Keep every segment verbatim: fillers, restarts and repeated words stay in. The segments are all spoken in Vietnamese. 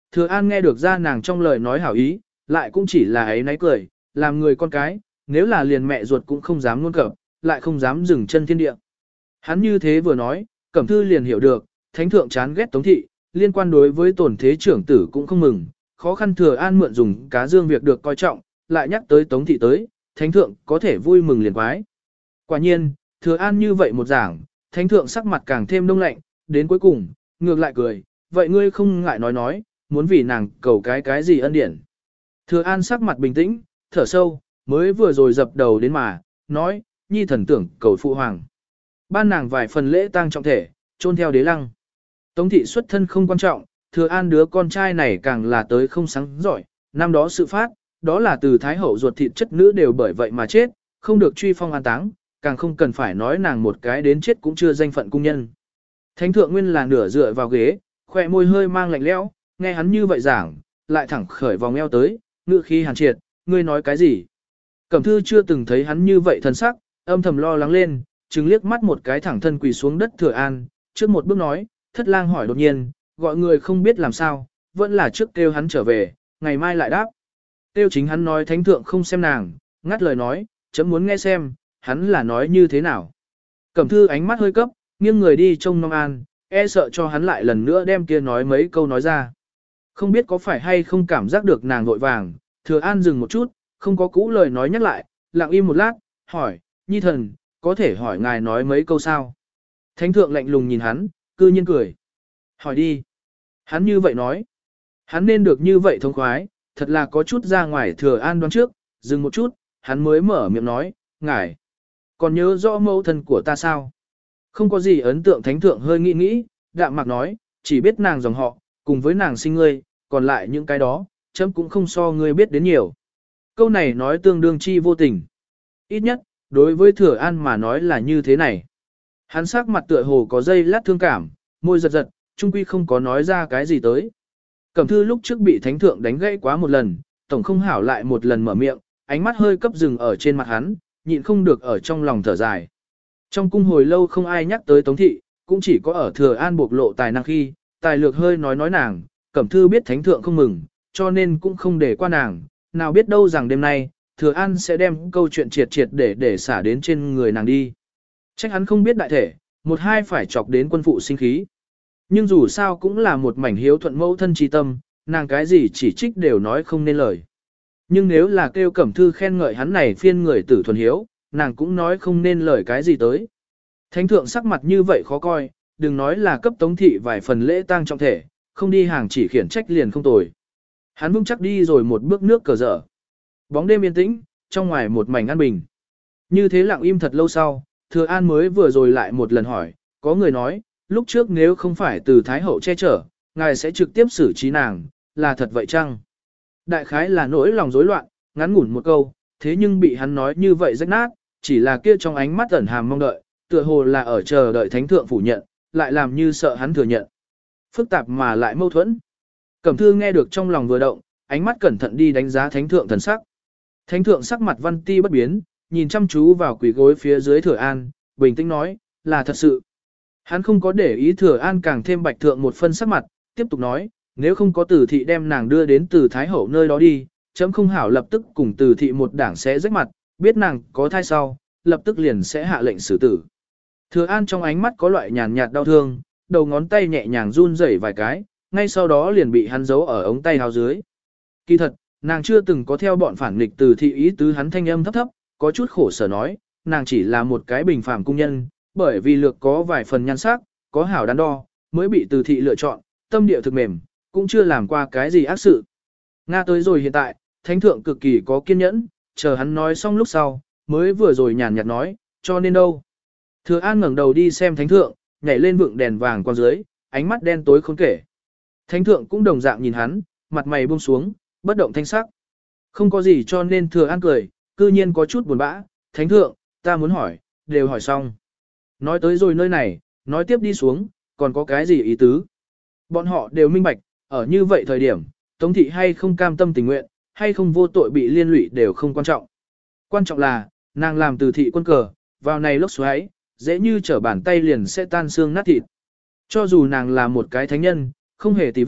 Thừa An nghe được ra nàng trong lời nói hảo ý, lại cũng chỉ là ấy náy cười, làm người con cái, nếu là liền mẹ ruột cũng không dám luôn cập, lại không dám dừng chân thiên địa. Hắn như thế vừa nói, Cẩm Thư liền hiểu được, thánh thượng chán ghét Tống thị, liên quan đối với tổn thế trưởng tử cũng không mừng, khó khăn Thừa An mượn dùng cá dương việc được coi trọng, lại nhắc tới Tống thị tới, thánh thượng có thể vui mừng liền quái. Quả nhiên, Thừa An như vậy một giảng, thánh thượng sắc mặt càng thêm đông lạnh, đến cuối cùng, ngược lại cười, vậy ngươi không ngại nói nói, muốn vì nàng cầu cái cái gì ân điển. Thừa An sắc mặt bình tĩnh, thở sâu, mới vừa rồi dập đầu đến mà, nói, nhi thần tưởng cầu phụ hoàng. Ban nàng vài phần lễ tang trọng thể, chôn theo đế lăng. Tống thị xuất thân không quan trọng, Thừa An đứa con trai này càng là tới không sáng giỏi, năm đó sự phát, đó là từ thái hậu ruột thịt chất nữ đều bởi vậy mà chết, không được truy phong an táng, càng không cần phải nói nàng một cái đến chết cũng chưa danh phận cung nhân. Thánh thượng nguyên là nửa dựa vào ghế, khỏe môi hơi mang lạnh lẽo, nghe hắn như vậy giảng, lại thẳng khởi vòng eo tới, ngự khí hàn triệt, ngươi nói cái gì? Cẩm Thư chưa từng thấy hắn như vậy thân sắc, âm thầm lo lắng lên, chứng liếc mắt một cái thẳng thân quỳ xuống đất Thừa An, trước một bước nói, thất lang hỏi đột nhiên, gọi người không biết làm sao, vẫn là trước kêu hắn trở về, ngày mai lại đáp. Kêu chính hắn nói thánh thượng không xem nàng, ngắt lời nói, chấm muốn nghe xem, hắn là nói như thế nào. Cẩm Thư ánh mắt hơi cấp, nghiêng người đi trông Long An, e sợ cho hắn lại lần nữa đem kia nói mấy câu nói ra. Không biết có phải hay không cảm giác được nàng vội vàng, Thừa An dừng một chút, không có cũ lời nói nhắc lại, lặng im một lát, hỏi, nhi thần, có thể hỏi ngài nói mấy câu sao? Thánh thượng lạnh lùng nhìn hắn, cư nhiên cười. Hỏi đi. Hắn như vậy nói. Hắn nên được như vậy thông khoái, thật là có chút ra ngoài Thừa An đoán trước, dừng một chút, hắn mới mở miệng nói, ngài, còn nhớ rõ mẫu thân của ta sao? Không có gì ấn tượng thánh thượng hơi nghĩ nghĩ, đạm mạc nói, chỉ biết nàng dòng họ, cùng với nàng sinh ngươi, còn lại những cái đó, chấm cũng không so ngươi biết đến nhiều. Câu này nói tương đương chi vô tình. Ít nhất, đối với Thừa An mà nói là như thế này. Hắn sắc mặt tựa hồ có dây lát thương cảm, môi giật giật, trung quy không có nói ra cái gì tới. Cẩm Thư lúc trước bị thánh thượng đánh gãy quá một lần, tổng không hảo lại một lần mở miệng, ánh mắt hơi cấp dừng ở trên mặt hắn, nhịn không được ở trong lòng thở dài. Trong cung hồi lâu không ai nhắc tới Tống thị, cũng chỉ có ở Thừa An bộc lộ tài năng khi, tài lược hơi nói nói nàng, Cẩm Thư biết thánh thượng không mừng, cho nên cũng không để qua nàng, nào biết đâu rằng đêm nay, Thừa An sẽ đem câu chuyện triệt triệt để để xả đến trên người nàng đi. Trách hắn không biết đại thể, một hai phải chọc đến quân phụ sinh khí. Nhưng dù sao cũng là một mảnh hiếu thuận mẫu thân trí tâm, nàng cái gì chỉ trích đều nói không nên lời. Nhưng nếu là kêu Cẩm Thư khen ngợi hắn này phiên người tử thuần hiếu, nàng cũng nói không nên lời cái gì tới. Thánh thượng sắc mặt như vậy khó coi, đừng nói là cấp Tống thị vài phần lễ tang trọng thể, không đi hàng chỉ khiển trách liền không tồi. Hắn vững chắc đi rồi một bước nước cờ dở. Bóng đêm yên tĩnh, trong ngoài một mảnh an bình. Như thế lặng im thật lâu sau, Thừa An mới vừa rồi lại một lần hỏi, có người nói, lúc trước nếu không phải từ Thái Hậu che chở, ngài sẽ trực tiếp xử trí nàng, là thật vậy chăng? Đại khái là nỗi lòng rối loạn, ngắn ngủn một câu, thế nhưng bị hắn nói như vậy rách nát, chỉ là kia trong ánh mắt ẩn hàm mong đợi, tựa hồ là ở chờ đợi thánh thượng phủ nhận, lại làm như sợ hắn thừa nhận. Phức tạp mà lại mâu thuẫn. Cẩm Thư nghe được trong lòng vừa động, ánh mắt cẩn thận đi đánh giá thánh thượng thần sắc. Thánh thượng sắc mặt văn ti bất biến, nhìn chăm chú vào quỷ gối phía dưới Thừa An, bình tĩnh nói, là thật sự. Hắn không có để ý Thừa An càng thêm bạch thượng một phân sắc mặt, tiếp tục nói, nếu không có Từ thị đem nàng đưa đến Từ Thái Hậu nơi đó đi, chấm không hảo lập tức cùng Từ thị một đảng sẽ rách mặt, biết nàng có thai sau, lập tức liền sẽ hạ lệnh xử tử. Thừa An trong ánh mắt có loại nhàn nhạt đau thương, đầu ngón tay nhẹ nhàng run rẩy vài cái, ngay sau đó liền bị hắn giấu ở ống tay áo dưới. Kỳ thật, nàng chưa từng có theo bọn phản nghịch Từ thị ý tứ hắn thanh âm thấp thấp, có chút khổ sở nói, nàng chỉ là một cái bình phàm cung nhân, bởi vì lược có vài phần nhan sắc, có hảo đắn đo, mới bị Từ thị lựa chọn, tâm địa thực mềm, cũng chưa làm qua cái gì ác sự. Nga tới rồi hiện tại, thánh thượng cực kỳ có kiên nhẫn, chờ hắn nói xong lúc sau, mới vừa rồi nhàn nhạt nói, cho nên đâu. Thừa An ngẩng đầu đi xem thánh thượng, nhảy lên vượng đèn vàng qua dưới, ánh mắt đen tối khôn kể. Thánh thượng cũng đồng dạng nhìn hắn, mặt mày buông xuống, bất động thanh sắc. Không có gì cho nên Thừa An cười, cư nhiên có chút buồn bã, thánh thượng, ta muốn hỏi, đều hỏi xong. Nói tới rồi nơi này, nói tiếp đi xuống, còn có cái gì ý tứ? Bọn họ đều minh bạch, ở như vậy thời điểm, Tống thị hay không cam tâm tình nguyện, hay không vô tội bị liên lụy đều không quan trọng. Quan trọng là, nàng làm Từ thị quân cờ, vào này lốc xoáy, dễ như trở bàn tay liền sẽ tan xương nát thịt. Cho dù nàng là một cái thánh nhân, không hề tì vết,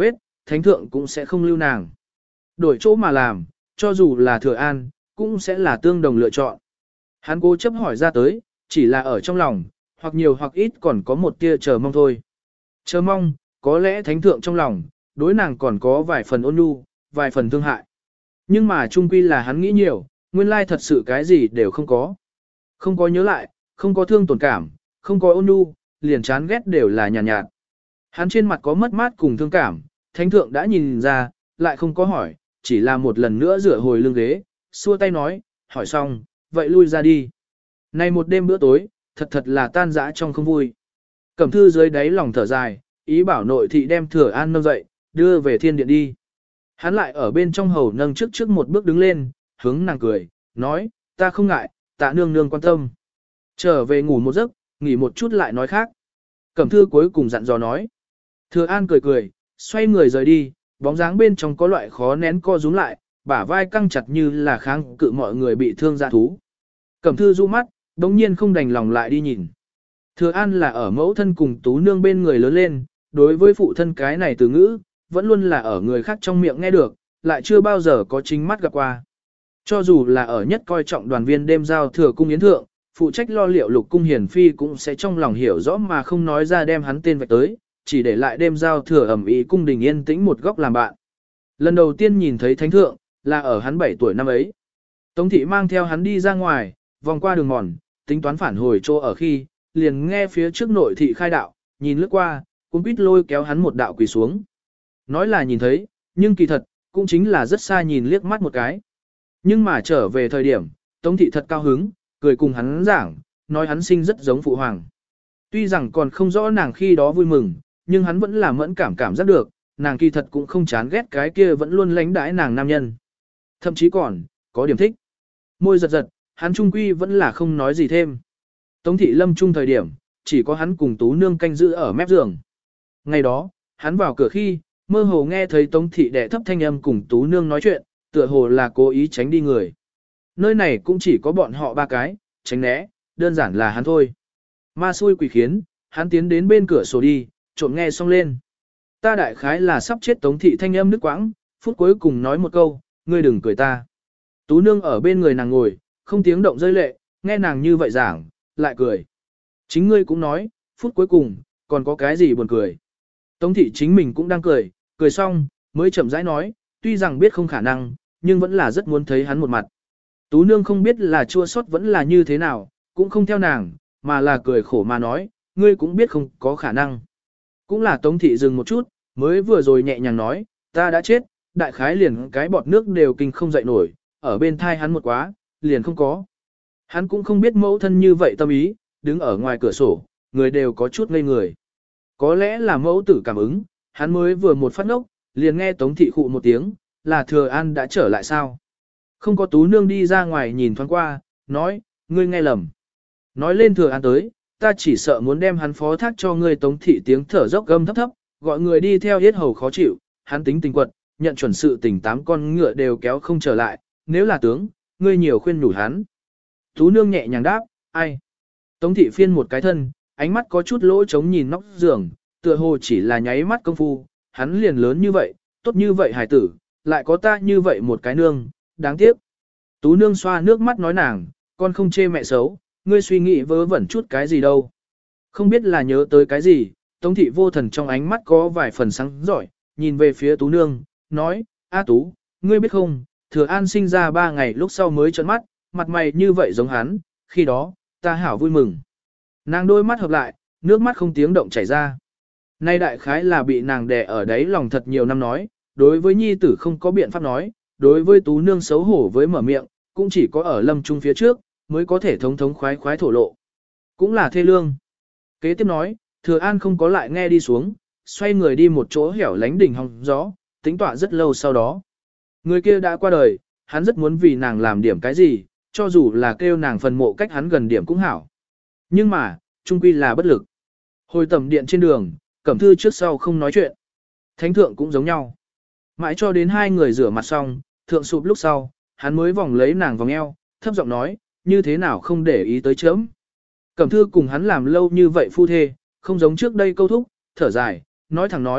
thánh thượng cũng sẽ không lưu nàng. Đổi chỗ mà làm, cho dù là Thừa An, cũng sẽ là tương đồng lựa chọn. Hắn cố chấp hỏi ra tới, chỉ là ở trong lòng, hoặc nhiều hoặc ít còn có một tia chờ mong thôi. Chờ mong, có lẽ thánh thượng trong lòng, đối nàng còn có vài phần ôn nhu, vài phần thương hại. Nhưng mà chung quy là hắn nghĩ nhiều, nguyên lai thật sự cái gì đều không có. Không có nhớ lại, không có thương tổn cảm, không có ôn nhu, liền chán ghét đều là nhàn nhạt, nhạt. Hắn trên mặt có mất mát cùng thương cảm, thánh thượng đã nhìn ra, lại không có hỏi, chỉ là một lần nữa rửa hồi lưng ghế, xua tay nói, hỏi xong, vậy lui ra đi. Này một đêm bữa tối, thật thật là tan dã trong không vui. Cẩm thư dưới đáy lòng thở dài, ý bảo nội thị đem Thừa An nâng dậy, đưa về thiên điện đi. Hắn lại ở bên trong hầu nâng trước trước một bước đứng lên, hướng nàng cười, nói, ta không ngại, tạ nương nương quan tâm. Trở về ngủ một giấc, nghỉ một chút lại nói khác. Cẩm thư cuối cùng dặn dò nói. Thừa An cười cười, xoay người rời đi, bóng dáng bên trong có loại khó nén co rúm lại, bả vai căng chặt như là kháng cự mọi người bị thương dạ thú. Cẩm thư du mắt, đồng nhiên không đành lòng lại đi nhìn. Thừa An là ở mẫu thân cùng tú nương bên người lớn lên, đối với phụ thân cái này từ ngữ, vẫn luôn là ở người khác trong miệng nghe được, lại chưa bao giờ có chính mắt gặp qua. Cho dù là ở nhất coi trọng đoàn viên đêm giao thừa cung yến thượng, phụ trách lo liệu lục cung hiển phi cũng sẽ trong lòng hiểu rõ mà không nói ra đem hắn tên vạch tới, chỉ để lại đêm giao thừa ẩm ý cung đình yên tĩnh một góc làm bạn. Lần đầu tiên nhìn thấy thánh thượng, là ở hắn bảy tuổi năm ấy. Tống thị mang theo hắn đi ra ngoài, vòng qua đường mòn, tính toán phản hồi chỗ ở khi, liền nghe phía trước nội thị khai đạo, nhìn lướt qua, cũng quýt lôi kéo hắn một đạo quỳ xuống. Nói là nhìn thấy, nhưng kỳ thật, cũng chính là rất xa nhìn liếc mắt một cái. Nhưng mà trở về thời điểm, Tống thị thật cao hứng, cười cùng hắn giảng, nói hắn sinh rất giống phụ hoàng. Tuy rằng còn không rõ nàng khi đó vui mừng, nhưng hắn vẫn là mẫn cảm cảm giác được, nàng kỳ thật cũng không chán ghét cái kia vẫn luôn lánh đãi nàng nam nhân. Thậm chí còn, có điểm thích. Môi giật giật, hắn trung quy vẫn là không nói gì thêm. Tống thị lâm trung thời điểm, chỉ có hắn cùng tú nương canh giữ ở mép giường. Ngày đó, hắn vào cửa khi, mơ hồ nghe thấy Tống thị đẻ thấp thanh âm cùng tú nương nói chuyện, tựa hồ là cố ý tránh đi người. Nơi này cũng chỉ có bọn họ ba cái, tránh né, đơn giản là hắn thôi. Ma xui quỷ khiến, hắn tiến đến bên cửa sổ đi, trộm nghe xong lên. Ta đại khái là sắp chết Tống thị thanh âm nước quãng, phút cuối cùng nói một câu, ngươi đừng cười ta. Tú nương ở bên người nàng ngồi, không tiếng động rơi lệ, nghe nàng như vậy giảng, lại cười. Chính ngươi cũng nói, phút cuối cùng, còn có cái gì buồn cười. Tống thị chính mình cũng đang cười, cười xong, mới chậm rãi nói, tuy rằng biết không khả năng, nhưng vẫn là rất muốn thấy hắn một mặt. Tú nương không biết là chua xót vẫn là như thế nào, cũng không theo nàng, mà là cười khổ mà nói, ngươi cũng biết không có khả năng. Cũng là Tống thị dừng một chút, mới vừa rồi nhẹ nhàng nói, ta đã chết, đại khái liền cái bọt nước đều kinh không dậy nổi, ở bên thai hắn một quá, liền không có. Hắn cũng không biết mẫu thân như vậy tâm ý, đứng ở ngoài cửa sổ, người đều có chút ngây người. Có lẽ là mẫu tử cảm ứng, hắn mới vừa một phát ngốc, liền nghe Tống thị khụ một tiếng, là Thừa An đã trở lại sao. Không có tú nương đi ra ngoài nhìn thoáng qua, nói, ngươi nghe lầm. Nói lên Thừa An tới, ta chỉ sợ muốn đem hắn phó thác cho ngươi. Tống thị tiếng thở dốc gâm thấp thấp, gọi người đi theo yết hầu khó chịu, hắn tính tình quật, nhận chuẩn sự tình tám con ngựa đều kéo không trở lại, nếu là tướng, ngươi nhiều khuyên nhủ hắn. Tú nương nhẹ nhàng đáp, ai? Tống thị phiên một cái thân, ánh mắt có chút lỗ trống nhìn nóc giường, tựa hồ chỉ là nháy mắt công phu, hắn liền lớn như vậy, tốt như vậy hài tử, lại có ta như vậy một cái nương, đáng tiếc. Tú nương xoa nước mắt nói nàng, con không chê mẹ xấu, ngươi suy nghĩ vớ vẩn chút cái gì đâu. Không biết là nhớ tới cái gì, Tống thị vô thần trong ánh mắt có vài phần sáng giỏi, nhìn về phía Tú nương, nói, A Tú, ngươi biết không, Thừa An sinh ra ba ngày lúc sau mới trợn mắt, mặt mày như vậy giống hắn, khi đó, ta hảo vui mừng. Nàng đôi mắt hợp lại, nước mắt không tiếng động chảy ra. Nay đại khái là bị nàng đè ở đấy lòng thật nhiều năm nói, đối với nhi tử không có biện pháp nói, đối với Tú nương xấu hổ với mở miệng, cũng chỉ có ở lâm trung phía trước, mới có thể thống thống khoái khoái thổ lộ. Cũng là thê lương. Kế tiếp nói, Thừa An không có lại nghe đi xuống, xoay người đi một chỗ hẻo lánh đỉnh hòng gió, tính tọa rất lâu sau đó. Người kia đã qua đời, hắn rất muốn vì nàng làm điểm cái gì, cho dù là kêu nàng phần mộ cách hắn gần điểm cũng hảo. Nhưng mà, trung quy là bất lực. Hồi tầm điện trên đường, Cẩm Thư trước sau không nói chuyện. Thánh thượng cũng giống nhau. Mãi cho đến hai người rửa mặt xong, thượng sụp lúc sau, hắn mới vòng lấy nàng vòng eo, thấp giọng nói, như thế nào không để ý tới chớm. Cẩm Thư cùng hắn làm lâu như vậy phu thê, không giống trước đây câu thúc, thở dài, nói thẳng nói,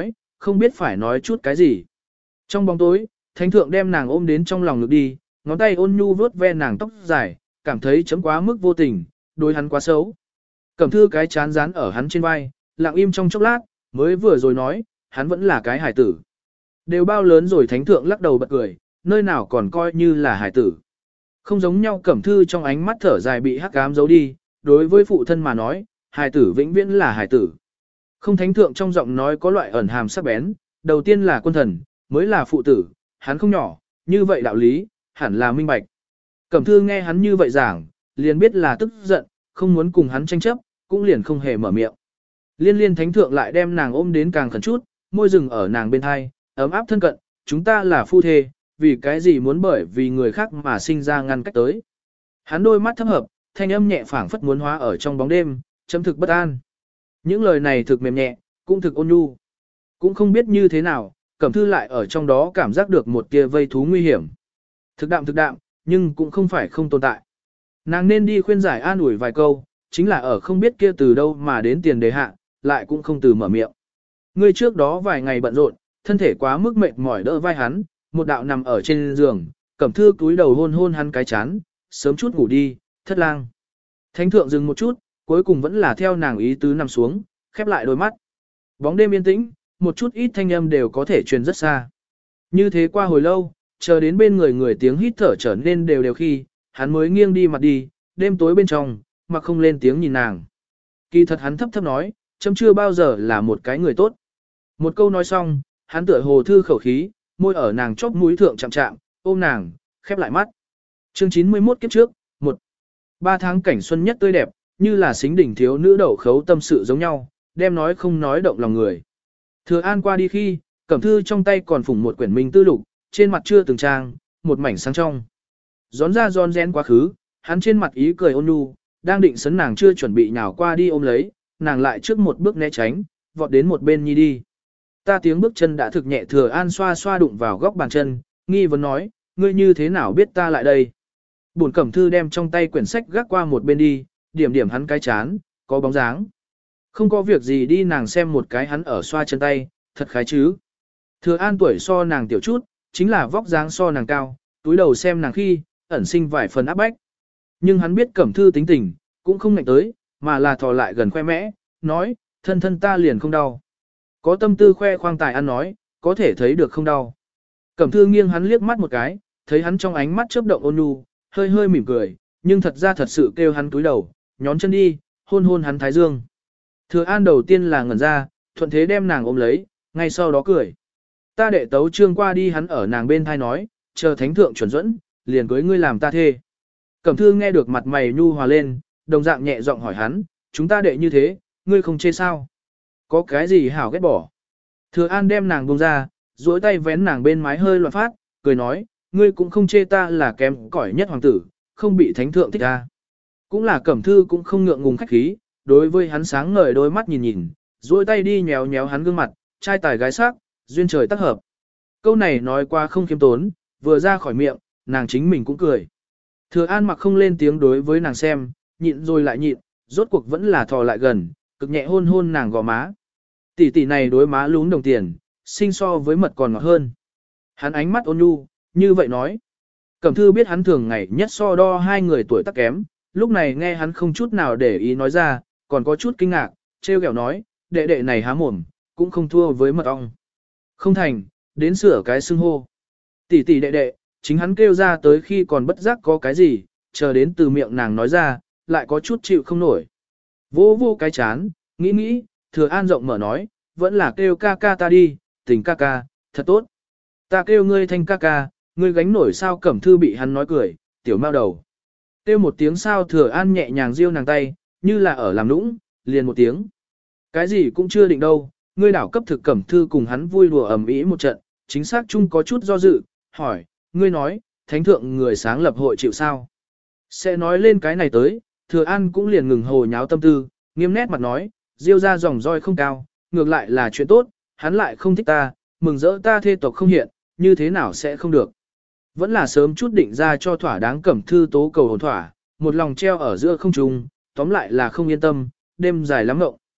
không biết phải nói chút cái gì. Trong bóng tối, thánh thượng đem nàng ôm đến trong lòng ngực đi, ngón tay ôn nhu vuốt ve nàng tóc dài, cảm thấy chấm quá mức vô tình, đối hắn quá xấu. Cẩm thư cái chán dán ở hắn trên vai, lặng im trong chốc lát, mới vừa rồi nói, hắn vẫn là cái hải tử. Đều bao lớn rồi thánh thượng lắc đầu bật cười, nơi nào còn coi như là hải tử. Không giống nhau Cẩm thư trong ánh mắt thở dài bị hắc ám giấu đi, đối với phụ thân mà nói, hải tử vĩnh viễn là hải tử. Không thánh thượng trong giọng nói có loại ẩn hàm sắc bén, đầu tiên là quân thần, mới là phụ tử, hắn không nhỏ, như vậy đạo lý, hẳn là minh bạch. Cẩm thư nghe hắn như vậy giảng, liền biết là tức giận, không muốn cùng hắn tranh chấp, cũng liền không hề mở miệng. Liên liên thánh thượng lại đem nàng ôm đến càng khẩn chút, môi rừng ở nàng bên hai, ấm áp thân cận, chúng ta là phu thê, vì cái gì muốn bởi vì người khác mà sinh ra ngăn cách tới. Hắn đôi mắt thấp hợp, thanh âm nhẹ phảng phất muốn hóa ở trong bóng đêm, chấm thực bất an. Những lời này thực mềm nhẹ, cũng thực ôn nhu. Cũng không biết như thế nào, Cẩm thư lại ở trong đó cảm giác được một tia vây thú nguy hiểm. Thực đạm thực đạm, nhưng cũng không phải không tồn tại. Nàng nên đi khuyên giải an ủi vài câu, chính là ở không biết kia từ đâu mà đến tiền đề hạ, lại cũng không từ mở miệng. Ngươi trước đó vài ngày bận rộn, thân thể quá mức mệt mỏi đỡ vai hắn, một đạo nằm ở trên giường, Cẩm thư cúi đầu hôn hôn hắn cái chán, sớm chút ngủ đi, thất lang. Thánh thượng dừng một chút, cuối cùng vẫn là theo nàng ý tứ nằm xuống, khép lại đôi mắt. Bóng đêm yên tĩnh, một chút ít thanh âm đều có thể truyền rất xa. Như thế qua hồi lâu, chờ đến bên người người tiếng hít thở trở nên đều đều khi, hắn mới nghiêng đi mặt đi, đêm tối bên trong, mà không lên tiếng nhìn nàng. Kỳ thật hắn thấp thấp nói, chấm chưa bao giờ là một cái người tốt. Một câu nói xong, hắn tựa hồ thư khẩu khí, môi ở nàng chóp mũi thượng chạm chạm, ôm nàng, khép lại mắt. Chương chín mươi mốt kiếp trước, một Ba tháng cảnh xuân nhất tươi đẹp, như là xính đỉnh thiếu nữ đậu khấu tâm sự giống nhau, đem nói không nói động lòng người. Thừa An qua đi khi, Cẩm thư trong tay còn phủng một quyển minh tư lục, trên mặt chưa từng trang, một mảnh sáng trong. Gión ra giòn rén quá khứ, hắn trên mặt ý cười ôn nhu, đang định sấn nàng chưa chuẩn bị nhào qua đi ôm lấy, nàng lại trước một bước né tránh, vọt đến một bên nhi đi. Ta tiếng bước chân đã thực nhẹ. Thừa An xoa xoa đụng vào góc bàn chân, nghi vấn nói, ngươi như thế nào biết ta lại đây? Bổn Cẩm thư đem trong tay quyển sách gác qua một bên đi, điểm điểm hắn cái chán, có bóng dáng. Không có việc gì đi, nàng xem một cái hắn ở xoa chân tay, thật khái chứ. Thừa An tuổi so nàng tiểu chút, chính là vóc dáng so nàng cao, túi đầu xem nàng khi, ẩn sinh vài phần áp bách. Nhưng hắn biết Cẩm thư tính tình, cũng không ngạnh tới, mà là thò lại gần khoe mẽ, nói, thân thân ta liền không đau. Có tâm tư khoe khoang tài ăn nói, có thể thấy được không đau. Cẩm thư nghiêng hắn liếc mắt một cái, thấy hắn trong ánh mắt chớp động ôn nhu, hơi hơi mỉm cười, nhưng thật ra thật sự kêu hắn túi đầu, nhón chân đi, hôn hôn hắn thái dương. Thừa An đầu tiên là ngẩn ra, thuận thế đem nàng ôm lấy, ngay sau đó cười. Ta đệ tấu trương qua đi, hắn ở nàng bên thai nói, chờ thánh thượng chuẩn dẫn, liền cưới ngươi làm ta thê. Cẩm thư nghe được mặt mày nhu hòa lên, đồng dạng nhẹ giọng hỏi hắn, chúng ta đệ như thế, ngươi không chê sao? Có cái gì hảo ghét bỏ? Thừa An đem nàng buông ra, duỗi tay vén nàng bên mái hơi loạn phát, cười nói, ngươi cũng không chê ta là kém cỏi nhất hoàng tử, không bị thánh thượng thích ta. Cũng là Cẩm thư cũng không ngượng ngùng khách khí, đối với hắn sáng ngời đôi mắt nhìn nhìn, duỗi tay đi nhéo nhéo hắn gương mặt, trai tài gái sắc, duyên trời tác hợp. Câu này nói qua không khiêm tốn, vừa ra khỏi miệng, nàng chính mình cũng cười. Thừa An mặc không lên tiếng đối với nàng xem, nhịn rồi lại nhịn, rốt cuộc vẫn là thò lại gần, cực nhẹ hôn hôn nàng gò má. Tỷ tỷ này đối má lún đồng tiền, sinh so với mật còn ngọt hơn. Hắn ánh mắt ôn nhu, như vậy nói. Cẩm thư biết hắn thường ngày nhất so đo hai người tuổi tác kém, lúc này nghe hắn không chút nào để ý nói ra, còn có chút kinh ngạc, trêu ghẹo nói, đệ đệ này há mồm, cũng không thua với mật ong. Không thành, đến sửa cái xưng hô. Tỷ tỷ đệ đệ, chính hắn kêu ra tới khi còn bất giác có cái gì, chờ đến từ miệng nàng nói ra, lại có chút chịu không nổi. Vô vô cái chán, nghĩ nghĩ, Thừa An rộng mở nói, vẫn là kêu ca ca ta đi, tình ca ca, thật tốt. Ta kêu ngươi thanh ca ca, ngươi gánh nổi sao? Cẩm thư bị hắn nói cười, tiểu mao đầu. Kêu một tiếng sao? Thừa An nhẹ nhàng riêu nàng tay, như là ở làm nũng, liền một tiếng. Cái gì cũng chưa định đâu, ngươi đảo cấp thực. Cẩm thư cùng hắn vui đùa ầm ĩ một trận, chính xác chung có chút do dự, hỏi, ngươi nói, thánh thượng người sáng lập hội chịu sao? Sẽ nói lên cái này tới, Thừa An cũng liền ngừng hồ nháo tâm tư, nghiêm nét mặt nói, diêu ra dòng roi không cao, ngược lại là chuyện tốt, hắn lại không thích ta, mừng rỡ ta thê tộc không hiện, như thế nào sẽ không được. Vẫn là sớm chút định ra cho thỏa đáng. Cẩm thư tố cầu hồn thỏa, một lòng treo ở giữa không trung, tóm lại là không yên tâm, đêm dài lắm ngộng.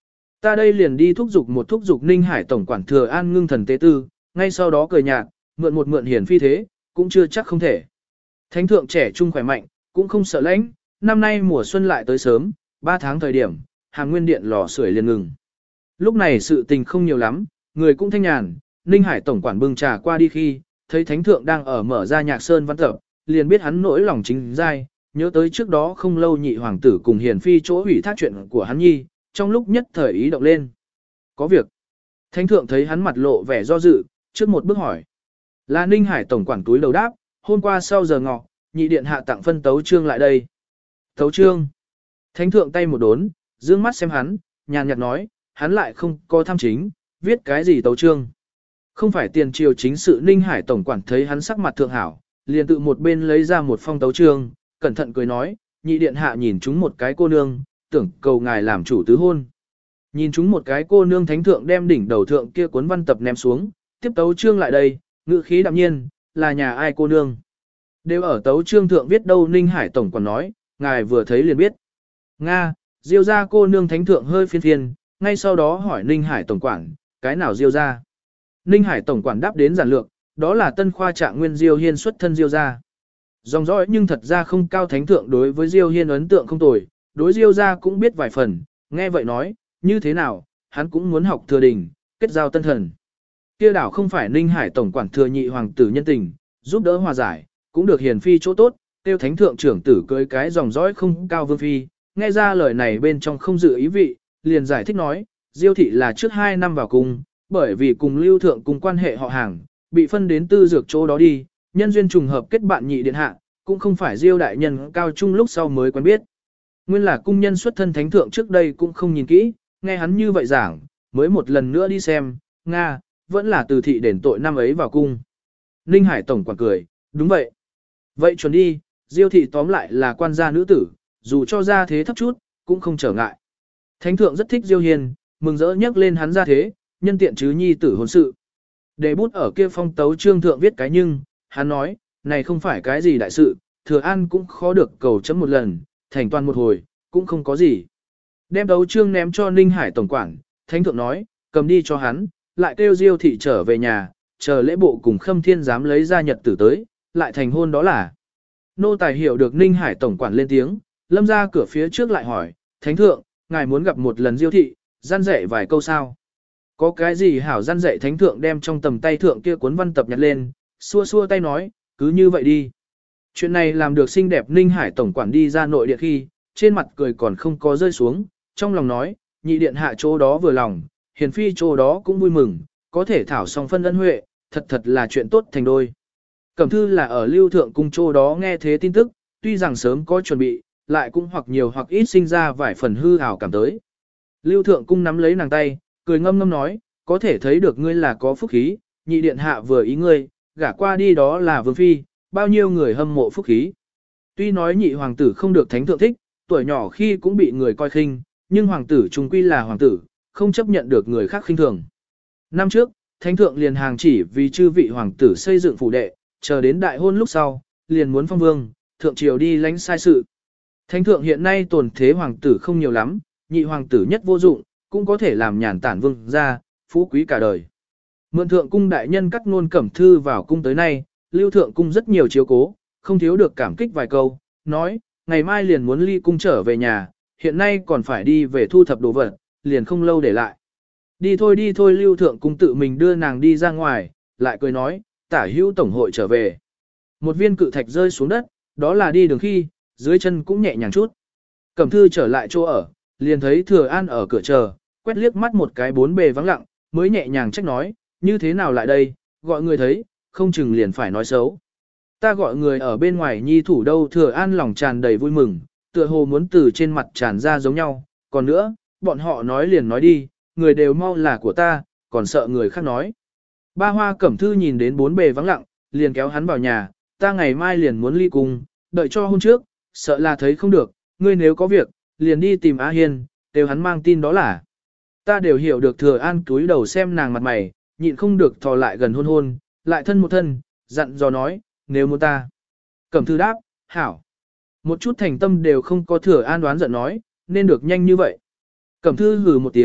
Ta đây liền đi thúc giục một thúc giục Ninh Hải tổng quản Thừa An ngưng thần tế tư, ngay sau đó cười nhạt, mượn một mượn hiển phi thế, cũng chưa chắc không thể. Thánh thượng trẻ trung khỏe mạnh, cũng không sợ lãnh, năm nay mùa xuân lại tới sớm, ba tháng thời điểm, hàng nguyên điện lò sưởi liền ngừng. Lúc này sự tình không nhiều lắm, người cũng thanh nhàn, Ninh Hải tổng quản bưng trà qua đi khi, thấy thánh thượng đang ở mở ra nhạc sơn văn tập, liền biết hắn nỗi lòng chính dai, nhớ tới trước đó không lâu nhị hoàng tử cùng hiền phi chỗ hủy thác chuyện của hắn nhi, trong lúc nhất thời ý động lên. Có việc. Thánh thượng thấy hắn mặt lộ vẻ do dự, trước một bước hỏi. Là Ninh Hải tổng quản túi đầu đáp, hôm qua sau giờ ngọ, nhị điện hạ tặng phân tấu trương lại đây. Tấu trương. Thánh thượng tay một đốn, dương mắt xem hắn, nhàn nhạt nói, hắn lại không có tham chính, viết cái gì tấu trương. Không phải tiền triều chính sự Ninh Hải tổng quản thấy hắn sắc mặt thượng hảo, liền tự một bên lấy ra một phong tấu trương, cẩn thận cười nói, nhị điện hạ nhìn chúng một cái cô nương, tưởng cầu ngài làm chủ tứ hôn. Nhìn chúng một cái cô nương thánh thượng đem đỉnh đầu thượng kia cuốn văn tập ném xuống, tiếp tấu trương lại đây, ngữ khí đạm nhiên, là nhà ai cô nương. Đều ở tấu trương thượng viết đâu Ninh Hải tổng quản nói, ngài vừa thấy liền biết. Nga, diêu ra cô nương thánh thượng hơi phiên phiên, ngay sau đó hỏi Ninh Hải tổng quản, cái nào diêu ra. Ninh Hải tổng quản đáp đến giản lược, đó là tân khoa trạng nguyên diêu hiên xuất thân diêu ra. Dòng dõi nhưng thật ra không cao thánh thượng đối với diêu hiên ấn tượng không tồi, đối diêu ra cũng biết vài phần, nghe vậy nói, như thế nào, hắn cũng muốn học thừa đình, kết giao tân thần. Kia đảo không phải Ninh Hải tổng quản thừa nhị hoàng tử nhân tình, giúp đỡ hòa giải, cũng được hiền phi chỗ tốt, tiêu thánh thượng trưởng tử cưới cái dòng dõi không cao vương phi, nghe ra lời này bên trong không dự ý vị, liền giải thích nói, diêu thị là trước hai năm vào cung, bởi vì cùng lưu thượng cùng quan hệ họ hàng, bị phân đến tư dược chỗ đó đi, nhân duyên trùng hợp kết bạn nhị điện hạ, cũng không phải diêu đại nhân cao trung lúc sau mới quen biết. Nguyên là cung nhân xuất thân thánh thượng trước đây cũng không nhìn kỹ, nghe hắn như vậy giảng, mới một lần nữa đi xem, Nga, vẫn là từ thị đền tội năm ấy vào cung. Ninh Hải tổng quản cười, đúng vậy. Vậy chuẩn đi, diêu thị tóm lại là quan gia nữ tử, dù cho gia thế thấp chút, cũng không trở ngại. Thánh thượng rất thích diêu hiền, mừng rỡ nhắc lên hắn gia thế, nhân tiện chứ nhi tử hôn sự. Để bút ở kia phong tấu trương thượng viết cái nhưng, hắn nói, này không phải cái gì đại sự, thừa an cũng khó được cầu chấm một lần, thành toàn một hồi, cũng không có gì. Đem tấu trương ném cho Ninh Hải tổng quản, thánh thượng nói, cầm đi cho hắn, lại kêu diêu thị trở về nhà, chờ lễ bộ cùng khâm thiên dám lấy ra nhật tử tới, lại thành hôn đó là. Nô tài hiểu được Ninh Hải tổng quản lên tiếng, lâm ra cửa phía trước lại hỏi, thánh thượng, ngài muốn gặp một lần diêu thị, gian dạy vài câu sao. Có cái gì hảo gian dạy thánh thượng đem trong tầm tay thượng kia cuốn văn tập nhặt lên, xua xua tay nói, cứ như vậy đi. Chuyện này làm được xinh đẹp Ninh Hải tổng quản đi ra nội địa khi, trên mặt cười còn không có rơi xuống, trong lòng nói, nhị điện hạ chỗ đó vừa lòng, hiền phi chỗ đó cũng vui mừng, có thể thảo song phân ân huệ, thật thật là chuyện tốt thành đôi. Cẩm thư là ở lưu thượng cung chỗ đó nghe thế tin tức, tuy rằng sớm có chuẩn bị, lại cũng hoặc nhiều hoặc ít sinh ra vài phần hư ảo cảm tới. Lưu thượng cung nắm lấy nàng tay, cười ngâm ngâm nói, có thể thấy được ngươi là có phúc khí, nhị điện hạ vừa ý ngươi, gả qua đi đó là vương phi, bao nhiêu người hâm mộ phúc khí. Tuy nói nhị hoàng tử không được thánh thượng thích, tuổi nhỏ khi cũng bị người coi khinh, nhưng hoàng tử trung quy là hoàng tử, không chấp nhận được người khác khinh thường. Năm trước, thánh thượng liền hàng chỉ vì chư vị hoàng tử xây dựng phủ đệ, chờ đến đại hôn lúc sau, liền muốn phong vương, thượng triều đi lãnh sai sự. Thánh thượng hiện nay tồn thế hoàng tử không nhiều lắm, nhị hoàng tử nhất vô dụng, cũng có thể làm nhàn tản vương gia, phú quý cả đời. Mượn thượng cung đại nhân cắt ngôn cẩm thư vào cung tới nay, lưu thượng cung rất nhiều chiếu cố, không thiếu được cảm kích vài câu, nói, ngày mai liền muốn ly cung trở về nhà, hiện nay còn phải đi về thu thập đồ vật, liền không lâu để lại. Đi thôi đi thôi lưu thượng cung tự mình đưa nàng đi ra ngoài, lại cười nói, tả hữu tổng hội trở về. Một viên cự thạch rơi xuống đất, đó là đi đường khi, dưới chân cũng nhẹ nhàng chút. Cẩm thư trở lại chỗ ở, liền thấy thừa an ở cửa chờ, quét liếc mắt một cái bốn bề vắng lặng, mới nhẹ nhàng trách nói, như thế nào lại đây, gọi người thấy, không chừng liền phải nói xấu. Ta gọi người ở bên ngoài nhi thủ đâu thừa an lòng tràn đầy vui mừng, tựa hồ muốn từ trên mặt tràn ra giống nhau, còn nữa, bọn họ nói liền nói đi, người đều mau là của ta, còn sợ người khác nói. Ba hoa cẩm thư nhìn đến bốn bề vắng lặng, liền kéo hắn vào nhà, ta ngày mai liền muốn ly cung, đợi cho hôm trước, sợ là thấy không được, ngươi nếu có việc, liền đi tìm A Hiên, đều hắn mang tin đó là. Ta đều hiểu được thừa an túi đầu xem nàng mặt mày, nhịn không được thò lại gần hôn hôn, lại thân một thân, dặn dò nói, nếu muốn ta. Cẩm thư đáp, hảo. Một chút thành tâm đều không có thừa an đoán giận nói, nên được nhanh như vậy. Cẩm thư hừ một tiếng,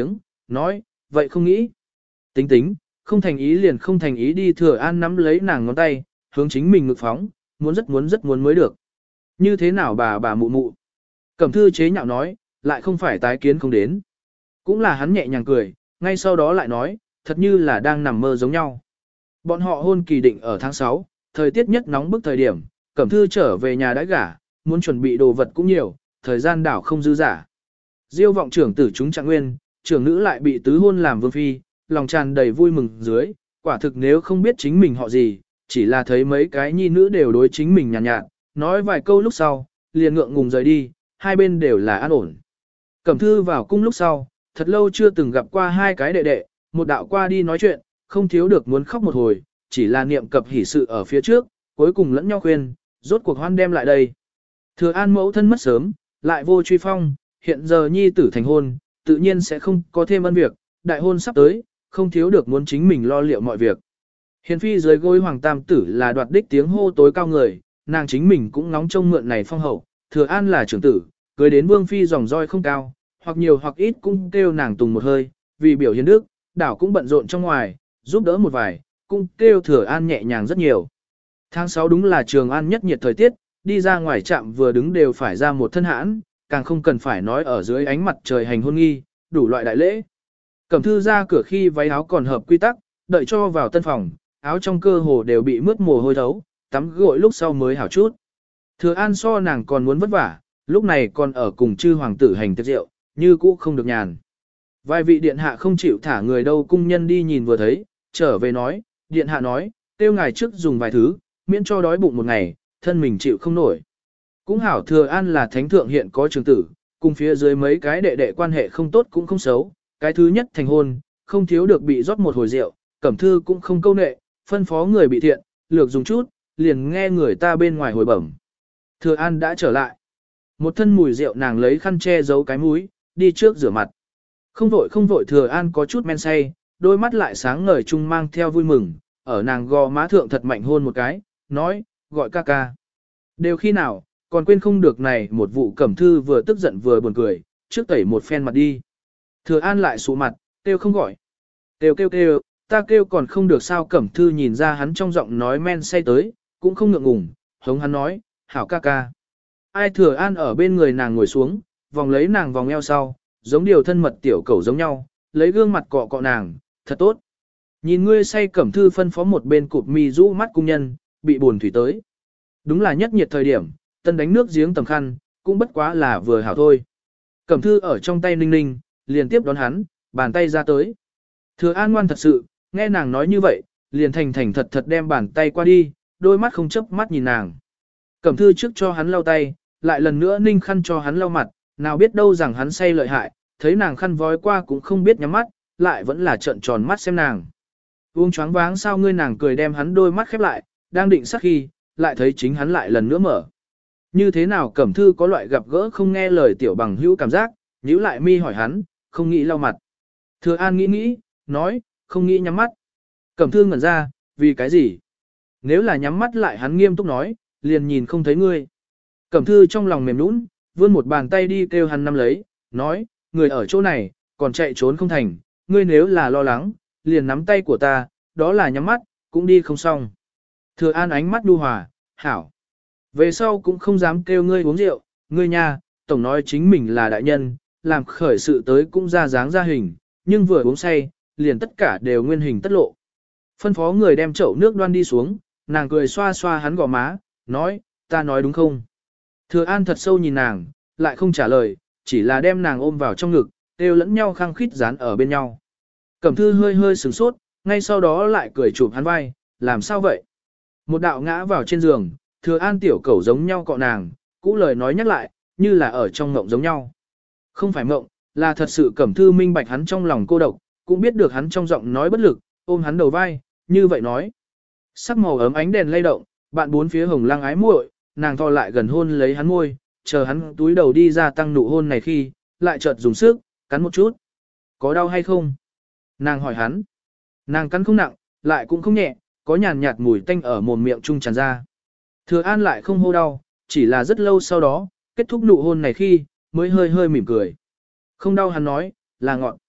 nói, vậy không nghĩ. Tính tính, không thành ý liền không thành ý đi. Thừa An nắm lấy nàng ngón tay, hướng chính mình ngực phóng, muốn rất muốn rất muốn mới được. Như thế nào bà bà mụ mụ? Cẩm thư chế nhạo nói, lại không phải tái kiến không đến. Cũng là hắn nhẹ nhàng cười, ngay sau đó lại nói, thật như là đang nằm mơ giống nhau. Bọn họ hôn kỳ định ở tháng sáu, thời tiết nhất nóng bức thời điểm, Cẩm thư trở về nhà đãi gả, muốn chuẩn bị đồ vật cũng nhiều, thời gian đảo không dư giả. Diêu vọng trưởng tử chúng trạng nguyên, trưởng nữ lại bị tứ hôn làm vương phi, lòng tràn đầy vui mừng dưới, quả thực nếu không biết chính mình họ gì, chỉ là thấy mấy cái nhi nữ đều đối chính mình nhàn nhạt, nhạt, nói vài câu lúc sau, liền ngượng ngùng rời đi, hai bên đều là an ổn. Cẩm thư vào cung lúc sau, thật lâu chưa từng gặp qua hai cái đệ đệ, một đạo qua đi nói chuyện, không thiếu được muốn khóc một hồi, chỉ là niệm cập hỷ sự ở phía trước, cuối cùng lẫn nhau khuyên, rốt cuộc hoan đem lại đây. Thừa An mẫu thân mất sớm, lại vô truy phong, hiện giờ nhi tử thành hôn, tự nhiên sẽ không có thêm ân việc, đại hôn sắp tới, không thiếu được muốn chính mình lo liệu mọi việc. Hiền phi dưới gối hoàng tam tử là đoạt đích tiếng hô tối cao người, nàng chính mình cũng ngóng trông mượn này phong hậu, Thừa An là trưởng tử, cưới đến vương phi dòng roi không cao, hoặc nhiều hoặc ít cũng kêu nàng tùng một hơi, vì biểu hiến đức, đảo cũng bận rộn trong ngoài, giúp đỡ một vài, cũng kêu Thừa An nhẹ nhàng rất nhiều. Tháng sáu đúng là Trường An nhất nhiệt thời tiết, đi ra ngoài trạm vừa đứng đều phải ra một thân hãn, càng không cần phải nói ở dưới ánh mặt trời hành hôn nghi, đủ loại đại lễ. Cẩm thư ra cửa khi váy áo còn hợp quy tắc, đợi cho vào tân phòng, áo trong cơ hồ đều bị mướt mồ hôi thấu, tắm gội lúc sau mới hảo chút. Thừa An so nàng còn muốn vất vả, lúc này còn ở cùng chư hoàng tử hành tiệc rượu, như cũ không được nhàn. Vài vị điện hạ không chịu thả người đâu, cung nhân đi nhìn vừa thấy, trở về nói, điện hạ nói, tiêu ngài trước dùng vài thứ, miễn cho đói bụng một ngày, thân mình chịu không nổi. Cũng hảo Thừa An là thánh thượng hiện có trường tử, cùng phía dưới mấy cái đệ đệ quan hệ không tốt cũng không xấu, cái thứ nhất thành hôn, không thiếu được bị rót một hồi rượu, Cẩm thư cũng không câu nệ, phân phó người bị thiện, lược dùng chút, liền nghe người ta bên ngoài hồi bẩm. Thừa An đã trở lại. Một thân mùi rượu nàng lấy khăn che giấu cái mũi, đi trước rửa mặt. Không vội không vội Thừa An có chút men say, đôi mắt lại sáng ngời chung mang theo vui mừng, ở nàng gò má thượng thật mạnh hôn một cái, nói, gọi ca ca. Đều khi nào, còn quên không được này một vụ Cẩm thư vừa tức giận vừa buồn cười, trước tẩy một phen mặt đi. Thừa An lại sụ mặt, kêu không gọi. Kêu kêu kêu, ta kêu còn không được sao. Cẩm thư nhìn ra hắn trong giọng nói men say tới, cũng không ngượng ngùng, hống hắn nói, hảo ca ca. Ai Thừa An ở bên người nàng ngồi xuống, vòng lấy nàng vòng eo sau, giống điều thân mật tiểu cẩu giống nhau, lấy gương mặt cọ cọ nàng, thật tốt. Nhìn ngươi say. Cẩm thư phân phó một bên cụp mi rũ mắt cung nhân, bị buồn thủy tới. Đúng là nhất nhiệt thời điểm, tân đánh nước giếng tầm khăn, cũng bất quá là vừa hảo thôi. Cẩm thư ở trong tay ninh ninh, liền tiếp đón hắn, bàn tay ra tới. Thừa An ngoan thật sự, nghe nàng nói như vậy, liền thành thành thật thật đem bàn tay qua đi, đôi mắt không chớp mắt nhìn nàng. Cẩm thư trước cho hắn lau tay, lại lần nữa ninh khăn cho hắn lau mặt, nào biết đâu rằng hắn say lợi hại, thấy nàng khăn vói qua cũng không biết nhắm mắt, lại vẫn là trợn tròn mắt xem nàng. Uống choáng váng sao ngươi, nàng cười đem hắn đôi mắt khép lại, đang định sắc khi, lại thấy chính hắn lại lần nữa mở. Như thế nào Cẩm thư có loại gặp gỡ không nghe lời tiểu bằng hữu cảm giác, nhíu lại mi hỏi hắn, không nghĩ lau mặt. Thừa An nghĩ nghĩ, nói, không nghĩ nhắm mắt. Cẩm thư ngẩn ra, vì cái gì? Nếu là nhắm mắt lại hắn nghiêm túc nói, liền nhìn không thấy ngươi. Cẩm thư trong lòng mềm nũng, vươn một bàn tay đi kêu hắn nắm lấy, nói, người ở chỗ này, còn chạy trốn không thành, ngươi nếu là lo lắng, liền nắm tay của ta, đó là nhắm mắt, cũng đi không xong. Thừa An ánh mắt đu hòa, hảo. Về sau cũng không dám kêu ngươi uống rượu, ngươi nha, tổng nói chính mình là đại nhân, làm khởi sự tới cũng ra dáng ra hình, nhưng vừa uống say, liền tất cả đều nguyên hình tất lộ. Phân phó người đem chậu nước đoan đi xuống, nàng cười xoa xoa hắn gò má, nói, ta nói đúng không? Thừa An thật sâu nhìn nàng, lại không trả lời, chỉ là đem nàng ôm vào trong ngực, đều lẫn nhau khăng khít dán ở bên nhau. Cẩm thư hơi hơi sửng sốt, ngay sau đó lại cười chụp hắn vai, làm sao vậy? Một đạo ngã vào trên giường, Thừa An tiểu cẩu giống nhau cọ nàng, cũ lời nói nhắc lại, như là ở trong ngộng giống nhau. Không phải ngộng, là thật sự. Cẩm thư minh bạch hắn trong lòng cô độc, cũng biết được hắn trong giọng nói bất lực, ôm hắn đầu vai, như vậy nói. Sắc màu ấm ánh đèn lay động, bạn bốn phía hồng lăng ái muội, nàng thò lại gần hôn lấy hắn môi, chờ hắn túi đầu đi ra tăng nụ hôn này khi, lại chợt dùng sức, cắn một chút. Có đau hay không? Nàng hỏi hắn. Nàng cắn không nặng, lại cũng không nhẹ, có nhàn nhạt mùi tanh ở mồm miệng trung tràn ra. Thừa An lại không hô đau, chỉ là rất lâu sau đó, kết thúc nụ hôn này khi, mới hơi hơi mỉm cười. Không đau hắn nói, là ngọn.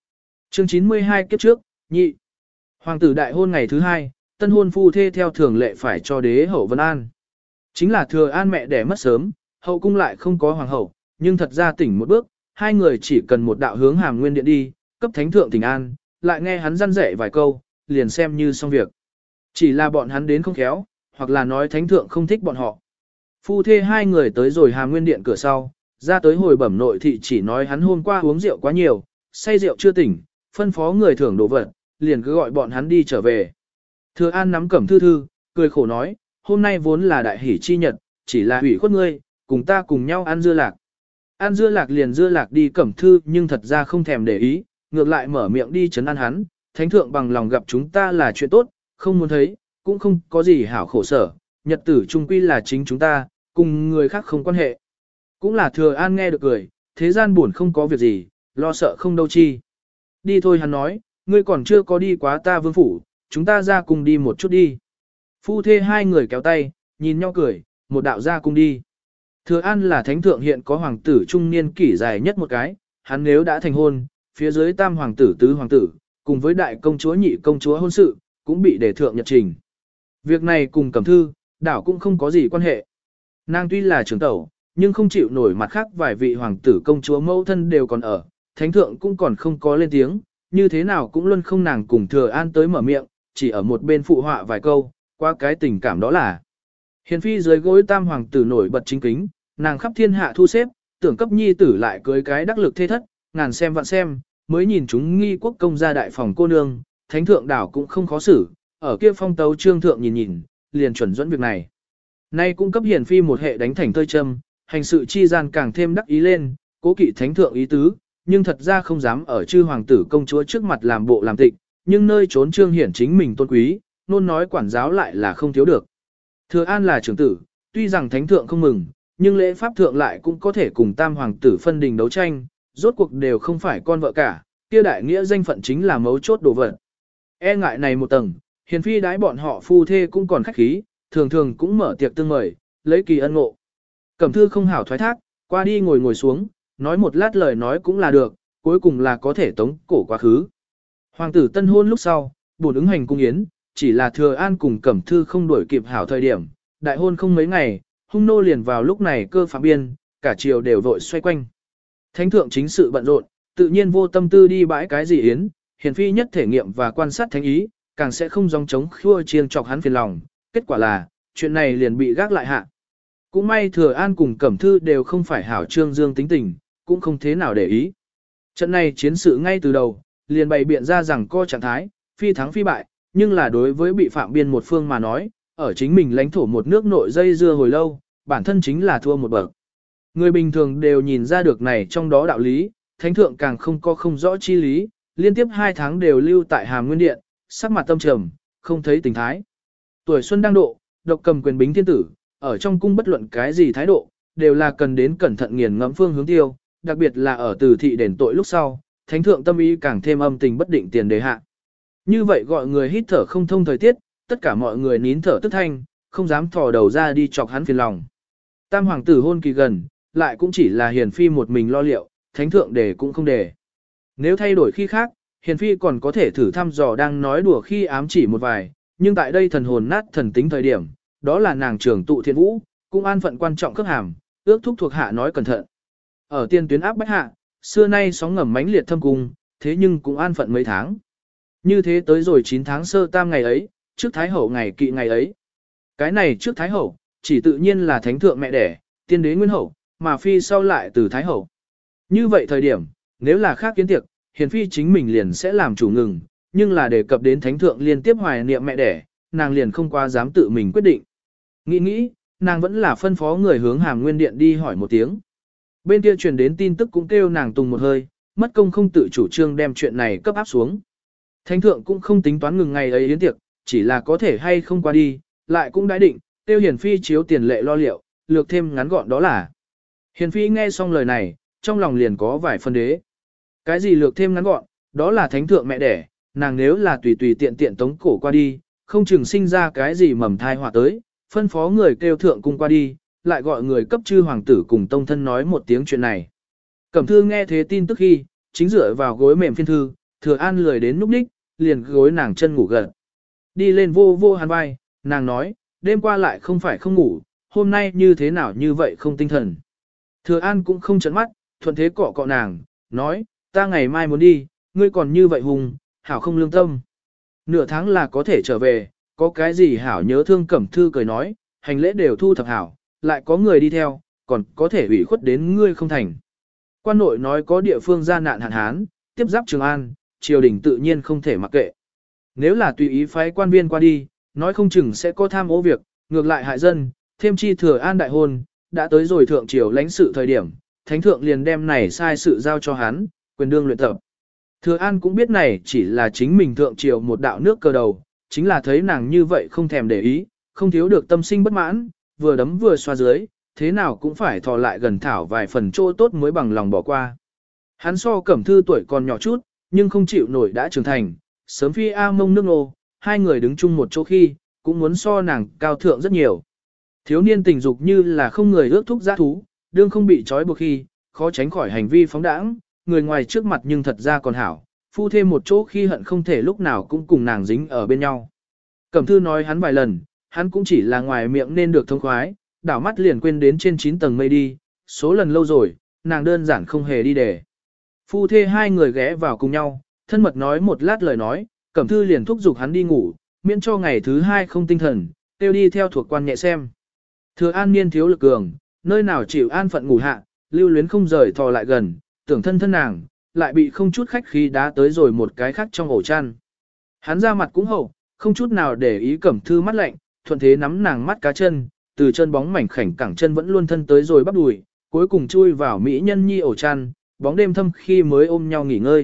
Chương chín mươi hai kiếp trước, nhị. Hoàng tử đại hôn ngày thứ hai, tân hôn phu thê theo thường lệ phải cho đế hậu Vân An. Chính là Thừa An mẹ đẻ mất sớm, hậu cung lại không có hoàng hậu, nhưng thật ra tỉnh một bước, hai người chỉ cần một đạo hướng Hàm Nguyên điện đi, cấp thánh thượng tỉnh an, lại nghe hắn răn dạy vài câu, liền xem như xong việc. Chỉ là bọn hắn đến không khéo, hoặc là nói thánh thượng không thích bọn họ. Phu thê hai người tới rồi Hàm Nguyên điện cửa sau, ra tới hồi bẩm nội thị chỉ nói hắn hôm qua uống rượu quá nhiều, say rượu chưa tỉnh, phân phó người thưởng đồ vật, liền cứ gọi bọn hắn đi trở về. Thừa An nắm Cẩm Thư Thư, cười khổ nói, hôm nay vốn là đại hỷ chi nhật, chỉ là hủy khuất ngươi, cùng ta cùng nhau ăn dưa lạc. Ăn dưa lạc liền dưa lạc đi Cẩm Thư nhưng thật ra không thèm để ý, ngược lại mở miệng đi chấn an hắn, thánh thượng bằng lòng gặp chúng ta là chuyện tốt, không muốn thấy, cũng không có gì hảo khổ sở, nhật tử trung quy là chính chúng ta, cùng người khác không quan hệ. Cũng là Thừa An nghe được cười, thế gian buồn không có việc gì, lo sợ không đâu chi. Đi thôi hắn nói, ngươi còn chưa có đi quá ta vương phủ, chúng ta ra cùng đi một chút đi. Phu thê hai người kéo tay, nhìn nhau cười, một đạo ra cùng đi. Thừa An là thánh thượng hiện có hoàng tử trung niên kỷ dài nhất một cái, hắn nếu đã thành hôn, phía dưới tam hoàng tử tứ hoàng tử, cùng với đại công chúa nhị công chúa hôn sự, cũng bị đề thượng nhật trình. Việc này cùng Cẩm Thư, đảo cũng không có gì quan hệ. Nàng tuy là trưởng tẩu, nhưng không chịu nổi mặt khác vài vị hoàng tử công chúa mẫu thân đều còn ở, thánh thượng cũng còn không có lên tiếng, như thế nào cũng luôn không nàng cùng Thừa An tới mở miệng, chỉ ở một bên phụ họa vài câu, qua cái tình cảm đó là. Hiền phi dưới gối tam hoàng tử nổi bật chính kính, nàng khắp thiên hạ thu xếp, tưởng cấp nhi tử lại cưới cái đắc lực thê thất, ngàn xem vạn xem, mới nhìn chúng nghi quốc công gia đại phòng cô nương, thánh thượng đảo cũng không khó xử, ở kia phong tấu trương thượng nhìn nhìn, liền chuẩn dẫn việc này. Nay cũng cấp hiền phi một hệ đánh thành tơi châm, hành sự chi gian càng thêm đắc ý lên, cố kỵ thánh thượng ý tứ, nhưng thật ra không dám ở chư hoàng tử công chúa trước mặt làm bộ làm tịch, nhưng nơi trốn trương hiển chính mình tôn quý, nôn nói quản giáo lại là không thiếu được. Thừa An là trưởng tử, tuy rằng thánh thượng không mừng, nhưng lễ pháp thượng lại cũng có thể cùng tam hoàng tử phân đình đấu tranh, rốt cuộc đều không phải con vợ cả, kia đại nghĩa danh phận chính là mấu chốt đồ vật. E ngại này một tầng, hiền phi đái bọn họ phu thê cũng còn khách khí, thường thường cũng mở tiệc tương mời, lấy kỳ ân ngộ. Cẩm Thư không hảo thoái thác, qua đi ngồi ngồi xuống, nói một lát lời nói cũng là được, cuối cùng là có thể tống cổ quá khứ. Hoàng tử tân hôn lúc sau, buồn ứng hành cung yến, chỉ là Thừa An cùng Cẩm Thư không đuổi kịp hảo thời điểm, đại hôn không mấy ngày, hung nô liền vào lúc này cơ phạm biên, cả triều đều vội xoay quanh. Thánh thượng chính sự bận rộn, tự nhiên vô tâm tư đi bãi cái gì yến, hiền phi nhất thể nghiệm và quan sát thánh ý, càng sẽ không dòng chống khua chiêng chọc hắn phiền lòng, kết quả là, chuyện này liền bị gác lại hạ. Cũng may Thừa An cùng Cẩm Thư đều không phải hảo trương dương tính tình, cũng không thế nào để ý. Trận này chiến sự ngay từ đầu, liền bày biện ra rằng co trạng thái, phi thắng phi bại, nhưng là đối với bị phạm biên một phương mà nói, ở chính mình lãnh thổ một nước nội dây dưa hồi lâu, bản thân chính là thua một bậc. Người bình thường đều nhìn ra được này trong đó đạo lý, thánh thượng càng không có không rõ chi lý, liên tiếp hai tháng đều lưu tại Hàm Nguyên Điện, sắc mặt tâm trầm, không thấy tình thái. Tuổi xuân đang độ, độc cầm quyền bính thiên tử, ở trong cung bất luận cái gì thái độ, đều là cần đến cẩn thận nghiền ngẫm phương hướng tiêu, đặc biệt là ở từ thị đền tội lúc sau, thánh thượng tâm ý càng thêm âm tình bất định tiền đề hạ. Như vậy gọi người hít thở không thông thời tiết, tất cả mọi người nín thở tức thanh, không dám thò đầu ra đi chọc hắn phiền lòng. Tam hoàng tử hôn kỳ gần, lại cũng chỉ là hiền phi một mình lo liệu, thánh thượng đề cũng không đề. Nếu thay đổi khi khác, hiền phi còn có thể thử thăm dò đang nói đùa khi ám chỉ một vài, nhưng tại đây thần hồn nát thần tính thời điểm, đó là nàng trưởng tụ thiện vũ, cũng an phận quan trọng cấp hàm, ước thúc thuộc hạ nói cẩn thận. Ở tiên tuyến áp bách hạ, xưa nay sóng ngầm mãnh liệt thâm cung, thế nhưng cũng an phận mấy tháng. Như thế tới rồi chín tháng sơ tam ngày ấy, trước Thái Hậu ngày kỵ ngày ấy. Cái này trước Thái Hậu, chỉ tự nhiên là thánh thượng mẹ đẻ, tiên đế nguyên hậu, mà phi sau lại từ Thái Hậu. Như vậy thời điểm, nếu là khác kiến tiệc, hiền phi chính mình liền sẽ làm chủ ngừng, nhưng là đề cập đến thánh thượng liên tiếp hoài niệm mẹ đẻ, nàng liền không qua dám tự mình quyết định. Nghĩ nghĩ, nàng vẫn là phân phó người hướng Hàm Nguyên Điện đi hỏi một tiếng. Bên kia truyền đến tin tức cũng kêu nàng tùng một hơi, mất công không tự chủ trương đem chuyện này cấp áp xuống. Thánh thượng cũng không tính toán ngừng ngày ấy yến tiệc, chỉ là có thể hay không qua đi, lại cũng đã định, tiêu hiền phi chiếu tiền lệ lo liệu, lược thêm ngắn gọn đó là. Hiền phi nghe xong lời này, trong lòng liền có vài phân đế. Cái gì lược thêm ngắn gọn, đó là thánh thượng mẹ đẻ, nàng nếu là tùy tùy tiện tiện tống cổ qua đi, không chừng sinh ra cái gì mầm thai họa tới, phân phó người kêu thượng cung qua đi, lại gọi người cấp chư hoàng tử cùng tông thân nói một tiếng chuyện này. Cẩm Thư nghe thế tin tức khi, chính dựa vào gối mềm phiên thư, Thừa An lười đến núp đích, liền gối nàng chân ngủ gật. Đi lên vô vô hắn vai, nàng nói, đêm qua lại không phải không ngủ, hôm nay như thế nào như vậy không tinh thần. Thừa An cũng không chấn mắt, thuận thế cọ cọ nàng, nói, ta ngày mai muốn đi, ngươi còn như vậy hùng, hảo không lương tâm. Nửa tháng là có thể trở về, có cái gì hảo nhớ thương Cẩm Thư cười nói, hành lễ đều thu thập hảo, lại có người đi theo, còn có thể ủy khuất đến ngươi không thành. Quan nội nói có địa phương ra nạn hạn hán, tiếp giáp Trường An, triều đình tự nhiên không thể mặc kệ. Nếu là tùy ý phái quan viên qua đi, nói không chừng sẽ có tham ô việc, ngược lại hại dân, thêm chi Thừa An đại hôn, đã tới rồi thượng triều lãnh sự thời điểm, thánh thượng liền đem này sai sự giao cho hắn, quyền đương luyện tập. Thừa An cũng biết này chỉ là chính mình thượng triều một đạo nước cơ đầu, chính là thấy nàng như vậy không thèm để ý, không thiếu được tâm sinh bất mãn, vừa đấm vừa xoa dưới, thế nào cũng phải thò lại gần thảo vài phần chỗ tốt mới bằng lòng bỏ qua. Hắn so Cẩm Thư tuổi còn nhỏ chút, nhưng không chịu nổi đã trưởng thành, sớm phi A mông nước nô, hai người đứng chung một chỗ khi, cũng muốn so nàng cao thượng rất nhiều. Thiếu niên tình dục như là không người ước thúc giã thú, đương không bị trói buộc khi, khó tránh khỏi hành vi phóng đãng, người ngoài trước mặt nhưng thật ra còn hảo, phu thêm một chỗ khi hận không thể lúc nào cũng cùng nàng dính ở bên nhau. Cẩm Thư nói hắn vài lần, hắn cũng chỉ là ngoài miệng nên được thông khoái, đảo mắt liền quên đến trên chín tầng mây đi, số lần lâu rồi, nàng đơn giản không hề đi để. Phu thê hai người ghé vào cùng nhau, thân mật nói một lát lời nói, Cẩm Thư liền thúc giục hắn đi ngủ, miễn cho ngày thứ hai không tinh thần, tiêu đi theo thuộc quan nhẹ xem. Thừa An niên thiếu lực cường, nơi nào chịu an phận ngủ hạ, lưu luyến không rời thò lại gần, tưởng thân thân nàng, lại bị không chút khách khí đá tới rồi một cái khác trong ổ chăn. Hắn ra mặt cũng hậu, không chút nào để ý Cẩm Thư mắt lạnh, thuận thế nắm nàng mắt cá chân, từ chân bóng mảnh khảnh cẳng chân vẫn luôn thân tới rồi bắp đùi, cuối cùng chui vào mỹ nhân nhi ổ chăn, bóng đêm thâm khi mới ôm nhau nghỉ ngơi.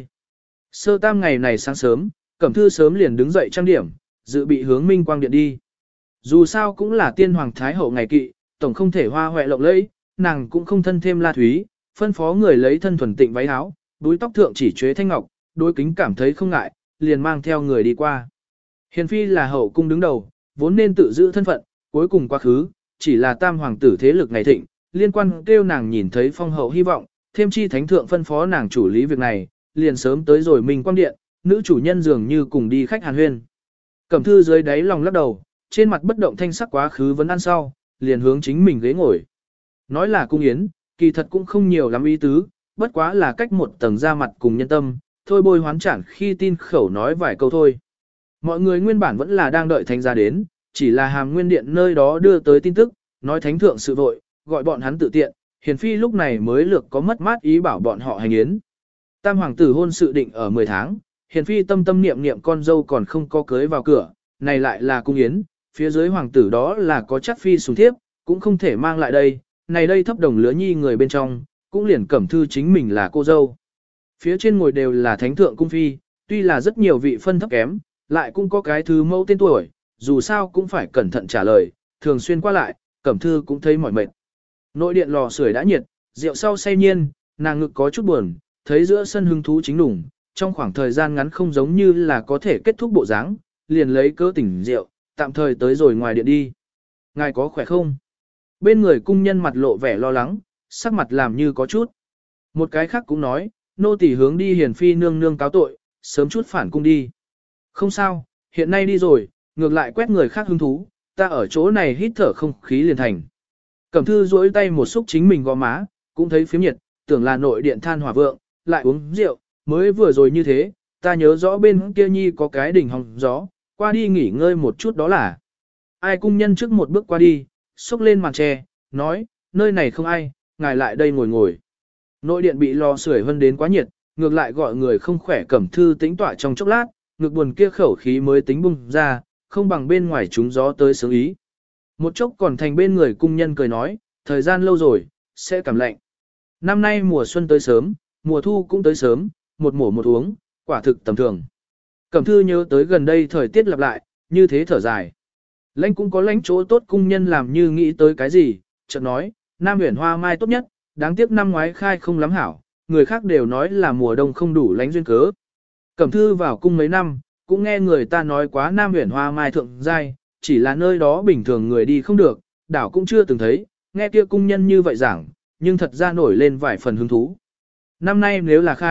Sơ tam ngày này sáng sớm, Cẩm Thư sớm liền đứng dậy trang điểm, dự bị hướng Minh Quang Điện đi. Dù sao cũng là tiên hoàng thái hậu ngày kỵ, tổng không thể hoa hoẹ lộng lẫy, nàng cũng không thân thêm la thúy, phân phó người lấy thân thuần tịnh váy áo, đuôi tóc thượng chỉ chế thanh ngọc, đối kính cảm thấy không ngại, liền mang theo người đi qua. Hiền phi là hậu cung đứng đầu, vốn nên tự giữ thân phận, cuối cùng quá khứ, chỉ là tam hoàng tử thế lực ngày thịnh, liên quan kêu nàng nhìn thấy phong hậu hy vọng, thêm chi thánh thượng phân phó nàng chủ lý việc này, liền sớm tới rồi Minh Quang Điện, nữ chủ nhân dường như cùng đi khách hàn huyên. Cẩm Thư dưới đáy lòng lắc đầu, trên mặt bất động thanh sắc quá khứ vẫn ăn sau, liền hướng chính mình ghế ngồi. Nói là cung yến, kỳ thật cũng không nhiều lắm ý tứ, bất quá là cách một tầng ra mặt cùng nhân tâm, thôi bôi hoán chản khi tin khẩu nói vài câu thôi. Mọi người nguyên bản vẫn là đang đợi thánh gia đến, chỉ là hàm nguyên điện nơi đó đưa tới tin tức, nói thánh thượng sự vội, gọi bọn hắn tự tiện, hiền phi lúc này mới lược có mất mát ý bảo bọn họ hành yến. Tam hoàng tử hôn sự định ở mười tháng, hiền phi tâm tâm niệm niệm con dâu còn không có cưới vào cửa, này lại là cung yến, phía dưới hoàng tử đó là có chắc phi sủng thiếp, cũng không thể mang lại đây, này đây thấp đồng lứa nhi người bên trong, cũng liền Cẩm Thư chính mình là cô dâu. Phía trên ngồi đều là thánh thượng cung phi, tuy là rất nhiều vị phân thấp kém, lại cũng có cái thứ mẫu tên tuổi, dù sao cũng phải cẩn thận trả lời, thường xuyên qua lại, Cẩm Thư cũng thấy mỏi mệt. Nội điện lò sưởi đã nhiệt, rượu sau say nhiên, nàng ngực có chút buồn, thấy giữa sân hứng thú chính đủng, trong khoảng thời gian ngắn không giống như là có thể kết thúc bộ dáng, liền lấy cớ tỉnh rượu, tạm thời tới rồi ngoài điện đi. Ngài có khỏe không? Bên người cung nhân mặt lộ vẻ lo lắng, sắc mặt làm như có chút. Một cái khác cũng nói, nô tỳ hướng đi hiền phi nương nương cáo tội, sớm chút phản cung đi. Không sao, hiện nay đi rồi, ngược lại quét người khác hứng thú, ta ở chỗ này hít thở không khí liền thành. Cẩm Thư duỗi tay một xúc chính mình gò má, cũng thấy phiếm nhiệt, tưởng là nội điện than hỏa vượng, lại uống rượu, mới vừa rồi như thế, ta nhớ rõ bên kia nhi có cái đỉnh hòng gió, qua đi nghỉ ngơi một chút đó là. Ai cung nhân trước một bước qua đi, xúc lên màn tre, nói, nơi này không ai, ngài lại đây ngồi ngồi. Nội điện bị lò sưởi hơn đến quá nhiệt, ngược lại gọi người không khỏe. Cẩm Thư tĩnh tọa trong chốc lát, ngực buồn kia khẩu khí mới tính bung ra, không bằng bên ngoài trúng gió tới sướng ý. Một chốc còn thành bên người cung nhân cười nói, thời gian lâu rồi, sẽ cảm lạnh. Năm nay mùa xuân tới sớm, mùa thu cũng tới sớm, một mổ một uống, quả thực tầm thường. Cẩm Thư nhớ tới gần đây thời tiết lặp lại, như thế thở dài. Lãnh cũng có lãnh chỗ tốt, cung nhân làm như nghĩ tới cái gì, chợt nói, Nam Huyền Hoa Mai tốt nhất, đáng tiếc năm ngoái khai không lắm hảo, người khác đều nói là mùa đông không đủ lãnh duyên cớ. Cẩm Thư vào cung mấy năm, cũng nghe người ta nói quá Nam Huyền Hoa Mai thượng giai, chỉ là nơi đó bình thường người đi không được, đảo cũng chưa từng thấy, nghe kia cung nhân như vậy giảng, nhưng thật ra nổi lên vài phần hứng thú. Năm nay nếu là khai,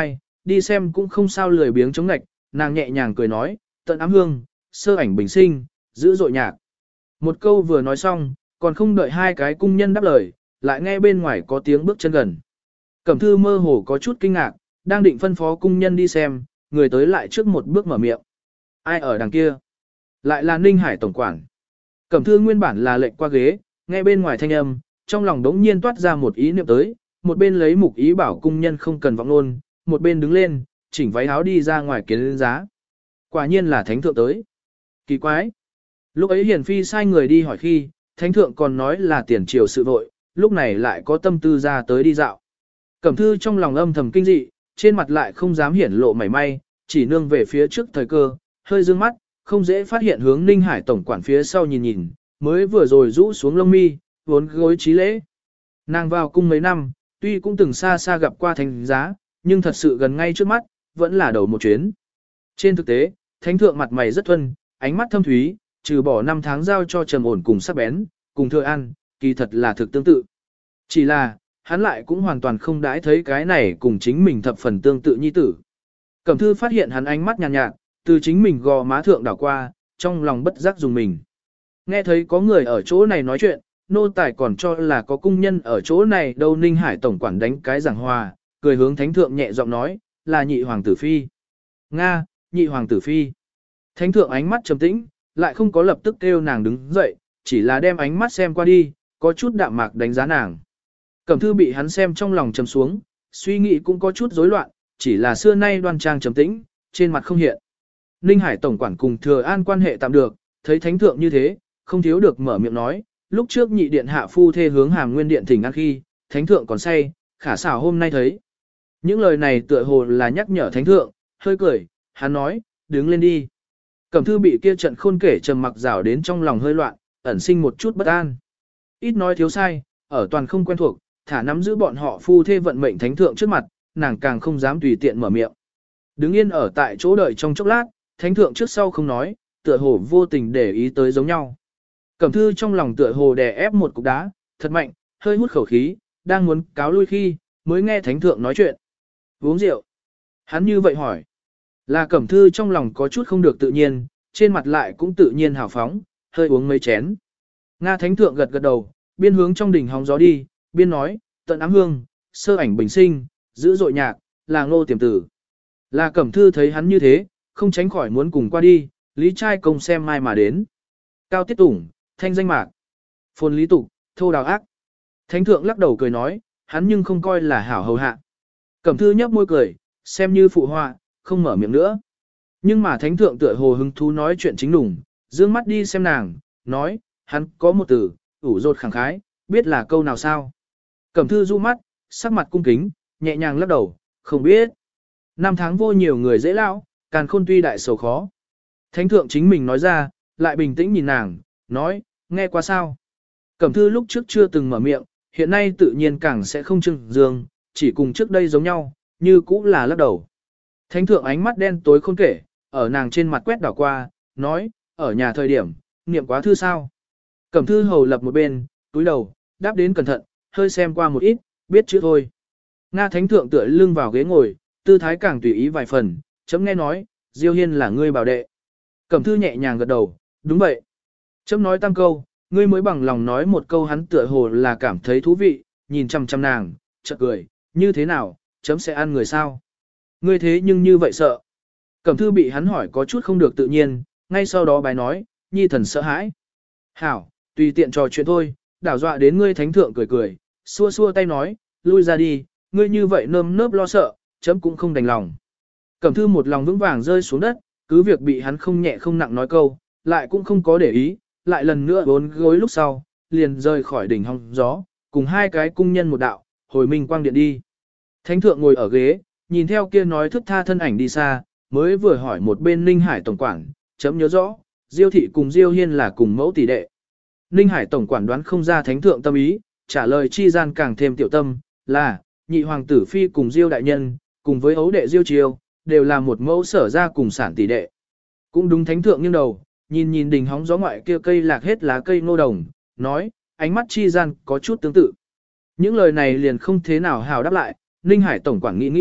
đi xem cũng không sao lười biếng chống ngạch, nàng nhẹ nhàng cười nói, tận ám hương, sơ ảnh bình sinh, giữ dội nhạc. Một câu vừa nói xong, còn không đợi hai cái cung nhân đáp lời, lại nghe bên ngoài có tiếng bước chân gần. Cẩm thư mơ hồ có chút kinh ngạc, đang định phân phó cung nhân đi xem, người tới lại trước một bước mở miệng. Ai ở đằng kia? Lại là Ninh Hải tổng quản. Cẩm thư nguyên bản là lệnh qua ghế, nghe bên ngoài thanh âm, trong lòng đống nhiên toát ra một ý niệm tới, một bên lấy mục ý bảo cung nhân không cần vọng luôn, một bên đứng lên, chỉnh váy áo đi ra ngoài kiến lên giá. Quả nhiên là thánh thượng tới. Kỳ quái. Lúc ấy hiển phi sai người đi hỏi khi, thánh thượng còn nói là tiền triều sự vội, lúc này lại có tâm tư ra tới đi dạo. Cẩm thư trong lòng âm thầm kinh dị, trên mặt lại không dám hiển lộ mảy may, chỉ nương về phía trước thời cơ, hơi dương mắt, không dễ phát hiện hướng Ninh Hải tổng quản phía sau nhìn nhìn, mới vừa rồi rũ xuống lông mi, vốn gối trí lễ. Nàng vào cung mấy năm, tuy cũng từng xa xa gặp qua thánh giá, nhưng thật sự gần ngay trước mắt, vẫn là đầu một chuyến. Trên thực tế, thánh thượng mặt mày rất thuần, ánh mắt thâm thúy, trừ bỏ năm tháng giao cho trầm ổn cùng sắc bén, cùng thừa ăn, kỳ thật là thực tương tự. Chỉ là, hắn lại cũng hoàn toàn không đãi thấy cái này cùng chính mình thập phần tương tự nhi tử. Cẩm thư phát hiện hắn ánh mắt nhàn nhạt, nhạt, từ chính mình gò má thượng đảo qua, trong lòng bất giác dùng mình. Nghe thấy có người ở chỗ này nói chuyện, nô tài còn cho là có cung nhân ở chỗ này đâu. Ninh Hải tổng quản đánh cái giảng hòa, cười hướng thánh thượng nhẹ giọng nói, là nhị hoàng tử phi. Nga, nhị hoàng tử phi. Thánh thượng ánh mắt trầm tĩnh, lại không có lập tức kêu nàng đứng dậy, chỉ là đem ánh mắt xem qua đi, có chút đạm mạc đánh giá nàng. Cẩm thư bị hắn xem trong lòng trầm xuống, suy nghĩ cũng có chút rối loạn, chỉ là xưa nay đoan trang trầm tĩnh, trên mặt không hiện. Ninh Hải tổng quản cùng Thừa An quan hệ tạm được, thấy thánh thượng như thế, không thiếu được mở miệng nói, lúc trước nhị điện hạ phu thê hướng Hàm Nguyên điện thỉnh ăn khi, thánh thượng còn say, khả xảo hôm nay thấy. Những lời này tựa hồ là nhắc nhở thánh thượng, hơi cười, hắn nói, đứng lên đi. Cẩm thư bị kia trận khôn kể trầm mặc rảo đến trong lòng hơi loạn, ẩn sinh một chút bất an. Ít nói thiếu sai, ở toàn không quen thuộc, thả nắm giữ bọn họ phu thê vận mệnh thánh thượng trước mặt, nàng càng không dám tùy tiện mở miệng. Đứng yên ở tại chỗ đợi trong chốc lát, thánh thượng trước sau không nói, tựa hồ vô tình để ý tới giống nhau. Cẩm thư trong lòng tựa hồ đè ép một cục đá, thật mạnh, hơi hút khẩu khí, đang muốn cáo lui khi, mới nghe thánh thượng nói chuyện. Uống rượu. Hắn như vậy hỏi. Là Cẩm thư trong lòng có chút không được tự nhiên, trên mặt lại cũng tự nhiên hào phóng, hơi uống mấy chén. Nga thánh thượng gật gật đầu, biên hướng trong đỉnh hóng gió đi, biên nói, tận ám hương, sơ ảnh bình sinh, giữ dội nhạc, là ngô tiềm tử. Là Cẩm thư thấy hắn như thế, không tránh khỏi muốn cùng qua đi, lý trai công xem mai mà đến. Cao tiết tủng, thanh danh mạc, phồn lý tục, thô đào ác. Thánh thượng lắc đầu cười nói, hắn nhưng không coi là hảo hầu hạ. Cẩm thư nhấp môi cười, xem như phụ họa, không mở miệng nữa. Nhưng mà thánh thượng tựa hồ hứng thú nói chuyện chính đủng, dương mắt đi xem nàng, nói, hắn có một từ, ủ rột khẳng khái, biết là câu nào sao. Cẩm thư du mắt, sắc mặt cung kính, nhẹ nhàng lắc đầu, không biết. Năm tháng vô nhiều người dễ lão, càn khôn tuy đại sầu khó. Thánh thượng chính mình nói ra, lại bình tĩnh nhìn nàng, nói, nghe qua sao. Cẩm thư lúc trước chưa từng mở miệng, hiện nay tự nhiên càng sẽ không trưng dương, chỉ cùng trước đây giống nhau, như cũ là lắc đầu. Thánh thượng ánh mắt đen tối khôn kể, ở nàng trên mặt quét đảo qua, nói, ở nhà thời điểm, niệm quá thư sao. Cẩm thư hầu lập một bên, túi đầu, đáp đến cẩn thận, hơi xem qua một ít, biết chữ thôi. Nga thánh thượng tựa lưng vào ghế ngồi, tư thái càng tùy ý vài phần, chấm nghe nói, Diêu Hiên là ngươi bảo đệ. Cẩm thư nhẹ nhàng gật đầu, đúng vậy. Chấm nói tam câu, ngươi mới bằng lòng nói một câu, hắn tựa hồ là cảm thấy thú vị, nhìn chăm chăm nàng, chợt cười, như thế nào, chấm sẽ ăn người sao? Ngươi thế nhưng như vậy sợ. Cẩm thư bị hắn hỏi có chút không được tự nhiên, ngay sau đó bài nói, nhi thần sợ hãi. Hảo, tùy tiện trò chuyện thôi, đảo dọa đến ngươi thánh thượng cười cười, xua xua tay nói, lui ra đi, ngươi như vậy nơm nớp lo sợ, chấm cũng không đành lòng. Cẩm thư một lòng vững vàng rơi xuống đất, cứ việc bị hắn không nhẹ không nặng nói câu, lại cũng không có để ý, lại lần nữa bốn gối lúc sau, liền rơi khỏi đỉnh hong gió, cùng hai cái cung nhân một đạo, hồi minh quang điện đi. Thánh thượng ngồi ở ghế, nhìn theo kia nói thức tha thân ảnh đi xa, mới vừa hỏi một bên Ninh Hải tổng quản, chấm nhớ rõ, Diêu thị cùng Diêu Hiên là cùng mẫu tỷ đệ. Ninh Hải tổng quản đoán không ra thánh thượng tâm ý, trả lời chi gian càng thêm tiểu tâm, là, nhị hoàng tử phi cùng Diêu đại nhân, cùng với ấu đệ Diêu Triều, đều là một mẫu sở ra cùng sản tỷ đệ. Cũng đúng thánh thượng nghiêng đầu, nhìn nhìn đỉnh hóng gió ngoại kia cây lạc hết lá cây ngô đồng, nói, ánh mắt chi gian có chút tương tự. Những lời này liền không thế nào hào đáp lại, Ninh Hải tổng quản nghĩ nghĩ,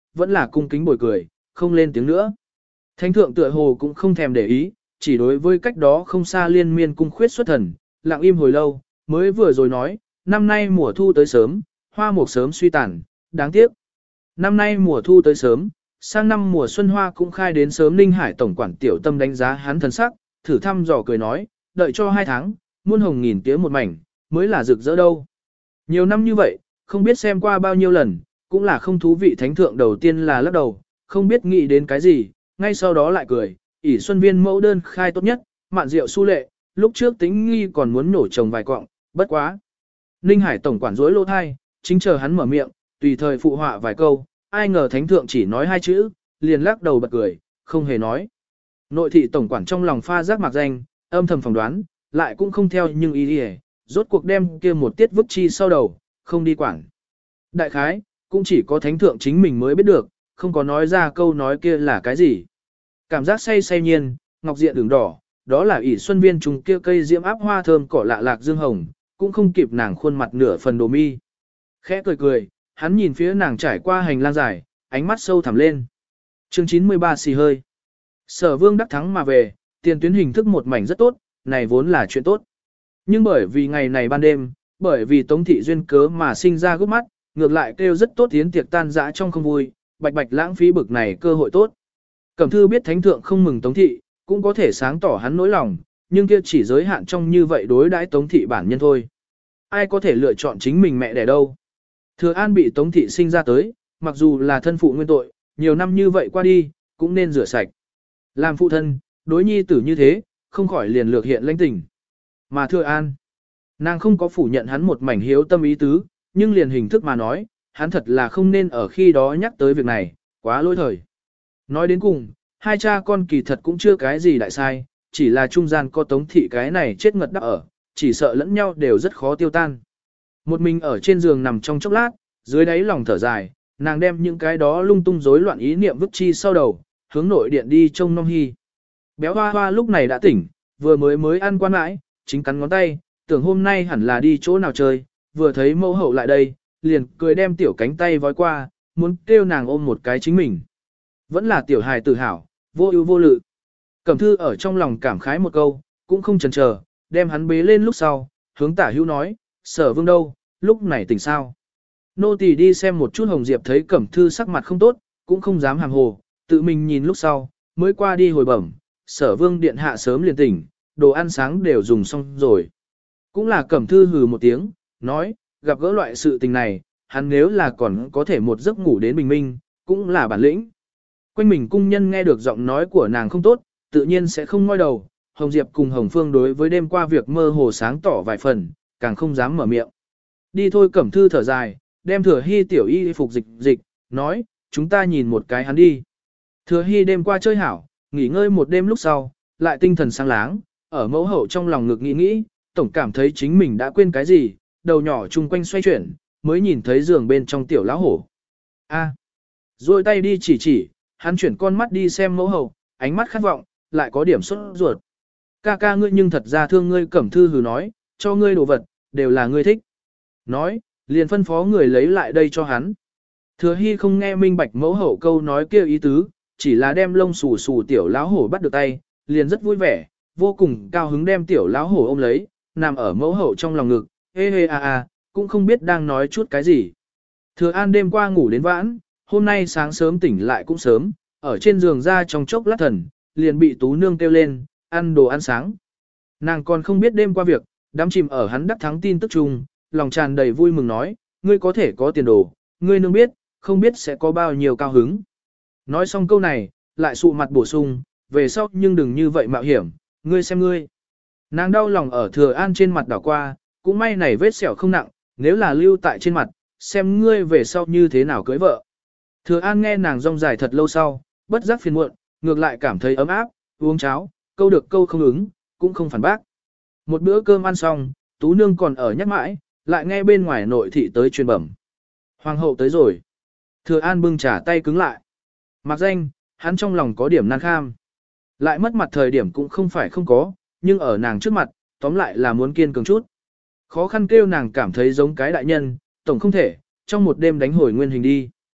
vẫn là cung kính bồi cười, không lên tiếng nữa. Thánh thượng tựa hồ cũng không thèm để ý, chỉ đối với cách đó không xa liên miên cung khuyết xuất thần, lặng im hồi lâu, mới vừa rồi nói, năm nay mùa thu tới sớm, hoa mục sớm suy tàn, đáng tiếc. Năm nay mùa thu tới sớm, sang năm mùa xuân hoa cũng khai đến sớm. Ninh Hải tổng quản tiểu tâm đánh giá hắn thần sắc, thử thăm dò cười nói, đợi cho hai tháng, muôn hồng nghìn tía một mảnh, mới là rực rỡ đâu. Nhiều năm như vậy, không biết xem qua bao nhiêu lần, cũng là không thú vị. Thánh thượng đầu tiên là lắc đầu, không biết nghĩ đến cái gì, ngay sau đó lại cười, ỷ xuân viên mẫu đơn khai tốt nhất, mạn rượu su lệ, lúc trước tính nghi còn muốn nổ chồng vài cọng, bất quá. Ninh Hải tổng quản rối lỗ thai, chính chờ hắn mở miệng, tùy thời phụ họa vài câu, ai ngờ thánh thượng chỉ nói hai chữ, liền lắc đầu bật cười, không hề nói. Nội thị tổng quản trong lòng pha giác mạc danh, âm thầm phỏng đoán, lại cũng không theo nhưng ý đi rốt cuộc đem kia một tiết vứt chi sau đầu, không đi quản. Đại khái, cũng chỉ có thánh thượng chính mình mới biết được, không có nói ra câu nói kia là cái gì. Cảm giác say say nhiên, ngọc diện đường đỏ, đó là ỷ xuân viên trùng kia cây diễm áp hoa thơm cỏ lạ lạc dương hồng, cũng không kịp nàng khuôn mặt nửa phần đồ mi. Khẽ cười cười, hắn nhìn phía nàng trải qua hành lang dài, ánh mắt sâu thẳm lên. Chương chín mươi ba xì hơi. Sở Vương đắc thắng mà về, tiền tuyến hình thức một mảnh rất tốt, này vốn là chuyện tốt. Nhưng bởi vì ngày này ban đêm, bởi vì Tống thị duyên cớ mà sinh ra gốc mắt, ngược lại kêu rất tốt tiến tiệc tan dã trong không vui, bạch bạch lãng phí bực này cơ hội tốt. Cẩm Thư biết thánh thượng không mừng Tống thị, cũng có thể sáng tỏ hắn nỗi lòng, nhưng kia chỉ giới hạn trong như vậy đối đãi Tống thị bản nhân thôi. Ai có thể lựa chọn chính mình mẹ đẻ đâu? Thừa An bị Tống thị sinh ra tới, mặc dù là thân phụ nguyên tội, nhiều năm như vậy qua đi, cũng nên rửa sạch. Làm phụ thân, đối nhi tử như thế, không khỏi liền lược hiện lãnh tình. Mà Thừa An, nàng không có phủ nhận hắn một mảnh hiếu tâm ý tứ, nhưng liền hình thức mà nói, hắn thật là không nên ở khi đó nhắc tới việc này, quá lỗi thời. Nói đến cùng, hai cha con kỳ thật cũng chưa cái gì đại sai, chỉ là trung gian có Tống thị cái này chết ngật đắp ở, chỉ sợ lẫn nhau đều rất khó tiêu tan. Một mình ở trên giường nằm trong chốc lát, dưới đáy lòng thở dài, nàng đem những cái đó lung tung rối loạn ý niệm vứt chi sau đầu, hướng nội điện đi trông Nom Hy. Béo hoa hoa lúc này đã tỉnh, vừa mới mới ăn quan mãi, chính cắn ngón tay, tưởng hôm nay hẳn là đi chỗ nào chơi, vừa thấy mẫu hậu lại đây, liền cười đem tiểu cánh tay vói qua, muốn kêu nàng ôm một cái chính mình. Vẫn là tiểu hài tự hào, vô ưu vô lự. Cẩm Thư ở trong lòng cảm khái một câu, cũng không chần chờ, đem hắn bế lên lúc sau, hướng Tả Hữu nói, Sở Vương đâu, lúc này tỉnh sao? Nô tỳ đi xem một chút. Hồng Diệp thấy Cẩm Thư sắc mặt không tốt, cũng không dám hàm hồ, tự mình nhìn lúc sau, mới qua đi hồi bẩm, Sở Vương điện hạ sớm liền tỉnh, đồ ăn sáng đều dùng xong rồi. Cũng là Cẩm Thư hừ một tiếng, nói, gặp gỡ loại sự tình này, hắn nếu là còn có thể một giấc ngủ đến bình minh, cũng là bản lĩnh. Quanh mình cung nhân nghe được giọng nói của nàng không tốt, tự nhiên sẽ không ngoi đầu. Hồng Diệp cùng Hồng Phương đối với đêm qua việc mơ hồ sáng tỏ vài phần, càng không dám mở miệng. Đi thôi. Cẩm Thư thở dài, đem Thừa Hy tiểu y phục dịch dịch, nói, chúng ta nhìn một cái hắn đi. Thừa Hy đêm qua chơi hảo, nghỉ ngơi một đêm lúc sau, lại tinh thần sáng láng, ở mẫu hậu trong lòng ngực nghĩ nghĩ, tổng cảm thấy chính mình đã quên cái gì, đầu nhỏ chung quanh xoay chuyển, mới nhìn thấy giường bên trong tiểu lão hổ. A, rồi tay đi chỉ chỉ, hắn chuyển con mắt đi xem mẫu hậu, ánh mắt khát vọng, lại có điểm sốt ruột. Ca ca ngươi nhưng thật ra thương ngươi. Cẩm Thư hừ nói, cho ngươi đồ vật, đều là ngươi thích. Nói, liền phân phó người lấy lại đây cho hắn. Thừa Hy không nghe minh bạch mẫu hậu câu nói kia ý tứ, chỉ là đem lông xù xù tiểu lão hổ bắt được tay, liền rất vui vẻ, vô cùng cao hứng đem tiểu lão hổ ôm lấy, nằm ở mẫu hậu trong lòng ngực, hê hê a a, cũng không biết đang nói chút cái gì. Thừa An đêm qua ngủ đến vãn, hôm nay sáng sớm tỉnh lại cũng sớm, ở trên giường ra trong chốc lát thần, liền bị Tú Nương kêu lên, ăn đồ ăn sáng. Nàng còn không biết đêm qua việc, đắm chìm ở hắn đắc thắng tin tức chung, lòng tràn đầy vui mừng nói, ngươi có thể có tiền đồ, ngươi nương biết, không biết sẽ có bao nhiêu cao hứng. Nói xong câu này, lại sụ mặt bổ sung, về sau nhưng đừng như vậy mạo hiểm, ngươi xem ngươi. Nàng đau lòng ở Thừa An trên mặt đảo qua, cũng may này vết sẹo không nặng, nếu là lưu tại trên mặt, xem ngươi về sau như thế nào cưới vợ. Thừa An nghe nàng rong dài thật lâu sau, bất giác phiền muộn, ngược lại cảm thấy ấm áp, uống cháo, câu được câu không ứng, cũng không phản bác. Một bữa cơm ăn xong, Tú Nương còn ở nhắc mãi, lại nghe bên ngoài nội thị tới truyền bẩm. Hoàng hậu tới rồi. Thừa An bưng trà tay cứng lại. Mặc danh, hắn trong lòng có điểm nan kham. Lại mất mặt thời điểm cũng không phải không có, nhưng ở nàng trước mặt, tóm lại là muốn kiên cường chút. Khó khăn kêu nàng cảm thấy giống cái đại nhân, tổng không thể, trong một đêm đánh hồi nguyên hình đi.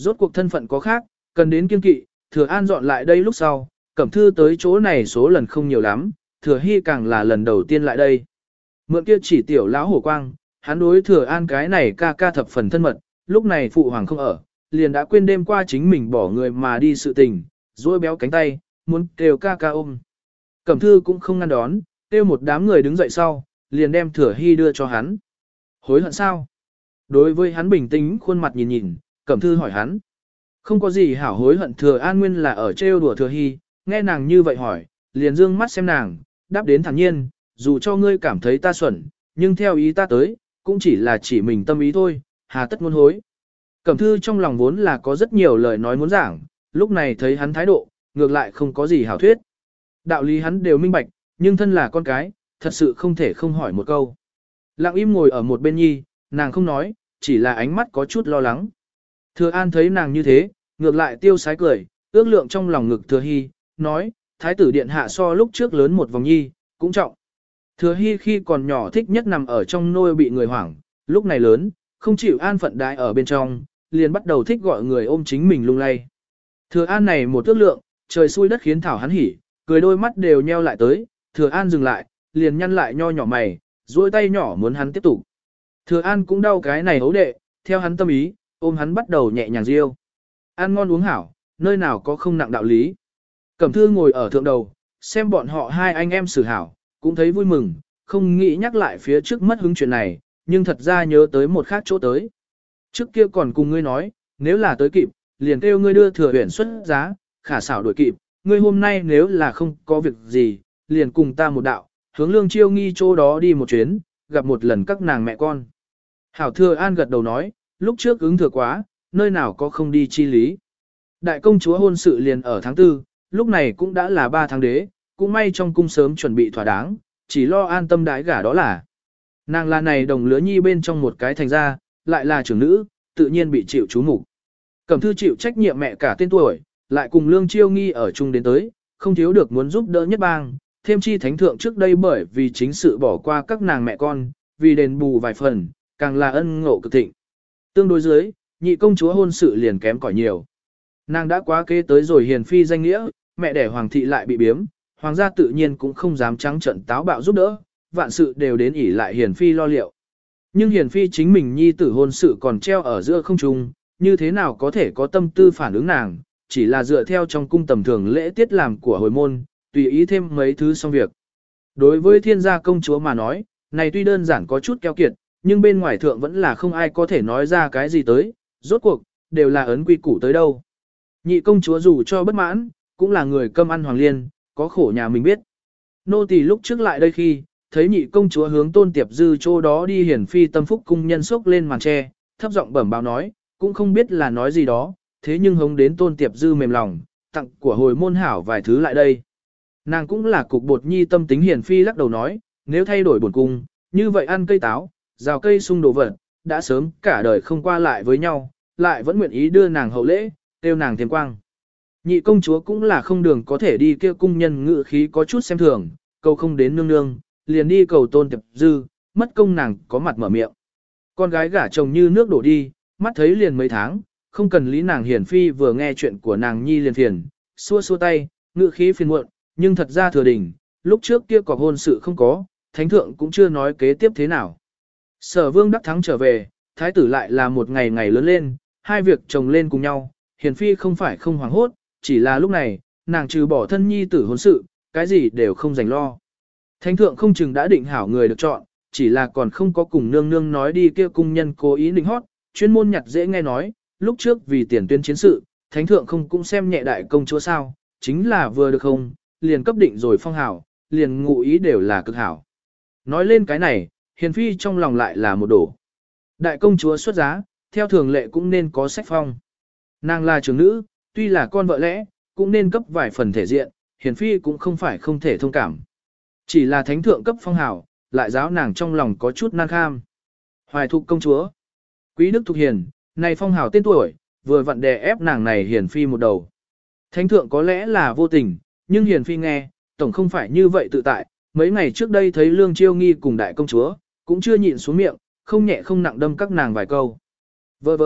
Rốt cuộc thân phận có khác, cần đến kiên kỵ, Thừa An dọn lại đây lúc sau, Cẩm Thư tới chỗ này số lần không nhiều lắm, Thừa Hy càng là lần đầu tiên lại đây. Mượn kia chỉ tiểu lão hổ quang, hắn đối Thừa An cái này ca ca thập phần thân mật, lúc này phụ hoàng không ở, liền đã quên đêm qua chính mình bỏ người mà đi sự tình, duỗi béo cánh tay, muốn kêu ca ca ôm. Cẩm Thư cũng không ngăn đón, kêu một đám người đứng dậy sau, liền đem Thừa Hy đưa cho hắn. Hối hận sao? Đối với hắn bình tĩnh khuôn mặt nhìn nhìn, Cẩm Thư hỏi hắn. Không có gì hảo hối hận. Thừa An nguyên là ở trêu đùa Thừa Hy, nghe nàng như vậy hỏi, liền dương mắt xem nàng, đáp đến thản nhiên, dù cho ngươi cảm thấy ta xuẩn, nhưng theo ý ta tới, cũng chỉ là chỉ mình tâm ý thôi, hà tất muốn hối. Cẩm Thư trong lòng vốn là có rất nhiều lời nói muốn giảng, lúc này thấy hắn thái độ, ngược lại không có gì hảo thuyết. Đạo lý hắn đều minh bạch, nhưng thân là con cái, thật sự không thể không hỏi một câu. Lặng im ngồi ở một bên nhi, nàng không nói, chỉ là ánh mắt có chút lo lắng. Thừa An thấy nàng như thế, ngược lại tiêu sái cười, ước lượng trong lòng ngực Thừa Hy, nói, thái tử điện hạ so lúc trước lớn một vòng nhi, cũng trọng. Thừa Hy khi còn nhỏ thích nhất nằm ở trong nôi bị người hoảng, lúc này lớn, không chịu an phận đại ở bên trong, liền bắt đầu thích gọi người ôm chính mình lung lay. Thừa An này một ước lượng, trời xui đất khiến thảo hắn hỉ, cười đôi mắt đều nheo lại tới, Thừa An dừng lại, liền nhăn lại nho nhỏ mày, duỗi tay nhỏ muốn hắn tiếp tục. Thừa An cũng đau cái này hấu đệ, theo hắn tâm ý, ôm hắn bắt đầu nhẹ nhàng riêu. Ăn ngon uống hảo, nơi nào có không nặng đạo lý. Cẩm Thư ngồi ở thượng đầu, xem bọn họ hai anh em xử hảo, cũng thấy vui mừng, không nghĩ nhắc lại phía trước mất hứng chuyện này, nhưng thật ra nhớ tới một khác chỗ tới. Trước kia còn cùng ngươi nói, nếu là tới kịp, liền kêu ngươi đưa Thừa Uyển xuất giá, khả xảo đuổi kịp, ngươi hôm nay nếu là không có việc gì, liền cùng ta một đạo, hướng Lương Chiêu Nghi chỗ đó đi một chuyến, gặp một lần các nàng mẹ con. Hảo Thừa An gật đầu nói, lúc trước ứng thừa quá, nơi nào có không đi chi lý. Đại công chúa hôn sự liền ở tháng tư, lúc này cũng đã là ba tháng đế, cũng may trong cung sớm chuẩn bị thỏa đáng, chỉ lo an tâm đái gả đó là. Nàng là này đồng lứa nhi bên trong một cái thành ra, lại là trưởng nữ, tự nhiên bị chịu chú mục. Cẩm Thư chịu trách nhiệm mẹ cả tên tuổi, lại cùng Lương Chiêu Nghi ở chung đến tới, không thiếu được muốn giúp đỡ nhất bang, thêm chi thánh thượng trước đây bởi vì chính sự bỏ qua các nàng mẹ con, vì đền bù vài phần, càng là ân ngộ cực thịnh. Tương đối dưới, nhị công chúa hôn sự liền kém cỏi nhiều. Nàng đã quá kế tới rồi hiền phi danh nghĩa, mẹ đẻ hoàng thị lại bị biếm, hoàng gia tự nhiên cũng không dám trắng trận táo bạo giúp đỡ, vạn sự đều đến ỉ lại hiền phi lo liệu. Nhưng hiền phi chính mình nhi tử hôn sự còn treo ở giữa không trung, như thế nào có thể có tâm tư phản ứng nàng, chỉ là dựa theo trong cung tầm thường lễ tiết làm của hồi môn, tùy ý thêm mấy thứ xong việc. Đối với thiên gia công chúa mà nói, này tuy đơn giản có chút keo kiệt, nhưng bên ngoài thượng vẫn là không ai có thể nói ra cái gì tới, rốt cuộc, đều là ấn quy củ tới đâu. Nhị công chúa dù cho bất mãn, cũng là người cơm ăn hoàng liên, có khổ nhà mình biết. Nô tỳ lúc trước lại đây khi, thấy nhị công chúa hướng Tôn Tiệp Dư chỗ đó đi hiển phi tâm phúc cung nhân sốc lên màn tre, thấp giọng bẩm báo nói, cũng không biết là nói gì đó, thế nhưng hống đến Tôn Tiệp Dư mềm lòng, tặng của hồi môn hảo vài thứ lại đây. Nàng cũng là cục bột nhi tâm tính hiển phi lắc đầu nói, nếu thay đổi bổn cung, như vậy ăn cây táo, rào cây sung đồ vật, đã sớm cả đời không qua lại với nhau, lại vẫn nguyện ý đưa nàng hậu lễ, tiêu nàng thêm quang. Nhị công chúa cũng là không đường có thể đi kia cung nhân ngự khí có chút xem thường, cầu không đến nương nương, liền đi cầu Tôn Tiệp Dư, mất công nàng có mặt mở miệng. Con gái gả chồng như nước đổ đi, mắt thấy liền mấy tháng, không cần lý nàng hiển phi vừa nghe chuyện của nàng nhi liền phiền, xua xua tay, ngự khí phiền muộn, nhưng thật ra thừa đình, lúc trước kia có hôn sự không có, thánh thượng cũng chưa nói kế tiếp thế nào. Sở vương đắc thắng trở về, thái tử lại là một ngày ngày lớn lên, hai việc chồng lên cùng nhau, hiển phi không phải không hoảng hốt, chỉ là lúc này, nàng trừ bỏ thân nhi tử hôn sự, cái gì đều không dành lo. Thánh thượng không chừng đã định hảo người được chọn, chỉ là còn không có cùng nương nương nói đi kia cung nhân cố ý định hót, chuyên môn nhặt dễ nghe nói, lúc trước vì tiền tuyên chiến sự, thánh thượng không cũng xem nhẹ đại công chúa sao, chính là vừa được không, liền cấp định rồi phong hảo, liền ngụ ý đều là cực hảo. Nói lên cái này, hiền phi trong lòng lại là một đổ. Đại công chúa xuất giá, theo thường lệ cũng nên có sách phong. Nàng là trưởng nữ, tuy là con vợ lẽ, cũng nên cấp vài phần thể diện, hiền phi cũng không phải không thể thông cảm. Chỉ là thánh thượng cấp phong hảo, lại giáo nàng trong lòng có chút nan kham. Hoài thục công chúa, quý đức thục hiền, này phong hảo tên tuổi, vừa vặn đè ép nàng này hiền phi một đầu. Thánh thượng có lẽ là vô tình, nhưng hiền phi nghe, tổng không phải như vậy tự tại. Mấy ngày trước đây thấy Lương Chiêu Nghi cùng đại công chúa, cũng chưa nhịn xuống miệng, không nhẹ không nặng đâm các nàng vài câu. Vờ vờ,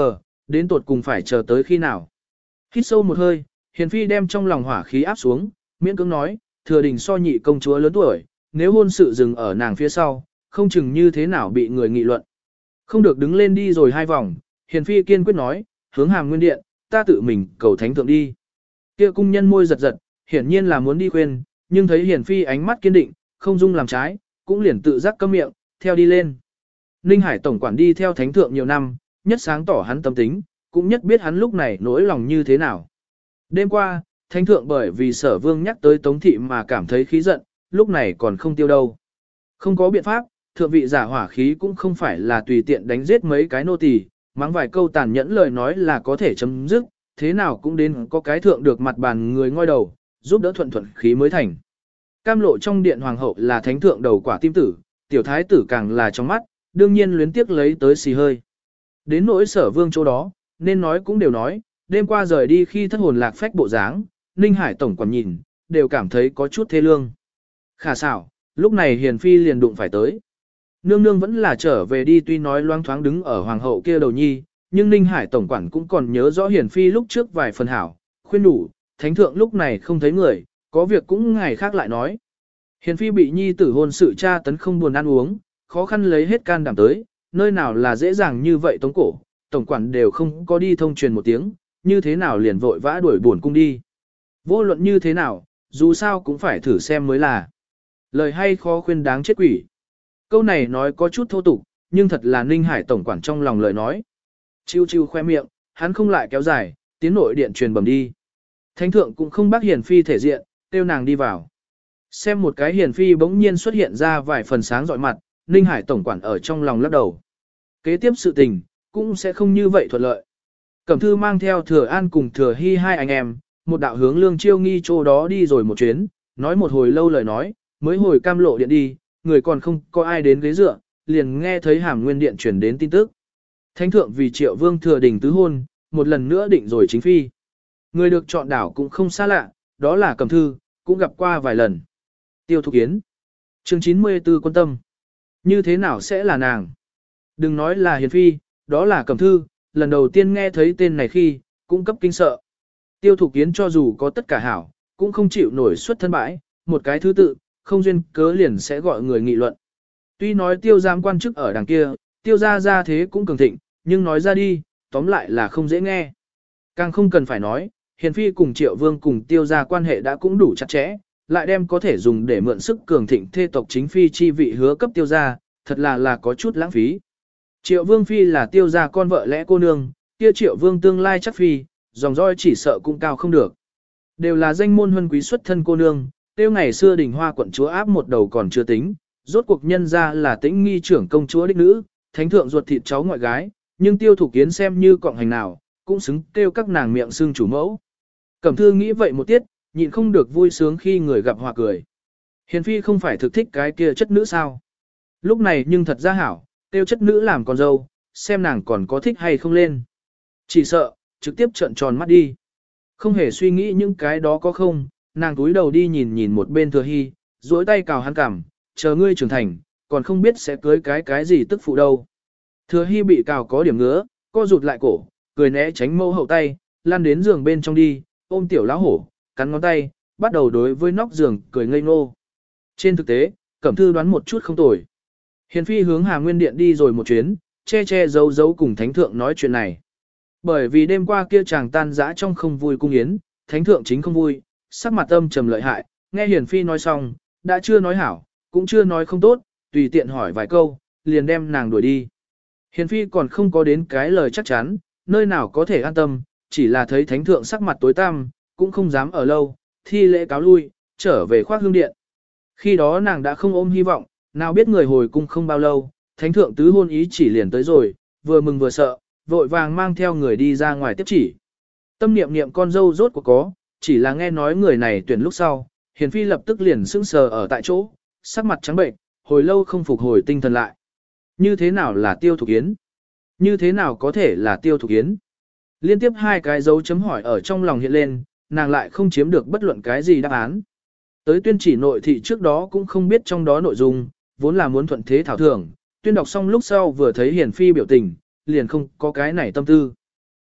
đến tột cùng phải chờ tới khi nào. Hít sâu một hơi, Hiền Phi đem trong lòng hỏa khí áp xuống, miễn cưỡng nói, thừa đình so nhị công chúa lớn tuổi, nếu hôn sự dừng ở nàng phía sau, không chừng như thế nào bị người nghị luận. Không được đứng lên đi rồi hai vòng, Hiền Phi kiên quyết nói, hướng Hàm Nguyên Điện, ta tự mình cầu thánh thượng đi. Kia cung nhân môi giật giật, hiển nhiên là muốn đi khuyên, nhưng thấy Hiền Phi ánh mắt kiên định, không dung làm trái, cũng liền tự giác câm miệng, theo đi lên. Ninh Hải tổng quản đi theo thánh thượng nhiều năm, nhất sáng tỏ hắn tâm tính, cũng nhất biết hắn lúc này nỗi lòng như thế nào. Đêm qua, thánh thượng bởi vì sở vương nhắc tới Tống Thị mà cảm thấy khí giận, lúc này còn không tiêu đâu. Không có biện pháp, thượng vị giả hỏa khí cũng không phải là tùy tiện đánh giết mấy cái nô tỳ, mắng vài câu tàn nhẫn lời nói là có thể chấm dứt, thế nào cũng đến có cái thượng được mặt bàn người ngoi đầu, giúp đỡ thuận thuận khí mới thành. Cam lộ trong điện hoàng hậu là thánh thượng đầu quả tim tử, tiểu thái tử càng là trong mắt, đương nhiên luyến tiếc lấy tới xì hơi. Đến nỗi sở vương chỗ đó, nên nói cũng đều nói, đêm qua rời đi khi thất hồn lạc phách bộ dáng, Ninh Hải tổng quản nhìn, đều cảm thấy có chút thê lương. Khả xảo, lúc này Hiền Phi liền đụng phải tới. Nương nương vẫn là trở về đi, tuy nói loang thoáng đứng ở hoàng hậu kia đầu nhi, nhưng Ninh Hải tổng quản cũng còn nhớ rõ Hiền Phi lúc trước vài phần hảo, khuyên đủ, thánh thượng lúc này không thấy người, có việc cũng ngày khác lại nói. Hiền Phi bị nhi tử hôn sự cha tấn không buồn ăn uống, khó khăn lấy hết can đảm tới, nơi nào là dễ dàng như vậy tống cổ, tổng quản đều không có đi thông truyền một tiếng, như thế nào liền vội vã đuổi buồn cung đi. Vô luận như thế nào, dù sao cũng phải thử xem mới là. Lời hay khó khuyên đáng chết quỷ. Câu này nói có chút thô tục, nhưng thật là Ninh Hải tổng quản trong lòng lời nói. Chiêu chiêu khoe miệng, hắn không lại kéo dài, tiến nội điện truyền bẩm đi. Thánh thượng cũng không bác Hiền Phi thể diện, tiêu nàng đi vào. Xem một cái Hiền Phi bỗng nhiên xuất hiện ra vài phần sáng rọi mặt, Ninh Hải tổng quản ở trong lòng lắc đầu. Kế tiếp sự tình, cũng sẽ không như vậy thuận lợi. Cẩm Thư mang theo Thừa An cùng Thừa Hy hai anh em, một đạo hướng Lương Chiêu Nghi chỗ đó đi rồi một chuyến, nói một hồi lâu lời nói, mới hồi Cam Lộ điện đi, người còn không có ai đến ghế dựa, liền nghe thấy Hàm Nguyên điện truyền đến tin tức. Thánh thượng vì Triệu Vương Thừa Đình tứ hôn, một lần nữa định rồi chính phi. Người được chọn đảo cũng không xa lạ, đó là Cẩm Thư, cũng gặp qua vài lần. Tiêu Thục Yến. Chương chín mươi tư Quân Tâm. Như thế nào sẽ là nàng? Đừng nói là Hiền Phi, đó là Cẩm Thư, lần đầu tiên nghe thấy tên này khi, cũng cấp kinh sợ. Tiêu Thục Yến cho dù có tất cả hảo, cũng không chịu nổi xuất thân bãi, một cái thứ tự, không duyên cớ liền sẽ gọi người nghị luận. Tuy nói tiêu giám quan chức ở đằng kia, tiêu gia gia thế cũng cường thịnh, nhưng nói ra đi, tóm lại là không dễ nghe. Càng không cần phải nói, Hiền Phi cùng Triệu Vương cùng tiêu gia quan hệ đã cũng đủ chặt chẽ, lại đem có thể dùng để mượn sức cường thịnh thê tộc chính phi chi vị hứa cấp tiêu gia, thật là là có chút lãng phí. Triệu Vương Phi là tiêu gia con vợ lẽ cô nương, kia Triệu Vương tương lai chắc phi, dòng roi chỉ sợ cũng cao không được. Đều là danh môn huân quý xuất thân cô nương, tiêu ngày xưa đỉnh hoa quận chúa áp một đầu còn chưa tính, rốt cuộc nhân ra là tĩnh nghi trưởng công chúa đích nữ, thánh thượng ruột thịt cháu ngoại gái, nhưng Tiêu Thục Yến xem như cọng hành nào, cũng xứng kêu các nàng miệng xương chủ mẫu. Cẩm Thư nghĩ vậy một tiết, nhịn không được vui sướng khi người gặp hòa cười. Hiền Phi không phải thực thích cái kia chất nữ sao? Lúc này nhưng thật ra hảo, tiêu chất nữ làm con dâu, xem nàng còn có thích hay không lên. Chỉ sợ, trực tiếp trợn tròn mắt đi. Không hề suy nghĩ những cái đó có không, nàng túi đầu đi nhìn nhìn một bên Thừa Hy, duỗi tay cào hắn cằm, chờ ngươi trưởng thành, còn không biết sẽ cưới cái cái gì tức phụ đâu. Thừa Hy bị cào có điểm ngứa, co rụt lại cổ, cười né tránh mâu hậu tay, lăn đến giường bên trong đi, ôm tiểu lão hổ, cắn ngón tay, bắt đầu đối với nóc giường cười ngây ngô. Trên thực tế, Cẩm Thư đoán một chút không tồi. Hiền Phi hướng Hà Nguyên Điện đi rồi một chuyến, che che giấu giấu cùng Thánh Thượng nói chuyện này. Bởi vì đêm qua kia chàng tan dã trong không vui cung yến, Thánh Thượng chính không vui, sắc mặt âm trầm lợi hại, nghe Hiền Phi nói xong, đã chưa nói hảo, cũng chưa nói không tốt, tùy tiện hỏi vài câu, liền đem nàng đuổi đi. Hiền Phi còn không có đến cái lời chắc chắn, nơi nào có thể an tâm, chỉ là thấy Thánh Thượng sắc mặt tối tăm, cũng không dám ở lâu, thi lễ cáo lui, trở về khoác hương điện. Khi đó nàng đã không ôm hy vọng, nào biết người hồi cung không bao lâu, Thánh Thượng tứ hôn ý chỉ liền tới rồi, vừa mừng vừa sợ, vội vàng mang theo người đi ra ngoài tiếp chỉ. Tâm niệm niệm con dâu rốt cuộc có, chỉ là nghe nói người này tuyển lúc sau, Hiền Phi lập tức liền sững sờ ở tại chỗ, sắc mặt trắng bệnh, hồi lâu không phục hồi tinh thần lại. Như thế nào là Tiêu Thục Yến? Như thế nào có thể là Tiêu Thục Yến? Liên tiếp hai cái dấu chấm hỏi ở trong lòng hiện lên, nàng lại không chiếm được bất luận cái gì đáp án. Tới tuyên chỉ nội thị trước đó cũng không biết trong đó nội dung, vốn là muốn thuận thế thảo thưởng, tuyên đọc xong lúc sau vừa thấy Hiền Phi biểu tình, liền không có cái này tâm tư.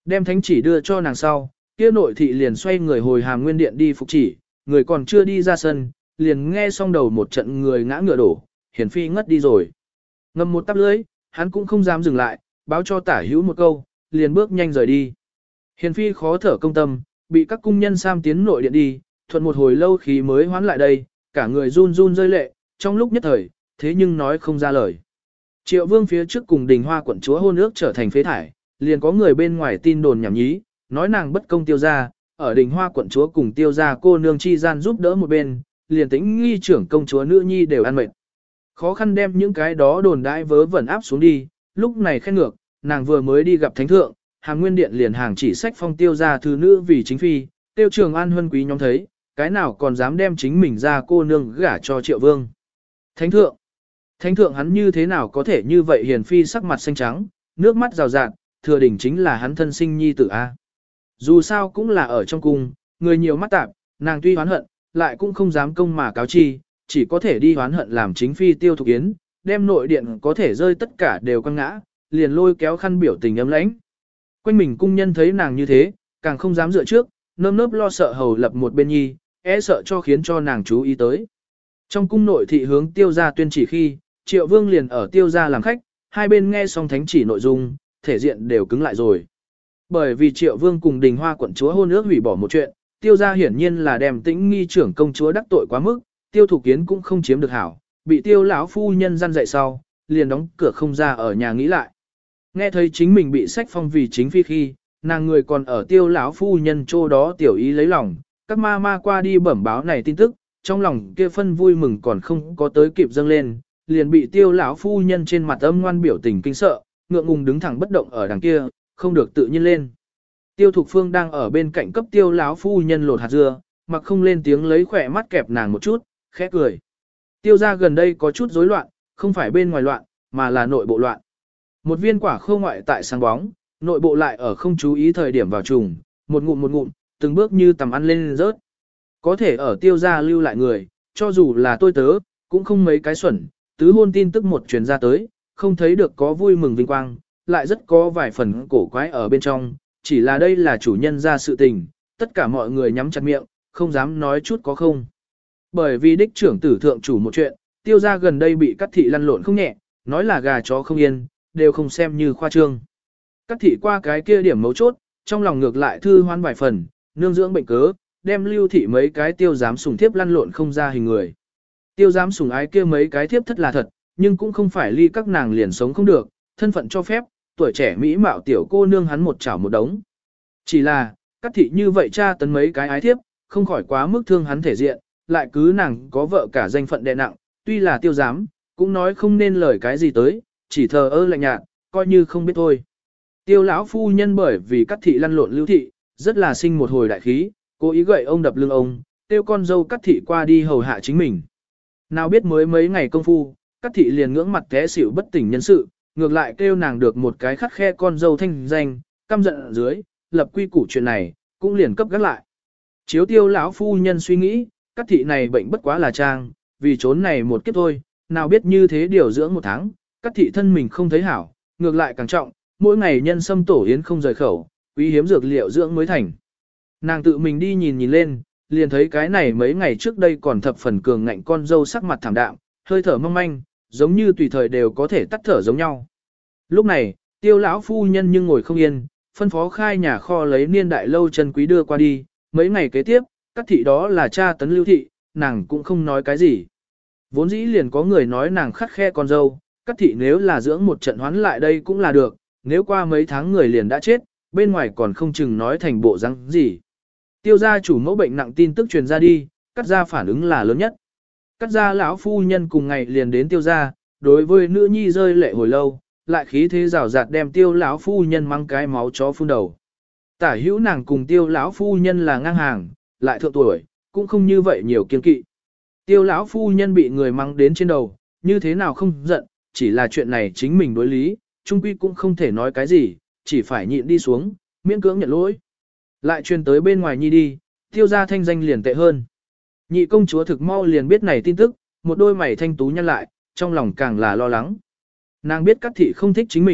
Đem thánh chỉ đưa cho nàng sau, kia nội thị liền xoay người hồi Hàm Nguyên Điện đi phục chỉ, người còn chưa đi ra sân, liền nghe xong đầu một trận người ngã ngựa đổ, Hiền Phi ngất đi rồi. Ngầm một tắp lưỡi, hắn cũng không dám dừng lại, báo cho tả hữu một câu, liền bước nhanh rời đi. Hiền Phi khó thở công tâm, bị các cung nhân sam tiến nội điện đi, thuận một hồi lâu khí mới hoán lại đây, cả người run run rơi lệ, trong lúc nhất thời, thế nhưng nói không ra lời. Triệu Vương phía trước cùng Đình Hoa quận chúa hôn ước trở thành phế thải, liền có người bên ngoài tin đồn nhảm nhí, nói nàng bất công tiêu gia, ở Đình Hoa quận chúa cùng tiêu gia cô nương chi gian giúp đỡ một bên, liền tính nghi trưởng công chúa nữ nhi đều ăn mệt. Khó khăn đem những cái đó đồn đãi vớ vẩn áp xuống đi, lúc này khen ngược, nàng vừa mới đi gặp thánh thượng, Hàm Nguyên Điện liền hàng chỉ sách phong tiêu gia thư nữ vì chính phi, tiêu trường an huân quý nhóm thấy, cái nào còn dám đem chính mình ra cô nương gả cho Triệu Vương. Thánh thượng, thánh thượng hắn như thế nào có thể như vậy? Hiền Phi sắc mặt xanh trắng, nước mắt rào rạt, thừa đỉnh chính là hắn thân sinh nhi tử A. Dù sao cũng là ở trong cung, người nhiều mắt tạp, nàng tuy hoán hận, lại cũng không dám công mà cáo chi, chỉ có thể đi hoán hận làm chính phi Tiêu Thục Yến, đem nội điện có thể rơi tất cả đều quăng ngã, liền lôi kéo khăn biểu tình ấm lãnh. Quanh mình cung nhân thấy nàng như thế, càng không dám dựa trước, nơm nớp lo sợ hầu lập một bên nhi, e sợ cho khiến cho nàng chú ý tới. Trong cung nội thị hướng Tiêu gia tuyên chỉ khi, Triệu Vương liền ở Tiêu gia làm khách, hai bên nghe xong thánh chỉ nội dung, thể diện đều cứng lại rồi. Bởi vì Triệu Vương cùng Đình Hoa quận chúa hôn ước hủy bỏ một chuyện, Tiêu gia hiển nhiên là đem Tĩnh nghi trưởng công chúa đắc tội quá mức, Tiêu Thục Kiến cũng không chiếm được hảo, bị Tiêu lão phu nhân răn dạy sau, liền đóng cửa không ra ở nhà nghĩ lại. Nghe thấy chính mình bị sách phong vì chính phi khi, nàng người còn ở Tiêu lão phu nhân chỗ đó tiểu ý lấy lòng, các ma ma qua đi bẩm báo này tin tức, trong lòng kia phân vui mừng còn không có tới kịp dâng lên, liền bị Tiêu lão phu nhân trên mặt âm ngoan biểu tình kinh sợ, ngượng ngùng đứng thẳng bất động ở đằng kia, không được tự nhiên lên. Tiêu Thục Phương đang ở bên cạnh cấp Tiêu lão phu nhân lột hạt dưa, mặc không lên tiếng lấy khỏe mắt kẹp nàng một chút, khẽ cười. Tiêu gia gần đây có chút rối loạn, không phải bên ngoài loạn, mà là nội bộ loạn. Một viên quả khô ngoại tại sáng bóng, nội bộ lại ở không chú ý thời điểm vào trùng, một ngụm một ngụm, từng bước như tầm ăn lên rớt. Có thể ở Tiêu gia lưu lại người, cho dù là tôi tớ, cũng không mấy cái xuẩn, tứ hôn tin tức một truyền ra tới, không thấy được có vui mừng vinh quang, lại rất có vài phần cổ quái ở bên trong, chỉ là đây là chủ nhân ra sự tình, tất cả mọi người nhắm chặt miệng, không dám nói chút có không. Bởi vì đích trưởng tử thượng chủ một chuyện, Tiêu gia gần đây bị Cát thị lăn lộn không nhẹ, nói là gà chó không yên, đều không xem như khoa trương. Cát thị qua cái kia điểm mấu chốt, trong lòng ngược lại thư hoan vài phần, nương dưỡng bệnh cớ, đem lưu thị mấy cái tiêu giám sủng thiếp lăn lộn không ra hình người. Tiêu giám sủng ái kia mấy cái thiếp thất là thật, nhưng cũng không phải ly các nàng liền sống không được, thân phận cho phép, tuổi trẻ mỹ mạo tiểu cô nương hắn một chảo một đống. Chỉ là, Cát thị như vậy cha tấn mấy cái ái thiếp, không khỏi quá mức thương hắn thể diện, lại cứ nàng có vợ cả danh phận đè nặng, tuy là tiêu giám, cũng nói không nên lời cái gì tới, chỉ thờ ơ lạnh nhạt, coi như không biết thôi. Tiêu lão phu nhân bởi vì Cát thị lăn lộn lưu thị, rất là sinh một hồi đại khí, cố ý gậy ông đập lưng ông, tiêu con dâu Cát thị qua đi hầu hạ chính mình. Nào biết mới mấy ngày công phu, Cát thị liền ngưỡng mặt té xỉu bất tỉnh nhân sự, ngược lại kêu nàng được một cái khắt khe con dâu thanh danh, căm giận ở dưới, lập quy củ chuyện này, cũng liền cấp gác lại. Chiếu tiêu lão phu nhân suy nghĩ, Cát thị này bệnh bất quá là trang, vì trốn này một kiếp thôi, nào biết như thế điều dưỡng một tháng, Cát thị thân mình không thấy hảo, ngược lại càng trọng, mỗi ngày nhân sâm tổ yến không rời khẩu, quý hiếm dược liệu dưỡng mới thành. Nàng tự mình đi nhìn nhìn lên, liền thấy cái này mấy ngày trước đây còn thập phần cường ngạnh con dâu sắc mặt thảm đạm, hơi thở mong manh, giống như tùy thời đều có thể tắt thở giống nhau. Lúc này, tiêu lão phu nhân nhưng ngồi không yên, phân phó khai nhà kho lấy niên đại lâu chân quý đưa qua đi, mấy ngày kế tiếp, Cát thị đó là cha tấn lưu thị, nàng cũng không nói cái gì. Vốn dĩ liền có người nói nàng khắt khe con dâu, Cát thị nếu là dưỡng một trận hoán lại đây cũng là được, nếu qua mấy tháng người liền đã chết, bên ngoài còn không chừng nói thành bộ răng gì. Tiêu gia chủ mẫu bệnh nặng tin tức truyền ra đi, Cát gia phản ứng là lớn nhất. Cát gia lão phu nhân cùng ngày liền đến tiêu gia, đối với nữ nhi rơi lệ hồi lâu, lại khí thế rào rạt đem tiêu lão phu nhân mang cái máu chó phun đầu. Tả hữu nàng cùng tiêu lão phu nhân là ngang hàng, lại thượng tuổi, cũng không như vậy nhiều kiên kỵ. Tiêu lão phu nhân bị người mang đến trên đầu, như thế nào không giận, chỉ là chuyện này chính mình đối lý, trung quy cũng không thể nói cái gì, chỉ phải nhịn đi xuống, miễn cưỡng nhận lỗi. Lại truyền tới bên ngoài nhi đi, tiêu gia thanh danh liền tệ hơn. Nhị công chúa thực mau liền biết này tin tức, một đôi mày thanh tú nhăn lại, trong lòng càng là lo lắng. Nàng biết Cát thị không thích chính mình,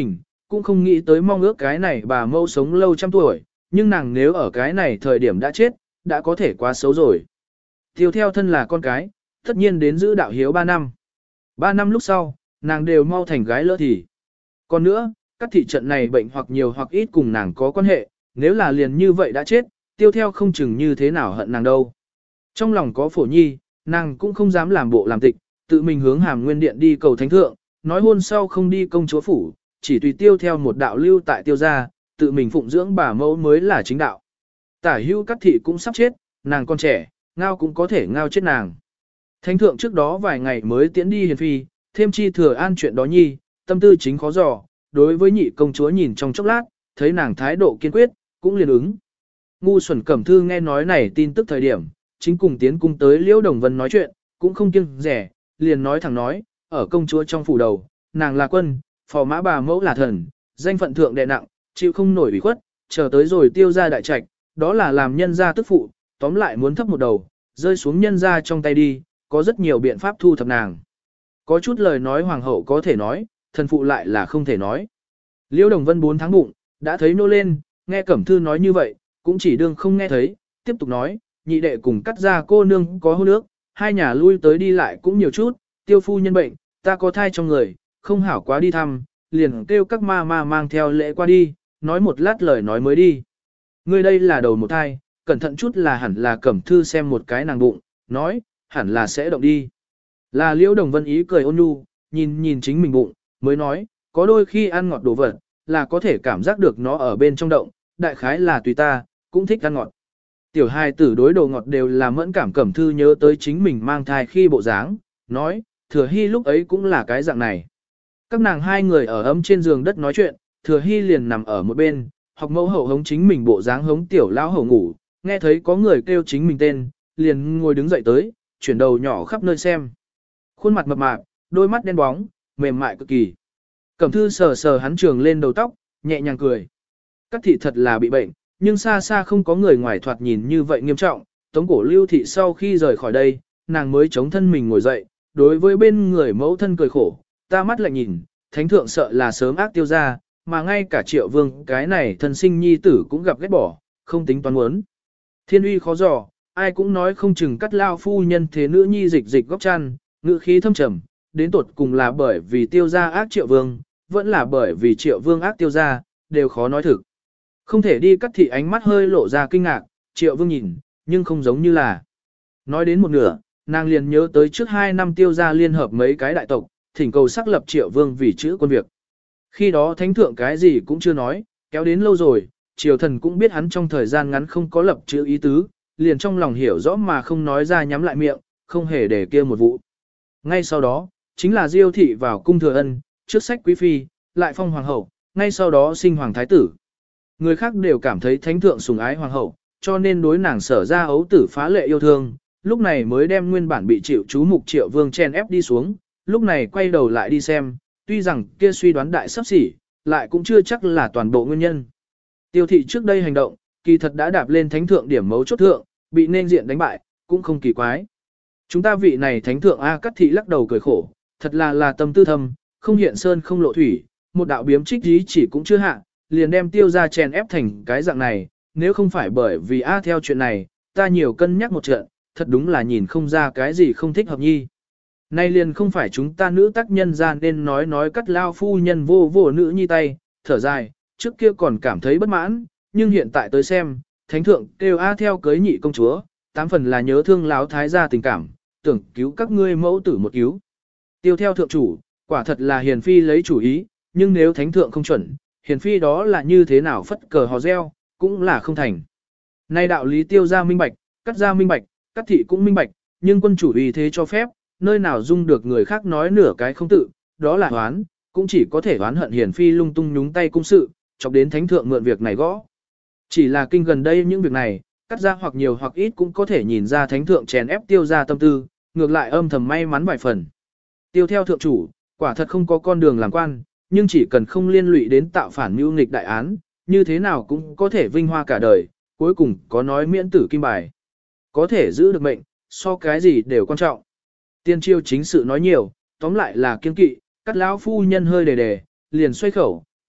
cũng không nghĩ tới mong ước cái này bà mẫu sống lâu trăm tuổi, nhưng nàng nếu ở cái này thời điểm đã chết, đã có thể quá xấu rồi. Tiêu theo thân là con cái, tất nhiên đến giữ đạo hiếu ba năm. ba năm lúc sau, nàng đều mau thành gái lỡ thì. Còn nữa, các thị trận này bệnh hoặc nhiều hoặc ít cùng nàng có quan hệ, nếu là liền như vậy đã chết, tiêu theo không chừng như thế nào hận nàng đâu. Trong lòng có phổ nhi, nàng cũng không dám làm bộ làm tịch, tự mình hướng hàm nguyên điện đi cầu thánh thượng, nói hôn sau không đi công chúa phủ, chỉ tùy tiêu theo một đạo lưu tại tiêu gia, tự mình phụng dưỡng bà mẫu mới là chính đạo. Tả hưu các thị cũng sắp chết, nàng còn trẻ, ngao cũng có thể ngao chết nàng. Thánh thượng trước đó vài ngày mới tiễn đi hiền phi, thêm chi thừa an chuyện đó nhi, tâm tư chính khó dò, đối với nhị công chúa nhìn trong chốc lát, thấy nàng thái độ kiên quyết, cũng liền ứng. Ngu xuẩn cẩm thư nghe nói này tin tức thời điểm, chính cùng tiến cung tới Liễu Đồng Vân nói chuyện, cũng không kiêng rẻ, liền nói thẳng nói, ở công chúa trong phủ đầu, nàng là quân, phò mã bà mẫu là thần, danh phận thượng đệ nặng, chịu không nổi ủy khuất, chờ tới rồi tiêu ra đại trạch, đó là làm nhân gia tức phụ, tóm lại muốn thấp một đầu, rơi xuống nhân gia trong tay đi, có rất nhiều biện pháp thu thập nàng. Có chút lời nói hoàng hậu có thể nói, thần phụ lại là không thể nói. Liễu Đồng Vân bốn tháng bụng, đã thấy nô lên, nghe Cẩm Thư nói như vậy, cũng chỉ đương không nghe thấy, tiếp tục nói, nhị đệ cùng cắt ra cô nương có hôn ước, hai nhà lui tới đi lại cũng nhiều chút, tiêu phu nhân bệnh, ta có thai trong người, không hảo quá đi thăm, liền kêu các ma ma mang theo lễ qua đi, nói một lát lời nói mới đi. Ngươi đây là đầu một thai, cẩn thận chút là hẳn là Cẩm Thư xem một cái nàng bụng, nói, hẳn là sẽ động đi. Là Liễu Đồng Vân ý cười ôn nhu, nhìn nhìn chính mình bụng, mới nói, có đôi khi ăn ngọt đồ vật, là có thể cảm giác được nó ở bên trong động, đại khái là tùy ta, cũng thích ăn ngọt. Tiểu hài tử đối đồ ngọt đều là mẫn cảm. Cẩm Thư nhớ tới chính mình mang thai khi bộ dáng, nói, Thừa Hy lúc ấy cũng là cái dạng này. Các nàng hai người ở ấm trên giường đất nói chuyện, Thừa Hy liền nằm ở một bên, học mẫu hậu hống chính mình bộ dáng hống tiểu lão hậu ngủ, nghe thấy có người kêu chính mình tên, liền ngồi đứng dậy tới, chuyển đầu nhỏ khắp nơi xem. Khuôn mặt mập mạp, đôi mắt đen bóng, mềm mại cực kỳ. Cẩm Thư sờ sờ hắn trường lên đầu tóc, nhẹ nhàng cười. Các thị thật là bị bệnh, nhưng xa xa không có người ngoài thoạt nhìn như vậy nghiêm trọng. Tống cổ Lưu thị sau khi rời khỏi đây, nàng mới chống thân mình ngồi dậy, đối với bên người mẫu thân cười khổ, ta mắt lại nhìn, thánh thượng sợ là sớm ác tiêu ra, mà ngay cả Triệu Vương cái này thân sinh nhi tử cũng gặp ghét bỏ, không tính toán muốn. Thiên uy khó dò, ai cũng nói không chừng cắt lao phu nhân thế nữ nhi dịch dịch góc chăn, ngữ khí thâm trầm, đến tột cùng là bởi vì tiêu gia ác Triệu Vương, vẫn là bởi vì Triệu Vương ác tiêu gia, đều khó nói thực. Không thể đi cắt thị ánh mắt hơi lộ ra kinh ngạc, Triệu Vương nhìn, nhưng không giống như là. Nói đến một nửa, nàng liền nhớ tới trước hai năm tiêu gia liên hợp mấy cái đại tộc, thỉnh cầu xác lập Triệu Vương vì chữ quân việc. Khi đó thánh thượng cái gì cũng chưa nói, kéo đến lâu rồi, triều thần cũng biết hắn trong thời gian ngắn không có lập chữ ý tứ, liền trong lòng hiểu rõ mà không nói ra nhắm lại miệng, không hề để kia một vụ. Ngay sau đó, chính là Diêu thị vào cung thừa ân, trước sách quý phi, lại phong hoàng hậu, ngay sau đó sinh hoàng thái tử. Người khác đều cảm thấy thánh thượng sủng ái hoàng hậu, cho nên đối nàng sở ra ấu tử phá lệ yêu thương, lúc này mới đem nguyên bản bị chịu chú mục Triệu Vương chen ép đi xuống, lúc này quay đầu lại đi xem, tuy rằng kia suy đoán đại sắp xỉ, lại cũng chưa chắc là toàn bộ nguyên nhân. Tiêu thị trước đây hành động, kỳ thật đã đạp lên thánh thượng điểm mấu chốt thượng, bị nên diện đánh bại, cũng không kỳ quái. Chúng ta vị này thánh thượng A Cát thị lắc đầu cười khổ, thật là là tâm tư thâm, không hiện sơn không lộ thủy, một đạo biếm trích ý chỉ cũng chưa hạ, liền đem tiêu ra chèn ép thành cái dạng này, nếu không phải bởi vì A theo chuyện này, ta nhiều cân nhắc một trận, thật đúng là nhìn không ra cái gì không thích hợp nhi. Nay liền không phải chúng ta nữ tác nhân ra nên nói nói cắt lao phu nhân vô vô nữ nhi tay, thở dài, trước kia còn cảm thấy bất mãn, nhưng hiện tại tới xem, thánh thượng kêu A theo cưới nhị công chúa, tám phần là nhớ thương láo thái gia tình cảm, tưởng cứu các ngươi mẫu tử một cứu. Tiêu theo thượng chủ, quả thật là hiền phi lấy chủ ý, nhưng nếu thánh thượng không chuẩn, hiền phi đó là như thế nào phất cờ hò reo, cũng là không thành. Nay đạo lý tiêu ra minh bạch, cắt ra minh bạch, cắt thị cũng minh bạch, nhưng quân chủ ý thế cho phép, nơi nào dung được người khác nói nửa cái không tự, đó là hoán, cũng chỉ có thể hoán hận hiền phi lung tung nhúng tay cung sự, chọc đến thánh thượng mượn việc này gõ. Chỉ là kinh gần đây những việc này, cắt ra hoặc nhiều hoặc ít cũng có thể nhìn ra thánh thượng chèn ép tiêu ra tâm tư, ngược lại âm thầm may mắn vài phần. Tiêu theo thượng chủ, quả thật không có con đường làm quan, nhưng chỉ cần không liên lụy đến tạo phản mưu nghịch đại án, như thế nào cũng có thể vinh hoa cả đời, cuối cùng có nói miễn tử kim bài. Có thể giữ được mệnh, so cái gì đều quan trọng. Tiên triều chính sự nói nhiều, tóm lại là kiên kỵ, cắt lão phu nhân hơi đề đề, liền xoay khẩu,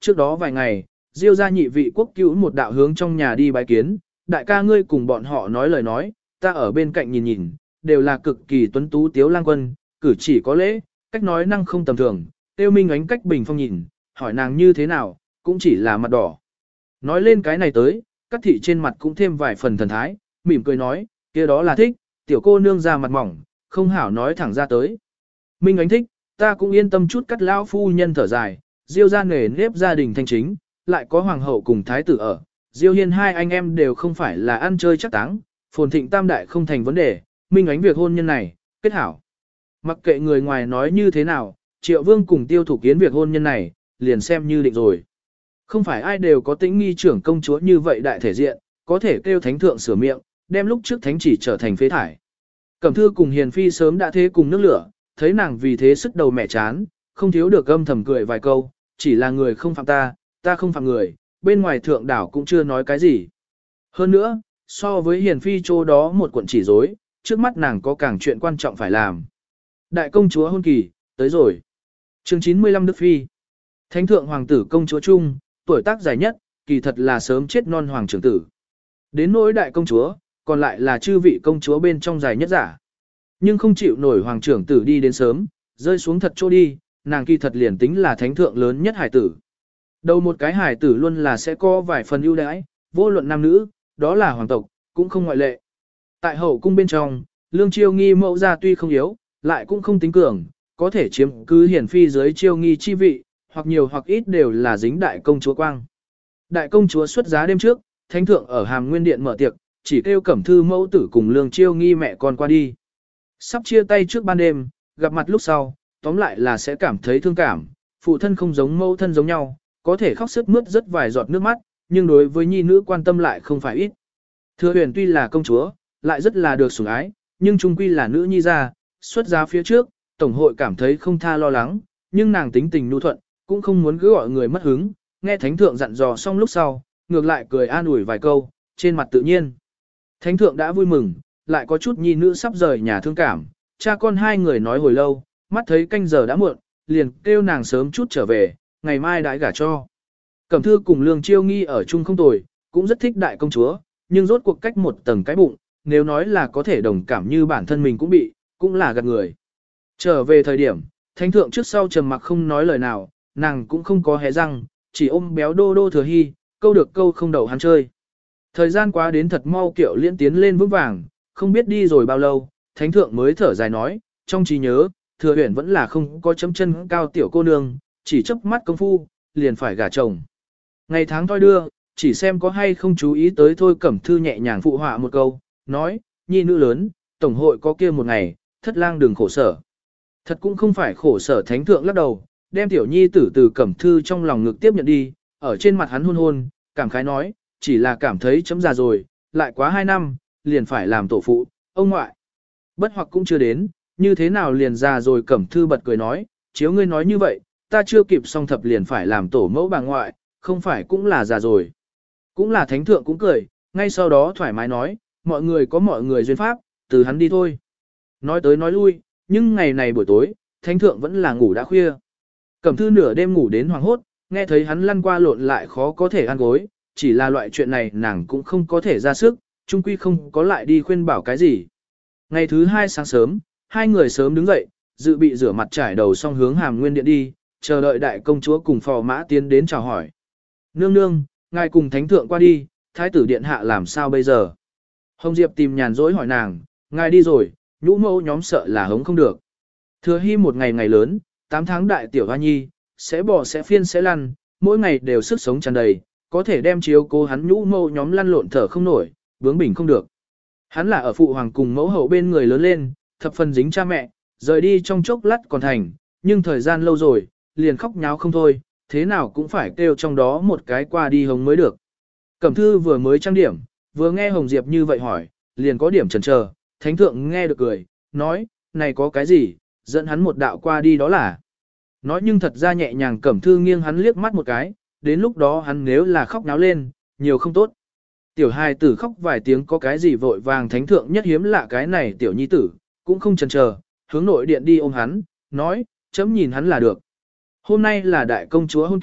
trước đó vài ngày, Diêu gia nhị vị quốc cứu một đạo hướng trong nhà đi bái kiến, đại ca ngươi cùng bọn họ nói lời nói, ta ở bên cạnh nhìn nhìn, đều là cực kỳ tuấn tú tiếu lang quân, cử chỉ có lễ, cách nói năng không tầm thường, tiêu minh ánh cách bình phong nhìn, hỏi nàng như thế nào, cũng chỉ là mặt đỏ. Nói lên cái này tới, các thị trên mặt cũng thêm vài phần thần thái, mỉm cười nói, kia đó là thích, tiểu cô nương ra mặt mỏng, không hảo nói thẳng ra tới. Minh ánh thích, ta cũng yên tâm chút cắt lão phu nhân thở dài, Diêu gia nghề nếp gia đình thanh chính, lại có hoàng hậu cùng thái tử ở, Diêu Hiên hai anh em đều không phải là ăn chơi chắc táng, phồn thịnh tam đại không thành vấn đề, Minh ánh việc hôn nhân này, kết hảo. Mặc kệ người ngoài nói như thế nào, Triệu Vương cùng Tiêu Thủ Kiến việc hôn nhân này, liền xem như định rồi. Không phải ai đều có tính nghi trưởng công chúa như vậy đại thể diện, có thể kêu thánh thượng sửa miệng, đem lúc trước thánh chỉ trở thành phế thải. Cẩm Thư cùng Hiền Phi sớm đã thế cùng nước lửa, thấy nàng vì thế sức đầu mẹ chán, không thiếu được âm thầm cười vài câu, chỉ là người không phạm ta, ta không phạm người, bên ngoài thượng đảo cũng chưa nói cái gì. Hơn nữa, so với Hiền Phi chỗ đó một cuộn chỉ dối, trước mắt nàng có càng chuyện quan trọng phải làm. Đại công chúa hôn kỳ, tới rồi. Chương chín mươi lăm Đức Phi. Thánh thượng hoàng tử công chúa Trung, tuổi tác dài nhất, kỳ thật là sớm chết non hoàng trưởng tử. Đến nỗi đại công chúa, còn lại là chư vị công chúa bên trong dài nhất giả. Nhưng không chịu nổi hoàng trưởng tử đi đến sớm, rơi xuống thật chỗ đi, nàng kỳ thật liền tính là thánh thượng lớn nhất hải tử. Đầu một cái hải tử luôn là sẽ có vài phần ưu đãi, vô luận nam nữ, đó là hoàng tộc, cũng không ngoại lệ. Tại hậu cung bên trong, Lương Chiêu Nghi mẫu gia tuy không yếu, lại cũng không tính cường, có thể chiếm cứ hiển phi dưới Chiêu Nghi chi vị, hoặc nhiều hoặc ít đều là dính đại công chúa quang. Đại công chúa xuất giá đêm trước, thánh thượng ở Hàm Nguyên Điện mở tiệc, chỉ kêu Cẩm Thư mẫu tử cùng Lương Chiêu Nghi mẹ con qua đi. Sắp chia tay trước ban đêm, gặp mặt lúc sau, tóm lại là sẽ cảm thấy thương cảm, phụ thân không giống mẫu thân giống nhau, có thể khóc sướt mướt rất vài giọt nước mắt, nhưng đối với nhi nữ quan tâm lại không phải ít. Thừa Huyền tuy là công chúa, lại rất là được sủng ái, nhưng trung quy là nữ nhi gia, xuất giá phía trước, tổng hội cảm thấy không tha lo lắng, nhưng nàng tính tình nhu thuận, cũng không muốn cứ gọi người mất hứng, nghe thánh thượng dặn dò xong lúc sau, ngược lại cười an ủi vài câu, trên mặt tự nhiên. Thánh thượng đã vui mừng, lại có chút nhi nữ sắp rời nhà thương cảm, cha con hai người nói hồi lâu, mắt thấy canh giờ đã muộn, liền kêu nàng sớm chút trở về, ngày mai đãi gả cho. Cẩm Thư cùng Lương Chiêu Nghi ở chung không tồi, cũng rất thích đại công chúa, nhưng rốt cuộc cách một tầng cái bụng, nếu nói là có thể đồng cảm như bản thân mình cũng bị, cũng là gạt người. Trở về thời điểm, thánh thượng trước sau trầm mặc không nói lời nào, nàng cũng không có hé răng, chỉ ôm béo đô đô thừa hy, câu được câu không đầu hắn chơi. Thời gian quá đến thật mau Kiệu Liễn tiến lên vững vàng, không biết đi rồi bao lâu, thánh thượng mới thở dài nói, trong trí nhớ, thừa Huyền vẫn là không có chấm chân cao tiểu cô nương, chỉ chớp mắt công phu, liền phải gả chồng. Ngày tháng thoi đưa, chỉ xem có hay không chú ý tới thôi. Cẩm Thư nhẹ nhàng phụ họa một câu, nói, nhi nữ lớn, tổng hội có kia một ngày, thất lang đừng khổ sở. Thật cũng không phải khổ sở, thánh thượng lắc đầu, đem tiểu nhi tử từ Cẩm Thư trong lòng ngực tiếp nhận đi, ở trên mặt hắn hôn hôn, cảm khái nói, chỉ là cảm thấy chấm già rồi, lại quá hai năm, liền phải làm tổ phụ, ông ngoại. Bất hoặc cũng chưa đến, như thế nào liền già rồi. Cẩm Thư bật cười nói, chiếu ngươi nói như vậy, ta chưa kịp song thập liền phải làm tổ mẫu bà ngoại, không phải cũng là già rồi. Cũng là thánh thượng cũng cười, ngay sau đó thoải mái nói, mọi người có mọi người duyên pháp, từ hắn đi thôi. Nói tới nói lui, nhưng ngày này buổi tối, thánh thượng vẫn là ngủ đã khuya. Cẩm Thư nửa đêm ngủ đến hoàng hốt, nghe thấy hắn lăn qua lộn lại khó có thể ăn gối, chỉ là loại chuyện này nàng cũng không có thể ra sức, chung quy không có lại đi khuyên bảo cái gì. Ngày thứ hai sáng sớm, hai người sớm đứng dậy, dự bị rửa mặt trải đầu xong hướng Hàm Nguyên Điện đi, chờ đợi đại công chúa cùng phò mã tiến đến chào hỏi. Nương nương, ngài cùng thánh thượng qua đi, thái tử điện hạ làm sao bây giờ? Hồng Diệp tìm nhàn rỗi hỏi nàng, ngài đi rồi, nhũ mẫu nhóm sợ là hống không được. Thừa Hy một ngày ngày lớn, tám tháng đại tiểu hoa nhi, sẽ bỏ sẽ phiên sẽ lăn, mỗi ngày đều sức sống tràn đầy, có thể đem chiếu cố hắn nhũ mẫu nhóm lăn lộn thở không nổi, bướng bỉnh không được. Hắn là ở phụ hoàng cùng mẫu hậu bên người lớn lên, thập phần dính cha mẹ, rời đi trong chốc lát còn thành, nhưng thời gian lâu rồi, liền khóc nháo không thôi, thế nào cũng phải kêu trong đó một cái qua đi hống mới được. Cẩm Thư vừa mới trang điểm, vừa nghe Hồng Diệp như vậy hỏi, liền có điểm chần chờ, thánh thượng nghe được cười, nói, này có cái gì, dẫn hắn một đạo qua đi đó là. Nói nhưng thật ra nhẹ nhàng. Cẩm Thư nghiêng hắn liếc mắt một cái, đến lúc đó hắn nếu là khóc náo lên, nhiều không tốt. Tiểu hài tử khóc vài tiếng có cái gì vội vàng, thánh thượng nhất hiếm lạ cái này tiểu nhi tử, cũng không chần chờ, hướng nội điện đi ôm hắn, nói, chấm nhìn hắn là được. Hôm nay là đại công chúa hôn kỳ,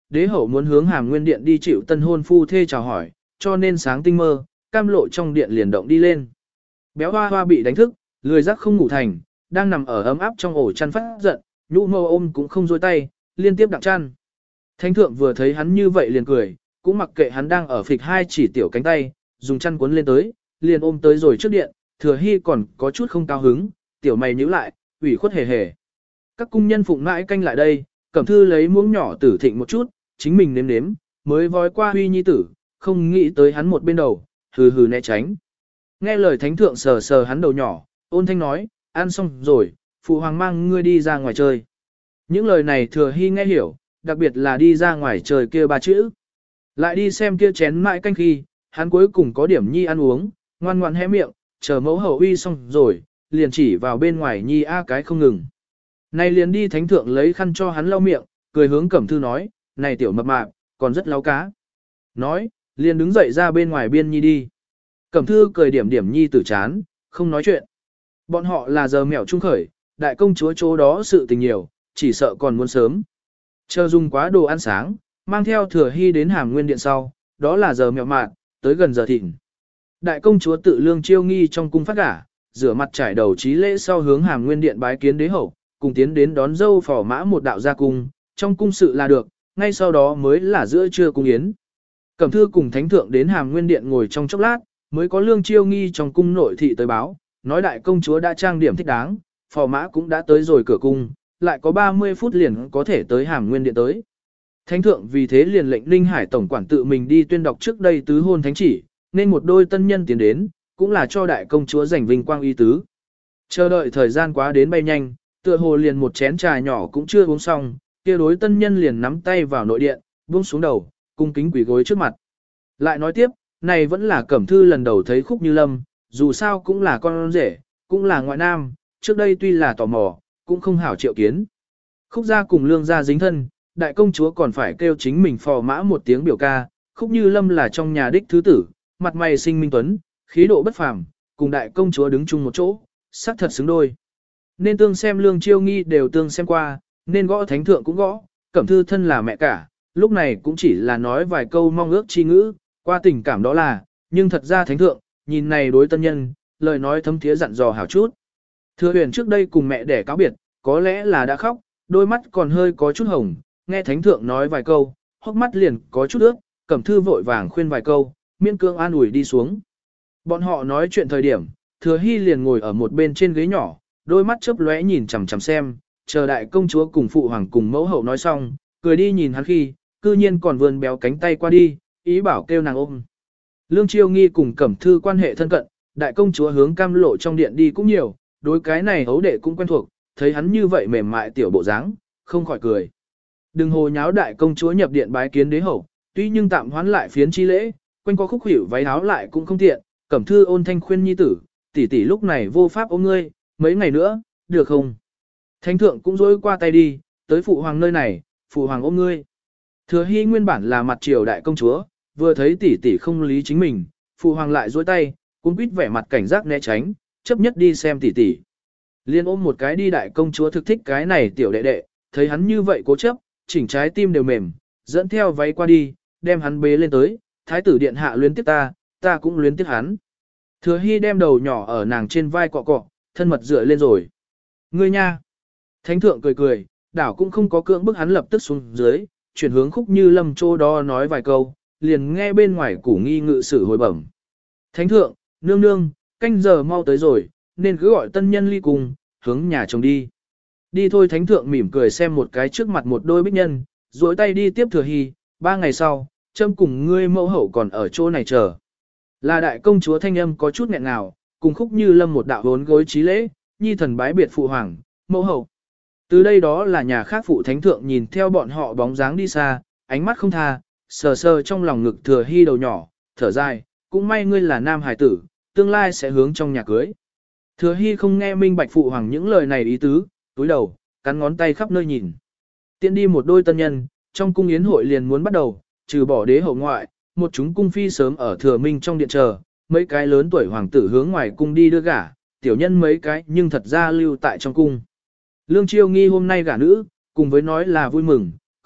đế hậu muốn hướng Hàm Nguyên Điện đi chịu tân hôn phu thê chào hỏi, cho nên sáng tinh mơ, cam lộ trong điện liền động đi lên. Béo hoa hoa bị đánh thức, lười giác không ngủ thành, đang nằm ở ấm áp trong ổ chăn phát giận, nhũ mâu ôm cũng không dôi tay, liên tiếp đặng chăn. Thánh thượng vừa thấy hắn như vậy liền cười, cũng mặc kệ hắn đang ở phịch hai chỉ tiểu cánh tay, dùng chăn cuốn lên tới, liền ôm tới rồi trước điện, Thừa Hy còn có chút không cao hứng, tiểu mày nhíu lại, ủy khuất hề hề. Các cung nhân phụng mãi canh lại đây, Cẩm Thư lấy muỗng nhỏ tử thịnh một chút, chính mình nếm nếm, mới vói qua Huy nhi tử, không nghĩ tới hắn một bên đầu, hừ hừ né tránh. Nghe lời thánh thượng sờ sờ hắn đầu nhỏ, ôn thanh nói, ăn xong rồi, phụ hoàng mang ngươi đi ra ngoài chơi. Những lời này Thừa Hy nghe hiểu, đặc biệt là đi ra ngoài trời kia ba chữ. Lại đi xem kia chén mãi canh khi, hắn cuối cùng có điểm nhi ăn uống, ngoan ngoan hé miệng, chờ mẫu hậu uy xong rồi, liền chỉ vào bên ngoài nhi a cái không ngừng. Này liền đi thánh thượng lấy khăn cho hắn lau miệng, cười hướng Cẩm Thư nói, này tiểu mập mạp, còn rất láo cá. Nói, liền đứng dậy ra bên ngoài biên nhi đi. Cẩm Thư cười điểm điểm nhi tử chán, không nói chuyện. Bọn họ là giờ mèo trung khởi, đại công chúa chỗ đó sự tình nhiều, chỉ sợ còn muốn sớm. Chờ dùng quá đồ ăn sáng, mang theo Thừa Hy đến Hàm Nguyên Điện sau, đó là giờ mèo mạn, tới gần giờ thịnh. Đại công chúa tự lương chiêu nghi trong cung phát gả, rửa mặt trải đầu trí lễ sau hướng Hàm Nguyên Điện bái kiến đế hậu, cùng tiến đến đón dâu phò mã một đạo gia cung, trong cung sự là được, ngay sau đó mới là giữa trưa cung yến. Cẩm Thư cùng thánh thượng đến Hàm Nguyên Điện ngồi trong chốc lát, mới có lương chiêu nghi trong cung nội thị tới báo, nói đại công chúa đã trang điểm thích đáng, phò mã cũng đã tới rồi cửa cung, lại có ba mươi phút liền có thể tới Hàm Nguyên Điện tới. Thánh thượng vì thế liền lệnh Ninh Hải tổng quản tự mình đi tuyên đọc trước đây tứ hôn thánh chỉ, nên một đôi tân nhân tiến đến, cũng là cho đại công chúa giành vinh quang y tứ. Chờ đợi thời gian quá đến bay nhanh, tựa hồ liền một chén trà nhỏ cũng chưa uống xong, kia đối tân nhân liền nắm tay vào nội điện, buông xuống đầu, cung kính quỳ gối trước mặt. Lại nói tiếp, này vẫn là Cẩm Thư lần đầu thấy Khúc Như Lâm, dù sao cũng là con rể, cũng là ngoại nam, trước đây tuy là tò mò, cũng không hảo triệu kiến. Khúc gia cùng lương gia dính thân, đại công chúa còn phải kêu chính mình phò mã một tiếng biểu ca, Khúc Như Lâm là trong nhà đích thứ tử, mặt mày sinh minh tuấn, khí độ bất phàm, cùng đại công chúa đứng chung một chỗ, sắc thật xứng đôi. Nên tương xem lương chiêu nghi đều tương xem qua, nên gõ thánh thượng cũng gõ, Cẩm Thư thân là mẹ cả, lúc này cũng chỉ là nói vài câu mong ước chi ngữ, qua tình cảm đó là, nhưng thật ra thánh thượng, nhìn này đối tân nhân, lời nói thấm thiế dặn dò hảo chút. Thừa huyền trước đây cùng mẹ đẻ cáo biệt, có lẽ là đã khóc, đôi mắt còn hơi có chút hồng, nghe thánh thượng nói vài câu, hốc mắt liền có chút ướt, Cẩm Thư vội vàng khuyên vài câu, miễn cương an ủi đi xuống. Bọn họ nói chuyện thời điểm, Thừa Hy liền ngồi ở một bên trên ghế nhỏ, đôi mắt chớp lóe nhìn chằm chằm xem, chờ đại công chúa cùng phụ hoàng cùng mẫu hậu nói xong, cười đi nhìn hắn khi, cư nhiên còn vươn béo cánh tay qua đi, ý bảo kêu nàng ôm. Lương Chiêu Nghi cùng Cẩm Thư quan hệ thân cận, đại công chúa hướng cam lộ trong điện đi cũng nhiều, đối cái này hấu đệ cũng quen thuộc, thấy hắn như vậy mềm mại tiểu bộ dáng, không khỏi cười. Đừng hồ nháo đại công chúa nhập điện bái kiến đế hậu, tuy nhưng tạm hoán lại phiến chi lễ, quanh có khúc hiểu váy áo lại cũng không tiện, Cẩm Thư ôn thanh khuyên nhi tử, tỷ tỷ lúc này vô pháp ôm ngươi, mấy ngày nữa, được không? Thánh thượng cũng dối qua tay đi, tới phụ hoàng nơi này, phụ hoàng ôm ngươi. Thừa Hy nguyên bản là mặt triều đại công chúa, vừa thấy tỷ tỷ không lý chính mình, phụ hoàng lại dối tay, cũng quýt vẻ mặt cảnh giác né tránh, chấp nhất đi xem tỷ tỷ. Liên ôm một cái đi đại công chúa thực thích cái này tiểu đệ đệ, thấy hắn như vậy cố chấp, chỉnh trái tim đều mềm, dẫn theo váy qua đi, đem hắn bế lên tới, thái tử điện hạ luyến tiếc ta, ta cũng luyến tiếc hắn. Thừa Hy đem đầu nhỏ ở nàng trên vai cọ cọ, thân mật dựa lên rồi. Ngươi nha! Thánh thượng cười cười, đảo cũng không có cưỡng bức hắn lập tức xuống dưới, chuyển hướng Khúc Như Lâm chỗ đó nói vài câu, liền nghe bên ngoài củ nghi ngự sử hồi bẩm. Thánh thượng, nương nương, canh giờ mau tới rồi, nên cứ gọi tân nhân ly cùng, hướng nhà chồng đi. Đi thôi thánh thượng mỉm cười xem một cái trước mặt một đôi bích nhân, duỗi tay đi tiếp Thừa Hy, ba ngày sau, trâm cùng ngươi mẫu hậu còn ở chỗ này chờ. Là đại công chúa thanh âm có chút nghẹn ngào, cùng Khúc Như Lâm một đạo hốn gối trí lễ, nhi thần bái biệt phụ hoàng, mẫu hậu. Từ đây đó là nhà khác phụ thánh thượng nhìn theo bọn họ bóng dáng đi xa, ánh mắt không tha, sờ sờ trong lòng ngực Thừa Hy đầu nhỏ, thở dài, cũng may ngươi là nam hài tử, tương lai sẽ hướng trong nhà cưới. Thừa Hy không nghe minh bạch phụ hoàng những lời này ý tứ, túi đầu, cắn ngón tay khắp nơi nhìn. Tiện đi một đôi tân nhân, trong cung yến hội liền muốn bắt đầu, trừ bỏ đế hậu ngoại, một chúng cung phi sớm ở Thừa Minh trong điện chờ, mấy cái lớn tuổi hoàng tử hướng ngoài cung đi đưa gả, tiểu nhân mấy cái nhưng thật ra lưu tại trong cung. Lương Chiêu Nghi hôm nay gả nữ, cùng với nói là vui mừng,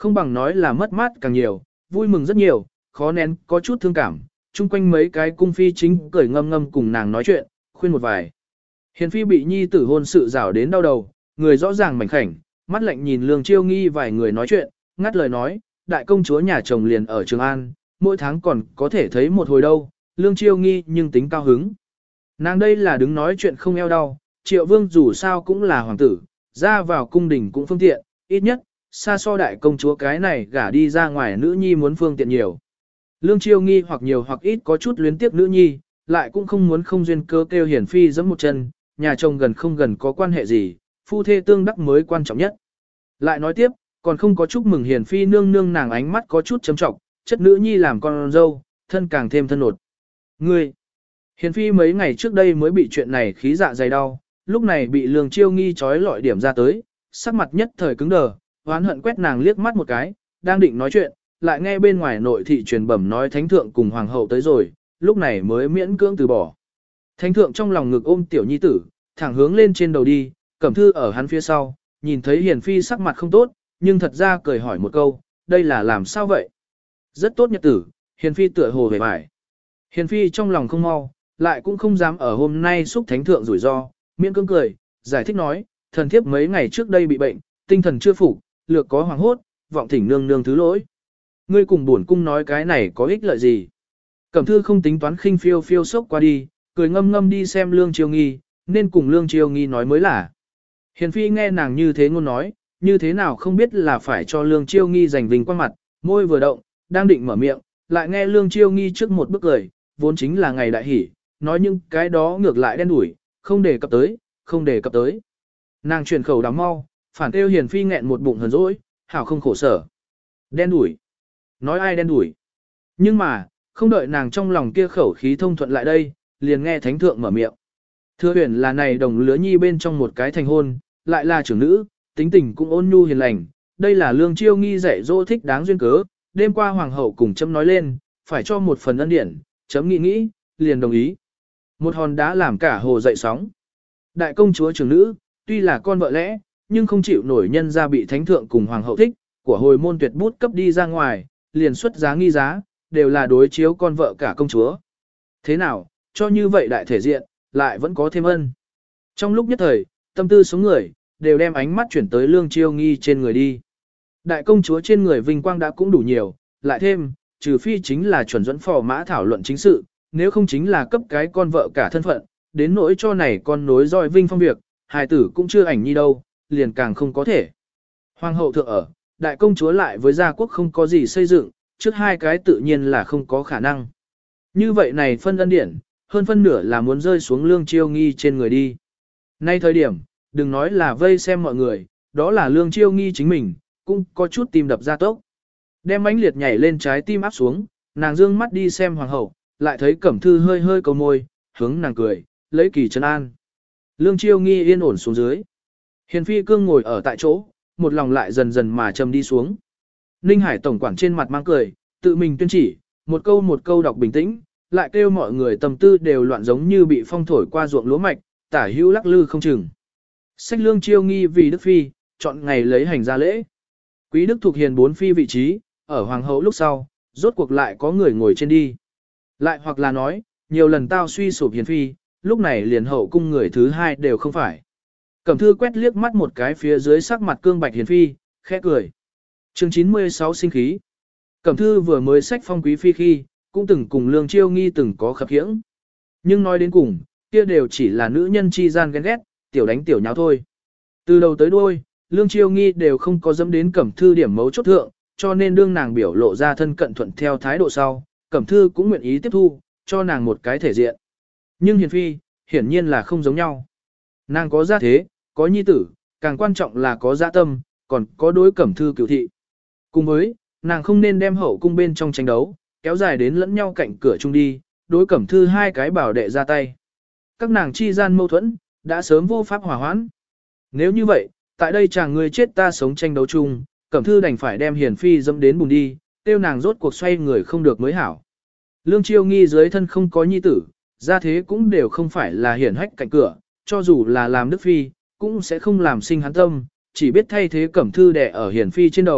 Không bằng nói là mất mát càng nhiều, vui mừng rất nhiều, khó nén có chút thương cảm, chung quanh mấy cái cung phi chính cười ngâm ngâm cùng nàng nói chuyện, khuyên một vài. Hiền phi bị nhi tử hôn sự rảo đến đau đầu, người rõ ràng mảnh khảnh, mắt lạnh nhìn Lương Chiêu Nghi vài người nói chuyện, ngắt lời nói, đại công chúa nhà chồng liền ở Trường An, mỗi tháng còn có thể thấy một hồi đâu, Lương Chiêu Nghi nhưng tính cao hứng. Nàng đây là đứng nói chuyện không eo đau, Triệu Vương dù sao cũng là hoàng tử, ra vào cung đình cũng phương tiện, ít nhất, xa so đại công chúa cái này gả đi ra ngoài nữ nhi muốn phương tiện nhiều. Lương Chiêu Nghi hoặc nhiều hoặc ít có chút luyến tiếc nữ nhi, lại cũng không muốn không duyên cơ kêu Hiển phi giẫm một chân, nhà chồng gần không gần có quan hệ gì, phu thê tương đắc mới quan trọng nhất. Lại nói tiếp, còn không có chúc mừng Hiển phi nương nương nàng ánh mắt có chút châm trọng, chất nữ nhi làm con dâu, thân càng thêm thân nột. Ngươi, Hiển phi mấy ngày trước đây mới bị chuyện này khí dạ dày đau, lúc này bị Lương Chiêu Nghi trói lọi điểm ra tới, sắc mặt nhất thời cứng đờ, oán hận quét nàng liếc mắt một cái, đang định nói chuyện, lại nghe bên ngoài nội thị truyền bẩm nói thánh thượng cùng hoàng hậu tới rồi, lúc này mới miễn cưỡng từ bỏ. Thánh thượng trong lòng ngực ôm tiểu nhi tử, thẳng hướng lên trên đầu đi, Cẩm Thư ở hắn phía sau, nhìn thấy Hiền phi sắc mặt không tốt, nhưng thật ra cười hỏi một câu, đây là làm sao vậy? Rất tốt nhật tử, Hiền phi tựa hồ về vải. Hiền phi trong lòng không mau, lại cũng không dám ở hôm nay xúc thánh thượng rủi ro, miễn cưỡng cười, giải thích nói, thần thiếp mấy ngày trước đây bị bệnh, tinh thần chưa phục, lược có hoàng hốt, vọng thỉnh nương nương thứ lỗi. Ngươi cùng bổn cung nói cái này có ích lợi gì? Cẩm Thư không tính toán khinh phiêu phiêu sốc qua đi, cười ngâm ngâm đi xem Lương Chiêu Nghi, nên cùng Lương Chiêu Nghi nói mới là. Hiền phi nghe nàng như thế ngôn nói, như thế nào không biết là phải cho Lương Chiêu Nghi giành vinh quang mặt, môi vừa động, đang định mở miệng, lại nghe Lương Chiêu Nghi trước một bước cười, vốn chính là ngày đại hỷ, nói những cái đó ngược lại đen đủi, không để cập tới, không để cập tới. Nàng chuyển khẩu đám mau, phản kêu Hiền phi nghẹn một bụng hờn dỗi, hảo không khổ sở. Đen đủi. Nói ai đen đủi. Nhưng mà, không đợi nàng trong lòng kia khẩu khí thông thuận lại đây, liền nghe thánh thượng mở miệng. Thưa huyền là này đồng lứa nhi bên trong một cái thành hôn, lại là trưởng nữ, tính tình cũng ôn nhu hiền lành. Đây là Lương Chiêu Nghi dạy dỗ thích đáng duyên cớ, đêm qua hoàng hậu cùng chấm nói lên, phải cho một phần ân điển, chấm nghĩ nghĩ, liền đồng ý. Một hòn đá làm cả hồ dậy sóng. Đại công chúa trưởng nữ, tuy là con vợ lẽ, nhưng không chịu nổi nhân ra bị thánh thượng cùng hoàng hậu thích, của hồi môn tuyệt bút cấp đi ra ngoài, liền xuất giá nghi giá, đều là đối chiếu con vợ cả công chúa. Thế nào, cho như vậy đại thể diện, lại vẫn có thêm ân. Trong lúc nhất thời, tâm tư số người, đều đem ánh mắt chuyển tới Lương Chiêu Nghi trên người đi. Đại công chúa trên người vinh quang đã cũng đủ nhiều, lại thêm, trừ phi chính là chuẩn dẫn phò mã thảo luận chính sự, nếu không chính là cấp cái con vợ cả thân phận, đến nỗi cho này con nối roi vinh phong việc, hài tử cũng chưa ảnh nhi đâu, liền càng không có thể. Hoàng hậu thượng ở, đại công chúa lại với gia quốc không có gì xây dựng, trước hai cái tự nhiên là không có khả năng. Như vậy này phân ân điển, hơn phân nửa là muốn rơi xuống Lương Chiêu Nghi trên người đi. Nay thời điểm, đừng nói là vây xem mọi người, đó là Lương Chiêu Nghi chính mình, cũng có chút tim đập ra tốc. Đem mãnh liệt nhảy lên trái tim áp xuống, nàng dương mắt đi xem hoàng hậu, lại thấy Cẩm Thư hơi hơi cầu môi, hướng nàng cười, lấy kỳ trấn an. Lương Chiêu Nghi yên ổn xuống dưới. Hiền phi cương ngồi ở tại chỗ, một lòng lại dần dần mà trầm đi xuống. Ninh Hải tổng quản trên mặt mang cười, tự mình tuyên chỉ, một câu một câu đọc bình tĩnh, lại kêu mọi người tâm tư đều loạn giống như bị phong thổi qua ruộng lúa mạch, tả hữu lắc lư không chừng. Sách Lương Chiêu Nghi vì Đức Phi, chọn ngày lấy hành ra lễ. Quý Đức thuộc hiền bốn phi vị trí, ở hoàng hậu lúc sau, rốt cuộc lại có người ngồi trên đi. Lại hoặc là nói, nhiều lần tao suy sụp hiền phi, lúc này liền hậu cung người thứ hai đều không phải. Cẩm Thư quét liếc mắt một cái phía dưới sắc mặt cương bạch hiền phi, khẽ cười. Chương chín mươi sáu sinh khí. Cẩm Thư vừa mới sách phong quý phi khi, cũng từng cùng Lương Chiêu Nghi từng có khập khiễng. Nhưng nói đến cùng, kia đều chỉ là nữ nhân chi gian ghen ghét, tiểu đánh tiểu nháo thôi. Từ đầu tới đuôi, Lương Chiêu Nghi đều không có dẫm đến Cẩm Thư điểm mấu chốt thượng, cho nên đương nàng biểu lộ ra thân cận thuận theo thái độ sau, Cẩm Thư cũng nguyện ý tiếp thu, cho nàng một cái thể diện. Nhưng hiền phi, hiển nhiên là không giống nhau. Nàng có gia thế, có nhi tử, càng quan trọng là có dạ tâm, còn có đối Cẩm Thư cửu thị. Cùng với, nàng không nên đem hậu cung bên trong tranh đấu, kéo dài đến lẫn nhau cạnh cửa chung đi, đối Cẩm Thư hai cái bảo đệ ra tay. Các nàng chi gian mâu thuẫn, đã sớm vô pháp hòa hoãn. Nếu như vậy, tại đây chàng người chết ta sống tranh đấu chung, Cẩm Thư đành phải đem hiền phi dẫm đến bùn đi, tiêu nàng rốt cuộc xoay người không được mới hảo. Lương Chiêu Nghi dưới thân không có nhi tử, gia thế cũng đều không phải là hiển hách cạnh cửa, cho dù là làm đức phi, cũng sẽ không làm sinh hắn tâm, chỉ biết thay thế Cẩm Thư đè ở hiền phi trên đầu,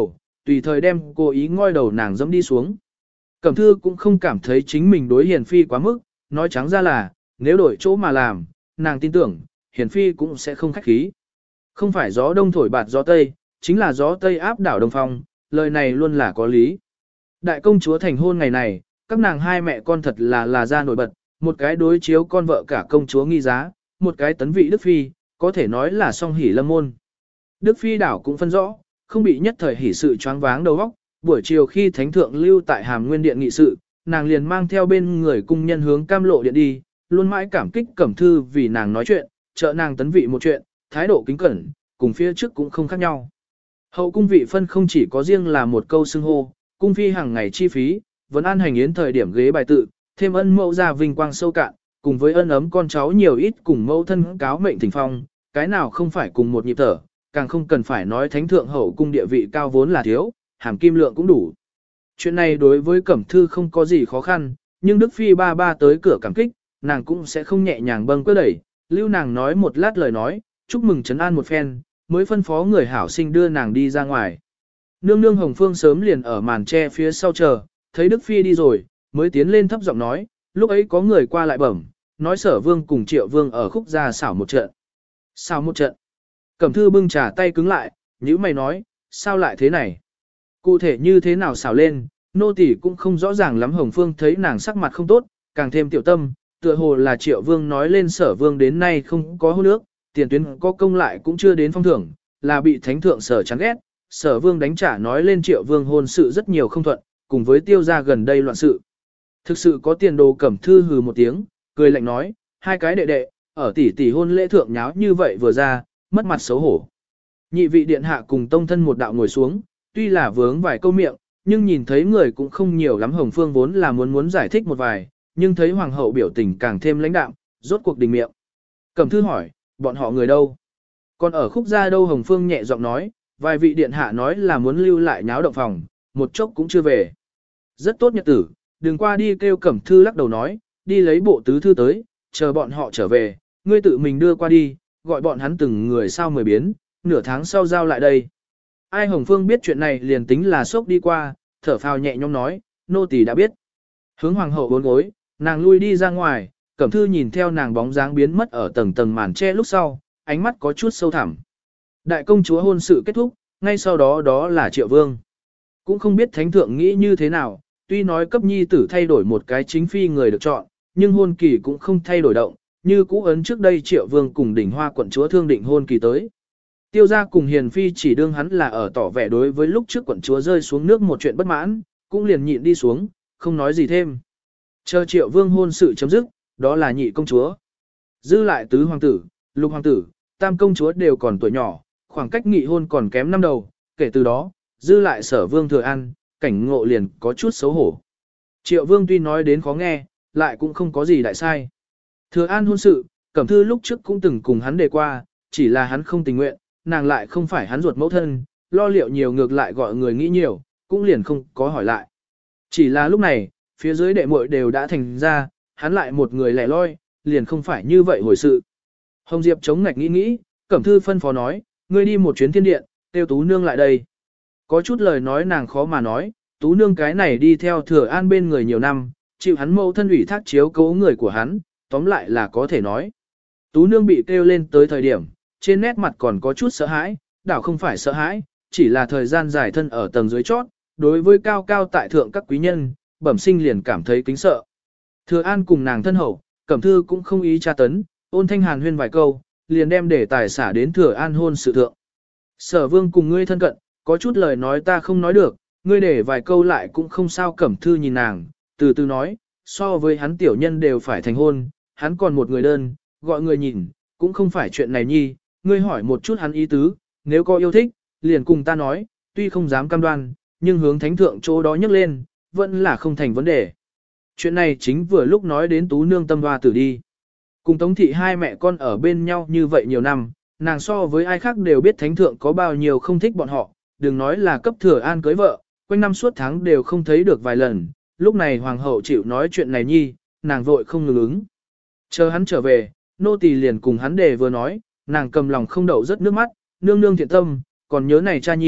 tùy thời đem cố ý ngoi đầu nàng dẫm đi xuống. Cẩm Thư cũng không cảm thấy chính mình đối Hiền Phi quá mức, nói trắng ra là, nếu đổi chỗ mà làm, nàng tin tưởng, Hiền Phi cũng sẽ không khách khí. Không phải gió đông thổi bạt gió tây, chính là gió tây áp đảo đông phong, lời này luôn là có lý. Đại công chúa thành hôn ngày này, các nàng hai mẹ con thật là là ra nổi bật, một cái đối chiếu con vợ cả công chúa nghi giá, một cái tấn vị Đức Phi, có thể nói là song hỷ lâm môn. Đức Phi đảo cũng phân rõ, không bị nhất thời hỷ sự choáng váng đầu óc, buổi chiều khi thánh thượng lưu tại Hàm Nguyên điện nghị sự, nàng liền mang theo bên người cung nhân hướng Cam Lộ điện đi, luôn mãi cảm kích Cẩm Thư vì nàng nói chuyện, trợ nàng tấn vị một chuyện, thái độ kính cẩn, cùng phía trước cũng không khác nhau. Hậu cung vị phân không chỉ có riêng là một câu xưng hô, cung phi hàng ngày chi phí, vẫn an hành yến thời điểm ghế bài tự, thêm ân mẫu ra vinh quang sâu cạn, cùng với ân ấm con cháu nhiều ít cùng mẫu thân cáo mệnh thỉnh phong, cái nào không phải cùng một nhịp thở, càng không cần phải nói thánh thượng hậu cung địa vị cao vốn là thiếu, hàm kim lượng cũng đủ. Chuyện này đối với Cẩm Thư không có gì khó khăn, nhưng Đức Phi ba ba tới cửa cảm kích, nàng cũng sẽ không nhẹ nhàng bâng quơ đẩy, lưu nàng nói một lát lời nói, chúc mừng trấn an một phen, mới phân phó người hảo sinh đưa nàng đi ra ngoài. Nương nương Hồng Phương sớm liền ở màn tre phía sau chờ, thấy Đức Phi đi rồi, mới tiến lên thấp giọng nói, lúc ấy có người qua lại bẩm, nói Sở Vương cùng Triệu Vương ở khúc gia xảo một trận. Sao một trận? Cẩm Thư bưng trà tay cứng lại, nhíu mày nói, sao lại thế này? Cụ thể như thế nào xảo lên, nô tỳ cũng không rõ ràng lắm. Hồng Phương thấy nàng sắc mặt không tốt, càng thêm tiểu tâm, tựa hồ là Triệu Vương nói lên Sở Vương đến nay không có hôn nước, tiền tuyến có công lại cũng chưa đến phong thưởng, là bị thánh thượng Sở chán ghét. Sở Vương đánh trả nói lên Triệu Vương hôn sự rất nhiều không thuận, cùng với tiêu gia gần đây loạn sự. Thực sự có tiền đồ. Cẩm Thư hừ một tiếng, cười lạnh nói, hai cái đệ đệ, ở tỷ tỷ hôn lễ thượng nháo như vậy vừa ra, mất mặt xấu hổ. Nhị vị điện hạ cùng tông thân một đạo ngồi xuống, tuy là vướng vài câu miệng, nhưng nhìn thấy người cũng không nhiều lắm. Hồng Phương vốn là muốn muốn giải thích một vài, nhưng thấy hoàng hậu biểu tình càng thêm lãnh đạm, rốt cuộc đình miệng. Cẩm Thư hỏi, bọn họ người đâu? Còn ở khúc gia đâu? Hồng Phương nhẹ giọng nói, vài vị điện hạ nói là muốn lưu lại nháo động phòng, một chốc cũng chưa về. Rất tốt nhật tử, đừng qua đi. Kêu Cẩm Thư lắc đầu nói, đi lấy bộ tứ thư tới, chờ bọn họ trở về, ngươi tự mình đưa qua đi, gọi bọn hắn từng người sao mười biến, nửa tháng sau giao lại đây. Ai? Hồng Phương biết chuyện này liền tính là sốc đi qua, thở phào nhẹ nhõm nói, nô tỳ đã biết. Hướng hoàng hậu bốn gối, nàng lui đi ra ngoài, Cẩm Thư nhìn theo nàng bóng dáng biến mất ở tầng tầng màn che lúc sau, ánh mắt có chút sâu thẳm. Đại công chúa hôn sự kết thúc, ngay sau đó đó là Triệu Vương. Cũng không biết thánh thượng nghĩ như thế nào, tuy nói cấp nhi tử thay đổi một cái chính phi người được chọn, nhưng hôn kỳ cũng không thay đổi động, như cũ ấn trước đây Triệu Vương cùng đỉnh hoa quận chúa thương định hôn kỳ tới. Tiêu gia cùng Hiền Phi chỉ đương hắn là ở tỏ vẻ đối với lúc trước quận chúa rơi xuống nước một chuyện bất mãn, cũng liền nhịn đi xuống, không nói gì thêm. Chờ Triệu Vương hôn sự chấm dứt, đó là nhị công chúa. Dư lại tứ hoàng tử, lục hoàng tử, tam công chúa đều còn tuổi nhỏ, khoảng cách nghị hôn còn kém năm đầu, kể từ đó, dư lại Sở Vương Thừa An, cảnh ngộ liền có chút xấu hổ. Triệu Vương tuy nói đến khó nghe, lại cũng không có gì đại sai. Thừa An hôn sự, Cẩm Thư lúc trước cũng từng cùng hắn đề qua, chỉ là hắn không tình nguyện, nàng lại không phải hắn ruột mẫu thân, lo liệu nhiều ngược lại gọi người nghĩ nhiều, cũng liền không có hỏi lại. Chỉ là lúc này, phía dưới đệ muội đều đã thành ra, hắn lại một người lẻ loi, liền không phải như vậy hồi sự. Hồng Diệp chống ngạch nghĩ nghĩ, Cẩm Thư phân phó nói, ngươi đi một chuyến thiên điện, tiêu Tú Nương lại đây. Có chút lời nói nàng khó mà nói, Tú Nương cái này đi theo Thừa An bên người nhiều năm, chịu hắn mẫu thân ủy thác chiếu cố người của hắn, tóm lại là có thể nói. Tú Nương bị kêu lên tới thời điểm, trên nét mặt còn có chút sợ hãi, đảo không phải sợ hãi, chỉ là thời gian dài thân ở tầng dưới chót, đối với cao cao tại thượng các quý nhân, bẩm sinh liền cảm thấy kính sợ. Thừa An cùng nàng thân hậu, Cẩm Thư cũng không ý tra tấn, ôn thanh hàn huyên vài câu, liền đem để tài xả đến Thừa An hôn sự thượng. Sở Vương cùng ngươi thân cận, có chút lời nói ta không nói được, ngươi để vài câu lại cũng không sao. Cẩm Thư nhìn nàng, từ từ nói, so với hắn tiểu nhân đều phải thành hôn, hắn còn một người đơn, gọi người nhìn, cũng không phải chuyện này nhi, ngươi hỏi một chút hắn ý tứ, nếu có yêu thích, liền cùng ta nói, tuy không dám cam đoan, nhưng hướng thánh thượng chỗ đó nhấc lên, vẫn là không thành vấn đề. Chuyện này chính vừa lúc nói đến Tú Nương tâm hoa tử đi. Cùng Tống Thị hai mẹ con ở bên nhau như vậy nhiều năm, nàng so với ai khác đều biết thánh thượng có bao nhiêu không thích bọn họ, đừng nói là cấp Thừa An cưới vợ, quanh năm suốt tháng đều không thấy được vài lần, lúc này hoàng hậu chịu nói chuyện này nhi, nàng vội không ngừng ứng. Chờ hắn trở về, nô tỳ liền cùng hắn đề vừa nói, nàng cầm lòng không đậu rất nước mắt, nương nương thiện tâm, còn nhớ này cha nhi,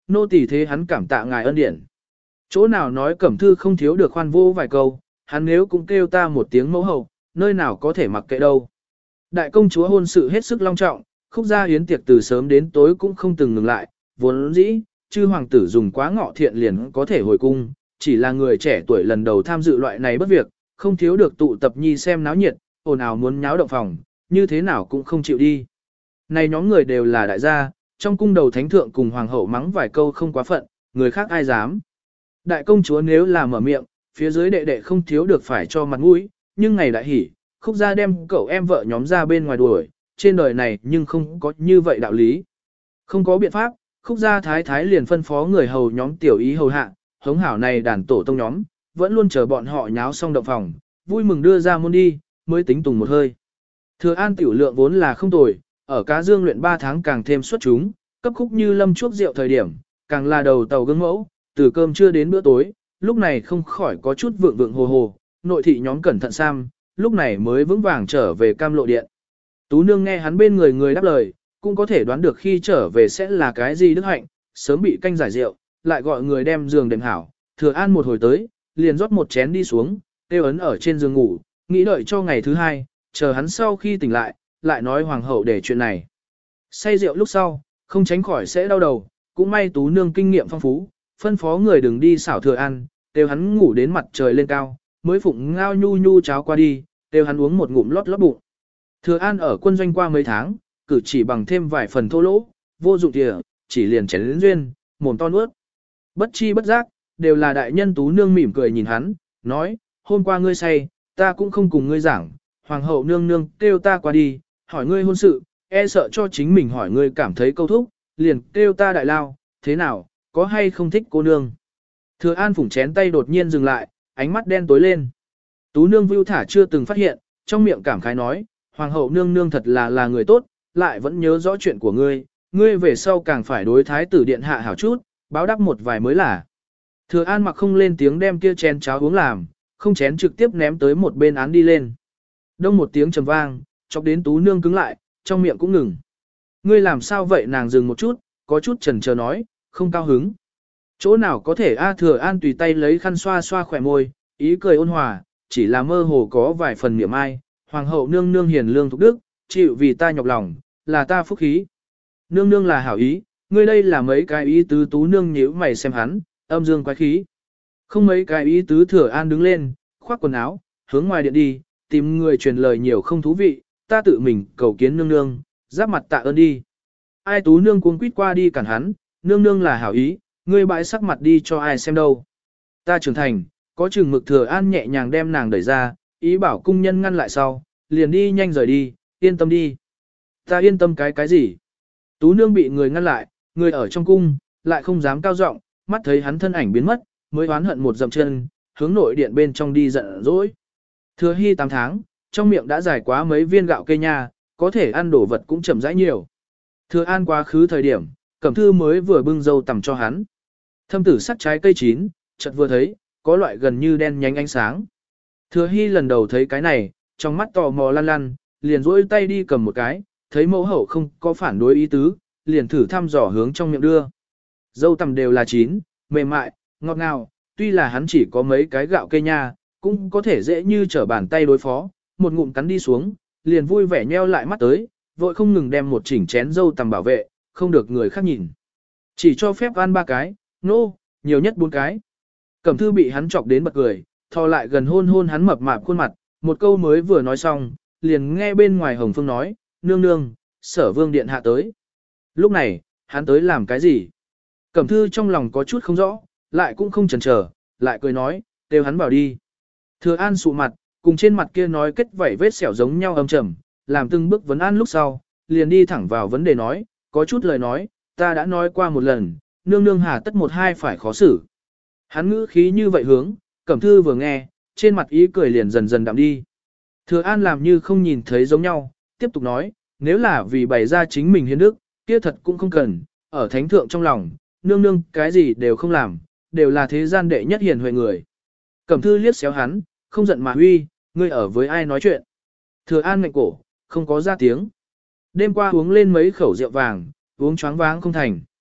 nô tỳ thế hắn cảm tạ ngài ân điển. Chỗ nào nói Cẩm Thư không thiếu được khoan vô vài câu, hắn nếu cũng kêu ta một tiếng mẫu hậu, nơi nào có thể mặc kệ đâu. Đại công chúa hôn sự hết sức long trọng, khúc gia yến tiệc từ sớm đến tối cũng không từng ngừng lại, vốn dĩ, chư hoàng tử dùng quá ngọ thiện liền có thể hồi cung, chỉ là người trẻ tuổi lần đầu tham dự loại này bất việc, không thiếu được tụ tập nhi xem náo nhiệt, ồn ào muốn nháo động phòng, như thế nào cũng không chịu đi. Này nhóm người đều là đại gia, trong cung đầu thánh thượng cùng hoàng hậu mắng vài câu không quá phận, người khác ai dám. Đại công chúa nếu là mở miệng, phía dưới đệ đệ không thiếu được phải cho mặt mũi, nhưng ngày đại hỉ, khúc gia đem cậu em vợ nhóm ra bên ngoài đuổi, trên đời này nhưng không có như vậy đạo lý. Không có biện pháp, khúc gia thái thái liền phân phó người hầu nhóm tiểu ý hầu hạ, hống hảo này đàn tổ tông nhóm, vẫn luôn chờ bọn họ nháo xong động phòng, vui mừng đưa ra môn đi, mới tính tùng một hơi. Thừa An tiểu lượng vốn là không tồi, ở cá dương luyện ba tháng càng thêm xuất chúng, cấp khúc như lâm chuốc rượu thời điểm, càng là đầu tàu gương mẫu, từ cơm trưa đến bữa tối, lúc này không khỏi có chút vượng vượng hồ hồ, nội thị nhóm cẩn thận sam, lúc này mới vững vàng trở về cam lộ điện. Tú nương nghe hắn bên người người đáp lời, cũng có thể đoán được khi trở về sẽ là cái gì đức hạnh, sớm bị canh giải rượu, lại gọi người đem giường đệm hảo, Thừa An một hồi tới, liền rót một chén đi xuống, tiêu ấn ở trên giường ngủ, nghĩ đợi cho ngày thứ hai, chờ hắn sau khi tỉnh lại, lại nói hoàng hậu để chuyện này. Say rượu lúc sau, không tránh khỏi sẽ đau đầu, cũng may Tú nương kinh nghiệm phong phú, phân phó người đừng đi xảo Thừa An, tiêu hắn ngủ đến mặt trời lên cao, mới phụng ngao nhu nhu cháo qua đi, tiêu hắn uống một ngụm lót lót bụng. Thừa An ở quân doanh qua mấy tháng, cử chỉ bằng thêm vài phần thô lỗ, vô dụng kìa, chỉ liền chén đến duyên, mồm to nuốt. Bất chi bất giác, đều là đại nhân Tú nương mỉm cười nhìn hắn, nói, hôm qua ngươi say, ta cũng không cùng ngươi giảng, hoàng hậu nương nương kêu ta qua đi, hỏi ngươi hôn sự, e sợ cho chính mình hỏi ngươi cảm thấy câu thúc, liền kêu ta đại lao, thế nào, có hay không thích cô nương. Thừa An phủng chén tay đột nhiên dừng lại, ánh mắt đen tối lên. Tú nương vưu thả chưa từng phát hiện, trong miệng cảm khái nói, hoàng hậu nương nương thật là là người tốt, lại vẫn nhớ rõ chuyện của ngươi, ngươi về sau càng phải đối thái tử điện hạ hảo chút, báo đáp một vài mới là. Thừa An mặc không lên tiếng đem kia chén cháo uống làm, không chén trực tiếp ném tới một bên án đi lên. Đông một tiếng trầm vang, chọc đến Tú nương cứng lại, trong miệng cũng ngừng. Ngươi làm sao vậy? Nàng dừng một chút, có chút chần chờ nói, không cao hứng. Chỗ nào có thể A Thừa An tùy tay lấy khăn xoa xoa khỏe môi, ý cười ôn hòa, chỉ là mơ hồ có vài phần niệm ai, hoàng hậu nương nương hiền lương thục đức, chịu vì ta nhọc lòng, là ta phúc khí. Nương nương là hảo ý, ngươi đây là mấy cái ý tứ. Tú nương nhíu mày xem hắn, âm dương quái khí. Không mấy cái ý tứ. Thừa An đứng lên, khoác quần áo, hướng ngoài điện đi, tìm người truyền lời nhiều không thú vị, ta tự mình cầu kiến nương nương, giáp mặt tạ ơn đi. Ai Tú nương cuống quýt qua đi cản hắn, nương nương là hảo ý, ngươi bãi sắc mặt đi cho ai xem đâu. Ta trưởng thành, có chừng mực. Thừa An nhẹ nhàng đem nàng đẩy ra, ý bảo cung nhân ngăn lại sau, liền đi nhanh rời đi, yên tâm đi. Ta yên tâm cái cái gì? Tú nương bị người ngăn lại, người ở trong cung, lại không dám cao giọng, mắt thấy hắn thân ảnh biến mất, mới oán hận một dậm chân, hướng nội điện bên trong đi giận dỗi. Thừa Hy tám tháng, trong miệng đã giải quá mấy viên gạo cây nha, có thể ăn đồ vật cũng chậm rãi nhiều. Thừa An quá khứ thời điểm, Cẩm Thư mới vừa bưng dâu tằm cho hắn. Thâm tử sắc trái cây chín, chợt vừa thấy, có loại gần như đen nhánh ánh sáng. Thừa Hy lần đầu thấy cái này, trong mắt tò mò lăn lăn, liền duỗi tay đi cầm một cái, thấy mẫu hậu không có phản đối ý tứ, liền thử thăm dò hướng trong miệng đưa. Dâu tằm đều là chín, mềm mại, ngọt ngào, tuy là hắn chỉ có mấy cái gạo cây nha, cũng có thể dễ như trở bàn tay đối phó, một ngụm cắn đi xuống, liền vui vẻ nheo lại mắt tới, vội không ngừng đem một chỉnh chén dâu tằm bảo vệ, không được người khác nhìn. Chỉ cho phép ăn ba cái, nô, no, nhiều nhất bốn cái. Cẩm Thư bị hắn chọc đến bật cười, thò lại gần hôn hôn hắn mập mạp khuôn mặt, một câu mới vừa nói xong, liền nghe bên ngoài Hồng Phương nói, nương nương, Sở Vương điện hạ tới. Lúc này, hắn tới làm cái gì? Cẩm Thư trong lòng có chút không rõ, lại cũng không chần chờ, lại cười nói, kêu hắn bảo đi. Thừa An sụ mặt, cùng trên mặt kia nói kết vảy vết sẹo giống nhau âm trầm, làm từng bước vấn an lúc sau, liền đi thẳng vào vấn đề nói, có chút lời nói, ta đã nói qua một lần, nương nương hà tất một hai phải khó xử. Hắn ngữ khí như vậy hướng, Cẩm Thư vừa nghe, trên mặt ý cười liền dần dần đạm đi. Thừa An làm như không nhìn thấy giống nhau, tiếp tục nói, nếu là vì bày ra chính mình hiến đức, kia thật cũng không cần, ở thánh thượng trong lòng, nương nương cái gì đều không làm, đều là thế gian đệ nhất hiền huệ người. Cẩm Thư liếc xéo hắn, không giận mà huy, ngươi ở với ai nói chuyện. Thừa An ngạnh cổ, không có ra tiếng. Đêm qua uống lên mấy khẩu rượu vàng, uống choáng váng không thành.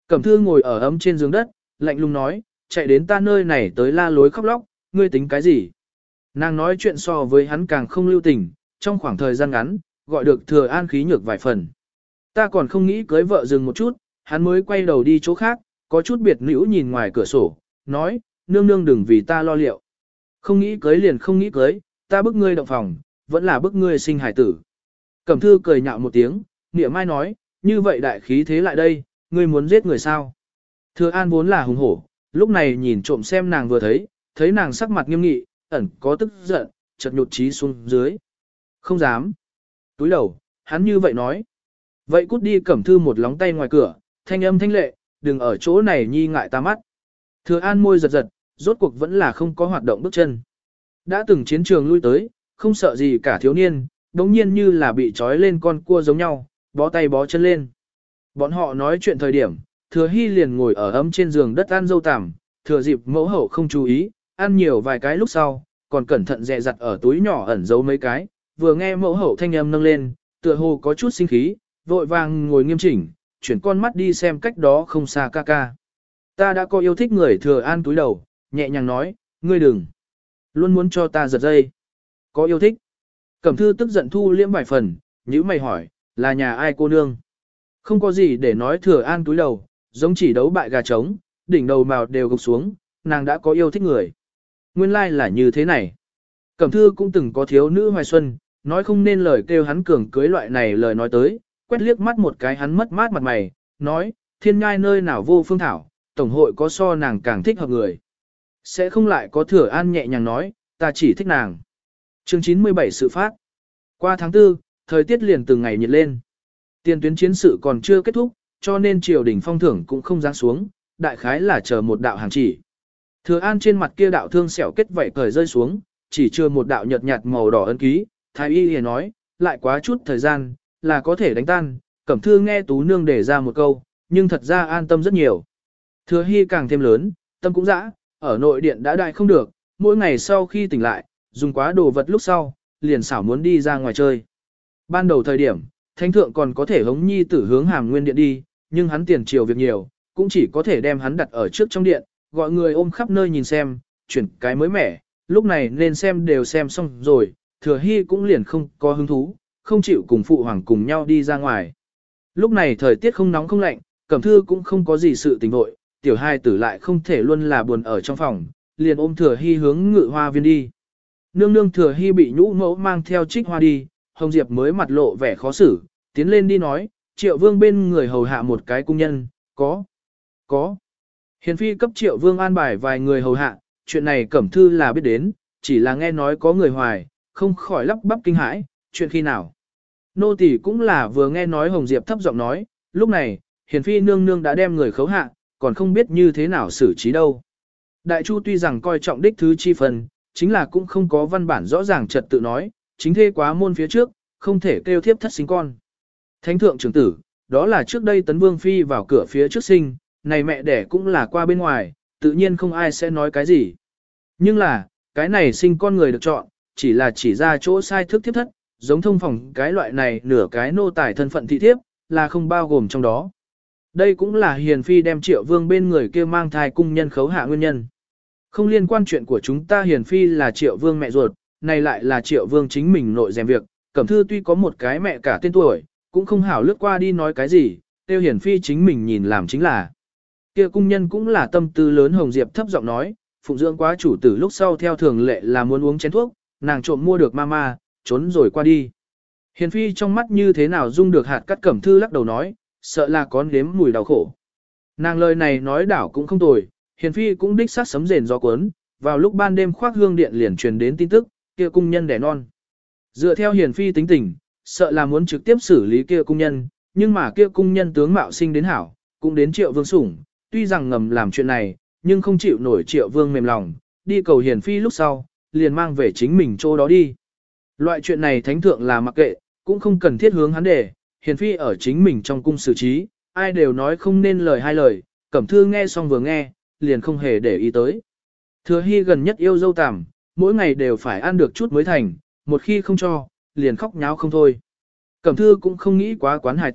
Cẩm thư ngồi ở ấm trên giường đất, lạnh lùng nói, chạy đến ta nơi này tới la lối khóc lóc, ngươi tính cái gì? Nàng nói chuyện so với hắn càng không lưu tình, trong khoảng thời gian ngắn, gọi được Thừa An khí nhược vài phần. Ta còn không nghĩ cưới vợ dừng một chút, hắn mới quay đầu đi chỗ khác, có chút biệt nữ nhìn ngoài cửa sổ, nói, nương nương đừng vì ta lo liệu. Không nghĩ cưới liền không nghĩ cưới, ta bức ngươi động phòng, vẫn là bức ngươi sinh hải tử. Cẩm thư cười nhạo một tiếng, niệm mai nói, như vậy đại khí thế lại đây, ngươi muốn giết người sao? Thừa An vốn là hùng hổ, lúc này nhìn trộm xem nàng vừa thấy, thấy nàng sắc mặt nghiêm nghị, ẩn có tức giận, chợt nhột trí xuống dưới. Không dám. Túi đầu, hắn như vậy nói. Vậy cút đi. Cẩm thư một lóng tay ngoài cửa, thanh âm thanh lệ, đừng ở chỗ này nhi ngại ta mắt. Thừa An môi giật giật, rốt cuộc vẫn là không có hoạt động bước chân. Đã từng chiến trường lui tới, không sợ gì cả thiếu niên, đống nhiên như là bị trói lên con cua giống nhau, bó tay bó chân lên. Bọn họ nói chuyện thời điểm, Thừa Hy liền ngồi ở ấm trên giường đất ăn dâu tằm, thừa dịp mẫu hậu không chú ý, ăn nhiều vài cái lúc sau, còn cẩn thận dè dặt ở túi nhỏ ẩn giấu mấy cái, vừa nghe mẫu hậu thanh âm nâng lên, tựa hồ có chút sinh khí, vội vàng ngồi nghiêm chỉnh, chuyển con mắt đi xem cách đó không xa ca ca. Ta đã có yêu thích người. Thừa An túi đầu, nhẹ nhàng nói, ngươi đừng, luôn muốn cho ta giật dây. Có yêu thích. Cẩm thư tức giận thu liễm vài phần, nhữ mày hỏi, là nhà ai cô nương? Không có gì để nói. Thừa An túi đầu, giống chỉ đấu bại gà trống, đỉnh đầu màu đều gục xuống, nàng đã có yêu thích người. Nguyên lai like là như thế này. Cẩm thư cũng từng có thiếu nữ hoài xuân, nói không nên lời kêu hắn cường cưới loại này lời nói tới, quét liếc mắt một cái hắn mất mát mặt mày, nói, thiên ngai nơi nào vô phương thảo, tổng hội có so nàng càng thích hợp người. Sẽ không lại có. Thừa An nhẹ nhàng nói, ta chỉ thích nàng. Chương chín mươi bảy sự phát. Qua tháng tư, thời tiết liền từng ngày nhiệt lên. Tiền tuyến chiến sự còn chưa kết thúc, cho nên triều đình phong thưởng cũng không giáng xuống, đại khái là chờ một đạo hàng chỉ. Thừa An trên mặt kia đạo thương sẹo kết vảy cởi rơi xuống, chỉ chưa một đạo nhợt nhạt màu đỏ ấn ký, thái y liền nói, lại quá chút thời gian, là có thể đánh tan. Cẩm thư nghe Tú Nương để ra một câu, nhưng thật ra an tâm rất nhiều. Thừa Hy càng thêm lớn, tâm cũng dã, ở nội điện đã đại không được, mỗi ngày sau khi tỉnh lại, dùng quá đồ vật lúc sau, liền xảo muốn đi ra ngoài chơi. Ban đầu thời điểm, thánh thượng còn có thể hống nhi tử hướng Hàm Nguyên điện đi, nhưng hắn tiền triều việc nhiều, cũng chỉ có thể đem hắn đặt ở trước trong điện, gọi người ôm khắp nơi nhìn xem, chuyển cái mới mẻ, lúc này nên xem đều xem xong rồi, Thừa Hy cũng liền không có hứng thú, không chịu cùng phụ hoàng cùng nhau đi ra ngoài. Lúc này thời tiết không nóng không lạnh, Cẩm thư cũng không có gì sự tình vội, tiểu hai tử lại không thể luôn là buồn ở trong phòng, liền ôm Thừa Hy hướng Ngự Hoa viên đi. Nương nương. Thừa Hy bị nhũ mẫu mang theo Trích Hoa đi, Hồng Diệp mới mặt lộ vẻ khó xử, tiến lên đi nói, Triệu Vương bên người hầu hạ một cái cung nhân, có, có. Hiền phi cấp Triệu Vương an bài vài người hầu hạ, chuyện này Cẩm thư là biết đến, chỉ là nghe nói có người hoài, không khỏi lắp bắp kinh hãi, chuyện khi nào. Nô tỳ cũng là vừa nghe nói. Hồng Diệp thấp giọng nói, lúc này, Hiền phi nương nương đã đem người khấu hạ, còn không biết như thế nào xử trí đâu. Đại Chu tuy rằng coi trọng đích thứ chi phần, chính là cũng không có văn bản rõ ràng trật tự nói, chính thê quá môn phía trước, không thể kêu thiếp thất sinh con. Thánh thượng trưởng tử, đó là trước đây Tấn Vương Phi vào cửa phía trước sinh, này mẹ đẻ cũng là qua bên ngoài, tự nhiên không ai sẽ nói cái gì. Nhưng là, cái này sinh con người được chọn, chỉ là chỉ ra chỗ sai thức thiếp thất, giống thông phòng cái loại này nửa cái nô tài thân phận thị thiếp, là không bao gồm trong đó. Đây cũng là Hiền phi đem Triệu Vương bên người kia mang thai cung nhân khấu hạ nguyên nhân. Không liên quan chuyện của chúng ta. Hiền phi là Triệu Vương mẹ ruột, này lại là Triệu Vương chính mình nội dèm việc. Cẩm thư tuy có một cái mẹ cả tên tuổi, cũng không hảo lướt qua đi nói cái gì, tiêu Hiền phi chính mình nhìn làm chính là. Kia cung nhân cũng là tâm tư lớn. Hồng Diệp thấp giọng nói, phụng dưỡng quá chủ tử lúc sau theo thường lệ là muốn uống chén thuốc, nàng trộm mua được mama, trốn rồi qua đi. Hiền phi trong mắt như thế nào dung được hạt cắt. Cẩm thư lắc đầu nói, sợ là có nếm mùi đau khổ. Nàng lời này nói đảo cũng không tồi, Hiền phi cũng đích xác sấm rền gió cuốn, vào lúc ban đêm Khoác Hương điện liền truyền đến tin tức, kia cung nhân đẻ non. Dựa theo Hiền phi tính tình, sợ là muốn trực tiếp xử lý kia cung nhân, nhưng mà kia cung nhân tướng mạo sinh đến hảo, cũng đến Triệu Vương sủng, tuy rằng ngầm làm chuyện này, nhưng không chịu nổi Triệu Vương mềm lòng, đi cầu Hiền phi lúc sau, liền mang về chính mình chỗ đó đi. Loại chuyện này thánh thượng là mặc kệ, cũng không cần thiết hướng hắn để, Hiền phi ở chính mình trong cung xử trí, ai đều nói không nên lời hai lời. Cẩm thư nghe xong vừa nghe, liền không hề để ý tới. Thừa Hy gần nhất yêu dâu tằm, mỗi ngày đều phải ăn được chút mới thành, một khi không cho, liền khóc nháo không thôi. Cẩm thư cũng không nghĩ quá quán hài tử,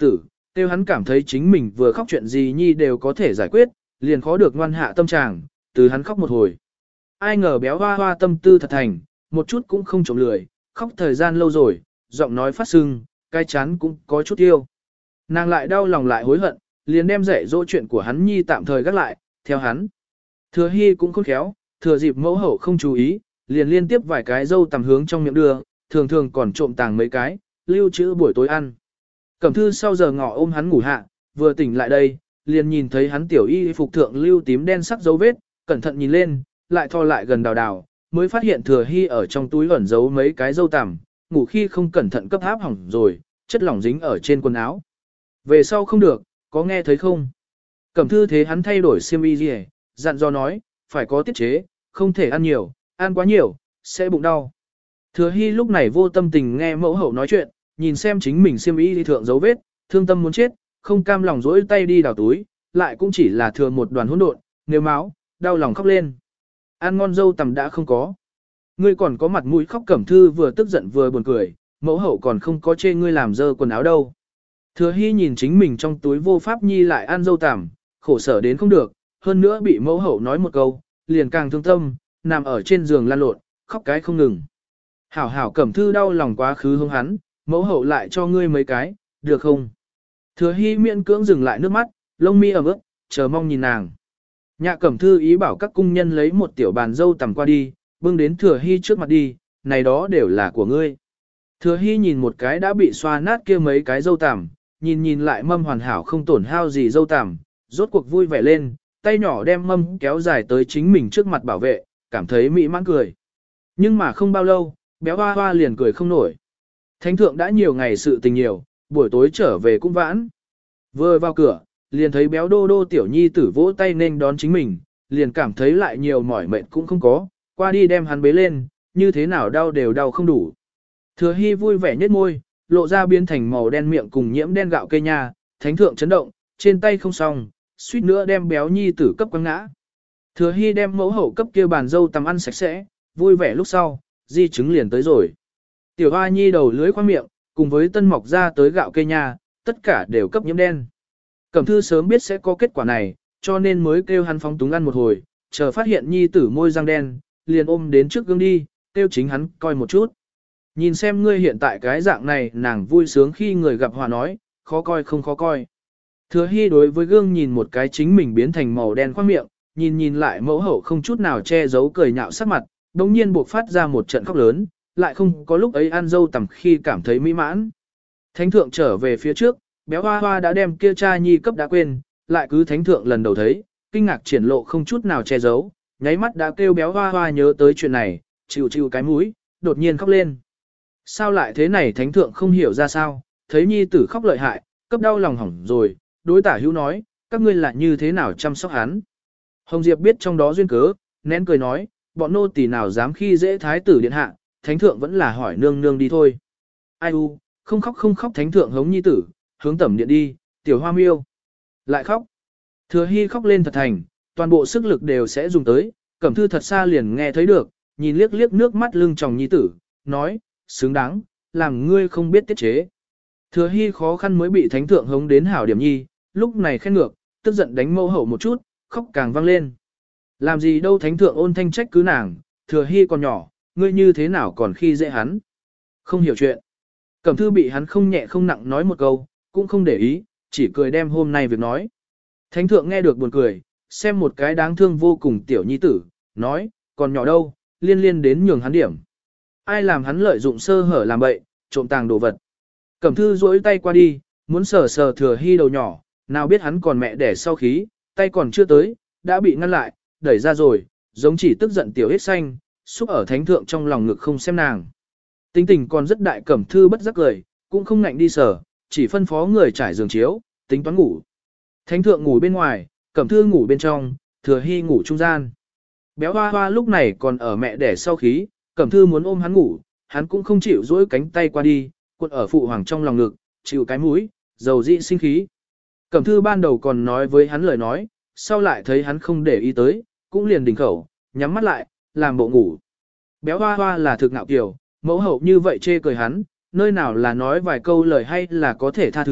kêu hắn cảm thấy chính mình vừa khóc chuyện gì nhi đều có thể giải quyết, liền khó được ngoan hạ tâm trạng, từ hắn khóc một hồi. Ai ngờ béo hoa hoa tâm tư thật thành, một chút cũng không trộm lười, khóc thời gian lâu rồi, giọng nói phát sưng, cái chán cũng có chút tiêu. Nàng lại đau lòng lại hối hận, liền đem dạy dỗ chuyện của hắn nhi tạm thời gác lại, theo hắn. Thừa Hy cũng khôn khéo, thừa dịp mẫu hậu không chú ý, liền liên tiếp vài cái dâu tầm hướng trong miệng đưa, thường thường còn trộm tàng mấy cái, lưu trữ buổi tối ăn. Cẩm Thư sau giờ ngọ ôm hắn ngủ hạ, vừa tỉnh lại đây, liền nhìn thấy hắn tiểu y phục thượng lưu tím đen sắc dấu vết, cẩn thận nhìn lên, lại thò lại gần đào đào, mới phát hiện Thừa Hy ở trong túi ẩn giấu mấy cái dâu tằm, ngủ khi không cẩn thận cấp háp hỏng rồi, chất lỏng dính ở trên quần áo. Về sau không được, có nghe thấy không? Cẩm Thư thế hắn thay đổi xiêm y gì, dặn dò nói, phải có tiết chế, không thể ăn nhiều, ăn quá nhiều, sẽ bụng đau. Thừa Hy lúc này vô tâm tình nghe mẫu hậu nói chuyện, nhìn xem chính mình xiêm y đi thượng dấu vết, thương tâm muốn chết, không cam lòng rỗi tay đi đào túi, lại cũng chỉ là thừa một đoàn hỗn độn, nếu máu, đau lòng khóc lên. Ăn ngon dâu tằm đã không có. Ngươi còn có mặt mũi khóc. Cẩm Thư vừa tức giận vừa buồn cười, mẫu hậu còn không có chê ngươi làm dơ quần áo đâu. Thừa Hy nhìn chính mình trong túi vô pháp nhi lại ăn dâu tằm, khổ sở đến không được, hơn nữa bị mẫu hậu nói một câu, liền càng thương tâm, nằm ở trên giường lăn lộn, khóc cái không ngừng. Hảo hảo Cẩm Thư đau lòng quá khứ hướng hắn, mẫu hậu lại cho ngươi mấy cái, được không? Thừa Hy miễn cưỡng dừng lại nước mắt, lông mi ẩm ướt, chờ mong nhìn nàng. Nhạ Cẩm Thư ý bảo các cung nhân lấy một tiểu bàn dâu tằm qua đi, bưng đến Thừa Hy trước mặt đi, này đó đều là của ngươi. Thừa Hy nhìn một cái đã bị xoa nát kia mấy cái dâu tằm, nhìn nhìn lại mâm hoàn hảo không tổn hao gì dâu tằm, rốt cuộc vui vẻ lên, tay nhỏ đem mâm kéo dài tới chính mình trước mặt bảo vệ, cảm thấy mỹ mãn cười. Nhưng mà không bao lâu, béo hoa hoa liền cười không nổi. Thánh thượng đã nhiều ngày sự tình nhiều, buổi tối trở về cũng vãn. Vừa vào cửa, liền thấy béo đô đô tiểu nhi tử vỗ tay nên đón chính mình, liền cảm thấy lại nhiều mỏi mệt cũng không có, qua đi đem hắn bế lên, như thế nào đau đều đau không đủ. Thừa Hy vui vẻ nhếch môi, lộ ra biến thành màu đen miệng cùng nhiễm đen gạo cây nha, thánh thượng chấn động, trên tay không xong, suýt nữa đem béo nhi tử cấp quăng ngã. Thừa Hy đem mẫu hậu cấp kia bàn dâu tằm ăn sạch sẽ, vui vẻ lúc sau, di chứng liền tới rồi. Tiểu hoa nhi đầu lưới khoang miệng, cùng với tân mọc ra tới gạo cây nha, tất cả đều cấp nhiễm đen. Cẩm Thư sớm biết sẽ có kết quả này, cho nên mới kêu hắn phóng túng ăn một hồi, chờ phát hiện nhi tử môi răng đen, liền ôm đến trước gương đi, kêu chính hắn coi một chút. Nhìn xem ngươi hiện tại cái dạng này, nàng vui sướng khi người gặp hòa nói, khó coi không khó coi. Thừa Hy đối với gương nhìn một cái chính mình biến thành màu đen khoang miệng, nhìn nhìn lại mẫu hậu không chút nào che giấu cười nhạo sắc mặt, đồng nhiên buộc phát ra một trận khóc lớn, lại không có lúc ấy ăn dâu tằm khi cảm thấy mỹ mãn. Thánh thượng trở về phía trước, béo hoa hoa đã đem kia cha nhi cấp đã quên, lại cứ thánh thượng lần đầu thấy, kinh ngạc triển lộ không chút nào che giấu, nháy mắt đã kêu béo hoa hoa nhớ tới chuyện này, chịu chịu cái mũi, đột nhiên khóc lên. Sao lại thế này? Thánh thượng không hiểu ra sao, thấy nhi tử khóc lợi hại, cấp đau lòng hỏng rồi, đối tả hữu nói, các ngươi là như thế nào chăm sóc hắn. Hồng Diệp biết trong đó duyên cớ, nén cười nói, bọn nô tỳ nào dám khi dễ thái tử điện hạ, thánh thượng vẫn là hỏi nương nương đi thôi. Ai u, không khóc không khóc. Thánh thượng hống nhi tử, hướng tẩm điện đi, tiểu hoa miêu. Lại khóc. Thừa Hy khóc lên thật thành, toàn bộ sức lực đều sẽ dùng tới, Cẩm Thư thật xa liền nghe thấy được, nhìn liếc liếc nước mắt lưng tròng nhi tử, nói, xứng đáng, làm ngươi không biết tiết chế. Thừa Hy khó khăn mới bị thánh thượng hống đến hảo điểm nhi, lúc này khen ngược, tức giận đánh mẫu hậu một chút, khóc càng vang lên. Làm gì đâu, thánh thượng ôn thanh trách cứ nàng, Thừa Hy còn nhỏ, ngươi như thế nào còn khi dễ hắn. Không hiểu chuyện. Cẩm Thư bị hắn không nhẹ không nặng nói một câu, cũng không để ý, chỉ cười đem hôm nay việc nói. Thánh thượng nghe được buồn cười, xem một cái đáng thương vô cùng tiểu nhi tử, nói, còn nhỏ đâu, liên liên đến nhường hắn điểm. Ai làm hắn lợi dụng sơ hở làm bậy, trộm tàng đồ vật. Cẩm Thư duỗi tay qua đi, muốn sờ sờ Thừa Hy đầu nhỏ, nào biết hắn còn mẹ đẻ sau khí, tay còn chưa tới, đã bị ngăn lại, đẩy ra rồi, giống chỉ tức giận tiểu hết xanh, xúc ở thánh thượng trong lòng ngực không xem nàng. Tính tình còn rất đại, Cẩm Thư bất giác cười, cũng không ngạnh đi sờ, chỉ phân phó người trải giường chiếu, tính toán ngủ. Thánh thượng ngủ bên ngoài, Cẩm Thư ngủ bên trong, Thừa Hy ngủ trung gian. Béo hoa hoa lúc này còn ở mẹ đẻ sau khí, Cẩm Thư muốn ôm hắn ngủ, hắn cũng không chịu duỗi cánh tay qua đi, cuộn ở phụ hoàng trong lòng ngực, chịu cái mũi, dầu dị sinh khí. Cẩm Thư ban đầu còn nói với hắn lời nói, sau lại thấy hắn không để ý tới, cũng liền đình khẩu, nhắm mắt lại, làm bộ ngủ. Béo hoa hoa là thực ngạo kiều, mẫu hậu như vậy chê cười hắn, nơi nào là nói vài câu lời hay là có thể tha thứ,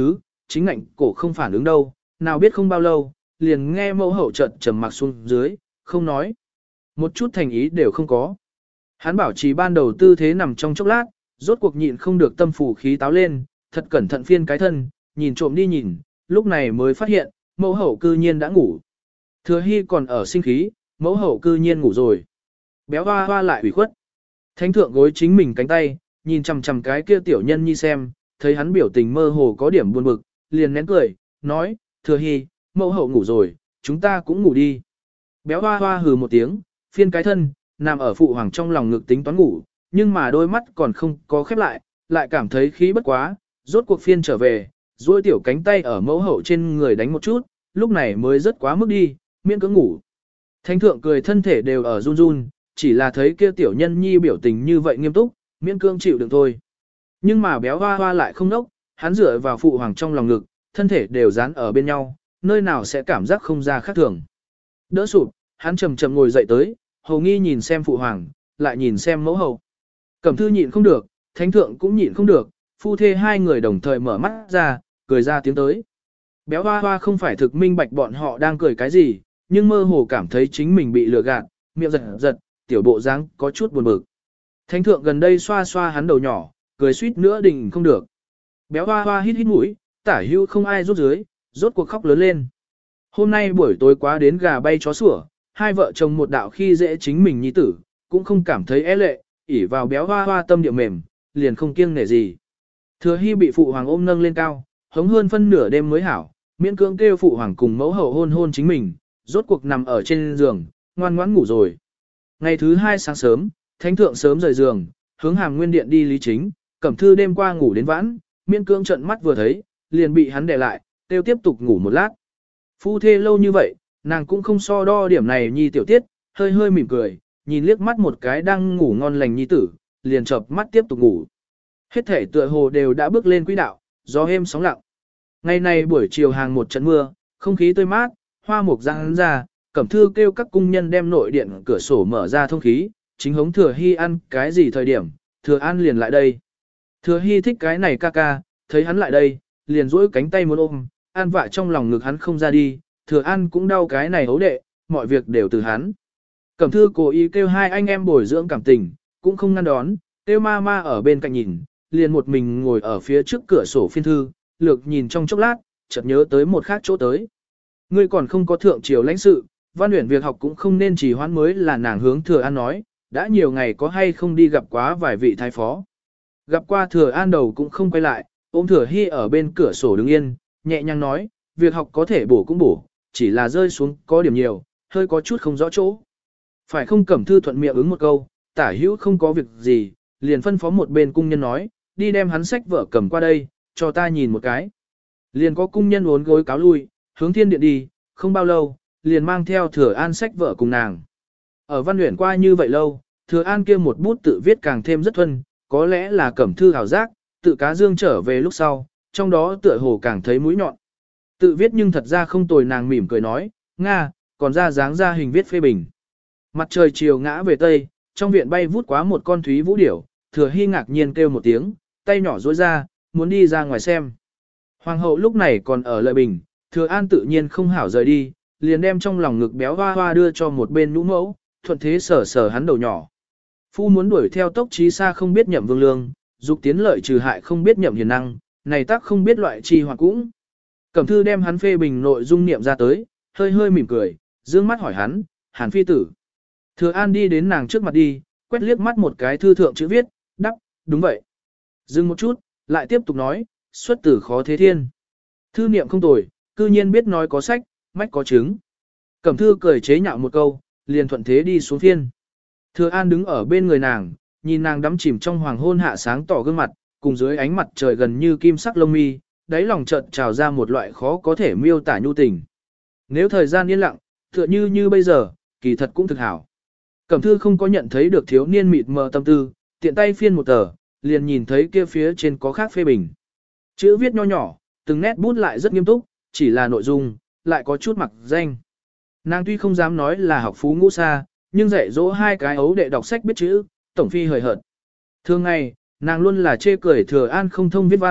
chính ngạnh cổ không phản ứng đâu, nào biết không bao lâu, liền nghe mẫu hậu chợt trầm mặc xuống dưới, không nói. Một chút thành ý đều không có. Hắn bảo trì ban đầu tư thế nằm trong chốc lát, rốt cuộc nhịn không được tâm phủ khí táo lên, thật cẩn thận phiên cái thân, nhìn trộm đi nhìn, lúc này mới phát hiện, mẫu hậu cư nhiên đã ngủ. Thừa Hy còn ở sinh khí, mẫu hậu cư nhiên ngủ rồi. Béo hoa hoa lại ủy khuất. Thánh thượng gối chính mình cánh tay, nhìn chằm chằm cái kia tiểu nhân nhi xem, thấy hắn biểu tình mơ hồ có điểm buồn bực, liền nén cười, nói, Thừa Hy, mẫu hậu ngủ rồi, chúng ta cũng ngủ đi. Béo hoa hoa hừ một tiếng, phiên cái thân, nằm ở phụ hoàng trong lòng ngực tính toán ngủ, nhưng mà đôi mắt còn không có khép lại, lại cảm thấy khí bất quá, rốt cuộc phiên trở về, duỗi tiểu cánh tay ở mẫu hậu trên người đánh một chút, lúc này mới rất quá mức đi, miễn cưỡng ngủ. Thánh thượng cười thân thể đều ở run run, chỉ là thấy kia tiểu nhân nhi biểu tình như vậy nghiêm túc, miễn cưỡng chịu đựng thôi. Nhưng mà béo hoa hoa lại không nốc, hắn dựa vào phụ hoàng trong lòng ngực, thân thể đều dán ở bên nhau, nơi nào sẽ cảm giác không ra khác thường. Đỡ sụp, hắn chậm chậm ngồi dậy tới, hầu nghi nhìn xem phụ hoàng, lại nhìn xem mẫu hậu. Cẩm thư nhịn không được, thánh thượng cũng nhịn không được, phu thê hai người đồng thời mở mắt ra, cười ra tiếng tới. Béo hoa hoa không phải thực minh bạch bọn họ đang cười cái gì, nhưng mơ hồ cảm thấy chính mình bị lừa gạt, miệng giật giật, tiểu bộ dáng có chút buồn bực. Thánh thượng gần đây xoa xoa hắn đầu nhỏ, cười suýt nữa đình không được. Béo hoa hoa hít hít mũi, tả hưu không ai rút dưới, rốt cuộc khóc lớn lên. Hôm nay buổi tối quá đến gà bay chó sủa, hai vợ chồng một đạo khi dễ chính mình nhi tử, cũng không cảm thấy é lệ, ỉ vào béo hoa hoa tâm địa mềm, liền không kiêng nể gì. Thừa Hy bị phụ hoàng ôm nâng lên cao, hống hơn phân nửa đêm mới hảo, miễn cưỡng kêu phụ hoàng cùng mẫu hậu hôn hôn chính mình, rốt cuộc nằm ở trên giường, ngoan ngoãn ngủ rồi. Ngày thứ hai sáng sớm, thánh thượng sớm rời giường, hướng Hàm Nguyên điện đi lý chính, Cẩm Thư đêm qua ngủ đến vãn, miễn cưỡng trợn mắt vừa thấy, liền bị hắn đè lại, kêu tiếp tục ngủ một lát. Phu thê lâu như vậy, nàng cũng không so đo điểm này nhi tiểu tiết, hơi hơi mỉm cười, nhìn liếc mắt một cái đang ngủ ngon lành nhi tử, liền chợp mắt tiếp tục ngủ. Hết thể tựa hồ đều đã bước lên quỹ đạo, gió êm sóng lặng. Ngày này buổi chiều hàng một trận mưa, không khí tươi mát, hoa mục răng ra, Cẩm Thư kêu các cung nhân đem nội điện cửa sổ mở ra thông khí, chính hống Thừa Hy ăn cái gì thời điểm, Thừa An liền lại đây. Thừa Hy thích cái này ca ca, thấy hắn lại đây, liền duỗi cánh tay muốn ôm, an vạ trong lòng ngực hắn không ra đi, Thừa An cũng đau cái này hấu đệ, mọi việc đều từ hắn. Cẩm Thư cố ý kêu hai anh em bồi dưỡng cảm tình, cũng không ngăn đón, kêu ma ma ở bên cạnh nhìn, liền một mình ngồi ở phía trước cửa sổ phiên thư, lược nhìn trong chốc lát, chợt nhớ tới một khác chỗ tới. Ngươi còn không có thượng triều lãnh sự, văn luyện việc học cũng không nên trì hoãn mới là nàng hướng Thừa An nói, đã nhiều ngày có hay không đi gặp quá vài vị thái phó. Gặp qua Thừa An đầu cũng không quay lại, ôm Thừa Hy ở bên cửa sổ đứng yên, nhẹ nhàng nói, việc học có thể bổ cũng bổ, chỉ là rơi xuống có điểm nhiều, hơi có chút không rõ chỗ. Phải không? Cẩm Thư thuận miệng ứng một câu, tả hữu không có việc gì, liền phân phó một bên cung nhân nói, đi đem hắn sách vở cầm qua đây, cho ta nhìn một cái. Liền có cung nhân uốn gối cáo lui, hướng thiên điện đi, không bao lâu, liền mang theo Thừa An sách vở cùng nàng. Ở văn luyện qua như vậy lâu, Thừa An kia một bút tự viết càng thêm rất thuần, có lẽ là Cẩm Thư hào giác, tự cá dương trở về lúc sau, trong đó tựa hồ càng thấy mũi nhọn. Tự viết nhưng thật ra không tồi, nàng mỉm cười nói, Nga, còn ra dáng ra hình viết phê bình. Mặt trời chiều ngã về tây, trong viện bay vút quá một con thúy vũ điểu, Thừa Hy ngạc nhiên kêu một tiếng, tay nhỏ duỗi ra, muốn đi ra ngoài xem. Hoàng hậu lúc này còn ở lợi bình, Thừa An tự nhiên không hảo rời đi, liền đem trong lòng ngực béo hoa hoa đưa cho một bên nhũ mẫu, thuận thế sờ sờ hắn đầu nhỏ. Phu muốn đuổi theo tốc trí xa không biết nhậm vương lương, dục tiến lợi trừ hại không biết nhậm hiền năng, này tác không biết loại trì hoặc cũng. Cẩm Thư đem hắn phê bình nội dung niệm ra tới, hơi hơi mỉm cười, dương mắt hỏi hắn, Hàn phi tử. Thừa An đi đến nàng trước mặt đi, quét liếc mắt một cái thư thượng chữ viết, đắp, đúng vậy. Dừng một chút, lại tiếp tục nói, xuất tử khó thế thiên. Thư niệm không tồi, cư nhiên biết nói có sách, mách có chứng. Cẩm Thư cười chế nhạo một câu, liền thuận thế đi xuống phiên. Thừa An đứng ở bên người nàng, nhìn nàng đắm chìm trong hoàng hôn hạ sáng tỏ gương mặt, cùng dưới ánh mặt trời gần như kim sắc lông mi, đáy lòng chợt trào ra một loại khó có thể miêu tả nhu tình. Nếu thời gian yên lặng, tựa như như bây giờ, kỳ thật cũng thực hảo. Cẩm Thư không có nhận thấy được thiếu niên mịt mờ tâm tư, tiện tay phiên một tờ, liền nhìn thấy kia phía trên có khác phê bình. Chữ viết nho nhỏ, từng nét bút lại rất nghiêm túc, chỉ là nội dung, lại có chút mặc danh. Nàng tuy không dám nói là học phú ngũ xa, nhưng dạy dỗ hai cái ấu đệ đọc sách biết chữ, tổng phi hời hợt. Thường ngày, nàng luôn là chê cười Thừa An không thông viết văn,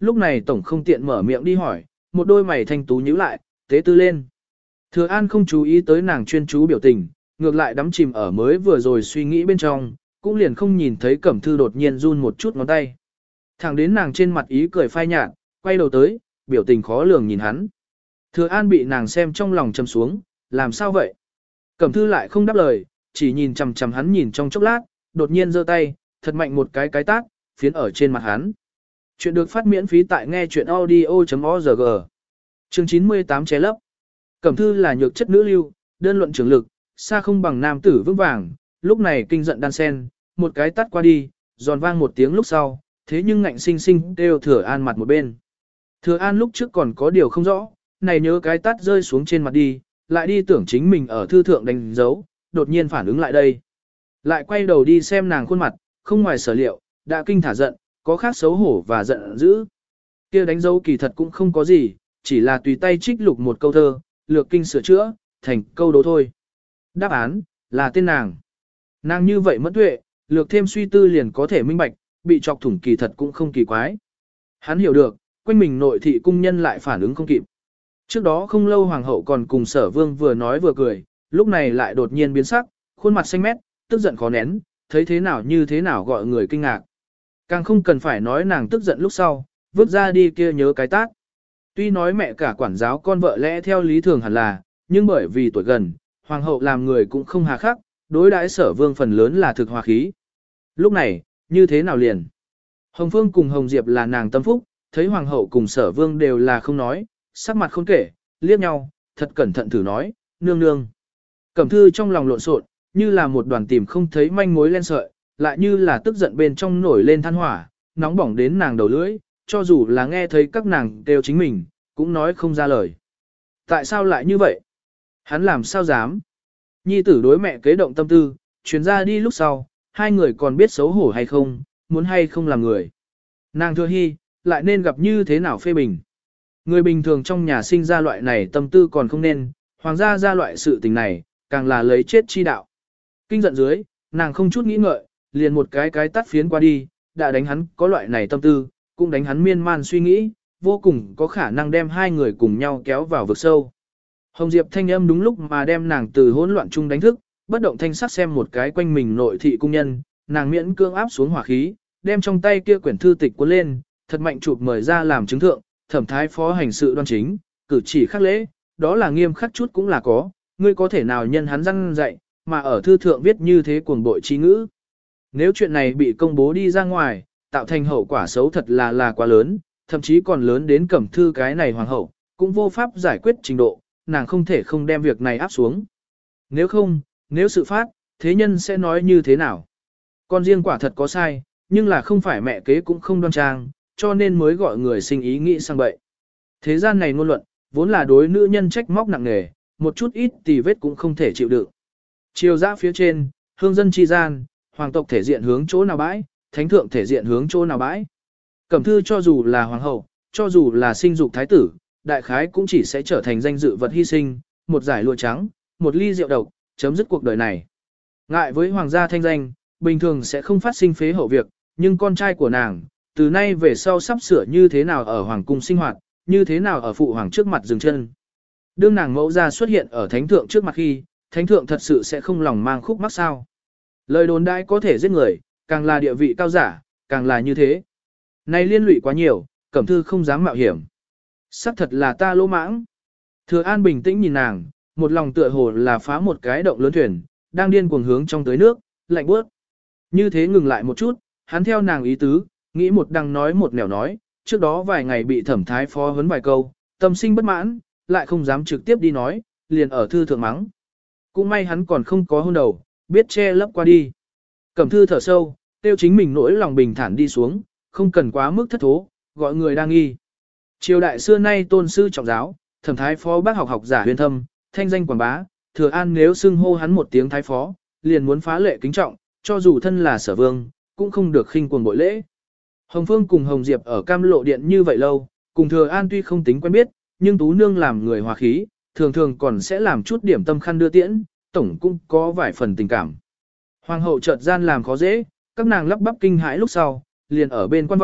lúc này tổng không tiện mở miệng đi hỏi, một đôi mày thanh tú nhíu lại, tế tư lên. Thừa An không chú ý tới nàng chuyên chú biểu tình, ngược lại đắm chìm ở mới vừa rồi suy nghĩ bên trong, cũng liền không nhìn thấy Cẩm Thư đột nhiên run một chút ngón tay. Thẳng đến nàng trên mặt ý cười phai nhạt, quay đầu tới, biểu tình khó lường nhìn hắn. Thừa An bị nàng xem trong lòng trầm xuống, làm sao vậy? Cẩm Thư lại không đáp lời, chỉ nhìn chằm chằm hắn nhìn trong chốc lát, đột nhiên giơ tay, thật mạnh một cái cái tát, phiến ở trên mặt hắn. Chuyện được phát miễn phí tại nghe chuyện audio.org. Chương chín mươi tám ché lấp. Cẩm Thư là nhược chất nữ lưu, đơn luận trưởng lực, xa không bằng nam tử vững vàng, lúc này kinh giận đan sen, một cái tát qua đi, giòn vang một tiếng lúc sau, thế nhưng ngạnh sinh sinh đều Thừa An mặt một bên. Thừa An lúc trước còn có điều không rõ, này nhớ cái tát rơi xuống trên mặt đi, lại đi tưởng chính mình ở thư thượng đánh dấu, đột nhiên phản ứng lại đây. Lại quay đầu đi xem nàng khuôn mặt, không ngoài sở liệu, đã kinh thả giận, có khác xấu hổ và giận dữ. Kia đánh dấu kỳ thật cũng không có gì, chỉ là tùy tay trích lục một câu thơ, lược kinh sửa chữa, thành câu đố thôi. Đáp án, là tên nàng. Nàng như vậy mất tuệ, lược thêm suy tư liền có thể minh bạch, bị chọc thủng kỳ thật cũng không kỳ quái. Hắn hiểu được, quanh mình nội thị cung nhân lại phản ứng không kịp. Trước đó không lâu hoàng hậu còn cùng sở vương vừa nói vừa cười, lúc này lại đột nhiên biến sắc, khuôn mặt xanh mét, tức giận khó nén, thấy thế nào như thế nào gọi người kinh ngạc. Càng không cần phải nói nàng tức giận lúc sau, vứt ra đi kia nhớ cái tát. Tuy nói mẹ cả quản giáo con vợ lẽ theo lý thường hẳn là, nhưng bởi vì tuổi gần, hoàng hậu làm người cũng không hà khắc, đối đãi sở vương phần lớn là thực hòa khí. Lúc này, như thế nào liền? Hồng Phương cùng Hồng Diệp là nàng tâm phúc, thấy hoàng hậu cùng sở vương đều là không nói, sắc mặt không kể, liếc nhau, thật cẩn thận thử nói, nương nương. Cẩm Thư trong lòng lộn xộn, như là một đoàn tìm không thấy manh mối len sợi, lại như là tức giận bên trong nổi lên than hỏa, nóng bỏng đến nàng đầu lưỡi, cho dù là nghe thấy các nàng đều chính mình, cũng nói không ra lời. Tại sao lại như vậy? Hắn làm sao dám? Nhi tử đối mẹ kế động tâm tư, chuyến ra đi lúc sau, hai người còn biết xấu hổ hay không, muốn hay không làm người. Nàng thưa hy, lại nên gặp như thế nào phê bình. Người bình thường trong nhà sinh ra loại này tâm tư còn không nên, hoàng gia ra loại sự tình này, càng là lấy chết chi đạo. Kinh giận dưới, nàng không chút nghĩ ngợi, liền một cái cái tắt phiến qua đi, đã đánh hắn có loại này tâm tư, cũng đánh hắn miên man suy nghĩ, vô cùng có khả năng đem hai người cùng nhau kéo vào vực sâu. Hồng Diệp thanh âm đúng lúc mà đem nàng từ hỗn loạn chung đánh thức, bất động thanh sắc xem một cái quanh mình nội thị cung nhân, nàng miễn cương áp xuống hỏa khí, đem trong tay kia quyển thư tịch cuốn lên, thật mạnh chụp mời ra làm chứng thượng, thẩm thái phó hành sự đoan chính, cử chỉ khắc lễ, đó là nghiêm khắc chút cũng là có, ngươi có thể nào nhân hắn răn dạy, mà ở thư thượng viết như thế cuồng bội trí ngữ. Nếu chuyện này bị công bố đi ra ngoài, tạo thành hậu quả xấu thật là là quá lớn, thậm chí còn lớn đến Cẩm Thư cái này hoàng hậu, cũng vô pháp giải quyết trình độ, nàng không thể không đem việc này áp xuống. Nếu không, nếu sự phát, thế nhân sẽ nói như thế nào? Con riêng quả thật có sai, nhưng là không phải mẹ kế cũng không đoan trang, cho nên mới gọi người sinh ý nghĩ sang bậy. Thế gian này ngôn luận, vốn là đối nữ nhân trách móc nặng nề, một chút ít tì vết cũng không thể chịu đựng. Chiều dã phía trên, hương dân chi gian, hoàng tộc thể diện hướng chỗ nào bãi, thánh thượng thể diện hướng chỗ nào bãi. Cẩm Thư cho dù là hoàng hậu, cho dù là sinh dục thái tử, đại khái cũng chỉ sẽ trở thành danh dự vật hy sinh, một giải lụa trắng, một ly rượu độc, chấm dứt cuộc đời này. Ngại với hoàng gia thanh danh, bình thường sẽ không phát sinh phế hậu việc, nhưng con trai của nàng, từ nay về sau sắp sửa như thế nào ở hoàng cung sinh hoạt, như thế nào ở phụ hoàng trước mặt dừng chân. Đương nàng mẫu ra xuất hiện ở thánh thượng trước mặt khi, thánh thượng thật sự sẽ không lòng mang khúc mắc sao. Lời đồn đại có thể giết người, càng là địa vị cao giả, càng là như thế. Này liên lụy quá nhiều, Cẩm Thư không dám mạo hiểm. Sắc thật là ta lỗ mãng. Thừa An bình tĩnh nhìn nàng, một lòng tựa hồ là phá một cái động lớn thuyền, đang điên cuồng hướng trong tới nước, lạnh bước. Như thế ngừng lại một chút, hắn theo nàng ý tứ, nghĩ một đằng nói một nẻo nói, trước đó vài ngày bị thẩm thái phó huấn vài câu, tâm sinh bất mãn, lại không dám trực tiếp đi nói, liền ở thư thượng mắng. Cũng may hắn còn không có hôn đầu, biết che lấp qua đi. Cẩm Thư thở sâu, tiêu chính mình nỗi lòng bình thản đi xuống, không cần quá mức thất thố, gọi người đang nghi. Triều đại xưa nay tôn sư trọng giáo, thẩm thái phó bác học học giả huyền thâm, thanh danh quảng bá, Thừa An nếu xưng hô hắn một tiếng thái phó, liền muốn phá lệ kính trọng, cho dù thân là sở vương, cũng không được khinh cuồng bội lễ. Hồng Phương cùng Hồng Diệp ở Cam Lộ Điện như vậy lâu, cùng Thừa An tuy không tính quen biết, nhưng Tú Nương làm người hòa khí, thường thường còn sẽ làm chút điểm tâm khăn đưa tiễn, tổng cũng có vài phần tình cảm. Hoàng hậu chợt gian làm khó dễ, các nàng lắp bắp kinh hãi lúc sau, liền ở bên quan vọng,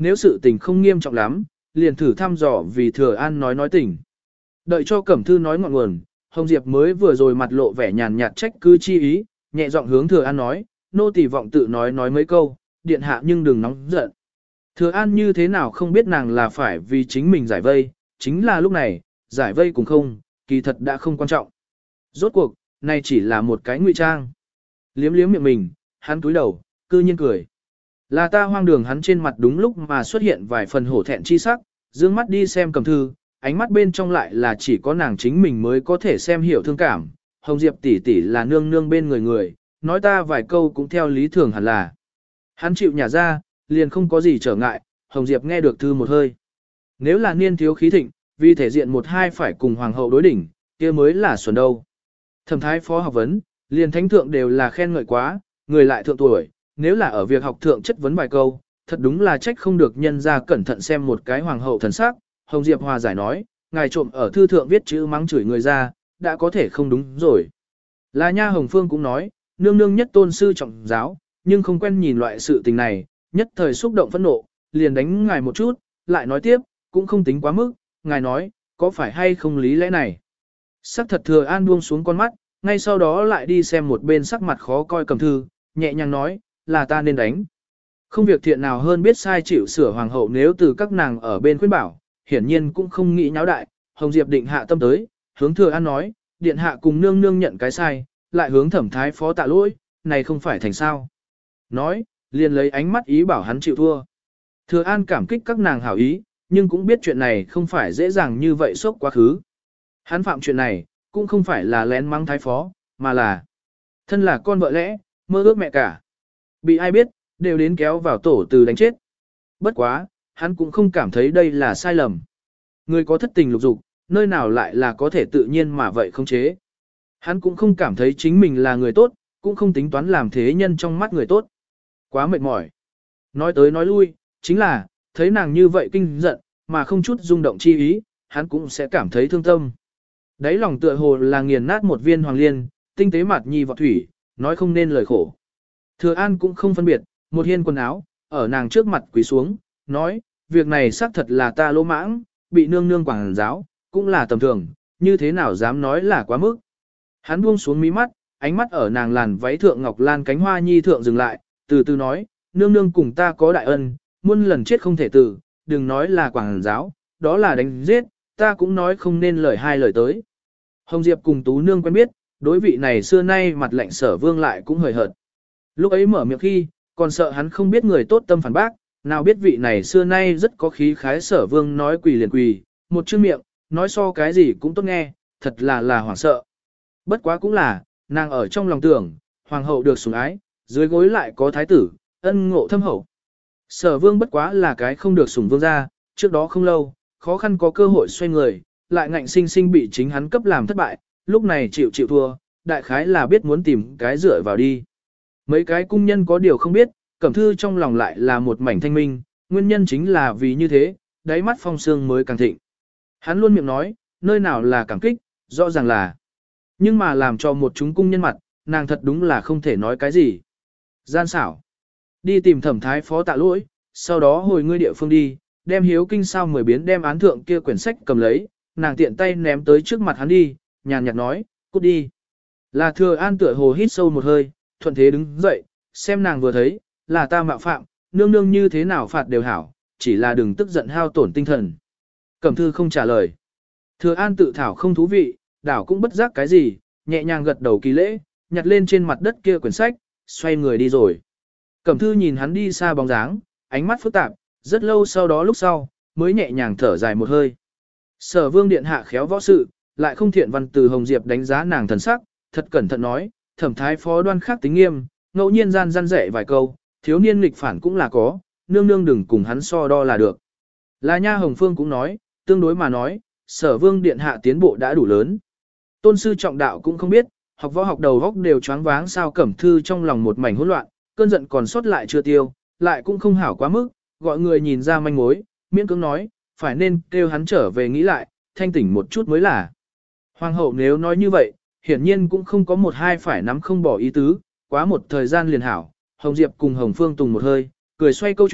nếu sự tình không nghiêm trọng lắm, liền thử thăm dò vì Thừa An nói nói tình. Đợi cho Cẩm Thư nói ngọn nguồn, Hồng Diệp mới vừa rồi mặt lộ vẻ nhàn nhạt trách cứ chi ý, nhẹ giọng hướng Thừa An nói, nô tỳ vọng tự nói nói mấy câu, điện hạ nhưng đừng nóng giận. Thừa An như thế nào không biết nàng là phải vì chính mình giải vây, chính là lúc này, giải vây cũng không, kỳ thật đã không quan trọng. Rốt cuộc, này chỉ là một cái ngụy trang. Liếm liếm miệng mình, hắn cúi đầu, cư nhiên cười. Là ta hoang đường, hắn trên mặt đúng lúc mà xuất hiện vài phần hổ thẹn chi sắc, dương mắt đi xem Cẩm Thư, ánh mắt bên trong lại là chỉ có nàng chính mình mới có thể xem hiểu thương cảm. Hồng Diệp tỷ tỷ là nương nương bên người người, nói ta vài câu cũng theo lý thường hẳn là. Hắn chịu nhả ra, liền không có gì trở ngại, Hồng Diệp nghe được thư một hơi. Nếu là niên thiếu khí thịnh, vì thể diện một hai phải cùng hoàng hậu đối đỉnh, kia mới là xuẩn đâu. Thẩm thái phó học vấn, liền thánh thượng đều là khen ngợi quá, người lại thượng tuổi, nếu là ở việc học thượng chất vấn vài câu, thật đúng là trách không được nhân ra cẩn thận xem một cái hoàng hậu thần sắc. Hồng Diệp hòa giải nói, ngài trộm ở thư thượng viết chữ mắng chửi người ra, đã có thể không đúng rồi. Là nha Hồng Phương cũng nói, nương nương nhất tôn sư trọng giáo, nhưng không quen nhìn loại sự tình này, nhất thời xúc động phẫn nộ, liền đánh ngài một chút, lại nói tiếp, cũng không tính quá mức, ngài nói, có phải hay không lý lẽ này. Sắc thật Thừa An buông xuống con mắt, ngay sau đó lại đi xem một bên sắc mặt khó coi Cẩm Thư, nhẹ nhàng nói, là ta nên đánh. Không việc thiện nào hơn biết sai chịu sửa hoàng hậu, nếu từ các nàng ở bên khuyên bảo, hiển nhiên cũng không nghĩ nháo đại. Hồng Diệp định hạ tâm tới, hướng Thừa An nói, điện hạ cùng nương nương nhận cái sai, lại hướng thẩm thái phó tạ lỗi, này không phải thành sao. Nói, liền lấy ánh mắt ý bảo hắn chịu thua. Thừa An cảm kích các nàng hảo ý, nhưng cũng biết chuyện này không phải dễ dàng như vậy sốc quá khứ. Hắn phạm chuyện này, cũng không phải là lén mắng thái phó, mà là thân là con vợ lẽ, mơ ước mẹ cả. Bị ai biết, đều đến kéo vào tổ từ đánh chết. Bất quá, hắn cũng không cảm thấy đây là sai lầm. Người có thất tình lục dục, nơi nào lại là có thể tự nhiên mà vậy không chế. Hắn cũng không cảm thấy chính mình là người tốt, cũng không tính toán làm thế nhân trong mắt người tốt. Quá mệt mỏi. Nói tới nói lui, chính là, thấy nàng như vậy kinh giận, mà không chút rung động chi ý, hắn cũng sẽ cảm thấy thương tâm. Đấy lòng tựa hồ là nghiền nát một viên hoàng liên, tinh tế mặt nhi vọt thủy, nói không nên lời khổ. Thừa An cũng không phân biệt, một hiên quần áo, ở nàng trước mặt quỳ xuống, nói, việc này xác thật là ta lỗ mãng, bị nương nương quảng giáo, cũng là tầm thường, như thế nào dám nói là quá mức. Hắn buông xuống mí mắt, ánh mắt ở nàng làn váy thượng ngọc lan cánh hoa nhi thượng dừng lại, từ từ nói, nương nương cùng ta có đại ân, muôn lần chết không thể từ, đừng nói là quảng giáo, đó là đánh giết, ta cũng nói không nên lời hai lời tới. Hồng Diệp cùng Tú Nương quen biết, đối vị này xưa nay mặt lạnh Sở Vương lại cũng hời hợt. Lúc ấy mở miệng khi, còn sợ hắn không biết người tốt tâm phản bác, nào biết vị này xưa nay rất có khí khái Sở Vương nói quỳ liền quỳ, một chữ miệng, nói so cái gì cũng tốt nghe, thật là là hoảng sợ. Bất quá cũng là, nàng ở trong lòng tưởng, hoàng hậu được sủng ái, dưới gối lại có thái tử, ân ngộ thâm hậu. Sở Vương bất quá là cái không được sủng vương gia, trước đó không lâu, khó khăn có cơ hội xoay người, lại ngạnh sinh sinh bị chính hắn cấp làm thất bại, lúc này chịu chịu thua, đại khái là biết muốn tìm cái dựa vào đi. Mấy cái cung nhân có điều không biết, Cẩm Thư trong lòng lại là một mảnh thanh minh, nguyên nhân chính là vì như thế, đáy mắt phong sương mới càng thịnh. Hắn luôn miệng nói, nơi nào là cảm kích, rõ ràng là. Nhưng mà làm cho một chúng cung nhân mặt, nàng thật đúng là không thể nói cái gì. Gian xảo. Đi tìm thẩm thái phó tạ lỗi, sau đó hồi ngươi địa phương đi, đem hiếu kinh sao mười biến đem án thượng kia quyển sách cầm lấy, nàng tiện tay ném tới trước mặt hắn đi, nhàn nhạt nói, cút đi. Là Thừa An tựa hồ hít sâu một hơi, thuận thế đứng dậy, xem nàng vừa thấy, là ta mạo phạm, nương nương như thế nào phạt đều hảo, chỉ là đừng tức giận hao tổn tinh thần. Cẩm Thư không trả lời. Thừa An tự thảo không thú vị, đảo cũng bất giác cái gì, nhẹ nhàng gật đầu kỳ lễ, nhặt lên trên mặt đất kia quyển sách, xoay người đi rồi. Cẩm Thư nhìn hắn đi xa bóng dáng, ánh mắt phức tạp, rất lâu sau đó lúc sau, mới nhẹ nhàng thở dài một hơi. Sở Vương điện hạ khéo võ sự, lại không thiện văn từ Hồng Diệp đánh giá nàng thần sắc, thật cẩn thận nói, thẩm thái phó đoan khắc tính nghiêm, ngẫu nhiên gian gian dạy vài câu, thiếu niên nghịch phản cũng là có, nương nương đừng cùng hắn so đo là được. Là nha Hồng Phương cũng nói, tương đối mà nói, Sở Vương điện hạ tiến bộ đã đủ lớn. Tôn sư trọng đạo cũng không biết, học võ học đầu góc đều choáng váng sao. Cẩm Thư trong lòng một mảnh hỗn loạn, cơn giận còn sót lại chưa tiêu, lại cũng không hảo quá mức, gọi người nhìn ra manh mối, miễn cưỡng nói, phải nên kêu hắn trở về nghĩ lại, thanh tỉnh một chút mới là. Hoàng hậu nếu nói như vậy, hiển nhiên cũng không có một hai phải nắm không bỏ ý tứ, quá một thời gian liền hảo. Hồng Diệp cùng Hồng Phương tùng một hơi, cười xoay câu chuyện,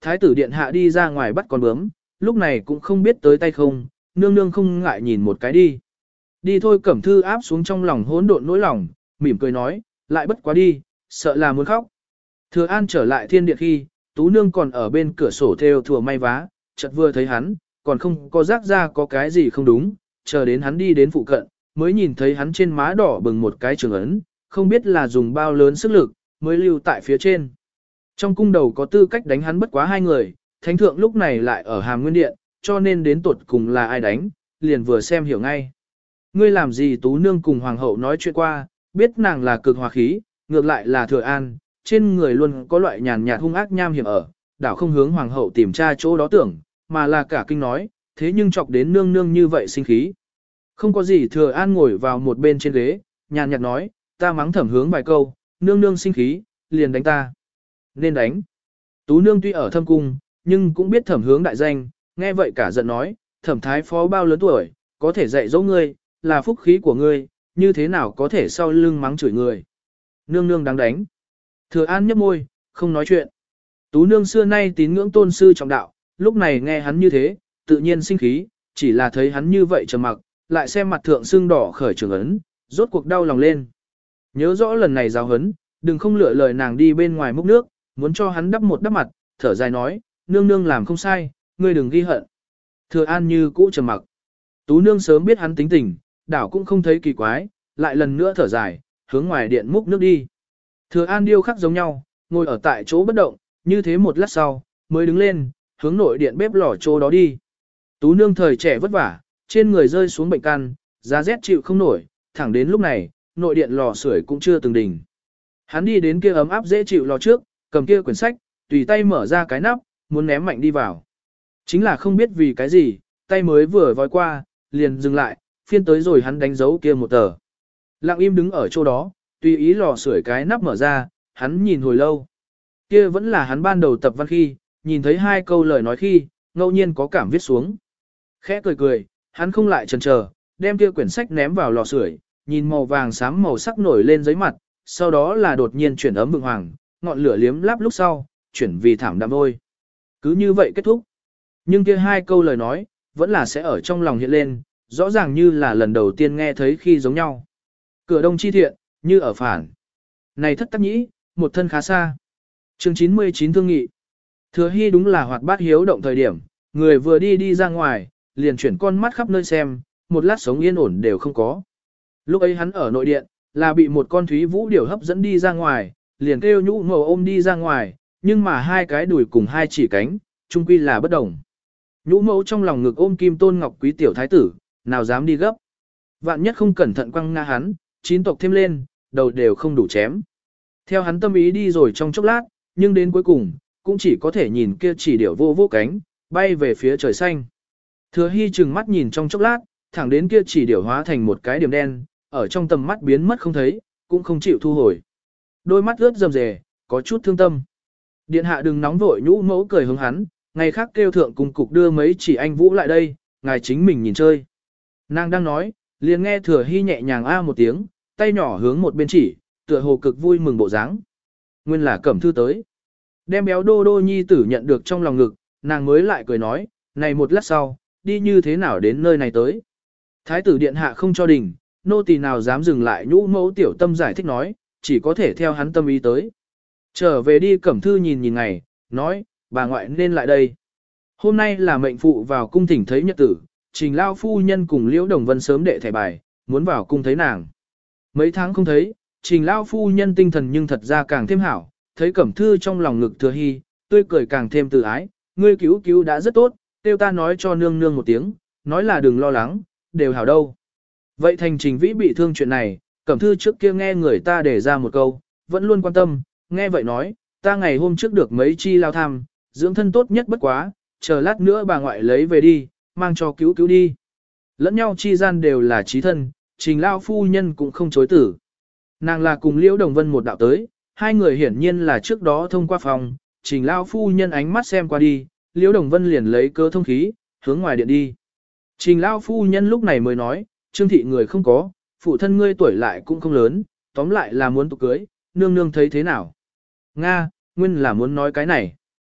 Thái tử điện hạ đi ra ngoài bắt con bướm, lúc này cũng không biết tới tay không, nương nương không ngại nhìn một cái đi. Đi thôi. Cẩm Thư áp xuống trong lòng hỗn độn nỗi lòng, mỉm cười nói, lại bất quá đi, sợ là muốn khóc. Thừa An trở lại thiên điện khi, Tú nương còn ở bên cửa sổ theo thùa may vá, chợt vừa thấy hắn, còn không có rác ra có cái gì không đúng, chờ đến hắn đi đến phụ cận, mới nhìn thấy hắn trên má đỏ bừng một cái trường ấn, không biết là dùng bao lớn sức lực, mới lưu tại phía trên. Trong cung đầu có tư cách đánh hắn bất quá hai người, thánh thượng lúc này lại ở Hàm Nguyên Điện, cho nên đến tuột cùng là ai đánh, liền vừa xem hiểu ngay. Ngươi làm gì? Tú nương cùng hoàng hậu nói chuyện qua, biết nàng là cực hòa khí, ngược lại là Thừa An, trên người luôn có loại nhàn nhạt hung ác nham hiểm ở, đảo không hướng hoàng hậu tìm tra chỗ đó tưởng, mà là cả kinh nói, thế nhưng chọc đến nương nương như vậy sinh khí. Không có gì. Thừa An ngồi vào một bên trên ghế, nhàn nhạt nói, ta mắng thẩm hướng vài câu, nương nương sinh khí, liền đánh ta. Nên đánh. Tú nương tuy ở thâm cung, nhưng cũng biết thẩm hướng đại danh, nghe vậy cả giận nói, thẩm thái phó bao lớn tuổi, có thể dạy dỗ ngươi, là phúc khí của ngươi, như thế nào có thể sau lưng mắng chửi người. Nương nương đáng đánh. Thừa An nhấp môi, không nói chuyện. Tú nương xưa nay tín ngưỡng tôn sư trọng đạo, lúc này nghe hắn như thế, tự nhiên sinh khí, chỉ là thấy hắn như vậy trầm mặc, lại xem mặt thượng xương đỏ khởi trường ấn, rốt cuộc đau lòng lên. Nhớ rõ lần này giáo hấn, đừng không lựa lời nàng đi bên ngoài múc nước, muốn cho hắn đắp một đắp mặt, thở dài nói, nương nương làm không sai, ngươi đừng ghi hận. Thừa An như cũ trầm mặc. Tú nương sớm biết hắn tính tình, đảo cũng không thấy kỳ quái, lại lần nữa thở dài, hướng ngoài điện múc nước đi. Thừa An điêu khắc giống nhau, ngồi ở tại chỗ bất động, như thế một lát sau, mới đứng lên, hướng nội điện bếp lò chỗ đó đi. Tú nương thời trẻ vất vả, trên người rơi xuống bệnh căn, giá rét chịu không nổi, thẳng đến lúc này, nội điện lò sưởi cũng chưa từng đỉnh. Hắn đi đến kia ấm áp dễ chịu lò trước, cầm kia quyển sách, tùy tay mở ra cái nắp, muốn ném mạnh đi vào. Chính là không biết vì cái gì, tay mới vừa vòi qua, liền dừng lại, phiên tới rồi hắn đánh dấu kia một tờ. Lặng im đứng ở chỗ đó, tùy ý lò sưởi cái nắp mở ra, hắn nhìn hồi lâu. Kia vẫn là hắn ban đầu tập văn khi, nhìn thấy hai câu lời nói khi, ngẫu nhiên có cảm viết xuống. Khẽ cười cười, hắn không lại chần chờ, đem kia quyển sách ném vào lò sưởi, nhìn màu vàng xám màu sắc nổi lên giấy mặt, sau đó là đột nhiên chuyển ấm vượng hoàng, ngọn lửa liếm láp lúc sau, chuyển vì thảm đạm thôi. Cứ như vậy kết thúc. Nhưng kia hai câu lời nói, vẫn là sẽ ở trong lòng hiện lên, rõ ràng như là lần đầu tiên nghe thấy khi giống nhau. Cửa đông chi thiện, như ở phản. Này thất tác nhĩ, một thân khá xa. Chương chín mươi chín thương nghị. Thừa Hy đúng là hoạt bát hiếu động thời điểm, người vừa đi đi ra ngoài, liền chuyển con mắt khắp nơi xem, một lát sống yên ổn đều không có. Lúc ấy hắn ở nội điện, là bị một con thúy vũ điểu hấp dẫn đi ra ngoài, liền kêu nhũ ngầu ôm đi ra ngoài, nhưng mà hai cái đùi cùng hai chỉ cánh, chung quy là bất đồng. Nhũ mẫu trong lòng ngực ôm kim tôn ngọc quý tiểu thái tử, nào dám đi gấp. Vạn nhất không cẩn thận quăng nga hắn, chín tộc thêm lên, đầu đều không đủ chém. Theo hắn tâm ý đi rồi trong chốc lát, nhưng đến cuối cùng, cũng chỉ có thể nhìn kia chỉ điểu vô vô cánh, bay về phía trời xanh. Thừa Hy chừng mắt nhìn trong chốc lát, thẳng đến kia chỉ điểu hóa thành một cái điểm đen, ở trong tầm mắt biến mất không thấy, cũng không chịu thu hồi. Đôi mắt ướt rầm rề, có chút thương tâm. Điện hạ đừng nóng vội, nhũ mẫu cười hướng hắn, ngày khác kêu thượng cùng cục đưa mấy chỉ anh vũ lại đây, ngài chính mình nhìn chơi. Nàng đang nói, liền nghe Thừa Hy nhẹ nhàng a một tiếng, tay nhỏ hướng một bên chỉ, tựa hồ cực vui mừng bộ dáng. Nguyên là Cẩm Thư tới. Đem béo đô đô nhi tử nhận được trong lòng ngực, nàng mới lại cười nói, này một lát sau, đi như thế nào đến nơi này tới. Thái tử điện hạ không cho đình, nô tỳ nào dám dừng lại, nhũ mẫu tiểu tâm giải thích nói, chỉ có thể theo hắn tâm ý tới. Trở về đi. Cẩm Thư nhìn nhìn ngày, nói, bà ngoại nên lại đây. Hôm nay là mệnh phụ vào cung thỉnh thấy nhật tử, Trình lao phu nhân cùng Liễu Đồng Vân sớm đệ thẻ bài, muốn vào cung thấy nàng. Mấy tháng không thấy, Trình lao phu nhân tinh thần nhưng thật ra càng thêm hảo, thấy Cẩm Thư trong lòng ngực Thừa Hy, tươi cười càng thêm từ ái, ngươi cứu cứu đã rất tốt, tiêu ta nói cho nương nương một tiếng, nói là đừng lo lắng, đều hảo đâu. Vậy thành Trình Vĩ bị thương chuyện này, Cẩm Thư trước kia nghe người ta để ra một câu, vẫn luôn quan tâm, nghe vậy nói, ta ngày hôm trước được mấy chi lao tham, dưỡng thân tốt nhất bất quá, chờ lát nữa bà ngoại lấy về đi, mang cho cứu cứu đi. Lẫn nhau chi gian đều là chí thân, Trình lao phu nhân cũng không chối tử. Nàng là cùng Liễu Đồng Vân một đạo tới, hai người hiển nhiên là trước đó thông qua phòng, Trình lao phu nhân ánh mắt xem qua đi, Liễu Đồng Vân liền lấy cơ thông khí, hướng ngoài điện đi. Trình lao phu nhân lúc này mới nói, Trương thị người không có, phụ thân ngươi tuổi lại cũng không lớn, tóm lại là muốn tục cưới, nương nương thấy thế nào. Nga, nguyên là muốn nói cái này.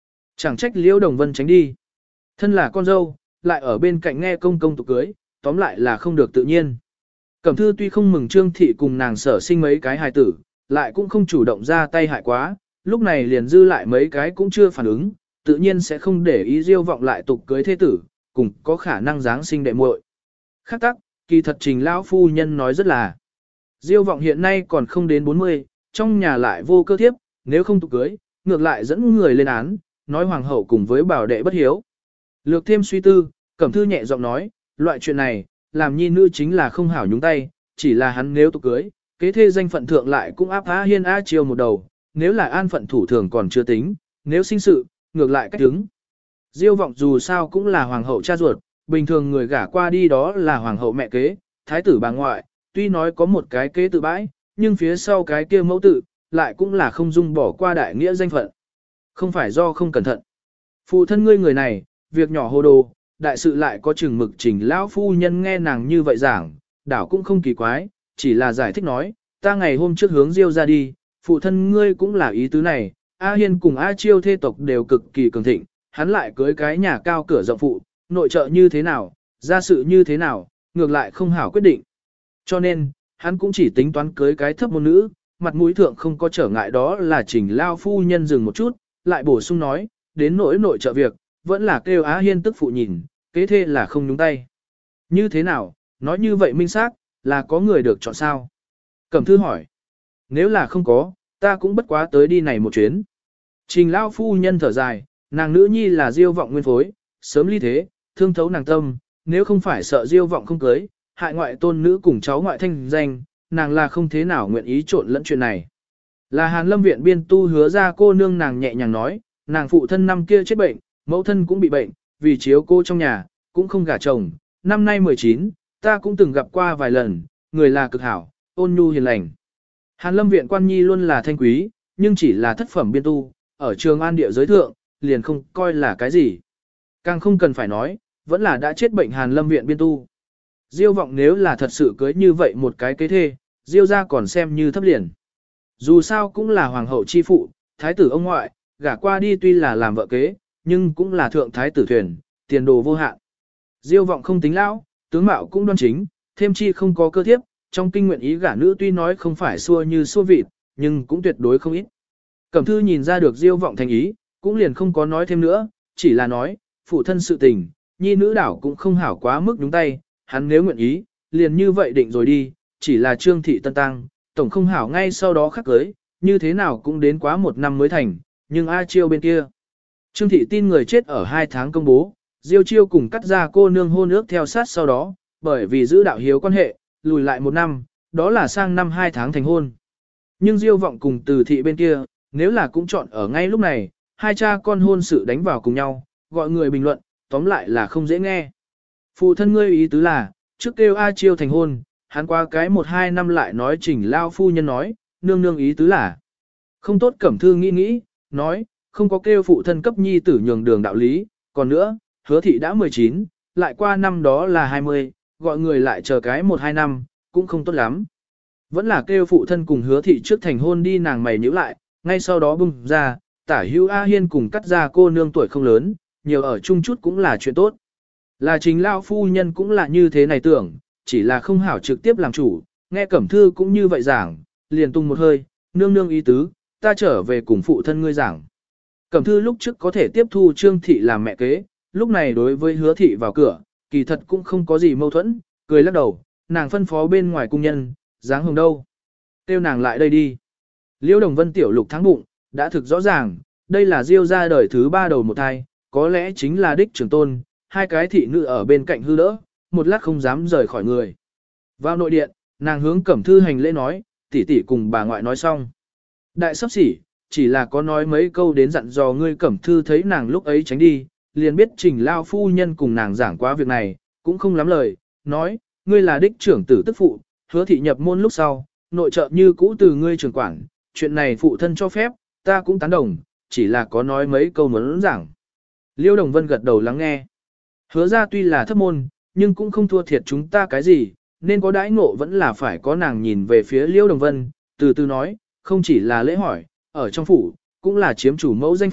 Chẳng trách Liễu Đồng Vân tránh đi. Thân là con dâu, lại ở bên cạnh nghe công công tục cưới, tóm lại là không được tự nhiên. Cẩm Thư tuy không mừng Trương Thị cùng nàng sở sinh mấy cái hài tử, lại cũng không chủ động ra tay hại quá, lúc này liền dư lại mấy cái cũng chưa phản ứng, tự nhiên sẽ không để ý Diêu vọng lại tục cưới thế tử, cùng có khả năng giáng sinh đệ muội. Khác tắc, kỳ thật Trình lão phu nhân nói rất là. Diêu vọng hiện nay còn không đến bốn mươi, trong nhà lại vô cơ thiếp, nếu không tục cưới, ngược lại dẫn người lên án, nói hoàng hậu cùng với bảo đệ bất hiếu. Lược thêm suy tư, Cẩm Thư nhẹ giọng nói, loại chuyện này, làm nhi nữ chính là không hảo nhúng tay, chỉ là hắn nếu tục cưới, kế thê danh phận thượng lại cũng áp Á Hiên A Chiêu một đầu, nếu là an phận thủ thường còn chưa tính, nếu sinh sự, ngược lại cách đứng. Diêu vọng dù sao cũng là hoàng hậu cha ruột, bình thường người gả qua đi đó là hoàng hậu mẹ kế, thái tử bà ngoại, tuy nói có một cái kế tự bãi, nhưng phía sau cái kia mẫu tự, lại cũng là không dung bỏ qua đại nghĩa danh phận. Không phải do không cẩn thận. Phụ thân ngươi người này, việc nhỏ hồ đồ, đại sự lại có chừng mực Trình lão phu nhân nghe nàng như vậy giảng, đảo cũng không kỳ quái, chỉ là giải thích nói, ta ngày hôm trước hướng Diêu ra đi, phụ thân ngươi cũng là ý tứ này, A Hiên cùng A Chiêu thê tộc đều cực kỳ cường thịnh, hắn lại cưới cái nhà cao cửa rộng phụ, nội trợ như thế nào, gia sự như thế nào, ngược lại không hảo quyết định. Cho nên, hắn cũng chỉ tính toán cưới cái thấp môn nữ, mặt mũi thượng không có trở ngại đó là Trình lao phu nhân dừng một chút, lại bổ sung nói, đến nỗi nội trợ việc, vẫn là kêu Á Hiên tức phụ nhìn, kế thê là không nhúng tay. Như thế nào, nói như vậy minh xác là có người được chọn sao? Cẩm Thư hỏi. Nếu là không có, ta cũng bất quá tới đi này một chuyến. Trình lao phu nhân thở dài, nàng nữ nhi là Diêu vọng nguyên phối, sớm ly thế, thương thấu nàng tâm, nếu không phải sợ Diêu vọng không cưới, hại ngoại tôn nữ cùng cháu ngoại thanh danh, nàng là không thế nào nguyện ý trộn lẫn chuyện này. Là Hàn Lâm viện biên tu hứa ra cô nương nàng nhẹ nhàng nói, nàng phụ thân năm kia chết bệnh, mẫu thân cũng bị bệnh, vì chiếu cô trong nhà, cũng không gả chồng, năm nay mười chín, ta cũng từng gặp qua vài lần, người là cực hảo, ôn nhu hiền lành. Hàn Lâm viện quan nhi luôn là thanh quý, nhưng chỉ là thất phẩm biên tu, ở trường an địa giới thượng, liền không coi là cái gì. Càng không cần phải nói, vẫn là đã chết bệnh Hàn Lâm viện biên tu. Diêu vọng nếu là thật sự cưới như vậy một cái kế thê, Diêu ra còn xem như thấp liền. Dù sao cũng là hoàng hậu chi phụ, thái tử ông ngoại, gả qua đi tuy là làm vợ kế, nhưng cũng là thượng thái tử thuyền, tiền đồ vô hạn. Diêu vọng không tính lão, tướng mạo cũng đoan chính, thêm chi không có cơ thiếp, trong kinh nguyện ý gả nữ tuy nói không phải xua như xua vịt, nhưng cũng tuyệt đối không ít. Cẩm Thư nhìn ra được Diêu vọng thành ý, cũng liền không có nói thêm nữa, chỉ là nói, phụ thân sự tình, nhi nữ đảo cũng không hảo quá mức nhúng tay, hắn nếu nguyện ý, liền như vậy định rồi đi, chỉ là Trương Thị tân tăng, tổng không hảo ngay sau đó khắc cưới, như thế nào cũng đến quá một năm mới thành, nhưng A Chiêu bên kia. Trương Thị tin người chết ở hai tháng công bố, Diêu Chiêu cùng cắt ra cô nương hôn ước theo sát sau đó, bởi vì giữ đạo hiếu quan hệ, lùi lại một năm, đó là sang năm hai tháng thành hôn. Nhưng Diêu vọng cùng Từ Thị bên kia, nếu là cũng chọn ở ngay lúc này, hai cha con hôn sự đánh vào cùng nhau, gọi người bình luận, tóm lại là không dễ nghe. Phụ thân ngươi ý tứ là, trước kêu A Chiêu thành hôn, hắn qua cái một hai năm lại nói Trình lao phu nhân nói, nương nương ý tứ là. Không tốt. Cẩm Thư nghĩ nghĩ, nói, không có kêu phụ thân cấp nhi tử nhường đường đạo lý, còn nữa, Hứa Thị đã mười chín, lại qua năm đó là hai mươi, gọi người lại chờ cái một hai năm, cũng không tốt lắm. Vẫn là kêu phụ thân cùng Hứa Thị trước thành hôn đi, nàng mày nhíu lại, ngay sau đó bung ra, tả hữu A Hiên cùng cắt ra cô nương tuổi không lớn, nhiều ở chung chút cũng là chuyện tốt. Là Trình lao phu nhân cũng là như thế này tưởng, chỉ là không hảo trực tiếp làm chủ, nghe Cẩm Thư cũng như vậy giảng, liền tung một hơi, nương nương ý tứ, ta trở về cùng phụ thân ngươi giảng. Cẩm Thư lúc trước có thể tiếp thu Trương Thị làm mẹ kế, lúc này đối với Hứa Thị vào cửa, kỳ thật cũng không có gì mâu thuẫn, cười lắc đầu, nàng phân phó bên ngoài cung nhân, dáng hồng đâu. Kêu nàng lại đây đi. Liễu Đồng Vân tiểu lục thắng bụng, đã thực rõ ràng, đây là Diêu ra đời thứ ba đầu một thai, có lẽ chính là đích trưởng tôn, hai cái thị nữ ở bên cạnh hư đỡ, một lát không dám rời khỏi người. Vào nội điện, nàng hướng Cẩm Thư hành lễ nói, tỷ tỷ cùng bà ngoại nói xong. Đại sắp xỉ, chỉ là có nói mấy câu đến dặn dò ngươi. Cẩm Thư thấy nàng lúc ấy tránh đi, liền biết Trình lao phu nhân cùng nàng giảng quá việc này, cũng không lắm lời, nói, ngươi là đích trưởng tử tức phụ, Hứa Thị nhập môn lúc sau, nội trợ như cũ từ ngươi trưởng quản, chuyện này phụ thân cho phép, ta cũng tán đồng, chỉ là có nói mấy câu muốn giảng. Liêu Đồng Vân gật đầu lắng nghe. Hứa ra tuy là thấp môn, nhưng cũng không thua thiệt chúng ta cái gì, nên có đãi ngộ vẫn là phải có. Nàng nhìn về phía Liêu Đồng Vân, từ từ nói, không chỉ là lễ hỏi, ở trong phủ, cũng là chiếm chủ mẫu danh phận,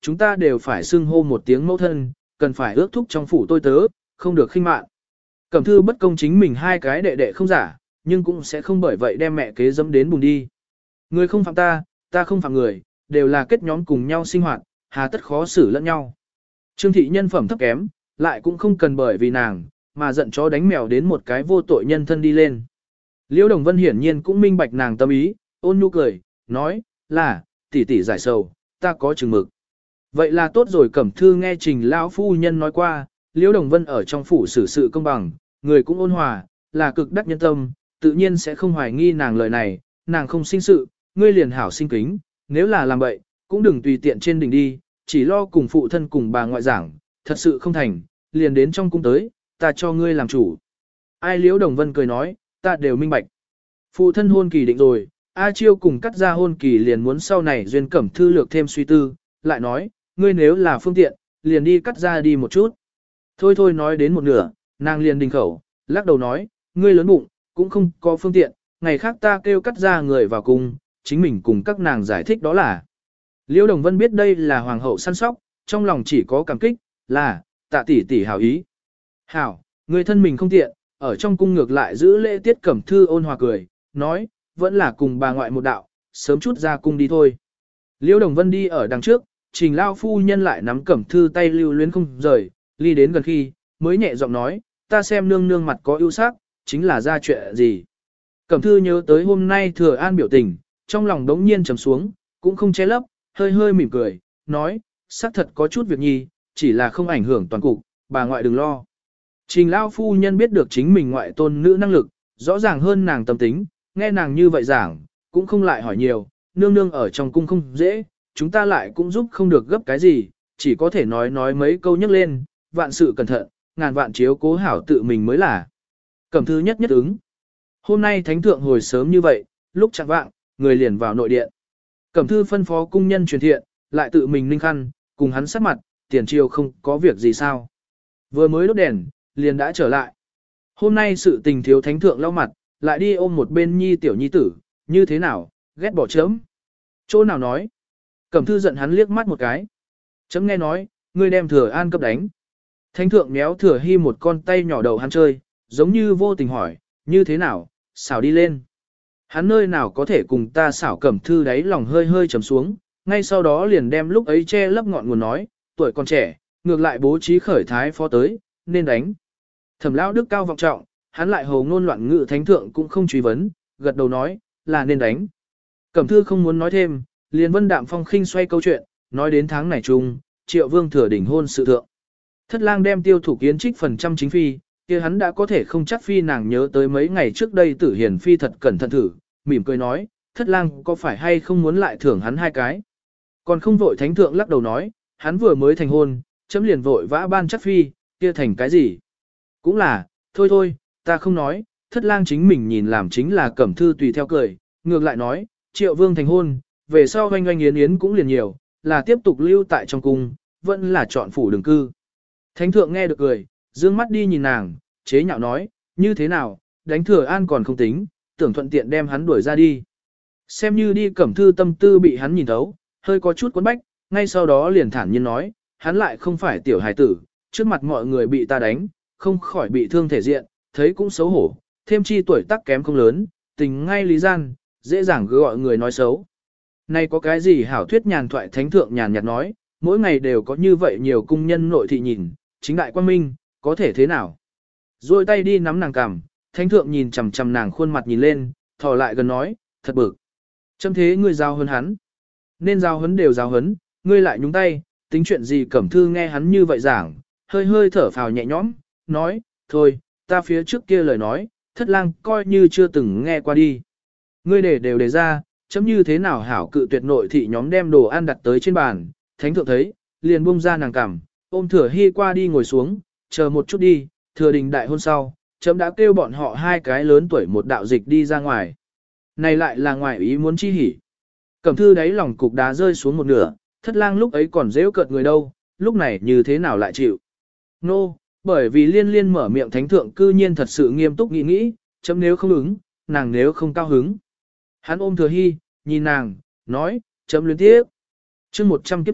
chúng ta đều phải xưng hô một tiếng mẫu thân, cần phải ước thúc trong phủ tôi tớ, không được khinh mạn. Cẩm thư bất công chính mình hai cái đệ đệ không giả, nhưng cũng sẽ không bởi vậy đem mẹ kế dẫm đến bùn đi. Người không phạm ta, ta không phạm người, đều là kết nhóm cùng nhau sinh hoạt, hà tất khó xử lẫn nhau. Trương thị nhân phẩm thấp kém, lại cũng không cần bởi vì nàng, mà giận chó đánh mèo đến một cái vô tội nhân thân đi lên. Liễu Đồng Vân hiển nhiên cũng minh bạch nàng tâm ý, ôn nhu cười, nói, là, tỷ tỷ giải sầu, ta có chừng mực. Vậy là tốt rồi. Cẩm thư nghe Trình lão phu nhân nói qua, Liễu Đồng Vân ở trong phủ xử sự công bằng, người cũng ôn hòa, là cực đắc nhân tâm, tự nhiên sẽ không hoài nghi nàng lời này, nàng không sinh sự, ngươi liền hảo sinh kính, nếu là làm bậy, cũng đừng tùy tiện trên đỉnh đi, chỉ lo cùng phụ thân cùng bà ngoại giảng, thật sự không thành, liền đến trong cung tới, ta cho ngươi làm chủ. Ai Liễu Đồng Vân cười nói, ta đều minh bạch. Phụ thân hôn kỳ định rồi, A Chiêu cùng cắt ra hôn kỳ liền muốn sau này duyên Cẩm thư lược thêm suy tư, lại nói, ngươi nếu là phương tiện, liền đi cắt ra đi một chút. Thôi thôi nói đến một nửa, nàng liền đình khẩu, lắc đầu nói, ngươi lớn bụng, cũng không có phương tiện, ngày khác ta kêu cắt ra người vào cung, chính mình cùng các nàng giải thích đó là. Liễu Đồng Vân biết đây là hoàng hậu săn sóc, trong lòng chỉ có cảm kích, là, tạ tỷ tỷ hảo ý. Hảo, người thân mình không tiện, ở trong cung ngược lại giữ lễ tiết. Cẩm thư ôn hòa cười, nói, vẫn là cùng bà ngoại một đạo, sớm chút ra cung đi thôi. Liễu Đồng Vân đi ở đằng trước, Trình lao phu nhân lại nắm Cẩm thư tay lưu luyến không rời, ly đến gần khi, mới nhẹ giọng nói, ta xem nương nương mặt có ưu sắc, chính là ra chuyện gì. Cẩm thư nhớ tới hôm nay Thừa An biểu tình, trong lòng đống nhiên trầm xuống, cũng không che lấp, hơi hơi mỉm cười, nói, xác thật có chút việc nhi, chỉ là không ảnh hưởng toàn cục, bà ngoại đừng lo. Trình lao phu nhân biết được chính mình ngoại tôn nữ năng lực, rõ ràng hơn nàng tâm tính, nghe nàng như vậy giảng, cũng không lại hỏi nhiều, nương nương ở trong cung không dễ, chúng ta lại cũng giúp không được gấp cái gì, chỉ có thể nói nói mấy câu nhắc lên, vạn sự cẩn thận, ngàn vạn chiếu cố hảo tự mình mới là. Cẩm thư nhất nhất ứng. Hôm nay thánh thượng hồi sớm như vậy, lúc chẳng vạng, người liền vào nội điện. Cẩm thư phân phó cung nhân truyền thiện, lại tự mình ninh khăn, cùng hắn sát mặt, tiền triều không có việc gì sao. Vừa mới đốt đèn, liền đã trở lại. Hôm nay sự tình thiếu thánh thượng lau mặt, lại đi ôm một bên nhi tiểu nhi tử, như thế nào, ghét bỏ chấm. Chỗ nào nói. Cẩm thư giận hắn liếc mắt một cái. Chấm nghe nói, ngươi đem Thừa An cấp đánh. Thánh thượng méo Thừa Hy một con tay nhỏ đầu hắn chơi, giống như vô tình hỏi, như thế nào, xảo đi lên. Hắn nơi nào có thể cùng ta xảo. Cẩm thư đáy lòng hơi hơi trầm xuống, ngay sau đó liền đem lúc ấy che lấp ngọn nguồn nói, tuổi còn trẻ, ngược lại bố trí khởi thái phó tới, nên đánh. Thẩm lão đức cao vọng trọng, hắn lại hồ ngôn loạn ngữ, thánh thượng cũng không truy vấn, gật đầu nói, là nên đánh. Cẩm thư không muốn nói thêm, liền vân đạm phong khinh xoay câu chuyện, nói đến tháng này chung, Triệu Vương thừa đỉnh hôn sự thượng. Thất lang đem Tiêu Thủ Kiến trích phần trăm chính phi, kia hắn đã có thể không chắc phi. Nàng nhớ tới mấy ngày trước đây Tử Hiền phi thật cẩn thận thử, mỉm cười nói, thất lang có phải hay không muốn lại thưởng hắn hai cái. Còn không vội. Thánh thượng lắc đầu nói, hắn vừa mới thành hôn, chấm liền vội vã ban chắc phi, kia thành cái gì. Cũng là, thôi thôi, ta không nói. Thất lang chính mình nhìn làm chính là Cẩm thư tùy theo cười, ngược lại nói, Triệu Vương thành hôn, về sau oanh oanh yến yến cũng liền nhiều, là tiếp tục lưu tại trong cung, vẫn là chọn phủ đường cư. Thánh thượng nghe được cười, dương mắt đi nhìn nàng, chế nhạo nói, như thế nào, đánh Thừa An còn không tính, tưởng thuận tiện đem hắn đuổi ra đi. Xem như đi. Cẩm thư tâm tư bị hắn nhìn thấu, hơi có chút quấn bách, ngay sau đó liền thản nhiên nói, hắn lại không phải tiểu hài tử, trước mặt mọi người bị ta đánh, không khỏi bị thương thể diện, thấy cũng xấu hổ, thêm chi tuổi tác kém không lớn, tình ngay lý gian, dễ dàng cứ gọi người nói xấu. Này có cái gì hảo thuyết nhàn thoại. Thánh thượng nhàn nhạt nói, mỗi ngày đều có như vậy nhiều cung nhân nội thị nhìn, chính đại quan minh, có thể thế nào. Rồi tay đi nắm nàng cằm, thánh thượng nhìn chằm chằm nàng khuôn mặt nhìn lên, thò lại gần nói, thật bực. Châm thế ngươi giao hơn hắn. Nên giao hấn đều giao hấn, ngươi lại nhúng tay, tính chuyện gì. Cẩm thư nghe hắn như vậy giảng, hơi hơi thở phào nhẹ nhõm, nói, thôi, ta phía trước kia lời nói, thất lang coi như chưa từng nghe qua đi. Ngươi để đều đề ra, chấm như thế nào hảo cự tuyệt nội thị nhóm đem đồ ăn đặt tới trên bàn. Thánh thượng thấy, liền buông ra nàng cằm, ôm Thừa Hy qua đi ngồi xuống, chờ một chút đi, thừa đình đại hôn sau, chấm đã kêu bọn họ hai cái lớn tuổi một đạo dịch đi ra ngoài. Này lại là ngoài ý muốn chi hỉ. Cẩm thư đáy lòng cục đá rơi xuống một nửa, thất lang lúc ấy còn dễ cợt người đâu, lúc này như thế nào lại chịu. Nô, no, bởi vì liên liên mở miệng. Thánh thượng cư nhiên thật sự nghiêm túc nghĩ nghĩ, chấm nếu không ứng, nàng nếu không cao hứng. Hắn ôm Thừa Hy, nhìn nàng, nói, chấm luyến tiếp. Chương một trăm kiếp trước,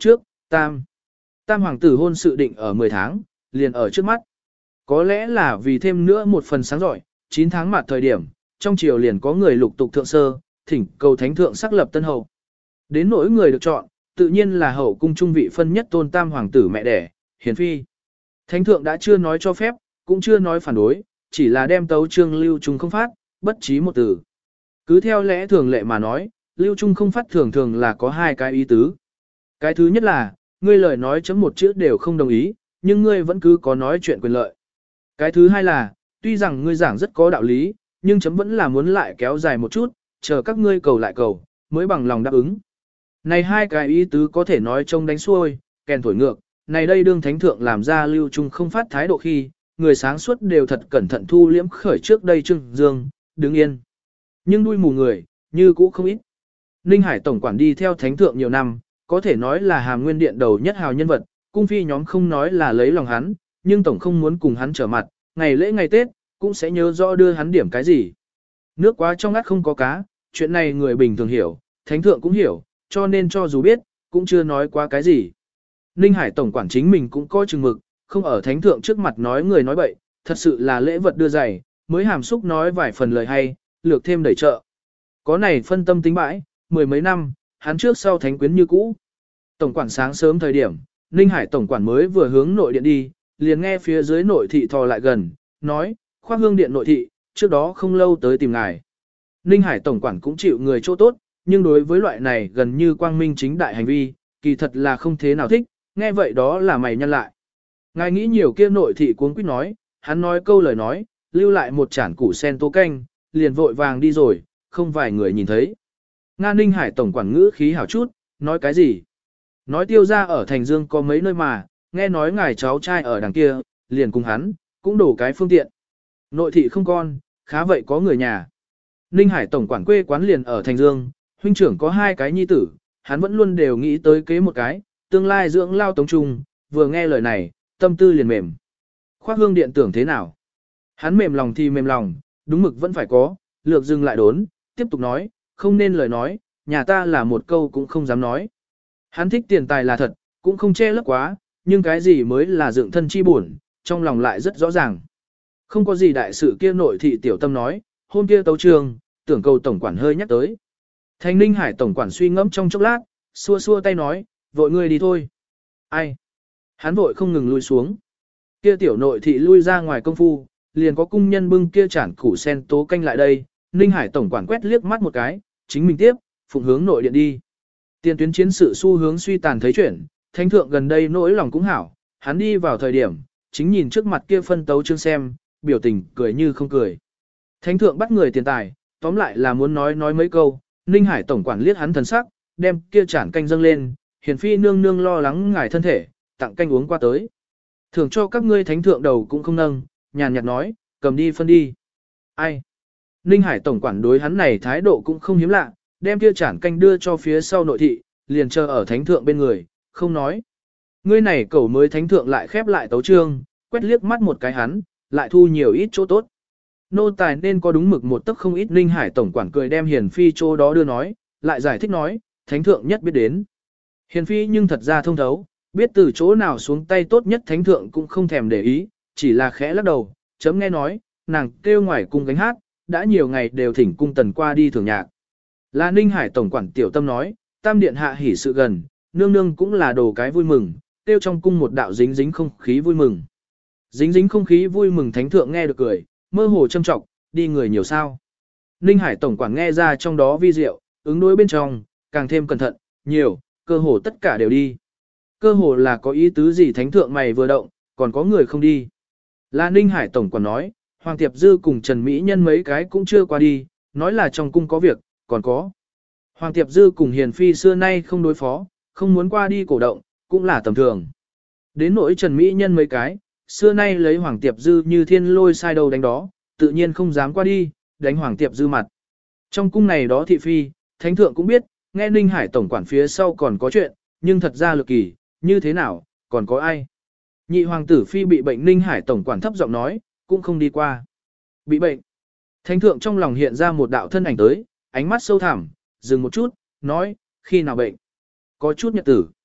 Tam. Tam hoàng tử hôn sự định ở mười tháng, liền ở trước mắt. Có lẽ là vì thêm nữa một phần sáng giỏi, chín tháng mặt thời điểm, trong triều liền có người lục tục thượng sơ, thỉnh cầu thánh thượng xác lập tân hậu. Đến nỗi người được chọn, tự nhiên là hậu cung trung vị phân nhất tôn tam hoàng tử mẹ đẻ, hiền phi. Thánh thượng đã chưa nói cho phép, cũng chưa nói phản đối, chỉ là đem tấu chương lưu trung không phát, bất trí một từ. Cứ theo lẽ thường lệ mà nói, lưu trung không phát thường thường là có hai cái ý tứ. Cái thứ nhất là, ngươi lời nói chấm một chữ đều không đồng ý, nhưng ngươi vẫn cứ có nói chuyện quyền lợi. Cái thứ hai là, tuy rằng ngươi giảng rất có đạo lý, nhưng chấm vẫn là muốn lại kéo dài một chút, chờ các ngươi cầu lại cầu, mới bằng lòng đáp ứng. Này hai cái ý tứ có thể nói trông đánh xuôi, kèn thổi ngược, này đây đương thánh thượng làm ra lưu trung không phát thái độ khi, người sáng suốt đều thật cẩn thận thu liễm khởi trước đây trưng dương, đứng yên. Nhưng đuôi mù người, như cũ không ít. Ninh Hải tổng quản đi theo thánh thượng nhiều năm, có thể nói là hàm nguyên điện đầu nhất hào nhân vật, cung phi nhóm không nói là lấy lòng hắn, nhưng tổng không muốn cùng hắn trở mặt, ngày lễ ngày Tết, cũng sẽ nhớ rõ đưa hắn điểm cái gì. Nước quá trong ngắt không có cá, chuyện này người bình thường hiểu, thánh thượng cũng hiểu, cho nên cho dù biết, cũng chưa nói quá cái gì. Ninh Hải tổng quản chính mình cũng có chừng mực, không ở thánh thượng trước mặt nói người nói bậy, thật sự là lễ vật đưa giày, mới hàm xúc nói vài phần lời hay, lược thêm đẩy trợ. Có này phân tâm tính bãi, mười mấy năm, hắn trước sau thánh quyến như cũ. Tổng quản sáng sớm thời điểm, Ninh Hải tổng quản mới vừa hướng nội điện đi, liền nghe phía dưới nội thị thò lại gần, nói, Khoác Hương điện nội thị, trước đó không lâu tới tìm ngài. Ninh Hải tổng quản cũng chịu người chỗ tốt, nhưng đối với loại này gần như quang minh chính đại hành vi, kỳ thật là không thế nào thích, nghe vậy đó là mày nhăn lại. Ngài nghĩ nhiều kia nội thị cuống quýt nói, hắn nói câu lời nói, lưu lại một chản củ sen tố canh, liền vội vàng đi rồi, không vài người nhìn thấy. Nga Ninh Hải tổng quản ngữ khí hảo chút, nói cái gì? Nói tiêu ra ở Thành Dương có mấy nơi mà, nghe nói ngài cháu trai ở đằng kia, liền cùng hắn, cũng đổ cái phương tiện. Nội thị không con, khá vậy có người nhà. Ninh Hải tổng quản quê quán liền ở Thành Dương, huynh trưởng có hai cái nhi tử, hắn vẫn luôn đều nghĩ tới kế một cái, tương lai dưỡng lao tống trung, vừa nghe lời này, tâm tư liền mềm. Khoác Hương điện tưởng thế nào? Hắn mềm lòng thì mềm lòng, đúng mực vẫn phải có, lược dừng lại đốn, tiếp tục nói, không nên lời nói, nhà ta là một câu cũng không dám nói. Hắn thích tiền tài là thật, cũng không che lấp quá, nhưng cái gì mới là dựng thân chi buồn, trong lòng lại rất rõ ràng. Không có gì đại sự kia nội thị tiểu tâm nói, hôm kia tấu trường, tưởng cầu tổng quản hơi nhắc tới. Thành Ninh Hải tổng quản suy ngẫm trong chốc lát, xua xua tay nói, vội ngươi đi thôi. Ai? Hắn vội không ngừng lui xuống. Kia tiểu nội thị lui ra ngoài công phu, liền có cung nhân bưng kia chản củ sen tố canh lại đây, Ninh Hải tổng quản quét liếc mắt một cái, chính mình tiếp, phụng hướng nội điện đi. Tiền tuyến chiến sự xu hướng suy tàn thấy chuyển, thánh thượng gần đây nỗi lòng cũng hảo, hắn đi vào thời điểm, chính nhìn trước mặt kia phân tấu chương xem, biểu tình cười như không cười. Thánh thượng bắt người tiền tài, tóm lại là muốn nói nói mấy câu, Ninh Hải tổng quản liếc hắn thần sắc, đem kia chản canh dâng lên, hiển phi nương nương lo lắng ngài thân thể, tặng canh uống qua tới. Thưởng cho các ngươi thánh thượng đầu cũng không nâng, nhàn nhạt nói, cầm đi phân đi. Ai? Ninh Hải tổng quản đối hắn này thái độ cũng không hiếm lạ, đem kia chản canh đưa cho phía sau nội thị, liền chờ ở thánh thượng bên người, không nói. Ngươi này cẩu mới thánh thượng lại khép lại tấu chương, quét liếc mắt một cái hắn, lại thu nhiều ít chỗ tốt. Nô tài nên có đúng mực một tấc không ít. Ninh Hải tổng quản cười đem hiền phi chỗ đó đưa nói, lại giải thích nói, thánh thượng nhất biết đến. Hiền phi nhưng thật ra thông thấu, biết từ chỗ nào xuống tay tốt nhất thánh thượng cũng không thèm để ý, chỉ là khẽ lắc đầu, chấm nghe nói, nàng kêu ngoài cung gánh hát, đã nhiều ngày đều thỉnh cung tần qua đi thường nhạc. Là Ninh Hải tổng quản tiểu tâm nói, tam điện hạ hỉ sự gần, nương nương cũng là đồ cái vui mừng, tiêu trong cung một đạo dính dính không khí vui mừng. Dính dính không khí vui mừng thánh thượng nghe được cười, mơ hồ châm trọng, đi người nhiều sao. Ninh Hải tổng quản nghe ra trong đó vi diệu, ứng đối bên trong, càng thêm cẩn thận, nhiều, cơ hồ tất cả đều đi. Cơ hồ là có ý tứ gì thánh thượng mày vừa động, còn có người không đi. Là Ninh Hải tổng quản nói, Hoàng Tiệp Dư cùng Trần Mỹ Nhân mấy cái cũng chưa qua đi, nói là trong cung có việc, còn có. Hoàng Tiệp Dư cùng Hiền Phi xưa nay không đối phó, không muốn qua đi cổ động, cũng là tầm thường. Đến nỗi Trần Mỹ Nhân mấy cái, xưa nay lấy Hoàng Tiệp Dư như thiên lôi sai đầu đánh đó, tự nhiên không dám qua đi, đánh Hoàng Tiệp Dư mặt. Trong cung này đó thị phi, thánh thượng cũng biết, nghe Ninh Hải tổng quản phía sau còn có chuyện, nhưng thật ra lực kỳ, như thế nào, còn có ai? Nhị hoàng tử phi bị bệnh Ninh Hải tổng quản thấp giọng nói, cũng không đi qua. Bị bệnh. Thánh thượng trong lòng hiện ra một đạo thân ảnh tới, ánh mắt sâu thẳm, dừng một chút, nói, khi nào bệnh? Có chút nhật tử.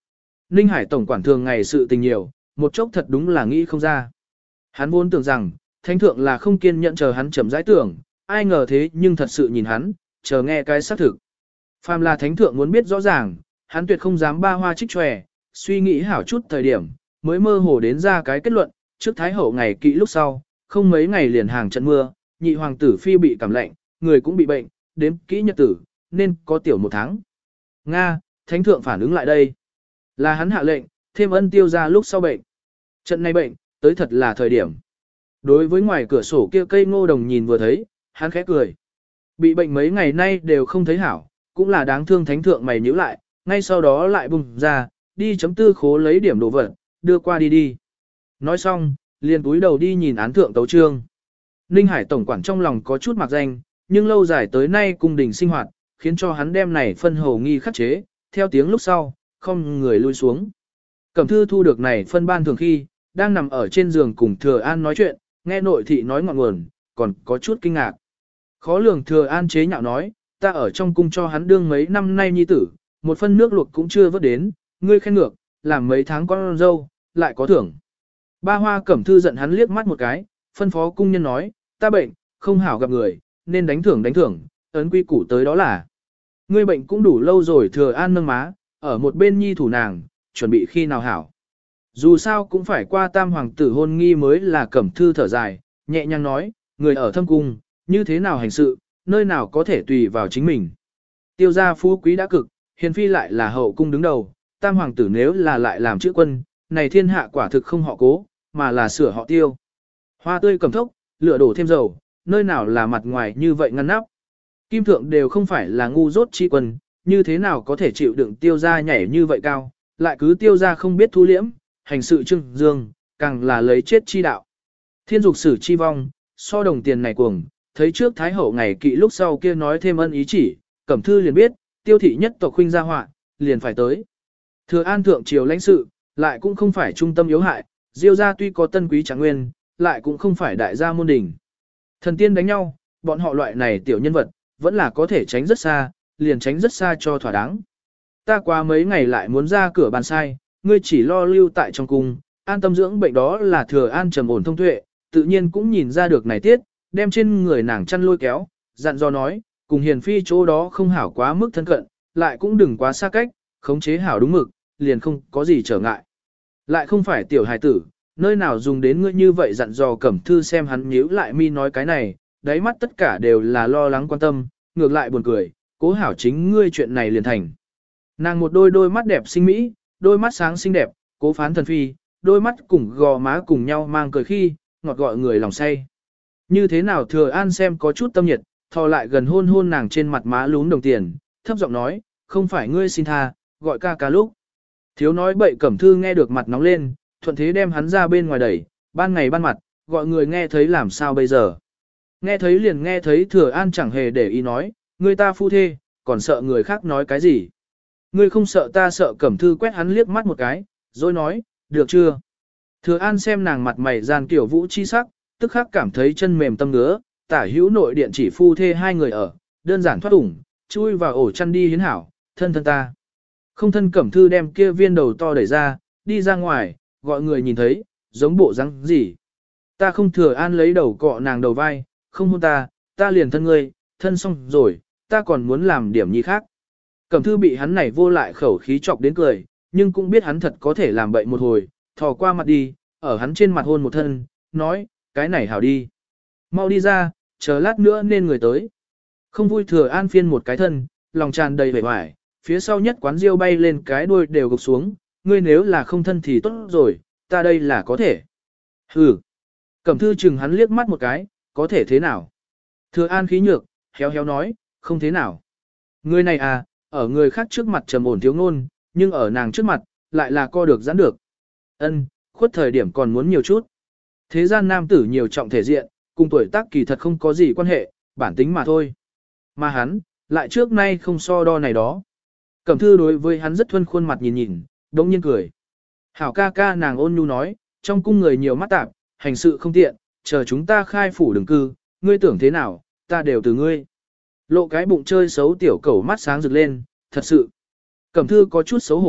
Ninh Hải tổng quản thường ngày sự tình nhiều, một chốc thật đúng là nghĩ không ra. Hắn vốn tưởng rằng, thánh thượng là không kiên nhẫn chờ hắn chậm rãi tưởng, ai ngờ thế nhưng thật sự nhìn hắn, chờ nghe cái xác thực. Phàm là thánh thượng muốn biết rõ ràng, hắn tuyệt không dám ba hoa trích tròe, suy nghĩ hảo chút thời điểm, mới mơ hồ đến ra cái kết luận, trước thái hậu ngày kỵ lúc sau, không mấy ngày liền hàng trận mưa, nhị hoàng tử phi bị cảm lạnh, người cũng bị bệnh, đếm kỹ nhật tử, nên có tiểu một tháng. Nga, thánh thượng phản ứng lại đây. Là hắn hạ lệnh, thêm ân tiêu ra lúc sau bệnh. Trận này bệnh, tới thật là thời điểm. Đối với ngoài cửa sổ kia cây ngô đồng nhìn vừa thấy, hắn khẽ cười. Bị bệnh mấy ngày nay đều không thấy hảo, cũng là đáng thương thánh thượng mày nhíu lại, ngay sau đó lại bùng ra, đi chấm tư khố lấy điểm đồ vật, đưa qua đi đi. Nói xong, liền túi đầu đi nhìn án thượng tấu trương. Ninh Hải tổng quản trong lòng có chút mặc danh, nhưng lâu dài tới nay cung đình sinh hoạt, khiến cho hắn đem này phân hầu nghi khắc chế, theo tiếng lúc sau, không người lui xuống. Cẩm thư thu được này phân ban thường khi, đang nằm ở trên giường cùng Thừa An nói chuyện, nghe nội thị nói ngọn nguồn, còn có chút kinh ngạc. Khó lường Thừa An chế nhạo nói, ta ở trong cung cho hắn đương mấy năm nay nhi tử, một phân nước luộc cũng chưa vớt đến, ngươi khen ngược, làm mấy tháng con dâu, lại có thưởng. Ba Hoa Cẩm thư giận hắn liếc mắt một cái, phân phó cung nhân nói, ta bệnh, không hảo gặp người, nên đánh thưởng đánh thưởng, ấn quy củ tới đó là. Ngươi bệnh cũng đủ lâu rồi. Thừa An nâng má, ở một bên nhi thủ nàng, chuẩn bị khi nào hảo. Dù sao cũng phải qua tam hoàng tử hôn nghi mới là Cẩm thư thở dài, nhẹ nhàng nói, người ở thâm cung, như thế nào hành sự, nơi nào có thể tùy vào chính mình. Tiêu gia phú quý đã cực, hiền phi lại là hậu cung đứng đầu, tam hoàng tử nếu là lại làm chữ quân, này thiên hạ quả thực không họ cố, mà là sửa họ tiêu. Hoa tươi cầm thốc, lửa đổ thêm dầu, nơi nào là mặt ngoài như vậy ngăn nắp. Kim thượng đều không phải là ngu dốt chi quân, như thế nào có thể chịu đựng tiêu gia nhảy như vậy cao, lại cứ tiêu gia không biết thu liễm, hành sự trưng dương, càng là lấy chết chi đạo. Thiên dục sử chi vong, so đồng tiền này cuồng, thấy trước thái hậu ngày kỵ lúc sau kia nói thêm ân ý chỉ, Cẩm thư liền biết, tiêu thị nhất tộc huynh gia họa, liền phải tới. Thừa An thượng triều lãnh sự, lại cũng không phải trung tâm yếu hại, Diêu gia tuy có tân quý trạng nguyên, lại cũng không phải đại gia môn đình. Thần tiên đánh nhau, bọn họ loại này tiểu nhân vật, vẫn là có thể tránh rất xa, liền tránh rất xa cho thỏa đáng. Ta qua mấy ngày lại muốn ra cửa bàn sai, ngươi chỉ lo lưu tại trong cung, an tâm dưỡng bệnh đó là Thừa An trầm ổn thông tuệ, tự nhiên cũng nhìn ra được này tiết, đem trên người nàng chăn lôi kéo, dặn dò nói, cùng hiền phi chỗ đó không hảo quá mức thân cận, lại cũng đừng quá xa cách, khống chế hảo đúng mực, liền không có gì trở ngại. Lại không phải tiểu hài tử, nơi nào dùng đến ngươi như vậy dặn dò Cẩm thư xem hắn nhíu lại mi nói cái này, đáy mắt tất cả đều là lo lắng quan tâm, ngược lại buồn cười, cố hảo chính ngươi chuyện này liền thành. Nàng một đôi đôi mắt đẹp xinh mỹ, đôi mắt sáng xinh đẹp, cố phán thần phi, đôi mắt cùng gò má cùng nhau mang cười khi, ngọt gọi người lòng say. Như thế nào Thừa An xem có chút tâm nhiệt, thò lại gần hôn hôn nàng trên mặt má lún đồng tiền, thấp giọng nói, không phải ngươi xin tha, gọi ca ca lúc. Thiếu nói bậy Cẩm thư nghe được mặt nóng lên, thuận thế đem hắn ra bên ngoài đẩy, ban ngày ban mặt, gọi người nghe thấy làm sao bây giờ. Nghe thấy liền nghe thấy Thừa An chẳng hề để ý nói, ngươi ta phu thê, còn sợ người khác nói cái gì. Ngươi không sợ ta sợ Cẩm thư quét hắn liếc mắt một cái, rồi nói, được chưa. Thừa An xem nàng mặt mày gian kiểu vũ chi sắc, tức khắc cảm thấy chân mềm tâm ngứa, tả hữu nội điện chỉ phu thê hai người ở, đơn giản thoát ủng, chui vào ổ chăn đi hiến hảo, thân thân ta. Không thân Cẩm thư đem kia viên đầu to đẩy ra, đi ra ngoài, gọi người nhìn thấy, giống bộ răng gì. Ta không. Thừa An lấy đầu cọ nàng đầu vai, không hôn ta, ta liền thân ngươi, thân xong rồi, ta còn muốn làm điểm nhi khác. Cẩm thư bị hắn này vô lại khẩu khí chọc đến cười, nhưng cũng biết hắn thật có thể làm bậy một hồi, thò qua mặt đi, ở hắn trên mặt hôn một thân, nói, cái này hảo đi. Mau đi ra, chờ lát nữa nên người tới. Không vui Thừa An phiên một cái thân, lòng tràn đầy vẻ vải, phía sau nhất quán diêu bay lên cái đuôi đều gục xuống, ngươi nếu là không thân thì tốt rồi, ta đây là có thể. Hừ. Cẩm thư chừng hắn liếc mắt một cái, có thể thế nào? Thừa An khí nhược, héo héo nói, không thế nào. Người này à, ở người khác trước mặt trầm ổn thiếu ngôn, nhưng ở nàng trước mặt, lại là co được giãn được. Ân, khuất thời điểm còn muốn nhiều chút. Thế gian nam tử nhiều trọng thể diện, cùng tuổi tác kỳ thật không có gì quan hệ, bản tính mà thôi. Mà hắn, lại trước nay không so đo này đó. Cẩm thư đối với hắn rất thuần khuôn mặt nhìn nhìn, đống nhiên cười. Hảo ca ca nàng ôn nhu nói, trong cung người nhiều mắt tạp, hành sự không tiện, chờ chúng ta khai phủ đường cư, ngươi tưởng thế nào, ta đều từ ngươi. Lộ cái bụng chơi xấu tiểu cẩu mắt sáng rực lên, thật sự. Cẩm thư có chút xấu hổ,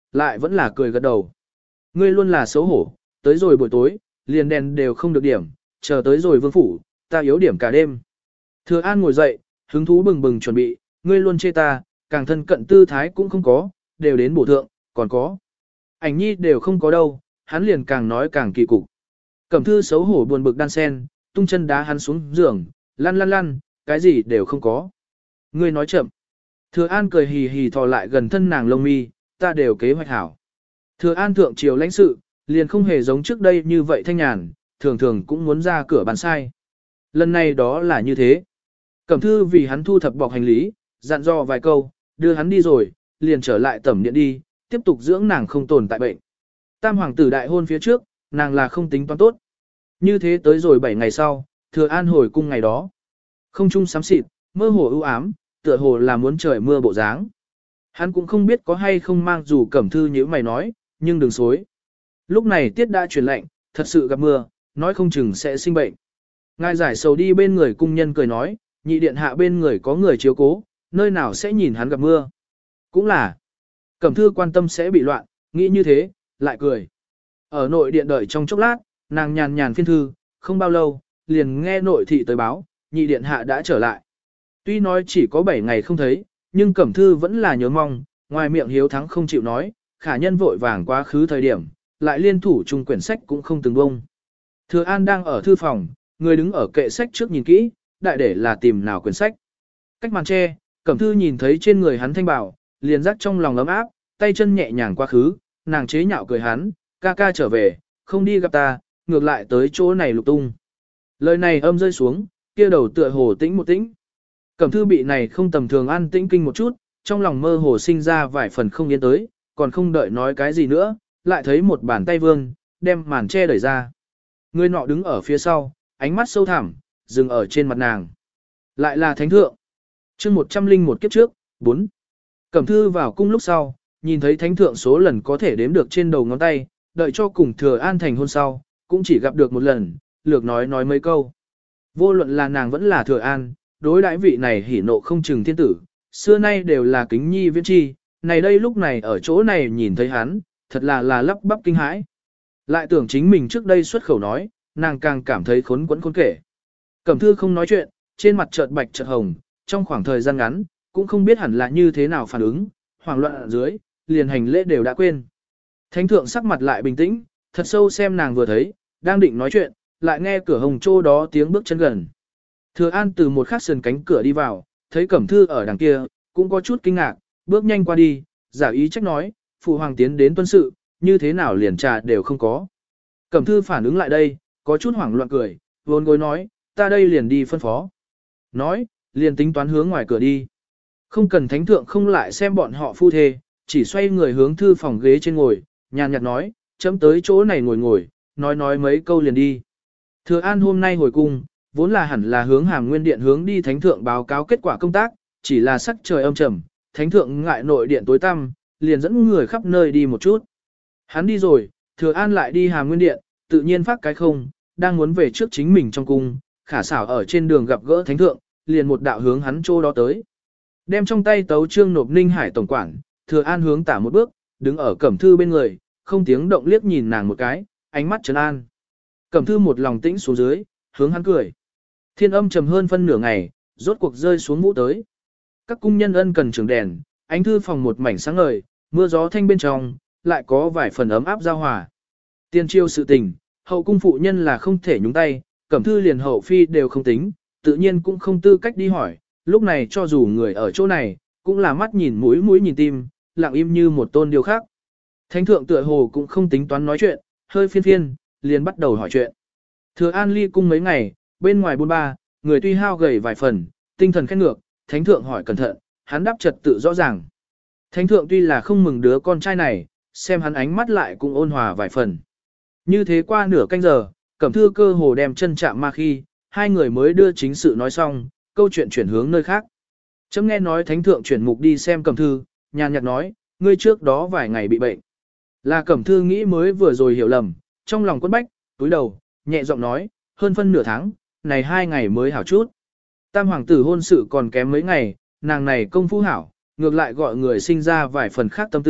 lại vẫn là cười gật đầu. Ngươi luôn là xấu hổ, tới rồi buổi tối, liền đèn đều không được điểm, chờ tới rồi vương phủ, ta yếu điểm cả đêm. Thừa An ngồi dậy, hứng thú bừng bừng chuẩn bị, ngươi luôn chê ta, càng thân cận tư thái cũng không có, đều đến bổ thượng, còn có. Ảnh nhi đều không có đâu, hắn liền càng nói càng kỳ cục. Cẩm Thư xấu hổ buồn bực đan sen, tung chân đá hắn xuống giường, lăn lăn lăn, cái gì đều không có. Ngươi nói chậm. Thừa An cười hì hì thò lại gần thân nàng lông mi, ta đều kế hoạch hảo. Thừa An thượng triều lãnh sự, liền không hề giống trước đây như vậy thanh nhàn, thường thường cũng muốn ra cửa bàn sai. Lần này đó là như thế. Cẩm Thư vì hắn thu thập bọc hành lý, dặn dò vài câu, đưa hắn đi rồi, liền trở lại tẩm điện đi, tiếp tục dưỡng nàng không tồn tại bệnh. Tam hoàng tử đại hôn phía trước, nàng là không tính toán tốt. Như thế tới rồi bảy ngày sau, Thừa An hồi cung ngày đó. Không trung xám xịt, mơ hồ ưu ám, tựa hồ là muốn trời mưa bộ dáng. Hắn cũng không biết có hay không mang dù Cẩm Thư như mày nói, nhưng đừng xối. Lúc này tiết đã chuyển lạnh, thật sự gặp mưa, nói không chừng sẽ sinh bệnh. Ngài giải sầu đi bên người cung nhân cười nói, nhị điện hạ bên người có người chiếu cố, nơi nào sẽ nhìn hắn gặp mưa. Cũng là, Cẩm Thư quan tâm sẽ bị loạn, nghĩ như thế, lại cười. Ở nội điện đợi trong chốc lát, nàng nhàn nhàn phiên thư, không bao lâu, liền nghe nội thị tới báo, nhị điện hạ đã trở lại. Tuy nói chỉ có bảy ngày không thấy, nhưng Cẩm Thư vẫn là nhớ mong, ngoài miệng hiếu thắng không chịu nói, khả nhân vội vàng quá khứ thời điểm, lại liên thủ chung quyển sách cũng không từng bông. Thừa An đang ở thư phòng, người đứng ở kệ sách trước nhìn kỹ, đại để là tìm nào quyển sách. Cách màn tre, Cẩm Thư nhìn thấy trên người hắn thanh bảo, liền rắc trong lòng ấm áp, tay chân nhẹ nhàng quá khứ, nàng chế nhạo cười hắn, ca ca trở về, không đi gặp ta, ngược lại tới chỗ này lục tung. Lời này âm rơi xuống, kia đầu tựa hồ tĩnh một tĩnh. Cẩm Thư bị này không tầm thường an tĩnh kinh một chút, trong lòng mơ hồ sinh ra vài phần không yên tới, còn không đợi nói cái gì nữa, lại thấy một bàn tay vương, đem màn che đẩy ra. Người nọ đứng ở phía sau, ánh mắt sâu thẳm, dừng ở trên mặt nàng. Lại là thánh thượng. chương một trăm linh một kiếp trước, bốn. Cẩm Thư vào cung lúc sau, nhìn thấy thánh thượng số lần có thể đếm được trên đầu ngón tay, đợi cho cùng Thừa An thành hôn sau, cũng chỉ gặp được một lần, lược nói nói mấy câu. Vô luận là nàng vẫn là Thừa An, đối đãi vị này hỉ nộ không chừng thiên tử, xưa nay đều là kính nhi viễn chi, này đây lúc này ở chỗ này nhìn thấy hắn, thật là là lắp bắp kinh hãi. Lại tưởng chính mình trước đây xuất khẩu nói, nàng càng cảm thấy khốn quẫn khốn kể. Cẩm Thư không nói chuyện, trên mặt chợt bạch chợt hồng, trong khoảng thời gian ngắn, cũng không biết hẳn là như thế nào phản ứng, hoảng loạn ở dưới, liền hành lễ đều đã quên. Thánh thượng sắc mặt lại bình tĩnh, thật sâu xem nàng vừa thấy, đang định nói chuyện, lại nghe cửa hồng trô đó tiếng bước chân gần. Thừa An từ một khắc sườn cánh cửa đi vào, thấy Cẩm Thư ở đằng kia, cũng có chút kinh ngạc, bước nhanh qua đi, giả ý trách nói, phụ hoàng tiến đến tuân sự, như thế nào liền trà đều không có. Cẩm Thư phản ứng lại đây, có chút hoảng loạn cười, vốn gối nói, ta đây liền đi phân phó. Nói, liền tính toán hướng ngoài cửa đi. Không cần thánh thượng không lại xem bọn họ phu thê, chỉ xoay người hướng thư phòng ghế trên ngồi, nhàn nhạt nói, chấm tới chỗ này ngồi ngồi, nói nói mấy câu liền đi. Thừa An hôm nay hồi cung, vốn là hẳn là hướng Hàm Nguyên Điện hướng đi thánh thượng báo cáo kết quả công tác, chỉ là sắc trời âm trầm, thánh thượng ngại nội điện tối tăm, liền dẫn người khắp nơi đi một chút. Hắn đi rồi, Thừa An lại đi Hàm Nguyên Điện, tự nhiên phát cái không, đang muốn về trước chính mình trong cung, khả xảo ở trên đường gặp gỡ thánh thượng, liền một đạo hướng hắn chỗ đó tới. Đem trong tay tấu trương nộp Ninh Hải tổng quản, Thừa An hướng tả một bước, đứng ở Cẩm Thư bên người, không tiếng động liếc nhìn nàng một cái, ánh mắt trấn an. Cẩm Thư một lòng tĩnh xuống dưới, hướng hắn cười. Thiên âm trầm hơn phân nửa ngày, rốt cuộc rơi xuống mũ tới. Các cung nhân ân cần trường đèn, ánh thư phòng một mảnh sáng ngời, mưa gió thanh bên trong, lại có vài phần ấm áp giao hòa. Tiên triêu sự tình, hậu cung phụ nhân là không thể nhúng tay, Cẩm Thư liền hậu phi đều không tính, tự nhiên cũng không tư cách đi hỏi, lúc này cho dù người ở chỗ này, cũng là mắt nhìn mũi mũi nhìn tim, lặng im như một tôn điều khác. Thánh thượng tựa hồ cũng không tính toán nói chuyện, hơi phiên phiên, liền bắt đầu hỏi chuyện. Thừa An ly cung mấy ngày, bên ngoài buôn ba, người tuy hao gầy vài phần, tinh thần khét ngược, thánh thượng hỏi cẩn thận, hắn đáp trật tự rõ ràng. Thánh thượng tuy là không mừng đứa con trai này, xem hắn ánh mắt lại cũng ôn hòa vài phần. Như thế qua nửa canh giờ, Cẩm Thư cơ hồ đem chân chạm ma khi, hai người mới đưa chính sự nói xong, câu chuyện chuyển hướng nơi khác. Chấm nghe nói thánh thượng chuyển mục đi xem Cẩm Thư, nhàn nhạt nói, ngươi trước đó vài ngày bị bệnh. Là Cẩm Thư nghĩ mới vừa rồi hiểu lầm, trong lòng quấn bách, túi đầu, nhẹ giọng nói, hơn phân nửa tháng, này hai ngày mới hảo chút. Tam hoàng tử hôn sự còn kém mấy ngày, nàng này công phu hảo, ngược lại gọi người sinh ra vài phần khác tâm tư,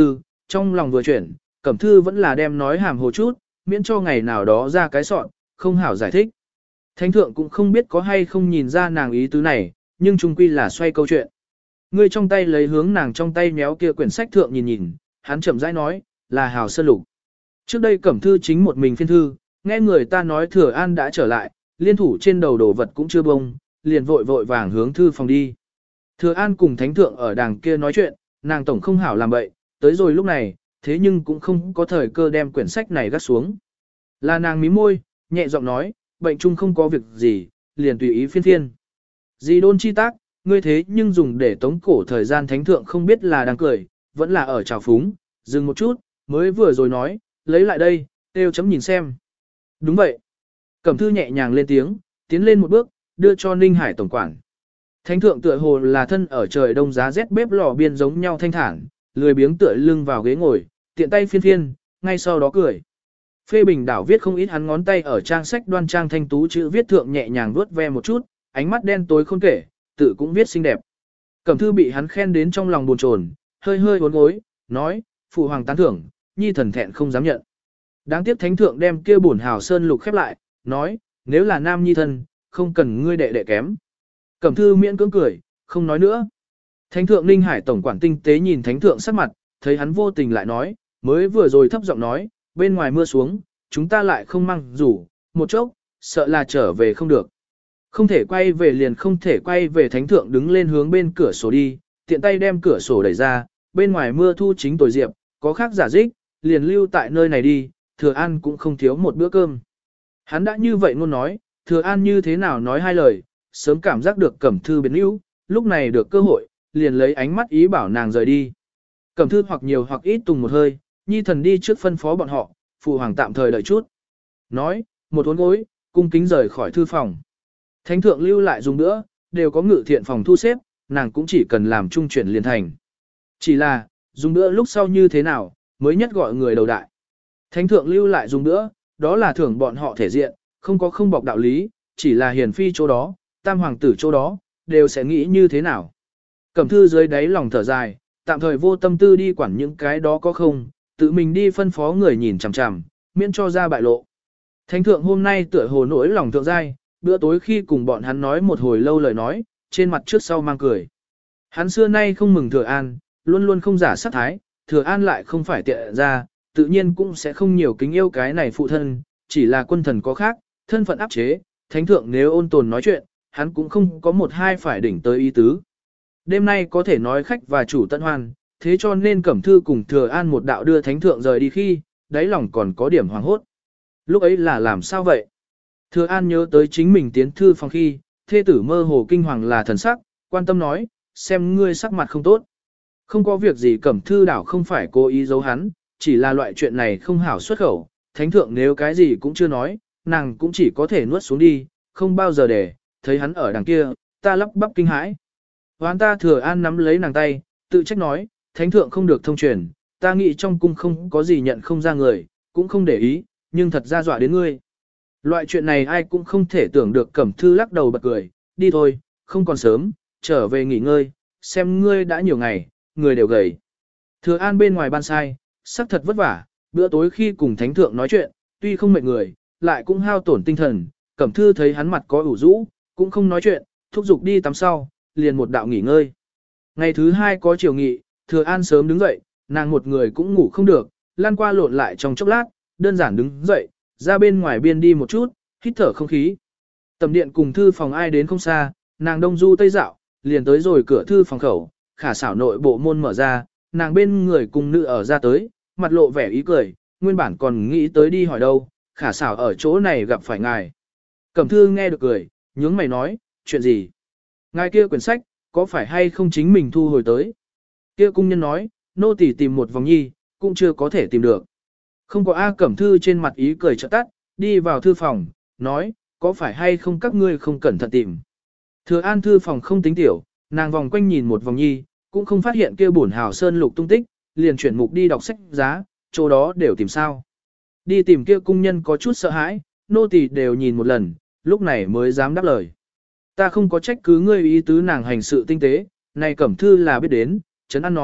trong lòng vừa chuyển, Cẩm Thư vẫn là đem nói hàm hồ chút, miễn cho ngày nào đó ra cái sọn, không hảo giải thích. Thánh thượng cũng không biết có hay không nhìn ra nàng ý tứ này, nhưng chung quy là xoay câu chuyện. Ngươi trong tay lấy hướng nàng trong tay méo kia quyển sách thượng nhìn nhìn, hắn chậm rãi nói, là Hào Sơn Lục. Trước đây Cẩm Thư chính một mình phiên thư, nghe người ta nói Thừa An đã trở lại, liên thủ trên đầu đồ vật cũng chưa bông, liền vội vội vàng hướng thư phòng đi. Thừa An cùng thánh thượng ở đàng kia nói chuyện, nàng tổng không hảo làm bậy, tới rồi lúc này, thế nhưng cũng không có thời cơ đem quyển sách này gắt xuống. Là nàng mí môi, nhẹ giọng nói, bệnh chung không có việc gì, liền tùy ý phiên phiên. Dì đôn chi tác, ngươi thế nhưng dùng để tống cổ thời gian thánh thượng không biết là đang cười, vẫn là ở trào phúng, dừng một chút, mới vừa rồi nói, lấy lại đây, têu chấm nhìn xem. Đúng vậy. Cẩm Thư nhẹ nhàng lên tiếng, tiến lên một bước, đưa cho Ninh Hải tổng quản. Thánh thượng tựa hồ là thân ở trời đông giá rét bếp lò biên giống nhau thanh thản, lười biếng tựa lưng vào ghế ngồi, tiện tay phiên phiên, ngay sau đó cười. Phê Bình Đảo viết không ít hắn ngón tay ở trang sách đoan trang thanh tú chữ viết thượng nhẹ nhàng vuốt ve một chút, ánh mắt đen tối khôn kể, tự cũng viết xinh đẹp. Cẩm Thư bị hắn khen đến trong lòng buồn chồn, hơi hơi uốn gối, nói, phụ hoàng tán thưởng, nhi thần thẹn không dám nhận. Đáng tiếc thánh thượng đem kia bổn Hào Sơn Lục khép lại, nói, nếu là nam nhi thân, không cần ngươi đệ đệ kém. Cẩm Thư miễn cưỡng cười, không nói nữa. Thánh thượng Ninh Hải tổng quản tinh tế nhìn thánh thượng sắc mặt, thấy hắn vô tình lại nói, mới vừa rồi thấp giọng nói, bên ngoài mưa xuống, chúng ta lại không mang rủ, một chốc, sợ là trở về không được. Không thể quay về liền không thể quay về, thánh thượng đứng lên hướng bên cửa sổ đi, tiện tay đem cửa sổ đẩy ra, bên ngoài mưa thu chính tồi diệp, có khác giả dích, liền lưu tại nơi này đi, Thừa An cũng không thiếu một bữa cơm. Hắn đã như vậy ngôn nói, Thừa An như thế nào nói hai lời, sớm cảm giác được Cẩm Thư biến yếu, lúc này được cơ hội, liền lấy ánh mắt ý bảo nàng rời đi. Cẩm Thư hoặc nhiều hoặc ít tùng một hơi, nhi thần đi trước phân phó bọn họ, phụ hoàng tạm thời đợi chút. Nói, một hốn gối, cung kính rời khỏi thư phòng. Thánh thượng lưu lại dùng nữa, đều có ngự thiện phòng thu xếp, nàng cũng chỉ cần làm trung chuyển liền thành. Chỉ là, dùng nữa lúc sau như thế nào, mới nhất gọi người đầu đại. Thánh thượng lưu lại dùng nữa, đó là thưởng bọn họ thể diện, không có không bọc đạo lý, chỉ là hiền phi chỗ đó, tam hoàng tử chỗ đó, đều sẽ nghĩ như thế nào. Cẩm Thư dưới đáy lòng thở dài, tạm thời vô tâm tư đi quản những cái đó có không, tự mình đi phân phó người nhìn chằm chằm, miễn cho ra bại lộ. Thánh thượng hôm nay tựa hồ nỗi lòng thượng giai, bữa tối khi cùng bọn hắn nói một hồi lâu lời nói, trên mặt trước sau mang cười. Hắn xưa nay không mừng Thừa An, luôn luôn không giả sát thái, Thừa An lại không phải tiện ra, tự nhiên cũng sẽ không nhiều kính yêu cái này phụ thân, chỉ là quân thần có khác, thân phận áp chế, thánh thượng nếu ôn tồn nói chuyện, hắn cũng không có một hai phải đỉnh tới ý tứ. Đêm nay có thể nói khách và chủ tận hoan, thế cho nên Cẩm Thư cùng Thừa An một đạo đưa thánh thượng rời đi khi, đáy lòng còn có điểm hoàng hốt. Lúc ấy là làm sao vậy? Thừa An nhớ tới chính mình tiến thư phòng khi, thê tử mơ hồ kinh hoàng là thần sắc, quan tâm nói, xem ngươi sắc mặt không tốt. Không có việc gì, Cẩm Thư đảo không phải cố ý giấu hắn, chỉ là loại chuyện này không hảo xuất khẩu, thánh thượng nếu cái gì cũng chưa nói, nàng cũng chỉ có thể nuốt xuống đi, không bao giờ để, thấy hắn ở đằng kia, ta lắp bắp kinh hãi. Hoán ta Thừa An nắm lấy nàng tay, tự trách nói, thánh thượng không được thông truyền, ta nghĩ trong cung không có gì nhận không ra người, cũng không để ý, nhưng thật ra dọa đến ngươi. Loại chuyện này ai cũng không thể tưởng được. Cẩm Thư lắc đầu bật cười, đi thôi, không còn sớm, trở về nghỉ ngơi, xem ngươi đã nhiều ngày, người đều gầy. Thừa An bên ngoài ban sai, sắc thật vất vả, bữa tối khi cùng thánh thượng nói chuyện, tuy không mệt người, lại cũng hao tổn tinh thần, Cẩm Thư thấy hắn mặt có ủ rũ, cũng không nói chuyện, thúc giục đi tắm sau, liền một đạo nghỉ ngơi. Ngày thứ hai có chiều nghị, Thừa An sớm đứng dậy, nàng một người cũng ngủ không được, lan qua lộn lại trong chốc lát, đơn giản đứng dậy, ra bên ngoài biên đi một chút, hít thở không khí. Tầm điện cùng thư phòng ai đến không xa, nàng đông du tây dạo, liền tới rồi cửa thư phòng khẩu, khả xảo nội bộ môn mở ra, nàng bên người cùng nữ ở ra tới, mặt lộ vẻ ý cười, nguyên bản còn nghĩ tới đi hỏi đâu, khả xảo ở chỗ này gặp phải ngài. Cẩm Thư nghe được cười, nhướng mày nói, chuyện gì? Ngài kia quyển sách, có phải hay không chính mình thu hồi tới? Kia cung nhân nói, nô tỳ tìm một vòng nhi, cũng chưa có thể tìm được. Không có A. Cẩm Thư trên mặt ý cười trợ tắt, đi vào thư phòng, nói, có phải hay không các ngươi không cẩn thận tìm. Thừa An thư phòng không tính tiểu, nàng vòng quanh nhìn một vòng nhi, cũng không phát hiện kia bổn Hào Sơn Lục tung tích, liền chuyển mục đi đọc sách giá, chỗ đó đều tìm sao. Đi tìm kia cung nhân có chút sợ hãi, nô tỳ đều nhìn một lần, lúc này mới dám đáp lời. Ta không có trách cứ ngươi ý tứ, nàng hành sự tinh tế, này Cẩm Thư là biết đến, Trấn An nói,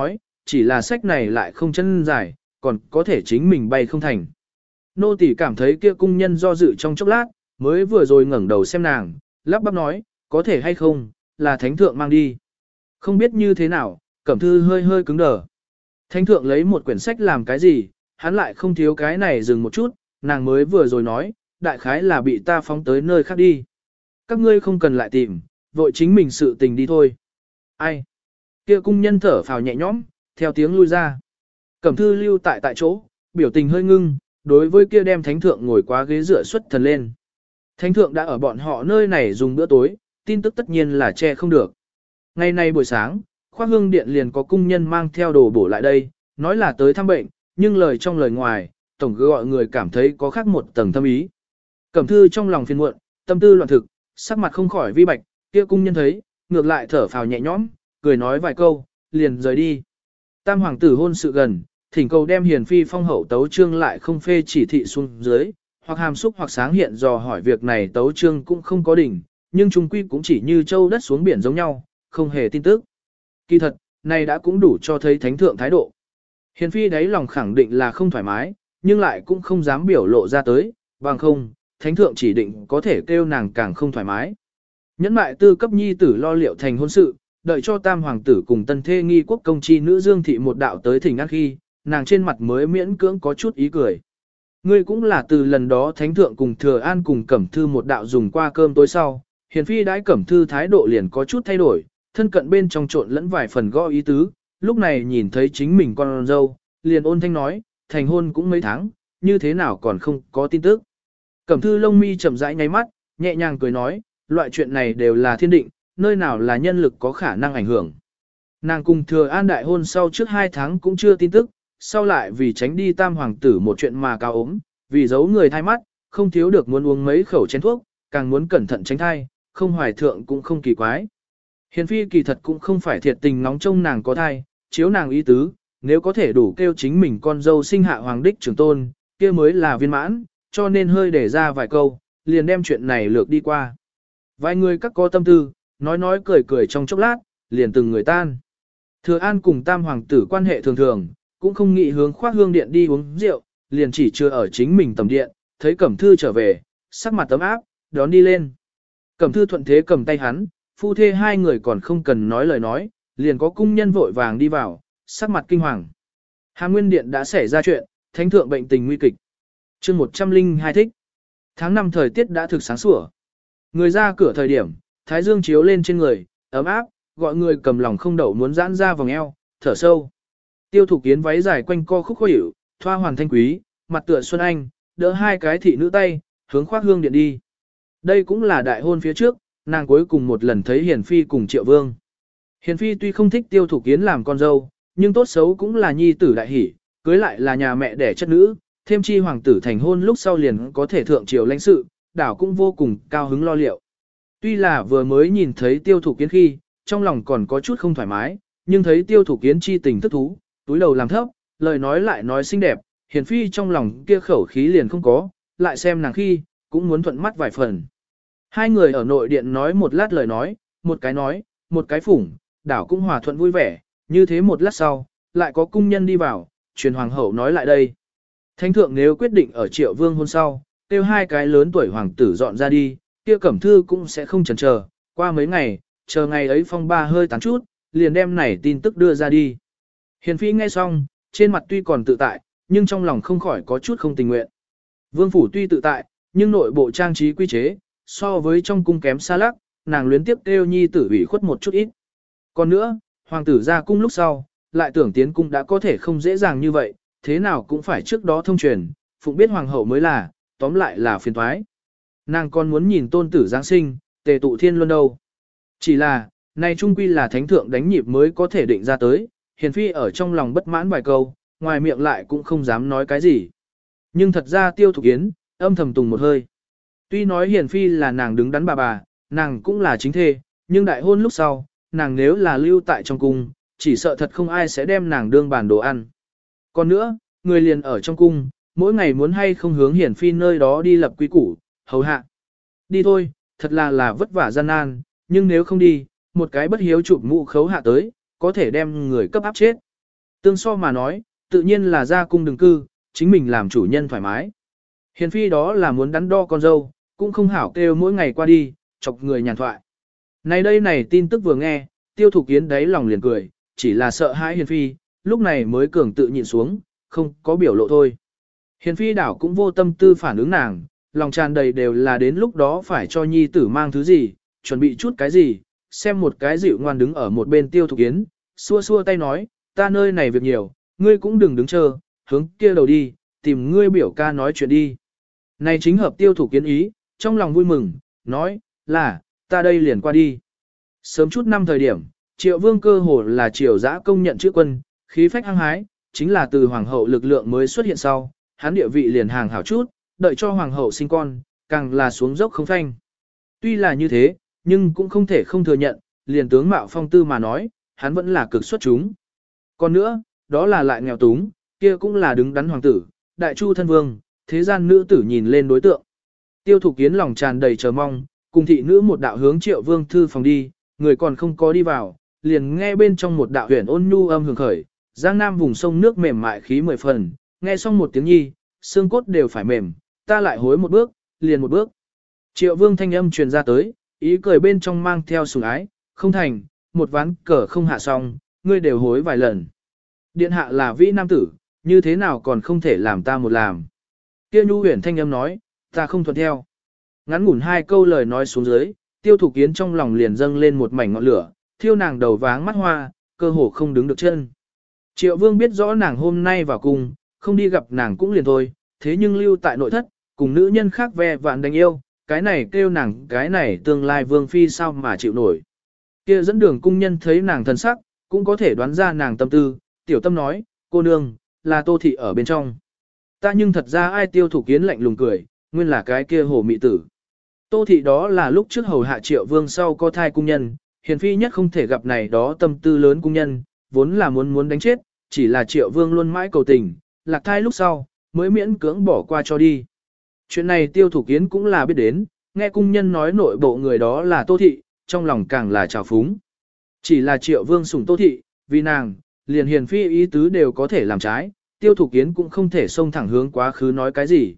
chỉ là sách này lại không chân dài, còn có thể chính mình bay không thành. Nô tỳ cảm thấy kia cung nhân do dự trong chốc lát, mới vừa rồi ngẩng đầu xem nàng, lắp bắp nói, có thể hay không, là thánh thượng mang đi. Không biết như thế nào, Cẩm Thư hơi hơi cứng đờ. Thánh thượng lấy một quyển sách làm cái gì, hắn lại không thiếu cái này dừng một chút, nàng mới vừa rồi nói, đại khái là bị ta phóng tới nơi khác đi. Các ngươi không cần lại tìm, vội chính mình sự tình đi thôi. Ai? Kia cung nhân thở phào nhẹ nhõm, theo tiếng lui ra. Cẩm Thư lưu tại tại chỗ, biểu tình hơi ngưng, đối với kia đem thánh thượng ngồi quá ghế dựa xuất thần lên. Thánh thượng đã ở bọn họ nơi này dùng bữa tối, tin tức tất nhiên là che không được. Ngày nay buổi sáng, Khoác Hương Điện liền có cung nhân mang theo đồ bổ lại đây, nói là tới thăm bệnh, nhưng lời trong lời ngoài, tổng cứ gọi người cảm thấy có khác một tầng thâm ý. Cẩm Thư trong lòng phiền muộn, tâm tư loạn thực, sắc mặt không khỏi vi bạch, kia cung nhân thấy, ngược lại thở phào nhẹ nhõm, cười nói vài câu, liền rời đi. Tam hoàng tử hôn sự gần, thỉnh cầu đem hiền phi phong hậu tấu trương lại không phê chỉ thị xuống dưới, hoặc hàm xúc hoặc sáng hiện dò hỏi việc này tấu trương cũng không có đỉnh, nhưng trung quy cũng chỉ như châu đất xuống biển giống nhau, không hề tin tức. Kỳ thật, này đã cũng đủ cho thấy thánh thượng thái độ. Hiền phi đáy lòng khẳng định là không thoải mái, nhưng lại cũng không dám biểu lộ ra tới, bằng không, thánh thượng chỉ định có thể kêu nàng càng không thoải mái. Nhẫn mại tư cấp nhi tử lo liệu thành hôn sự, đợi cho tam hoàng tử cùng tân thê nghi quốc công chi nữ Dương Thị một đạo tới thỉnh an khi, nàng trên mặt mới miễn cưỡng có chút ý cười. Ngươi cũng là từ lần đó thánh thượng cùng thừa an cùng Cẩm Thư một đạo dùng qua cơm tối sau, hiền phi đãi Cẩm Thư thái độ liền có chút thay đổi, thân cận bên trong trộn lẫn vài phần gõ ý tứ, lúc này nhìn thấy chính mình con dâu, liền ôn thanh nói, thành hôn cũng mấy tháng, như thế nào còn không có tin tức. Cẩm Thư lông mi chậm rãi nháy mắt, nhẹ nhàng cười nói, loại chuyện này đều là thiên định, nơi nào là nhân lực có khả năng ảnh hưởng. Nàng cùng thừa an đại hôn sau trước hai tháng cũng chưa tin tức, sau lại vì tránh đi tam hoàng tử một chuyện mà cao ốm, vì giấu người thai mắt, không thiếu được muốn uống mấy khẩu chén thuốc, càng muốn cẩn thận tránh thai, không hoài thượng cũng không kỳ quái. Hiền phi kỳ thật cũng không phải thiệt tình nóng trông nàng có thai, chiếu nàng ý tứ, nếu có thể đủ kêu chính mình con dâu sinh hạ hoàng đích trưởng tôn, kia mới là viên mãn, cho nên hơi để ra vài câu, liền đem chuyện này lược đi qua. Vài người các có tâm tư, nói nói cười cười trong chốc lát, liền từng người tan. Thừa An cùng tam hoàng tử quan hệ thường thường, cũng không nghĩ hướng Khoác Hương Điện đi uống rượu, liền chỉ chưa ở chính mình tầm điện, thấy Cẩm Thư trở về, sắc mặt tấm áp, đón đi lên. Cẩm Thư thuận thế cầm tay hắn, phu thê hai người còn không cần nói lời nói, liền có cung nhân vội vàng đi vào, sắc mặt kinh hoàng. Hàm Nguyên Điện đã xảy ra chuyện, thánh thượng bệnh tình nguy kịch. Chương một trăm linh hai thích. Tháng năm thời tiết đã thực sáng sủa. Người ra cửa thời điểm, thái dương chiếu lên trên người, ấm áp, gọi người cầm lòng không đậu muốn giãn ra vòng eo, thở sâu. Tiêu Thục Kiến váy dài quanh co khúc khó hiểu, thoa hoàn thanh quý, mặt tựa Xuân Anh, đỡ hai cái thị nữ tay, hướng Khoác Hương Điện đi. Đây cũng là đại hôn phía trước, nàng cuối cùng một lần thấy Hiền Phi cùng Triệu Vương. Hiền Phi tuy không thích Tiêu Thục Kiến làm con dâu, nhưng tốt xấu cũng là nhi tử đại hỷ, cưới lại là nhà mẹ đẻ chất nữ, thêm chi hoàng tử thành hôn lúc sau liền có thể thượng triều lãnh sự, đảo cũng vô cùng cao hứng lo liệu. Tuy là vừa mới nhìn thấy Tiêu Thục Kiến khi, trong lòng còn có chút không thoải mái, nhưng thấy Tiêu Thục Kiến chi tình thức thú, túi đầu làm thấp, lời nói lại nói xinh đẹp, Hiền Phi trong lòng kia khẩu khí liền không có, lại xem nàng khi, cũng muốn thuận mắt vài phần. Hai người ở nội điện nói một lát lời nói, một cái nói, một cái phủng, đảo cũng hòa thuận vui vẻ, như thế một lát sau, lại có cung nhân đi vào, truyền hoàng hậu nói lại đây. Thánh thượng nếu quyết định ở Triệu Vương hôn sau, tiêu hai cái lớn tuổi hoàng tử dọn ra đi, kia Cẩm Thư cũng sẽ không chần chờ, qua mấy ngày, chờ ngày ấy phong ba hơi tán chút, liền đem này tin tức đưa ra đi. Hiền Phi nghe xong, trên mặt tuy còn tự tại, nhưng trong lòng không khỏi có chút không tình nguyện. Vương phủ tuy tự tại, nhưng nội bộ trang trí quy chế, so với trong cung kém xa lắc, nàng luyến tiếp kêu nhi tử ủy khuất một chút ít. Còn nữa, hoàng tử ra cung lúc sau, lại tưởng tiến cung đã có thể không dễ dàng như vậy, thế nào cũng phải trước đó thông truyền, phụng biết hoàng hậu mới là, tóm lại là phiền thoái. Nàng còn muốn nhìn tôn tử Giáng sinh, tề tụ thiên luân đâu. Chỉ là, này trung quy là thánh thượng đánh nhịp mới có thể định ra tới, Hiền Phi ở trong lòng bất mãn vài câu, ngoài miệng lại cũng không dám nói cái gì. Nhưng thật ra Tiêu Thục Yến, âm thầm tùng một hơi. Tuy nói Hiền Phi là nàng đứng đắn bà bà, nàng cũng là chính thê, nhưng đại hôn lúc sau, nàng nếu là lưu tại trong cung, chỉ sợ thật không ai sẽ đem nàng đương bàn đồ ăn. Còn nữa, người liền ở trong cung, mỗi ngày muốn hay không hướng Hiền Phi nơi đó đi lập quy củ, hầu hạ. Đi thôi, thật là là vất vả gian nan, nhưng nếu không đi, một cái bất hiếu chụp mũ khấu hạ tới, có thể đem người cấp áp chết. Tương so mà nói, tự nhiên là ra cung đừng cư, chính mình làm chủ nhân thoải mái. Hiền phi đó là muốn đắn đo con dâu, cũng không hảo kêu mỗi ngày qua đi, chọc người nhàn thoại. Này đây này tin tức vừa nghe, Tiêu Thục Yến đáy lòng liền cười, chỉ là sợ hãi Hiền phi, lúc này mới cường tự nhịn xuống, không có biểu lộ thôi. Hiền phi đảo cũng vô tâm tư phản ứng nàng, lòng tràn đầy đều là đến lúc đó phải cho nhi tử mang thứ gì, chuẩn bị chút cái gì, xem một cái dịu ngoan đứng ở một bên Tiêu Thục Yến, xua xua tay nói, ta nơi này việc nhiều, ngươi cũng đừng đứng chờ, hướng kia đầu đi, tìm ngươi biểu ca nói chuyện đi. Này chính hợp Tiêu Thục Yến ý, trong lòng vui mừng, nói, là, ta đây liền qua đi. Sớm chút năm thời điểm, Triệu Vương cơ hồ là triều dã công nhận chữ quân, khí phách hăng hái, chính là từ hoàng hậu lực lượng mới xuất hiện sau, hắn địa vị liền hàng hảo chút, đợi cho hoàng hậu sinh con, càng là xuống dốc không phanh. Tuy là như thế, nhưng cũng không thể không thừa nhận, liền tướng mạo phong tư mà nói, hắn vẫn là cực xuất chúng. Còn nữa, đó là lại nghèo túng, kia cũng là đứng đắn hoàng tử, đại chu thân vương, thế gian nữ tử nhìn lên đối tượng. Tiêu Thục Yến lòng tràn đầy chờ mong, cùng thị nữ một đạo hướng Triệu Vương thư phòng đi, người còn không có đi vào, liền nghe bên trong một đạo huyền ôn nhu âm hưởng khởi, giang nam vùng sông nước mềm mại khí mười phần, nghe xong một tiếng nhi, xương cốt đều phải mềm, ta lại hối một bước, liền một bước. Triệu Vương thanh âm truyền ra tới, ý cười bên trong mang theo sủng ái, không thành, một ván cờ không hạ xong, ngươi đều hối vài lần. Điện hạ là vĩ nam tử, như thế nào còn không thể làm ta một làm. Kia nhu huyền thanh âm nói, ta không thuận theo. Ngắn ngủn hai câu lời nói xuống dưới, Tiêu Thục Yến trong lòng liền dâng lên một mảnh ngọn lửa, thiêu nàng đầu váng mắt hoa, cơ hồ không đứng được chân. Triệu Vương biết rõ nàng hôm nay vào cung, không đi gặp nàng cũng liền thôi, thế nhưng lưu tại nội thất, cùng nữ nhân khác ve vạn đánh yêu, cái này kêu nàng cái này tương lai Vương Phi sao mà chịu nổi. Kia dẫn đường cung nhân thấy nàng thân sắc, cũng có thể đoán ra nàng tâm tư, tiểu tâm nói, cô nương, là Tô Thị ở bên trong. Ta nhưng thật ra ai Tiêu Thục Yến lạnh lùng cười, nguyên là cái kia hồ mị tử. Tô Thị đó là lúc trước hầu hạ Triệu Vương sau có thai cung nhân, hiền phi nhất không thể gặp này đó tâm tư lớn cung nhân, vốn là muốn muốn đánh chết, chỉ là Triệu Vương luôn mãi cầu tình, lạc thai lúc sau, mới miễn cưỡng bỏ qua cho đi. Chuyện này Tiêu Thục Yến cũng là biết đến, nghe cung nhân nói nội bộ người đó là Tô Thị, trong lòng càng là trào phúng. Chỉ là Triệu Vương sủng Tô Thị, vì nàng, liền hiền phi ý tứ đều có thể làm trái, Tiêu Thục Yến cũng không thể xông thẳng hướng quá khứ nói cái gì.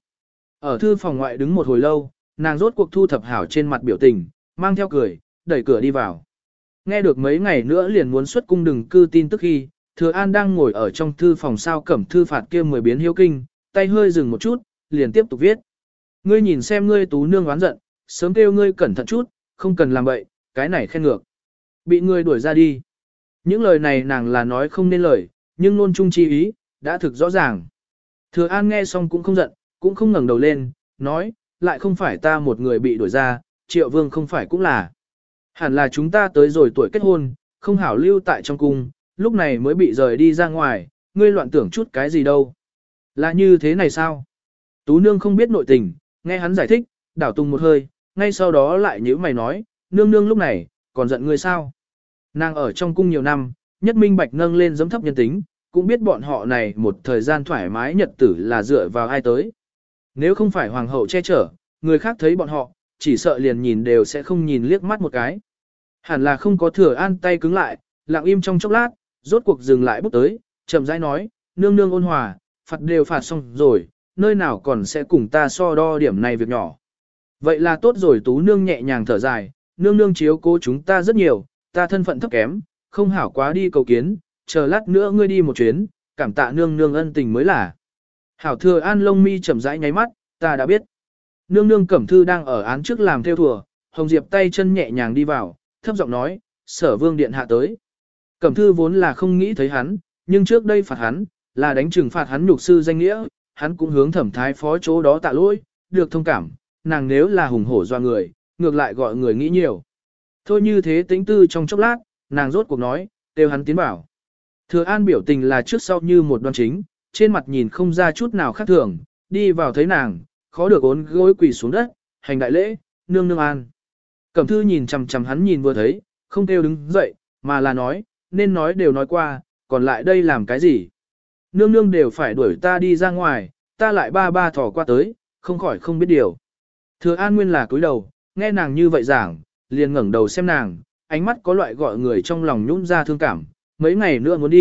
Ở thư phòng ngoại đứng một hồi lâu, nàng rốt cuộc thu thập hảo trên mặt biểu tình, mang theo cười, đẩy cửa đi vào. Nghe được mấy ngày nữa liền muốn xuất cung đừng cư tin tức khi, Thừa An đang ngồi ở trong thư phòng sao cẩm thư phạt kia mười biến hiếu kinh, tay hơi dừng một chút, liền tiếp tục viết. Ngươi nhìn xem ngươi tú nương oán giận, sớm kêu ngươi cẩn thận chút, không cần làm bậy, cái này khen ngược. Bị ngươi đuổi ra đi. Những lời này nàng là nói không nên lời, nhưng luôn chung chi ý, đã thực rõ ràng. Thừa An nghe xong cũng không giận, cũng không ngẩng đầu lên, nói, lại không phải ta một người bị đuổi ra, Triệu Vương không phải cũng là. Hẳn là chúng ta tới rồi tuổi kết hôn, không hảo lưu tại trong cung, lúc này mới bị rời đi ra ngoài, ngươi loạn tưởng chút cái gì đâu. Là như thế này sao? Tú nương không biết nội tình, nghe hắn giải thích, đảo tung một hơi, ngay sau đó lại nhíu mày nói, nương nương lúc này, còn giận ngươi sao? Nàng ở trong cung nhiều năm, nhất minh bạch nâng lên giấm thấp nhân tính, cũng biết bọn họ này một thời gian thoải mái nhật tử là dựa vào ai tới. Nếu không phải hoàng hậu che chở, người khác thấy bọn họ, chỉ sợ liền nhìn đều sẽ không nhìn liếc mắt một cái. Hẳn là không có Thừa An tay cứng lại, lặng im trong chốc lát, rốt cuộc dừng lại bút tới, chậm rãi nói, nương nương ôn hòa, phạt đều phạt xong rồi, nơi nào còn sẽ cùng ta so đo điểm này việc nhỏ. Vậy là tốt rồi tú nương nhẹ nhàng thở dài, nương nương chiếu cố chúng ta rất nhiều, ta thân phận thấp kém, không hảo quá đi cầu kiến, chờ lát nữa ngươi đi một chuyến, cảm tạ nương nương ân tình mới là. Hảo Thừa An lông mi chậm rãi nháy mắt, ta đã biết. Nương nương Cẩm Thư đang ở án trước làm theo thùa, Hồng Diệp tay chân nhẹ nhàng đi vào, thấp giọng nói, sở vương điện hạ tới. Cẩm Thư vốn là không nghĩ thấy hắn, nhưng trước đây phạt hắn, là đánh trừng phạt hắn nhục sư danh nghĩa, hắn cũng hướng thẩm thái phó chỗ đó tạ lỗi, được thông cảm, nàng nếu là hùng hổ doa người, ngược lại gọi người nghĩ nhiều. Thôi như thế tính tư trong chốc lát, nàng rốt cuộc nói, kêu hắn tiến bảo. Thừa An biểu tình là trước sau như một đoan chính, trên mặt nhìn không ra chút nào khác thường, đi vào thấy nàng, khó được ốn gối quỳ xuống đất, hành đại lễ, nương nương an. Cẩm Thư nhìn chằm chằm hắn nhìn vừa thấy, không kêu đứng dậy, mà là nói, nên nói đều nói qua, còn lại đây làm cái gì? Nương nương đều phải đuổi ta đi ra ngoài, ta lại ba ba thỏ qua tới, không khỏi không biết điều. Thừa An nguyên là cúi đầu, nghe nàng như vậy giảng, liền ngẩng đầu xem nàng, ánh mắt có loại gọi người trong lòng nhũn ra thương cảm, mấy ngày nữa muốn đi,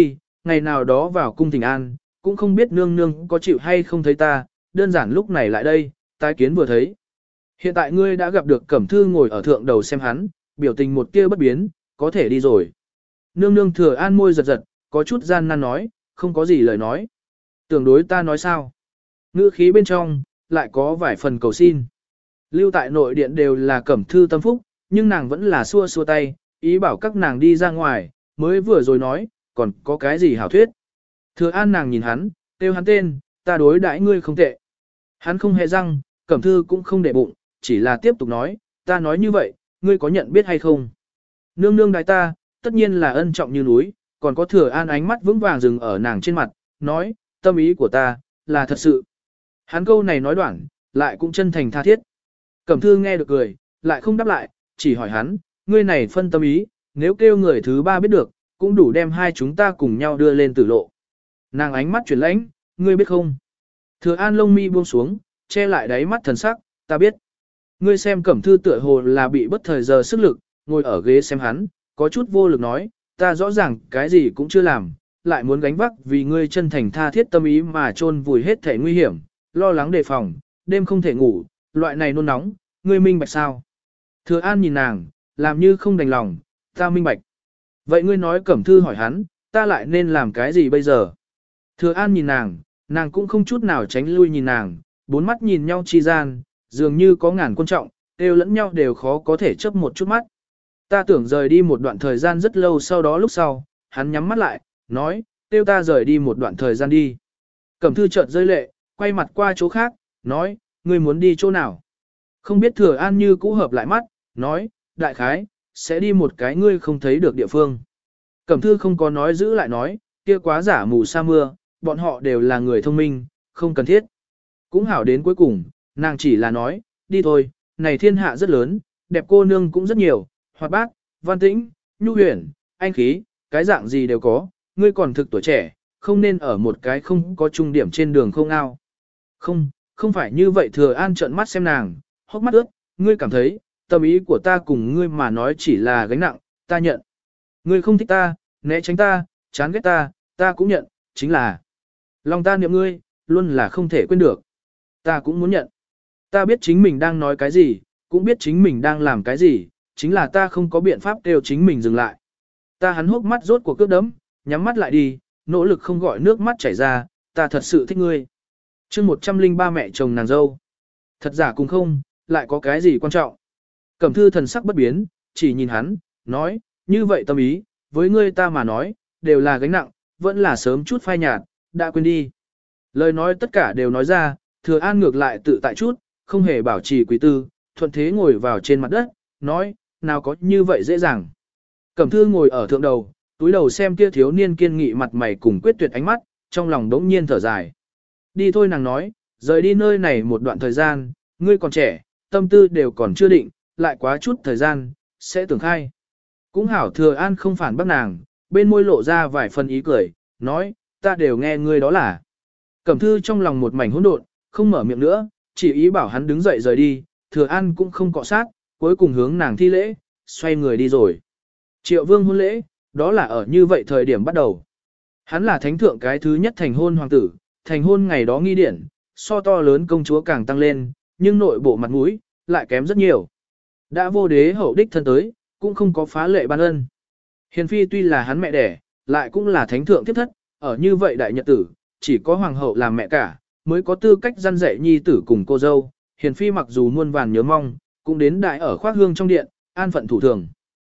ngày nào đó vào cung thỉnh an, cũng không biết nương nương có chịu hay không thấy ta, đơn giản lúc này lại đây, tái kiến vừa thấy. Hiện tại ngươi đã gặp được Cẩm Thư ngồi ở thượng đầu xem hắn, biểu tình một tia bất biến, có thể đi rồi. Nương nương Thừa An môi giật giật, có chút gian nan nói, không có gì lời nói. Tưởng đối ta nói sao? Ngữ khí bên trong, lại có vài phần cầu xin. Lưu tại nội điện đều là Cẩm Thư tâm phúc, nhưng nàng vẫn là xua xua tay, ý bảo các nàng đi ra ngoài, mới vừa rồi nói, còn có cái gì hảo thuyết. Thừa An nàng nhìn hắn, kêu hắn tên, ta đối đãi ngươi không tệ. Hắn không hề răng, Cẩm Thư cũng không để bụng, chỉ là tiếp tục nói, ta nói như vậy, ngươi có nhận biết hay không? Nương nương đại ta, tất nhiên là ân trọng như núi, còn có Thừa An ánh mắt vững vàng dừng ở nàng trên mặt, nói, tâm ý của ta, là thật sự. Hắn câu này nói đoạn, lại cũng chân thành tha thiết. Cẩm Thư nghe được cười, lại không đáp lại, chỉ hỏi hắn, ngươi này phân tâm ý, nếu kêu người thứ ba biết được, cũng đủ đem hai chúng ta cùng nhau đưa lên tử lộ. Nàng ánh mắt chuyển lãnh, ngươi biết không? Thừa An lông mi buông xuống, che lại đáy mắt thần sắc, ta biết. Ngươi xem Cẩm Thư tựa hồ là bị bất thời giờ sức lực, ngồi ở ghế xem hắn, có chút vô lực nói, ta rõ ràng cái gì cũng chưa làm, lại muốn gánh vác vì ngươi chân thành tha thiết tâm ý mà chôn vùi hết thể nguy hiểm, lo lắng đề phòng, đêm không thể ngủ, loại này nôn nóng, ngươi minh bạch sao? Thừa An nhìn nàng, làm như không đành lòng, ta minh bạch. Vậy ngươi nói Cẩm Thư hỏi hắn, ta lại nên làm cái gì bây giờ? Thừa An nhìn nàng, nàng cũng không chút nào tránh lui nhìn nàng, bốn mắt nhìn nhau chi gian, dường như có ngàn quan trọng, đều lẫn nhau đều khó có thể chấp một chút mắt. Ta tưởng rời đi một đoạn thời gian rất lâu sau đó lúc sau, hắn nhắm mắt lại, nói, tiêu ta rời đi một đoạn thời gian đi. Cẩm Thư chợt rơi lệ, quay mặt qua chỗ khác, nói, ngươi muốn đi chỗ nào? Không biết Thừa An như cũ hợp lại mắt, nói, đại khái, sẽ đi một cái ngươi không thấy được địa phương. Cẩm Thư không có nói giữ lại nói, kia quá giả mù sa mưa, bọn họ đều là người thông minh, không cần thiết. Cũng hảo đến cuối cùng, nàng chỉ là nói, đi thôi, này thiên hạ rất lớn, đẹp cô nương cũng rất nhiều, hoạt bát, văn tĩnh, nhu huyền, anh khí, cái dạng gì đều có, ngươi còn thực tuổi trẻ, không nên ở một cái không có trung điểm trên đường không ao. Không, không phải như vậy. Thừa An trợn mắt xem nàng, hốc mắt ướt, ngươi cảm thấy, tâm ý của ta cùng ngươi mà nói chỉ là gánh nặng, ta nhận. Ngươi không thích ta, né tránh ta, chán ghét ta, ta cũng nhận, chính là lòng ta niệm ngươi, luôn là không thể quên được. Ta cũng muốn nhận. Ta biết chính mình đang nói cái gì, cũng biết chính mình đang làm cái gì, chính là ta không có biện pháp kêu chính mình dừng lại. Ta hắn hốc mắt rốt của cướp đấm, nhắm mắt lại đi, nỗ lực không gọi nước mắt chảy ra, ta thật sự thích ngươi. chương một trăm linh ba mẹ chồng nàng dâu. Thật giả cũng không, lại có cái gì quan trọng. Cẩm Thư thần sắc bất biến, chỉ nhìn hắn, nói, như vậy tâm ý, với ngươi ta mà nói, đều là gánh nặng, vẫn là sớm chút phai nhạt, đã quên đi. Lời nói tất cả đều nói ra, Thừa An ngược lại tự tại chút, không hề bảo trì quý tư, thuận thế ngồi vào trên mặt đất, nói, nào có như vậy dễ dàng. Cẩm Thư ngồi ở thượng đầu, túi đầu xem kia thiếu niên kiên nghị mặt mày cùng quyết tuyệt ánh mắt, trong lòng đống nhiên thở dài. Đi thôi nàng nói, rời đi nơi này một đoạn thời gian, ngươi còn trẻ, tâm tư đều còn chưa định, lại quá chút thời gian, sẽ tưởng khai. Cũng hảo. Thừa An không phản bác nàng, bên môi lộ ra vài phần ý cười, nói, ta đều nghe ngươi đó là. Cẩm Thư trong lòng một mảnh hỗn độn, không mở miệng nữa, chỉ ý bảo hắn đứng dậy rời đi. Thừa An cũng không cọ sát, cuối cùng hướng nàng thi lễ, xoay người đi rồi. Triệu Vương hôn lễ, đó là ở như vậy thời điểm bắt đầu. Hắn là thánh thượng cái thứ nhất thành hôn hoàng tử, thành hôn ngày đó nghi điển, so to lớn công chúa càng tăng lên, nhưng nội bộ mặt mũi lại kém rất nhiều. Đã vô đế hậu đích thân tới, cũng không có phá lệ ban ân. Hiền phi tuy là hắn mẹ đẻ, lại cũng là thánh thượng tiếp thất, ở như vậy đại nhật tử, chỉ có hoàng hậu làm mẹ cả, mới có tư cách răn dạy nhi tử cùng cô dâu. Hiền phi mặc dù muôn vàn nhớ mong, cũng đến đại ở khoác hương trong điện, an phận thủ thường.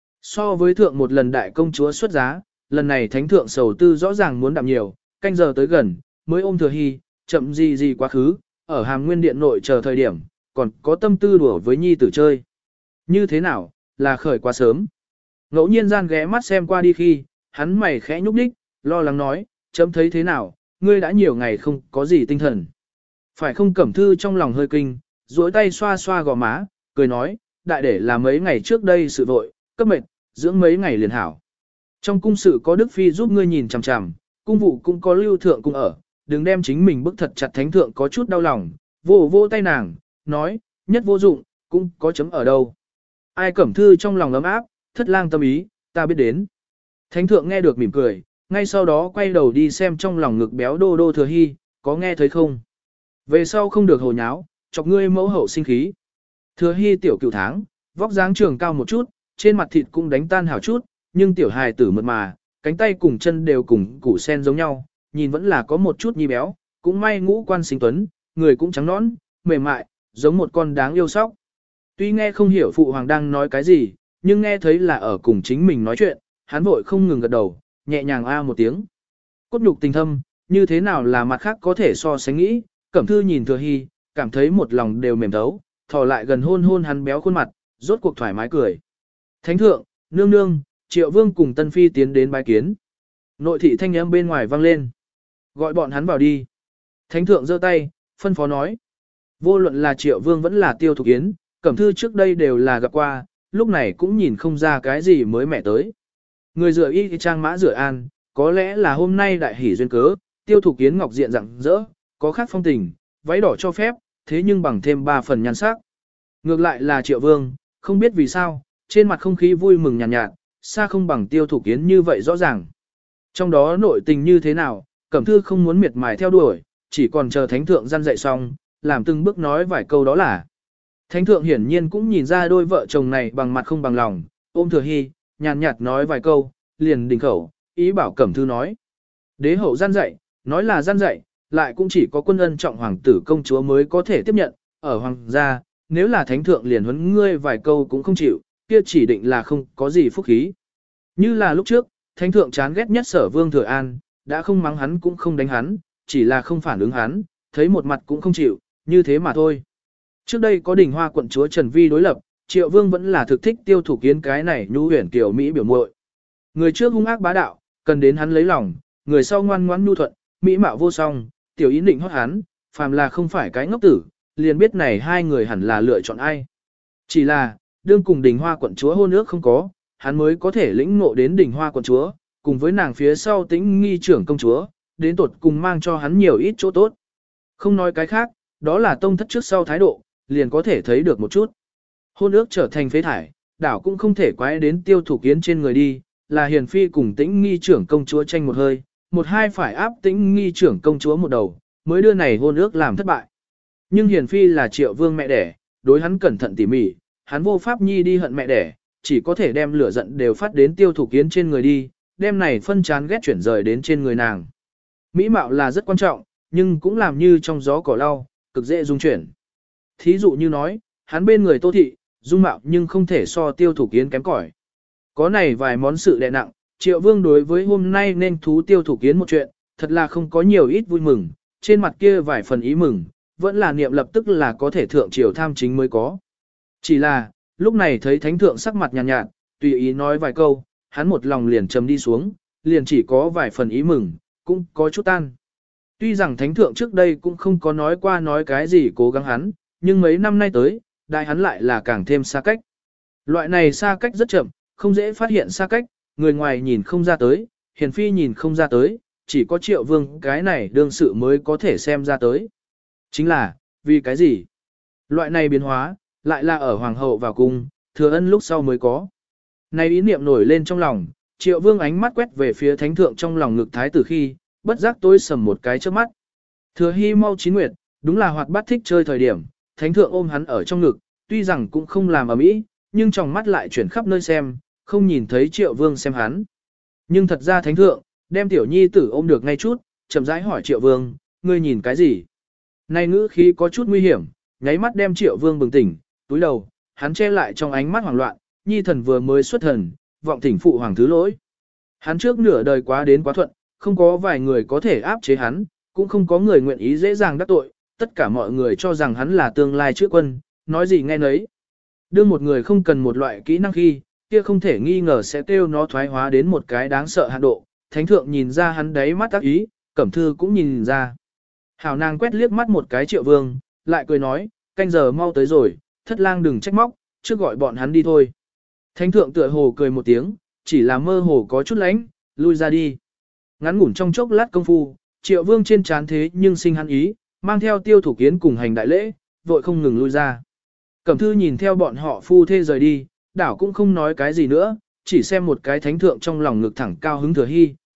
So với thượng một lần đại công chúa xuất giá, lần này thánh thượng sầu tư rõ ràng muốn đạm nhiều, canh giờ tới gần, mới ôm Thừa Hy, chậm gì gì quá khứ, ở hàm nguyên điện nội chờ thời điểm, còn có tâm tư đùa với nhi tử chơi. Như thế nào, là khởi quá sớm. Ngẫu nhiên gian ghé mắt xem qua đi khi, hắn mày khẽ nhúc nhích, lo lắng nói, chấm thấy thế nào, ngươi đã nhiều ngày không có gì tinh thần. Phải không? Cẩm Thư trong lòng hơi kinh, duỗi tay xoa xoa gò má, cười nói, đại để là mấy ngày trước đây sự vội, cấp mệt, dưỡng mấy ngày liền hảo. Trong cung sự có Đức Phi giúp ngươi nhìn chằm chằm, cung vụ cũng có Lưu Thượng cung ở, đừng đem chính mình bức thật chặt. Thánh thượng có chút đau lòng, vô vô tay nàng, nói, nhất vô dụng, cũng có chấm ở đâu. Ai? Cẩm Thư trong lòng ấm áp, thất lang tâm ý, ta biết đến. Thánh thượng nghe được mỉm cười, ngay sau đó quay đầu đi xem trong lòng ngực béo đô đô Thừa Hy, có nghe thấy không? Về sau không được hồ nháo, chọc ngươi mẫu hậu sinh khí. Thừa Hy tiểu cựu tháng, vóc dáng trường cao một chút, trên mặt thịt cũng đánh tan hảo chút, nhưng tiểu hài tử mượt mà, cánh tay cùng chân đều cùng củ sen giống nhau, nhìn vẫn là có một chút nhi béo, cũng may ngũ quan sinh tuấn, người cũng trắng nõn, mềm mại, giống một con đáng yêu sóc. Tuy nghe không hiểu phụ hoàng đang nói cái gì, nhưng nghe thấy là ở cùng chính mình nói chuyện, hắn vội không ngừng gật đầu, nhẹ nhàng a một tiếng. Cốt nhục tình thâm, như thế nào là mặt khác có thể so sánh nghĩ, Cẩm Thư nhìn Thừa Hy, cảm thấy một lòng đều mềm thấu, thò lại gần hôn hôn hắn béo khuôn mặt, rốt cuộc thoải mái cười. Thánh thượng, nương nương, Triệu Vương cùng Tân Phi tiến đến bái kiến. Nội thị thanh âm bên ngoài vang lên. Gọi bọn hắn vào đi. Thánh thượng giơ tay, phân phó nói. Vô luận là Triệu Vương vẫn là Tiêu Thục Yến, Cẩm Thư trước đây đều là gặp qua, lúc này cũng nhìn không ra cái gì mới mẻ tới. Người rửa y trang mã rửa an, có lẽ là hôm nay đại hỷ duyên cớ, Tiêu Thục Yến ngọc diện rạng rỡ, có khác phong tình, váy đỏ cho phép, thế nhưng bằng thêm ba phần nhan sắc. Ngược lại là Triệu Vương, không biết vì sao, trên mặt không khí vui mừng nhàn nhạt, nhạt, xa không bằng Tiêu Thục Yến như vậy rõ ràng. Trong đó nội tình như thế nào, Cẩm Thư không muốn miệt mài theo đuổi, chỉ còn chờ Thánh Thượng răn dạy xong, làm từng bước nói vài câu đó là. Thánh Thượng hiển nhiên cũng nhìn ra đôi vợ chồng này bằng mặt không bằng lòng, ôm Thừa Hy, nhàn nhạt nói vài câu, liền đình khẩu, ý bảo Cẩm Thư nói. Đế hậu răn dạy, nói là răn dạy, lại cũng chỉ có quân ân trọng hoàng tử công chúa mới có thể tiếp nhận, ở hoàng gia, nếu là Thánh Thượng liền huấn ngươi vài câu cũng không chịu, kia chỉ định là không có gì phúc khí. Như là lúc trước, Thánh Thượng chán ghét nhất Sở Vương Thừa An, đã không mắng hắn cũng không đánh hắn, chỉ là không phản ứng hắn, thấy một mặt cũng không chịu, như thế mà thôi. Trước đây có Đình Hoa quận chúa Trần Vi đối lập, Triệu Vương vẫn là thực thích Tiêu Thục Yến cái này nhu huyền kiểu Mỹ biểu muội. Người trước hung ác bá đạo, cần đến hắn lấy lòng, người sau ngoan ngoãn nhu thuận, mỹ mạo vô song, tiểu ý định hót hắn, phàm là không phải cái ngốc tử, liền biết này hai người hẳn là lựa chọn ai. Chỉ là, đương cùng Đình Hoa quận chúa hôn ước không có, hắn mới có thể lĩnh ngộ đến Đình Hoa quận chúa, cùng với nàng phía sau Tĩnh Nghi trưởng công chúa, đến tột cùng mang cho hắn nhiều ít chỗ tốt. Không nói cái khác, đó là tông thất trước sau thái độ, liền có thể thấy được một chút. Hôn ước trở thành phế thải, đảo cũng không thể quái đến Tiêu Thục Yến trên người đi, là Hiền Phi cùng Tĩnh Nghi trưởng công chúa tranh một hơi, một hai phải áp Tĩnh Nghi trưởng công chúa một đầu, mới đưa này hôn ước làm thất bại. Nhưng Hiền Phi là Triệu Vương mẹ đẻ, đối hắn cẩn thận tỉ mỉ, hắn vô pháp nhi đi hận mẹ đẻ, chỉ có thể đem lửa giận đều phát đến Tiêu Thục Yến trên người đi, đem này phân chán ghét chuyển rời đến trên người nàng. Mỹ mạo là rất quan trọng, nhưng cũng làm như trong gió cỏ lau, cực dễ dung chuyển. Thí dụ như nói, hắn bên người Tô Thị, dung mạo nhưng không thể so Tiêu Thục Yến kém cỏi. Có này vài món sự đè nặng, Triệu Vương đối với hôm nay nên thú Tiêu Thục Yến một chuyện, thật là không có nhiều ít vui mừng, trên mặt kia vài phần ý mừng, vẫn là niệm lập tức là có thể thượng triều tham chính mới có. Chỉ là, lúc này thấy Thánh Thượng sắc mặt nhàn nhạt, nhạt, tùy ý nói vài câu, hắn một lòng liền trầm đi xuống, liền chỉ có vài phần ý mừng, cũng có chút tan. Tuy rằng Thánh Thượng trước đây cũng không có nói qua nói cái gì cố gắng hắn, nhưng mấy năm nay tới, đại hắn lại là càng thêm xa cách. Loại này xa cách rất chậm, không dễ phát hiện xa cách, người ngoài nhìn không ra tới, Hiền Phi nhìn không ra tới, chỉ có Triệu Vương cái này đương sự mới có thể xem ra tới. Chính là, vì cái gì? Loại này biến hóa, lại là ở Hoàng hậu vào cung, Thừa Ân lúc sau mới có. Này ý niệm nổi lên trong lòng, Triệu Vương ánh mắt quét về phía Thánh Thượng trong lòng ngực thái tử khi, bất giác tối sầm một cái trước mắt. Thừa Hy mau chín nguyệt, đúng là hoạt bát thích chơi thời điểm, Thánh Thượng ôm hắn ở trong ngực, tuy rằng cũng không làm ầm ĩ, nhưng trong mắt lại chuyển khắp nơi xem, không nhìn thấy Triệu Vương xem hắn. Nhưng thật ra Thánh Thượng, đem tiểu nhi tử ôm được ngay chút, chậm rãi hỏi Triệu Vương, ngươi nhìn cái gì? Này ngữ khí có chút nguy hiểm, nháy mắt đem Triệu Vương bừng tỉnh, túi đầu, hắn che lại trong ánh mắt hoảng loạn, nhi thần vừa mới xuất thần, vọng thỉnh phụ hoàng thứ lỗi. Hắn trước nửa đời quá đến quá thuận, không có vài người có thể áp chế hắn, cũng không có người nguyện ý dễ dàng đắc tội, tất cả mọi người cho rằng hắn là tương lai chữa quân, nói gì nghe nấy. Đưa một người không cần một loại kỹ năng khi, kia không thể nghi ngờ sẽ kêu nó thoái hóa đến một cái đáng sợ hạn độ. Thánh Thượng nhìn ra hắn đáy mắt ác ý, Cẩm Thư cũng nhìn ra. Hảo nàng quét liếc mắt một cái Triệu Vương, lại cười nói, canh giờ mau tới rồi, thất lang đừng trách móc, trước gọi bọn hắn đi thôi. Thánh Thượng tựa hồ cười một tiếng, chỉ là mơ hồ có chút lánh, lui ra đi. Ngắn ngủn trong chốc lát công phu, Triệu Vương trên trán thế nhưng sinh hắn ý, mang theo Tiêu Thục Yến cùng hành đại lễ, vội không ngừng lui ra. Cẩm Thư nhìn theo bọn họ phu thê rời đi, đảo cũng không nói cái gì nữa, chỉ xem một cái Thánh Thượng trong lòng ngực thẳng cao hứng Thừa Hy,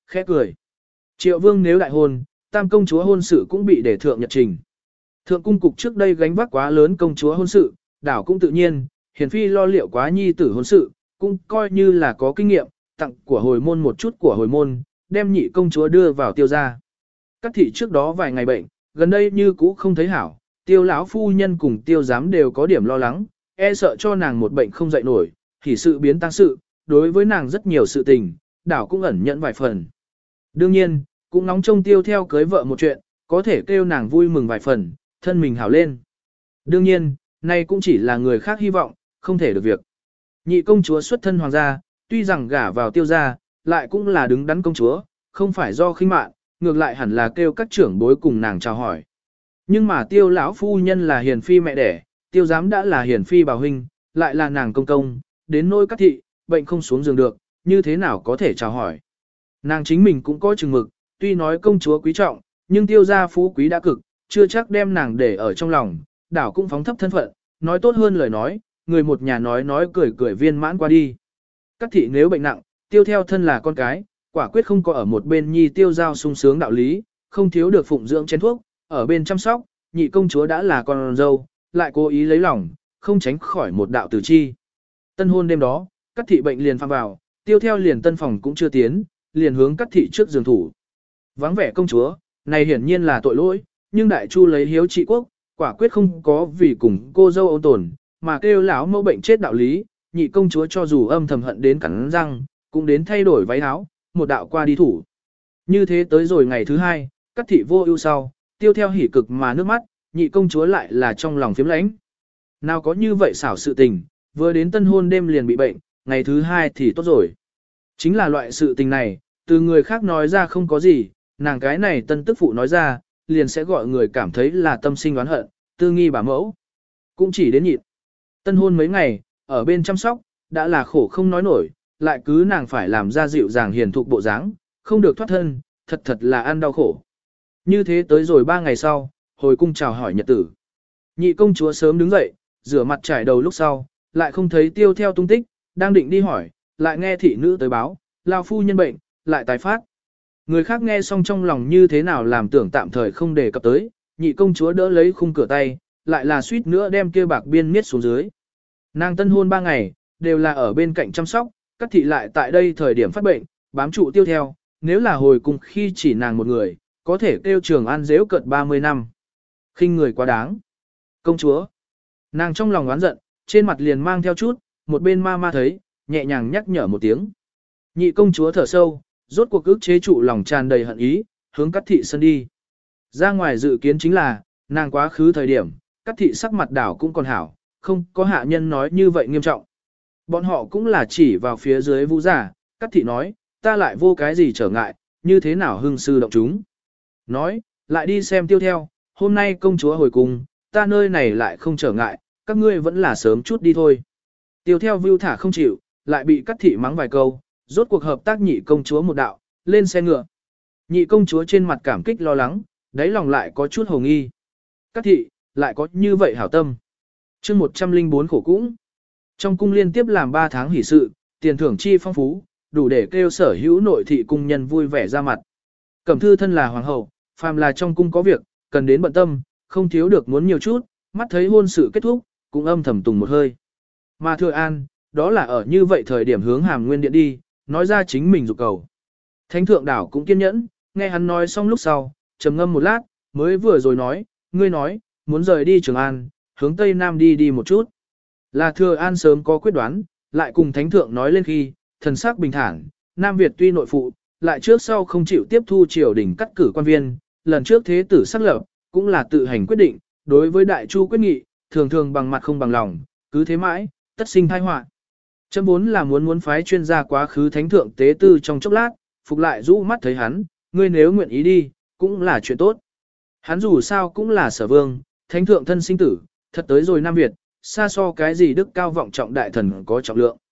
khẽ cười. Triệu vương nếu đại hôn, tam công chúa hôn sự cũng bị để thượng nhật trình. Thượng cung cục trước đây gánh vác quá lớn công chúa hôn sự, đảo cũng tự nhiên, hiền phi lo liệu quá nhi tử hôn sự, cũng coi như là có kinh nghiệm, tặng của hồi môn một chút của hồi môn, đem nhị công chúa đưa vào tiêu gia. Các thị trước đó vài ngày bệnh, gần đây như cũ không thấy hảo, tiêu lão phu nhân cùng tiêu giám đều có điểm lo lắng, e sợ cho nàng một bệnh không dậy nổi, thì sự biến tăng sự, đối với nàng rất nhiều sự tình, đảo cũng ẩn nhận vài phần. Đương nhiên, cũng nóng trông tiêu theo cưới vợ một chuyện, có thể kêu nàng vui mừng vài phần, thân mình hảo lên. Đương nhiên, nay cũng chỉ là người khác hy vọng, không thể được việc. Nhị công chúa xuất thân hoàng gia, tuy rằng gả vào tiêu gia, lại cũng là đứng đắn công chúa, không phải do khinh mạn, ngược lại hẳn là kêu các trưởng bối cùng nàng chào hỏi. Nhưng mà tiêu lão phu nhân là hiền phi mẹ đẻ, tiêu giám đã là hiền phi bào huynh, lại là nàng công công, đến nỗi các thị, bệnh không xuống giường được, như thế nào có thể chào hỏi. Nàng chính mình cũng có chừng mực, tuy nói công chúa quý trọng, nhưng tiêu gia phú quý đã cực, chưa chắc đem nàng để ở trong lòng, đảo cũng phóng thấp thân phận, nói tốt hơn lời nói, người một nhà nói nói cười cười viên mãn qua đi. Các thị nếu bệnh nặng, tiêu theo thân là con cái, quả quyết không có ở một bên nhi tiêu giao sung sướng đạo lý, không thiếu được phụng dưỡng chén thuốc, ở bên chăm sóc, nhị công chúa đã là con dâu, lại cố ý lấy lòng, không tránh khỏi một đạo tử chi. Tân hôn đêm đó, các thị bệnh liền phạm vào, tiêu theo liền tân phòng cũng chưa tiến, liền hướng các thị trước giường thủ. Vắng vẻ công chúa, này hiển nhiên là tội lỗi, nhưng đại chu lấy hiếu trị quốc, quả quyết không có vì cùng cô dâu ôn tồn, mà kêu lão mẫu bệnh chết đạo lý, nhị công chúa cho dù âm thầm hận đến cắn răng, cũng đến thay đổi váy áo, một đạo qua đi thủ. Như thế tới rồi ngày thứ hai, các thị vô ưu sau, tiêu theo hỉ cực mà nước mắt, nhị công chúa lại là trong lòng phiếm lãnh. Nào có như vậy xảo sự tình, vừa đến tân hôn đêm liền bị bệnh, ngày thứ hai thì tốt rồi. Chính là loại sự tình này, từ người khác nói ra không có gì, nàng cái này tân tức phụ nói ra, liền sẽ gọi người cảm thấy là tâm sinh oán hận, tư nghi bà mẫu. Cũng chỉ đến nhịn. Tân hôn mấy ngày, ở bên chăm sóc, đã là khổ không nói nổi, lại cứ nàng phải làm ra dịu dàng hiền thục bộ dáng, không được thoát thân, thật thật là ăn đau khổ. Như thế tới rồi ba ngày sau, hồi cung chào hỏi nhật tử. Nhị công chúa sớm đứng dậy, rửa mặt trải đầu lúc sau, lại không thấy tiêu theo tung tích, đang định đi hỏi, lại nghe thị nữ tới báo, lao phu nhân bệnh, lại tái phát. Người khác nghe xong trong lòng như thế nào làm tưởng tạm thời không đề cập tới, nhị công chúa đỡ lấy khung cửa tay, lại là suýt nữa đem kia bạc biên miết xuống dưới. Nàng tân hôn ba ngày, đều là ở bên cạnh chăm sóc, các thị lại tại đây thời điểm phát bệnh, bám trụ tiêu theo, nếu là hồi cùng khi chỉ nàng một người, có thể kêu trường an dễu cận ba mươi năm. Khinh người quá đáng. Công chúa. Nàng trong lòng oán giận, trên mặt liền mang theo chút, một bên ma ma thấy, nhẹ nhàng nhắc nhở một tiếng. Nhị công chúa thở sâu, rốt cuộc ức chế trụ lòng tràn đầy hận ý, hướng Cát thị sân đi. Ra ngoài dự kiến chính là, nàng quá khứ thời điểm, Cát thị sắc mặt đảo cũng còn hảo, không có hạ nhân nói như vậy nghiêm trọng. Bọn họ cũng là chỉ vào phía dưới vũ giả, Cát thị nói, ta lại vô cái gì trở ngại, như thế nào hưng sư động chúng. Nói, lại đi xem tiêu theo, hôm nay công chúa hồi cung, ta nơi này lại không trở ngại, các ngươi vẫn là sớm chút đi thôi. Tiêu theo view thả không chịu, lại bị Cát thị mắng vài câu, rốt cuộc hợp tác nhị công chúa một đạo, lên xe ngựa. Nhị công chúa trên mặt cảm kích lo lắng, đáy lòng lại có chút hồ nghi. Cát thị, lại có như vậy hảo tâm. chương một trăm linh bốn khổ cũng. Trong cung liên tiếp làm ba tháng hỷ sự, tiền thưởng chi phong phú, đủ để kêu sở hữu nội thị cung nhân vui vẻ ra mặt. Cẩm thư thân là hoàng hậu, phàm là trong cung có việc, cần đến bận tâm, không thiếu được muốn nhiều chút, mắt thấy hôn sự kết thúc, cũng âm thầm tùng một hơi. Mà Thừa An, đó là ở như vậy thời điểm hướng Hàm Nguyên điện đi, nói ra chính mình dục cầu. Thánh thượng đảo cũng kiên nhẫn, nghe hắn nói xong lúc sau, trầm ngâm một lát, mới vừa rồi nói, ngươi nói, muốn rời đi Trường An, hướng Tây Nam đi đi một chút. Là Thừa An sớm có quyết đoán, lại cùng Thánh thượng nói lên khi, thần sắc bình thản, Nam Việt tuy nội phụ, lại trước sau không chịu tiếp thu triều đình cắt cử quan viên, lần trước thế tử sắc lập, cũng là tự hành quyết định, đối với đại chu quyết nghị, thường thường bằng mặt không bằng lòng, cứ thế mãi, tất sinh tai họa. Chấm vốn là muốn muốn phái chuyên gia quá khứ thánh thượng tế tư trong chốc lát, phục lại rũ mắt thấy hắn, ngươi nếu nguyện ý đi, cũng là chuyện tốt. Hắn dù sao cũng là sở vương, thánh thượng thân sinh tử, thật tới rồi Nam Việt, xa so cái gì đức cao vọng trọng đại thần có trọng lượng.